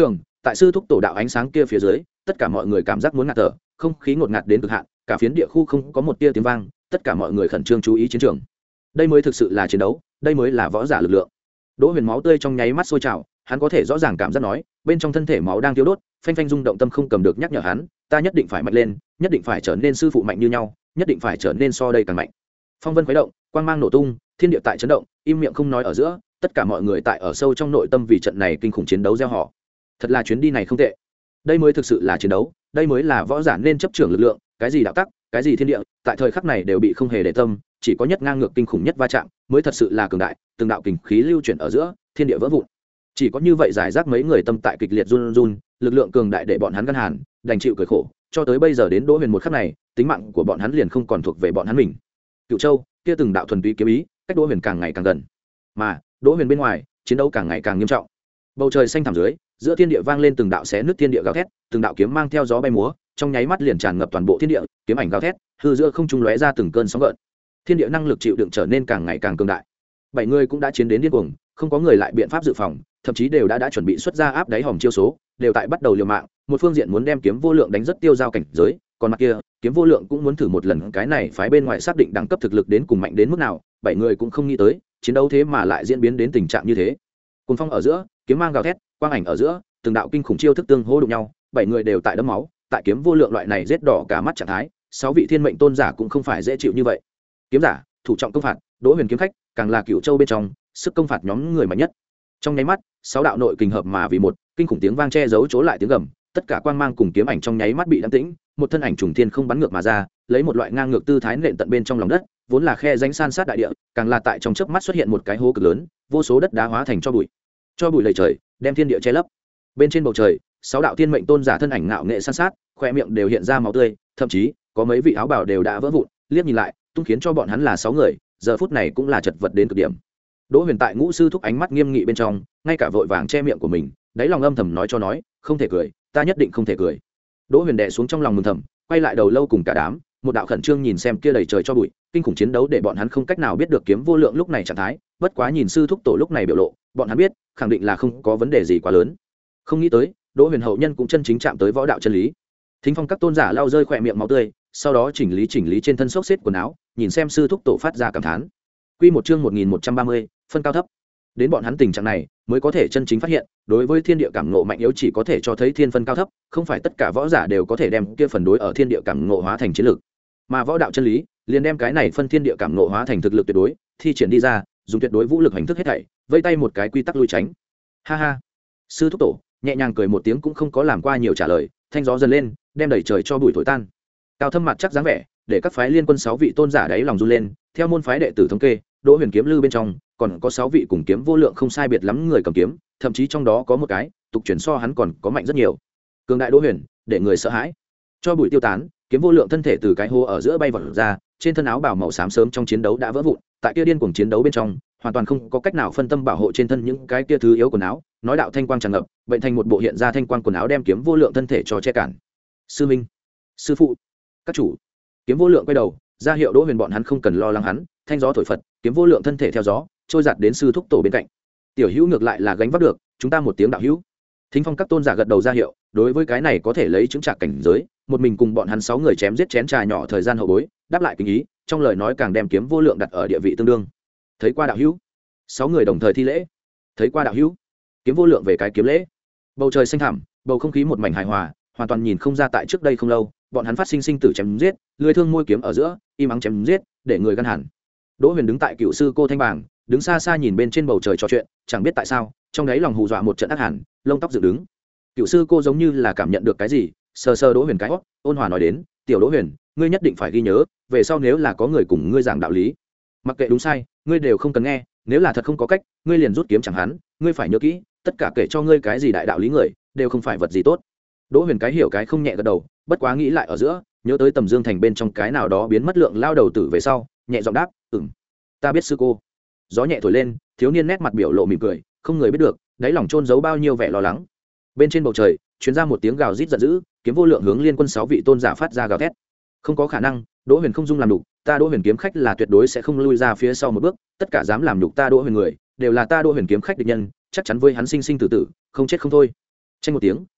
tại sư thúc tổ đạo ánh sáng kia phía dưới, tất cả mọi người cảm giác muốn ngạt thở, không khí ngột ngạt đến cực hạn, cả phiến địa khu không có một tia tiếng vang, tất cả mọi người khẩn trương chú ý chiến trường. Đây mới thực sự là chiến đấu, đây mới là võ giả lực lượng. Đỗ Huyền máu tươi trong nháy mắt sôi trào, hắn có thể rõ ràng cảm giác nói, bên trong thân thể máu đang thiêu đốt, phanh phanh rung động, tâm không cầm được nhắc nhở hắn, ta nhất định phải mạnh lên, nhất định phải trở nên sư phụ mạnh như nhau, nhất định phải trở nên so đây càng mạnh. Phong vân khuấy động, quang mang nổ tung, thiên địa tại chấn động, im miệng không nói ở giữa, tất cả mọi người tại ở sâu trong nội tâm vì trận này kinh khủng chiến đấu gieo họ. Thật là chuyến đi này không tệ. Đây mới thực sự là chiến đấu, đây mới là võ giả nên chấp trưởng lực lượng, cái gì đạo tắc, cái gì thiên địa, tại thời khắc này đều bị không hề để tâm, chỉ có nhất ngang ngược kinh khủng nhất va chạm, mới thật sự là cường đại, từng đạo kình khí lưu chuyển ở giữa, thiên địa vỡ vụn. Chỉ có như vậy giải rác mấy người tâm tại kịch liệt run run, lực lượng cường đại để bọn hắn gan hàn, đành chịu cười khổ, cho tới bây giờ đến Đỗ Huyền một khắc này, tính mạng của bọn hắn liền không còn thuộc về bọn hắn mình. Cựu Châu, kia từng đạo thuần túy kiếm ý, cách Đỗ Huyền càng ngày càng gần. Mà, Đỗ Huyền bên ngoài, chiến đấu càng ngày càng nghiêm trọng. Bầu trời xanh thẳm dưới, giữa thiên địa vang lên từng đạo xé nước thiên địa gào thét, từng đạo kiếm mang theo gió bay múa, trong nháy mắt liền tràn ngập toàn bộ thiên địa, kiếm ảnh gào thét, hư giữa không trung lóe ra từng cơn sóng gợn. Thiên địa năng lực chịu đựng trở nên càng ngày càng cường đại. Bảy người cũng đã chiến đến điên cuồng, không có người lại biện pháp dự phòng, thậm chí đều đã đã chuẩn bị xuất ra áp đáy hòm chiêu số, đều tại bắt đầu liều mạng, một phương diện muốn đem kiếm vô lượng đánh rất tiêu giao cảnh giới, còn mặt kia, kiếm vô lượng cũng muốn thử một lần cái này phái bên ngoài xác định đẳng cấp thực lực đến cùng mạnh đến mức nào, bảy người cũng không nghĩ tới, chiến đấu thế mà lại diễn biến đến tình trạng như thế. Cùng phong ở giữa, kiếm mang gào thét, quang ảnh ở giữa, từng đạo kinh khủng chiêu thức tương hỗ đụng nhau, bảy người đều tại đấm máu, tại kiếm vô lượng loại này giết đỏ cả mắt trạng thái, sáu vị thiên mệnh tôn giả cũng không phải dễ chịu như vậy. Kiếm giả, thủ trọng công phạt, Đỗ Huyền kiếm khách, càng là Cửu Châu bên trong, sức công phạt nhóm người mạnh nhất. Trong nháy mắt, sáu đạo nội kình hợp mà vì một, kinh khủng tiếng vang che giấu chỗ lại tiếng gầm, tất cả quang mang cùng kiếm ảnh trong nháy mắt bị đãng tĩnh, một thân ảnh trùng thiên không bắn ngược mà ra, lấy một loại ngang ngược tư thái nện tận bên trong lòng đất, vốn là khe rãnh san sát đại địa, càng là tại trong chớp mắt xuất hiện một cái hố cực lớn, vô số đất đá hóa thành cho bụi. Cho bụi lầy trời, đem thiên địa che lấp. Bên trên bầu trời, sáu đạo thiên mệnh tôn giả thân ảnh ngạo nghệ san sát, khoe miệng đều hiện ra máu tươi, thậm chí có mấy vị áo bào đều đã vỡ vụn, liếc nhìn lại, tung khiến cho bọn hắn là sáu người, giờ phút này cũng là chật vật đến cực điểm. Đỗ Huyền tại ngũ sư thúc ánh mắt nghiêm nghị bên trong, ngay cả vội vàng che miệng của mình, đáy lòng âm thầm nói cho nói, không thể cười, ta nhất định không thể cười. Đỗ Huyền đè xuống trong lòng mừng thầm, quay lại đầu lâu cùng cả đám, một đạo khẩn trương nhìn xem kia đầy trời cho bụi, kinh khủng chiến đấu để bọn hắn không cách nào biết được kiếm vô lượng lúc này trạng thái, bất quá nhìn sư thúc tổ lúc này biểu lộ, bọn hắn biết, khẳng định là không có vấn đề gì quá lớn. Không nghĩ tới, Đỗ Huyền hậu nhân cũng chân chính chạm tới võ đạo chân lý. Thính Phong các tôn giả lau rơi khỏe miệng máu tươi, sau đó chỉnh lý chỉnh lý trên thân xốc xếp quần áo, nhìn xem sư thúc tổ phát ra cảm thán. Quy một chương một nghìn một trăm ba mươi, phân cao thấp. Đến bọn hắn tình trạng này, mới có thể chân chính phát hiện, đối với thiên địa cảm ngộ mạnh yếu chỉ có thể cho thấy thiên phân cao thấp, không phải tất cả võ giả đều có thể đem kia phần đối ở thiên địa cảm ngộ hóa thành chiến lực. Mà võ đạo chân lý, liền đem cái này phân thiên địa cảm ngộ hóa thành thực lực tuyệt đối, thi triển đi ra, dùng tuyệt đối vũ lực hành thức hết thảy, vây tay một cái quy tắc lui tránh. Ha ha. Sư thúc tổ nhẹ nhàng cười một tiếng cũng không có làm qua nhiều trả lời, thanh gió dần lên, đem đẩy trời cho bụi thổi tan. Cao thâm mặt chắc dáng vẻ, để các phái liên quân sáu vị tôn giả đáy lòng run lên, theo môn phái đệ tử thống kê, Đỗ Huyền kiếm lư bên trong, còn có sáu vị cùng kiếm vô lượng không sai biệt lắm người cầm kiếm, thậm chí trong đó có một cái, tục chuyển so hắn còn có mạnh rất nhiều. Cường đại Đỗ Huyền, để người sợ hãi. Cho bụi tiêu tán, kiếm vô lượng thân thể từ cái hố ở giữa bay vọt ra, trên thân áo bào màu xám sớm trong chiến đấu đã vỡ vụn, tại kia điên cuồng chiến đấu bên trong, hoàn toàn không có cách nào phân tâm bảo hộ trên thân những cái kia thứ yếu quần áo, nói đạo thanh quang tràn ngập, bệnh thành một bộ hiện ra thanh quang quần áo đem kiếm vô lượng thân thể cho che cản. Sư minh, sư phụ, các chủ. Kiếm vô lượng quay đầu, ra hiệu Đỗ Huyền bọn hắn không cần lo lắng hắn, thanh gió thổi phật, kiếm vô lượng thân thể theo gió, trôi giạt đến sư thúc tổ bên cạnh. Tiểu hữu ngược lại là gánh vác được, chúng ta một tiếng đạo hữu. Thính Phong các tôn giả gật đầu ra hiệu, đối với cái này có thể lấy chứng trạc cảnh giới, một mình cùng bọn hắn sáu người chém giết chén trà nhỏ thời gian hậu bối, đáp lại kính ý, trong lời nói càng đem kiếm vô lượng đặt ở địa vị tương đương. Thấy qua đạo hữu. Sáu người đồng thời thi lễ. Thấy qua đạo hữu. Kiếm vô lượng về cái kiếm lễ. Bầu trời xanh thẳm, bầu không khí một mảnh hài hòa, hoàn toàn nhìn không ra tại trước đây không lâu, bọn hắn phát sinh sinh tử chém giết, lưỡi thương môi kiếm ở giữa, im ắng chém giết, để người gan hẳn. Đỗ Huyền đứng tại cựu sư cô thanh bảng, đứng xa xa nhìn bên trên bầu trời trò chuyện, chẳng biết tại sao, trong đấy lòng hù dọa một trận ác hẳn, lông tóc dựng đứng. Cựu sư cô giống như là cảm nhận được cái gì, sờ sờ Đỗ Huyền cái hót, ôn hòa nói đến, "Tiểu Đỗ Huyền, ngươi nhất định phải ghi nhớ, về sau nếu là có người cùng ngươi giảng đạo lý, mặc kệ đúng sai, ngươi đều không cần nghe, nếu là thật không có cách, ngươi liền rút kiếm chẳng hắn, ngươi phải nhớ kỹ, tất cả kể cho ngươi cái gì đại đạo lý người, đều không phải vật gì tốt." Đỗ Huyền cái hiểu cái không nhẹ gật đầu, bất quá nghĩ lại ở giữa, nhớ tới Tầm Dương thành bên trong cái nào đó biến mất lượng lao đầu tử về sau, nhẹ giọng đáp, "Ừm, ta biết sư cô." Gió nhẹ thổi lên, thiếu niên nét mặt biểu lộ mỉm cười, không người biết được, đáy lòng trôn giấu bao nhiêu vẻ lo lắng. Bên trên bầu trời, truyền ra một tiếng gào rít giận dữ, kiếm vô lượng hướng liên quân sáu vị tôn giả phát ra gào thét. Không có khả năng, Đỗ Huyền không dung làm nhục, ta Đỗ Huyền kiếm khách là tuyệt đối sẽ không lui ra phía sau một bước, tất cả dám làm nhục ta Đỗ Huyền người, đều là ta Đỗ Huyền kiếm khách địch nhân, chắc chắn với hắn sinh sinh tử tử, không chết không thôi. Tranh một tiếng,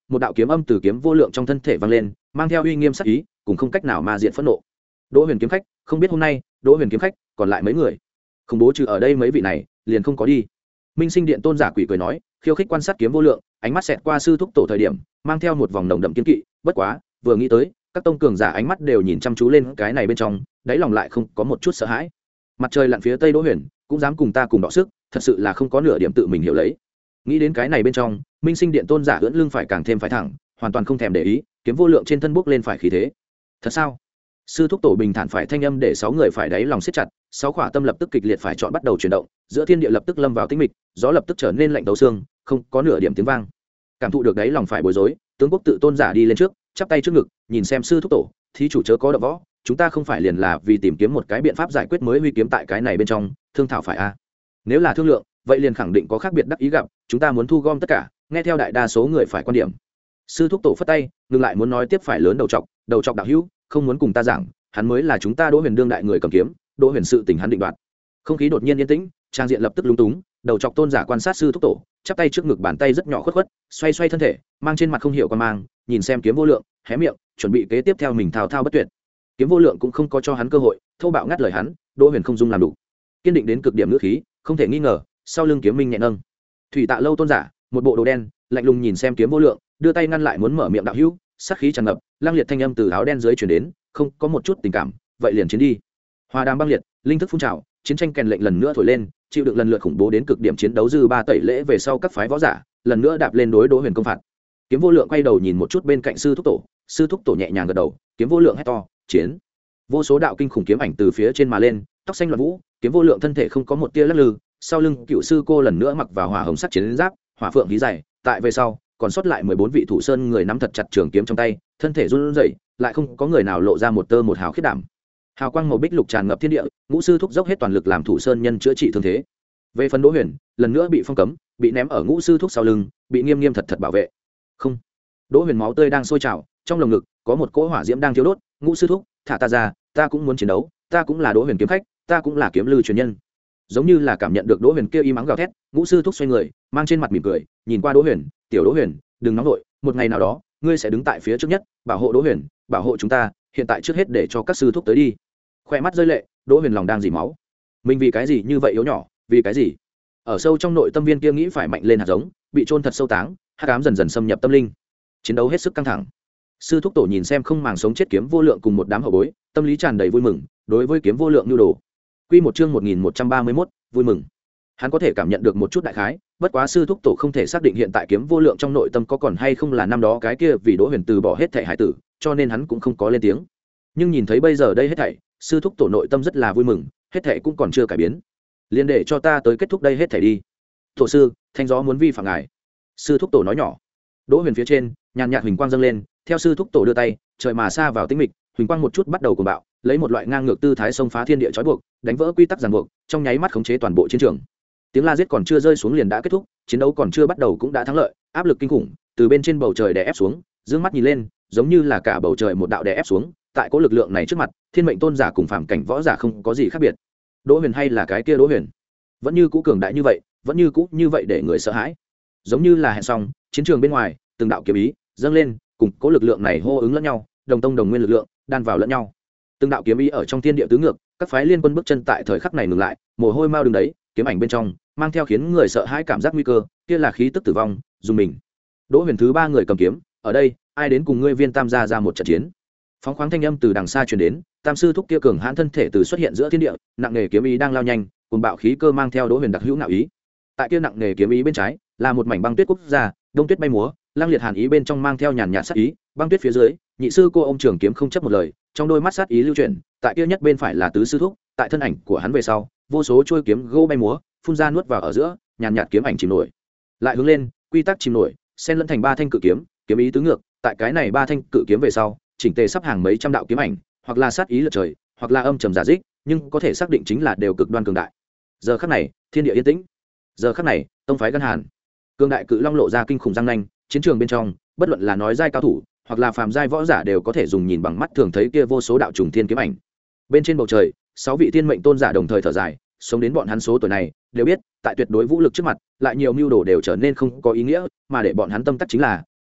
một đạo kiếm âm từ kiếm vô lượng trong thân thể vang lên, mang theo uy nghiêm sắc ý cùng không cách nào ma diện phẫn nộ. Đỗ Huyền kiếm khách, không biết hôm nay Đỗ Huyền kiếm khách còn lại mấy người? Khủng bố trừ ở đây mấy vị này liền không có đi. Minh Sinh Điện tôn giả quỷ cười nói, khiêu khích quan sát kiếm vô lượng, ánh mắt xẹt qua sư thúc tổ thời điểm mang theo một vòng nồng đậm kiên kỵ. Bất quá vừa nghĩ tới các tông cường giả ánh mắt đều nhìn chăm chú lên cái này bên trong, đáy lòng lại không có một chút sợ hãi. Mặt trời lặn phía tây Đỗ Huyền cũng dám cùng ta cùng đọ sức, thật sự là không có nửa điểm tự mình hiểu lấy. Nghĩ đến cái này bên trong, Minh Sinh Điện tôn giả ưỡn lưng phải càng thêm phải thẳng, hoàn toàn không thèm để ý, kiếm vô lượng trên thân bốc lên phải khí thế. Thật sao? Sư thúc tổ bình thản phải thanh âm để sáu người phải đáy lòng siết chặt, sáu khỏa tâm lập tức kịch liệt phải chọn bắt đầu chuyển động, giữa thiên địa lập tức lâm vào tĩnh mịch, gió lập tức trở nên lạnh tấu xương, không có nửa điểm tiếng vang. Cảm thụ được đáy lòng phải bối rối, tướng quốc tự tôn giả đi lên trước, chắp tay trước ngực, nhìn xem sư thúc tổ, thí chủ chớ có động võ, chúng ta không phải liền là vì tìm kiếm một cái biện pháp giải quyết mới huy kiếm tại cái này bên trong, thương thảo phải a. Nếu là thương lượng, vậy liền khẳng định có khác biệt đắc ý gặp, chúng ta muốn thu gom tất cả, nghe theo đại đa số người phải quan điểm. Sư thúc tổ phất tay, ngừng lại muốn nói tiếp phải lớn đầu trọc, đầu trọc đạo hữu, không muốn cùng ta giảng, hắn mới là chúng ta Đỗ Huyền đương đại người cầm kiếm, Đỗ Huyền sự tình hắn định đoạt. Không khí đột nhiên yên tĩnh, trang diện lập tức lúng túng, đầu trọc tôn giả quan sát sư thúc tổ, chắp tay trước ngực, bàn tay rất nhỏ khuất khuất, xoay xoay thân thể, mang trên mặt không hiểu quan mang, nhìn xem kiếm vô lượng, hé miệng, chuẩn bị kế tiếp theo mình thao thao bất tuyệt. Kiếm vô lượng cũng không có cho hắn cơ hội, thô bạo ngắt lời hắn, Đỗ Huyền không dung làm đủ. Kiên định đến cực điểm ngữ khí, không thể nghi ngờ, sau lưng kiếm minh nhẹ nâng. Thủy Tạ lâu tôn giả, một bộ đồ đen, lạnh lùng nhìn xem kiếm vô lượng, đưa tay ngăn lại muốn mở miệng đạo hữu, sát khí tràn ngập, lang liệt thanh âm từ áo đen dưới truyền đến, không có một chút tình cảm, vậy liền chiến đi. Hoa đàm băng liệt, linh thức phun trào, chiến tranh kèn lệnh lần nữa thổi lên, chịu đựng lần lượt khủng bố đến cực điểm chiến đấu dư ba tẩy lễ về sau các phái võ giả, lần nữa đạp lên đối Đỗ Huyền công phạt. Kiếm vô lượng quay đầu nhìn một chút bên cạnh sư thúc tổ, sư thúc tổ nhẹ nhàng gật đầu, kiếm vô lượng hét to, chiến. Vô số đạo kinh khủng kiếm ảnh từ phía trên mà lên, tóc xanh loạn vũ, kiếm vô lượng thân thể không có một tia lắc lư, sau lưng cựu sư cô lần nữa mặc vào hỏa hồng sắc chiến giáp, hỏa phượng hí dài, tại về sau còn sót lại mười bốn vị thủ sơn người nắm thật chặt trường kiếm trong tay, thân thể run rẩy, lại không có người nào lộ ra một tơ một hào khiết đảm. Hào quang màu bích lục tràn ngập thiên địa, ngũ sư thúc dốc hết toàn lực làm thủ sơn nhân chữa trị thương thế. Về phần Đỗ Huyền, lần nữa bị phong cấm, bị ném ở ngũ sư thúc sau lưng, bị nghiêm nghiêm thật thật bảo vệ. Không. Đỗ Huyền máu tươi đang sôi trào, trong lồng ngực có một cỗ hỏa diễm đang thiêu đốt, ngũ sư thúc, thả ta ra, ta cũng muốn chiến đấu, ta cũng là Đỗ Huyền kiếm khách, ta cũng là kiếm lư truyền nhân. Giống như là cảm nhận được Đỗ Huyền kia y mắng gào thét, ngũ sư thúc xoay người, mang trên mặt mỉm cười, nhìn qua Đỗ Huyền, tiểu Đỗ Huyền, đừng nóng nổi, một ngày nào đó, ngươi sẽ đứng tại phía trước nhất, bảo hộ Đỗ Huyền, bảo hộ chúng ta, hiện tại trước hết để cho các sư thúc tới đi. Khoe mắt rơi lệ, Đỗ Huyền lòng đang dỉ máu. Mình vì cái gì như vậy yếu nhỏ, vì cái gì? Ở sâu trong nội tâm viên kia nghĩ phải mạnh lên hạt giống, bị chôn thật sâu táng, hắc ám dần dần xâm nhập tâm linh. Chiến đấu hết sức căng thẳng. Sư thúc tổ nhìn xem không màng sống chết kiếm vô lượng cùng một đám hậu bối, tâm lý tràn đầy vui mừng, đối với kiếm vô lượng nhu đồ. Quy một chương một nghìn một trăm ba mươi mốt, vui mừng. Hắn có thể cảm nhận được một chút đại khái, bất quá sư thúc tổ không thể xác định hiện tại kiếm vô lượng trong nội tâm có còn hay không là năm đó cái kia vì Đỗ Huyền từ bỏ hết thảy hải tử, cho nên hắn cũng không có lên tiếng. Nhưng nhìn thấy bây giờ đây hết thảy, sư thúc tổ nội tâm rất là vui mừng, hết thảy cũng còn chưa cải biến. Liên để cho ta tới kết thúc đây hết thảy đi. Tổ sư, thanh gió muốn vi phạm ngài. Sư thúc tổ nói nhỏ. Đỗ Huyền phía trên, nhàn nhạt huỳnh quang dâng lên, theo sư thúc tổ đưa tay, trời mà xa vào tĩnh mịch, huỳnh quang một chút bắt đầu cuồng bạo, lấy một loại ngang ngược tư thái xông phá thiên địa trói buộc, đánh vỡ quy tắc ràng buộc, trong nháy mắt khống chế toàn bộ chiến trường. Tiếng la giết còn chưa rơi xuống liền đã kết thúc, chiến đấu còn chưa bắt đầu cũng đã thắng lợi, áp lực kinh khủng từ bên trên bầu trời đè ép xuống, dương mắt nhìn lên, giống như là cả bầu trời một đạo đè ép xuống, tại cỗ lực lượng này trước mặt, thiên mệnh tôn giả cùng phàm cảnh võ giả không có gì khác biệt. Đỗ Huyền hay là cái kia Đỗ Huyền, vẫn như cũ cường đại như vậy, vẫn như cũ như vậy để người sợ hãi. Giống như là hẹn xong, chiến trường bên ngoài, từng đạo kiếm ý dâng lên, cùng cỗ lực lượng này hô ứng lẫn nhau, đồng tông đồng nguyên lực lượng đan vào lẫn nhau. Từng đạo kiếm ý ở trong thiên địa tứ ngược, các phái liên quân bước chân tại thời khắc này ngừng lại, mồ hôi mau đứng đấy, kiếm ảnh bên trong mang theo khiến người sợ hãi cảm giác nguy cơ, kia là khí tức tử vong, dùng mình. Đỗ Huyền thứ ba người cầm kiếm, ở đây, ai đến cùng ngươi Viên Tam gia ra một trận chiến? Phóng khoáng thanh âm từ đằng xa truyền đến, Tam sư thúc kia cường hãn thân thể từ xuất hiện giữa thiên địa, nặng nề kiếm ý đang lao nhanh, cuồng bạo khí cơ mang theo Đỗ Huyền đặc hữu ngạo ý. Tại kia nặng nề kiếm ý bên trái, là một mảnh băng tuyết quốc gia, đông tuyết bay múa, lang liệt hàn ý bên trong mang theo nhàn nhạt sát ý, băng tuyết phía dưới, nhị sư cô ông trường kiếm không chấp một lời, trong đôi mắt sát ý lưu chuyển, tại kia nhất bên phải là tứ sư thúc, tại thân ảnh của hắn về sau, vô số trôi kiếm gỗ bay múa, phun ra nuốt vào ở giữa, nhàn nhạt kiếm ảnh chìm nổi. Lại hướng lên, quy tắc chìm nổi, xen lẫn thành ba thanh cự kiếm, kiếm ý tứ ngược, tại cái này ba thanh cự kiếm về sau, chỉnh tề sắp hàng mấy trăm đạo kiếm ảnh, hoặc là sát ý lật trời, hoặc là âm trầm giả dích, nhưng có thể xác định chính là đều cực đoan cường đại. Giờ khắc này, thiên địa yên tĩnh. Giờ khắc này, tông phái Ngân Hàn, cường đại cự long lộ ra kinh khủng răng nanh, chiến trường bên trong, bất luận là nói giai cao thủ, hoặc là phàm giai võ giả đều có thể dùng nhìn bằng mắt thường thấy kia vô số đạo trùng thiên kiếm ảnh. Bên trên bầu trời, sáu vị tiên mệnh tôn giả đồng thời thở dài, sống đến bọn hắn số tuổi này, đều biết, tại tuyệt đối vũ lực trước mặt, lại nhiều mưu đồ đều trở nên không có ý nghĩa, mà để bọn hắn tâm tắc chính là,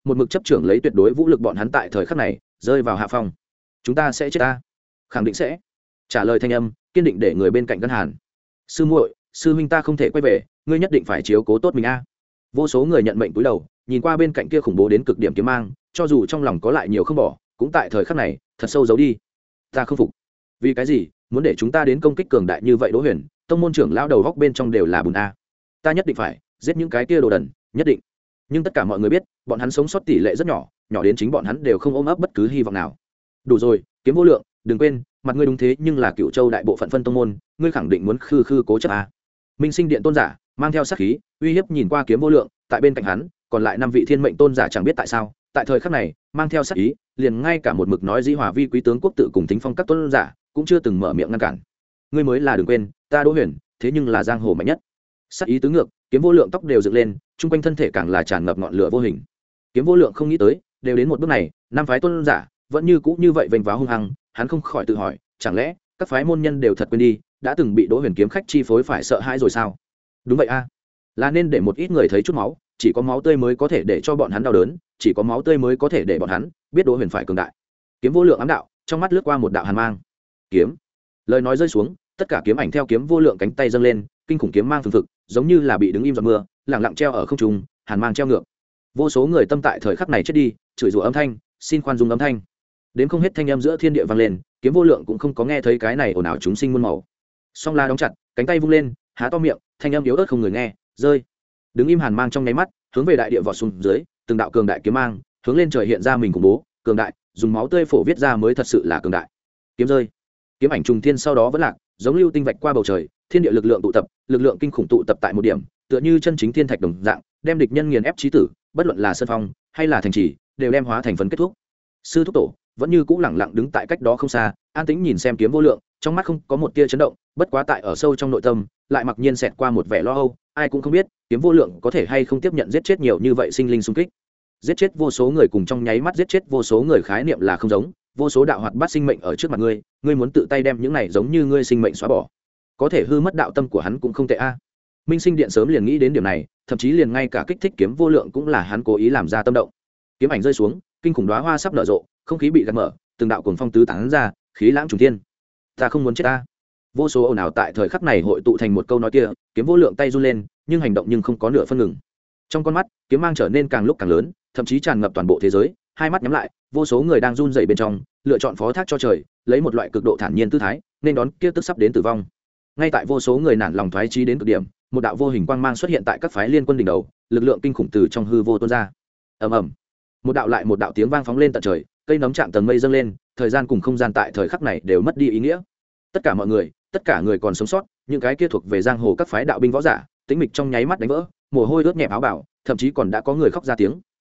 một mực chấp trưởng lấy tuyệt đối vũ lực bọn hắn tại thời khắc này rơi vào hạ phong. Chúng ta sẽ chết ta? Khẳng định sẽ. Trả lời thanh âm kiên định để người bên cạnh ngăn hàn. Sư muội, sư huynh ta không thể quay về, ngươi nhất định phải chiếu cố tốt mình a. Vô số người nhận mệnh cúi đầu, nhìn qua bên cạnh kia khủng bố đến cực điểm kiếm mang, cho dù trong lòng có lại nhiều không bỏ, cũng tại thời khắc này thật sâu giấu đi. Ta không phục. Vì cái gì muốn để chúng ta đến công kích cường đại như vậy? Đỗ Huyền, tông môn trưởng lão đầu góc bên trong đều là bùn a. Ta nhất định phải giết những cái kia đồ đần, nhất định. Nhưng tất cả mọi người biết, bọn hắn sống sót tỷ lệ rất nhỏ, nhỏ đến chính bọn hắn đều không ôm ấp bất cứ hy vọng nào. Đủ rồi, Kiếm Vô Lượng, đừng quên, mặt ngươi đúng thế nhưng là Cựu Châu đại bộ phận phân tông môn, ngươi khẳng định muốn khư khư cố chấp a. Minh Sinh Điện tôn giả mang theo sát khí, uy hiếp nhìn qua Kiếm Vô Lượng, tại bên cạnh hắn, còn lại năm vị thiên mệnh tôn giả chẳng biết tại sao, tại thời khắc này, mang theo sát ý, liền ngay cả một mực nói dĩ hòa vi quý tướng quốc tự cùng Thính Phong các tôn giả, cũng chưa từng mở miệng ngăn cản. Ngươi mới là đừng quên, ta Đỗ Huyền, thế nhưng là giang hồ mạnh nhất. Sát ý tứ ngược, Kiếm Vô Lượng tóc đều dựng lên, trung quanh thân thể càng là tràn ngập ngọn lửa vô hình. Kiếm Vô Lượng không nghĩ tới, đều đến một bước này, năm phái tôn giả vẫn như cũ như vậy vênh váo hung hăng, hắn không khỏi tự hỏi, chẳng lẽ các phái môn nhân đều thật quên đi, đã từng bị Đỗ Huyền kiếm khách chi phối phải sợ hãi rồi sao? Đúng vậy a, là nên để một ít người thấy chút máu, chỉ có máu tươi mới có thể để cho bọn hắn đau đớn, chỉ có máu tươi mới có thể để bọn hắn biết Đỗ Huyền phải cường đại. Kiếm Vô Lượng ám đạo, trong mắt lướt qua một đạo hàn mang. Kiếm. Lời nói rơi xuống, tất cả kiếm ảnh theo Kiếm Vô Lượng cánh tay dâng lên, kinh khủng kiếm mang phừng phực, giống như là bị đứng im giọt mưa, lặng lặng treo ở không trung, hàn mang treo ngược. Vô số người tâm tại thời khắc này chết đi, chửi rủa âm thanh, xin khoan dung âm thanh. Đến không hết thanh âm giữa thiên địa vang lên, Kiếm Vô Lượng cũng không có nghe thấy cái này ồn ào chúng sinh muôn màu. Song la đóng chặt, cánh tay vung lên, há to miệng, thanh âm yếu ớt không người nghe, rơi. Đứng im hàn mang trong nháy mắt, hướng về đại địa vọt xuống dưới, từng đạo cường đại kiếm mang, hướng lên trời hiện ra mình khủng bố, cường đại, dùng máu tươi phổ viết ra mới thật sự là cường đại. Kiếm rơi. Kiếm ảnh trùng thiên sau đó vẫn lạc, giống lưu tinh vạch qua bầu trời, thiên địa lực lượng tụ tập, lực lượng kinh khủng tụ tập tại một điểm, tựa như chân chính thiên thạch đồng dạng, đem địch nhân nghiền ép chí tử, bất luận là sơn phong hay là thành trì, đều đem hóa thành phấn kết thúc. Sư thúc tổ vẫn như cũ lẳng lặng đứng tại cách đó không xa, an tĩnh nhìn xem Kiếm Vô Lượng, trong mắt không có một tia chấn động, bất quá tại ở sâu trong nội tâm, lại mặc nhiên xẹt qua một vẻ lo âu, ai cũng không biết, Kiếm Vô Lượng có thể hay không tiếp nhận giết chết nhiều như vậy sinh linh xung kích. Giết chết vô số người cùng trong nháy mắt giết chết vô số người khái niệm là không giống, vô số đạo hoạt bát sinh mệnh ở trước mặt ngươi, ngươi muốn tự tay đem những này giống như ngươi sinh mệnh xóa bỏ, có thể hư mất đạo tâm của hắn cũng không tệ a. Minh Sinh Điện sớm liền nghĩ đến điểm này, thậm chí liền ngay cả kích thích Kiếm Vô Lượng cũng là hắn cố ý làm ra tâm động. Kiếm ảnh rơi xuống, kinh khủng đóa hoa sắp nở rộ, không khí bị gạt mở, từng đạo cuồng phong tứ tán ra, khí lãng trùng thiên. Ta không muốn chết ta. Vô số ồn ào tại thời khắc này hội tụ thành một câu nói kia, Kiếm Vô Lượng tay run lên, nhưng hành động nhưng không có nửa phân ngừng. Trong con mắt, kiếm mang trở nên càng lúc càng lớn, thậm chí tràn ngập toàn bộ thế giới, hai mắt nhắm lại, vô số người đang run rẩy bên trong, lựa chọn phó thác cho trời, lấy một loại cực độ thản nhiên tư thái, nên đón kia tức sắp đến tử vong. Ngay tại vô số người nản lòng thoái chí đến cực điểm, một đạo vô hình quang mang xuất hiện tại các phái liên quân đỉnh đầu, lực lượng kinh khủng từ trong hư vô tuôn ra. Ầm ầm. Một đạo lại một đạo tiếng vang phóng lên tận trời, cây nấm chạm tầng mây dâng lên, thời gian cùng không gian tại thời khắc này đều mất đi ý nghĩa. Tất cả mọi người, tất cả người còn sống sót, những cái kia thuộc về giang hồ các phái đạo binh võ giả, tĩnh mịch trong nháy mắt đánh vỡ, mồ hôi ướt nhẹp áo bào, thậm chí còn đã có người khóc ra tiếng.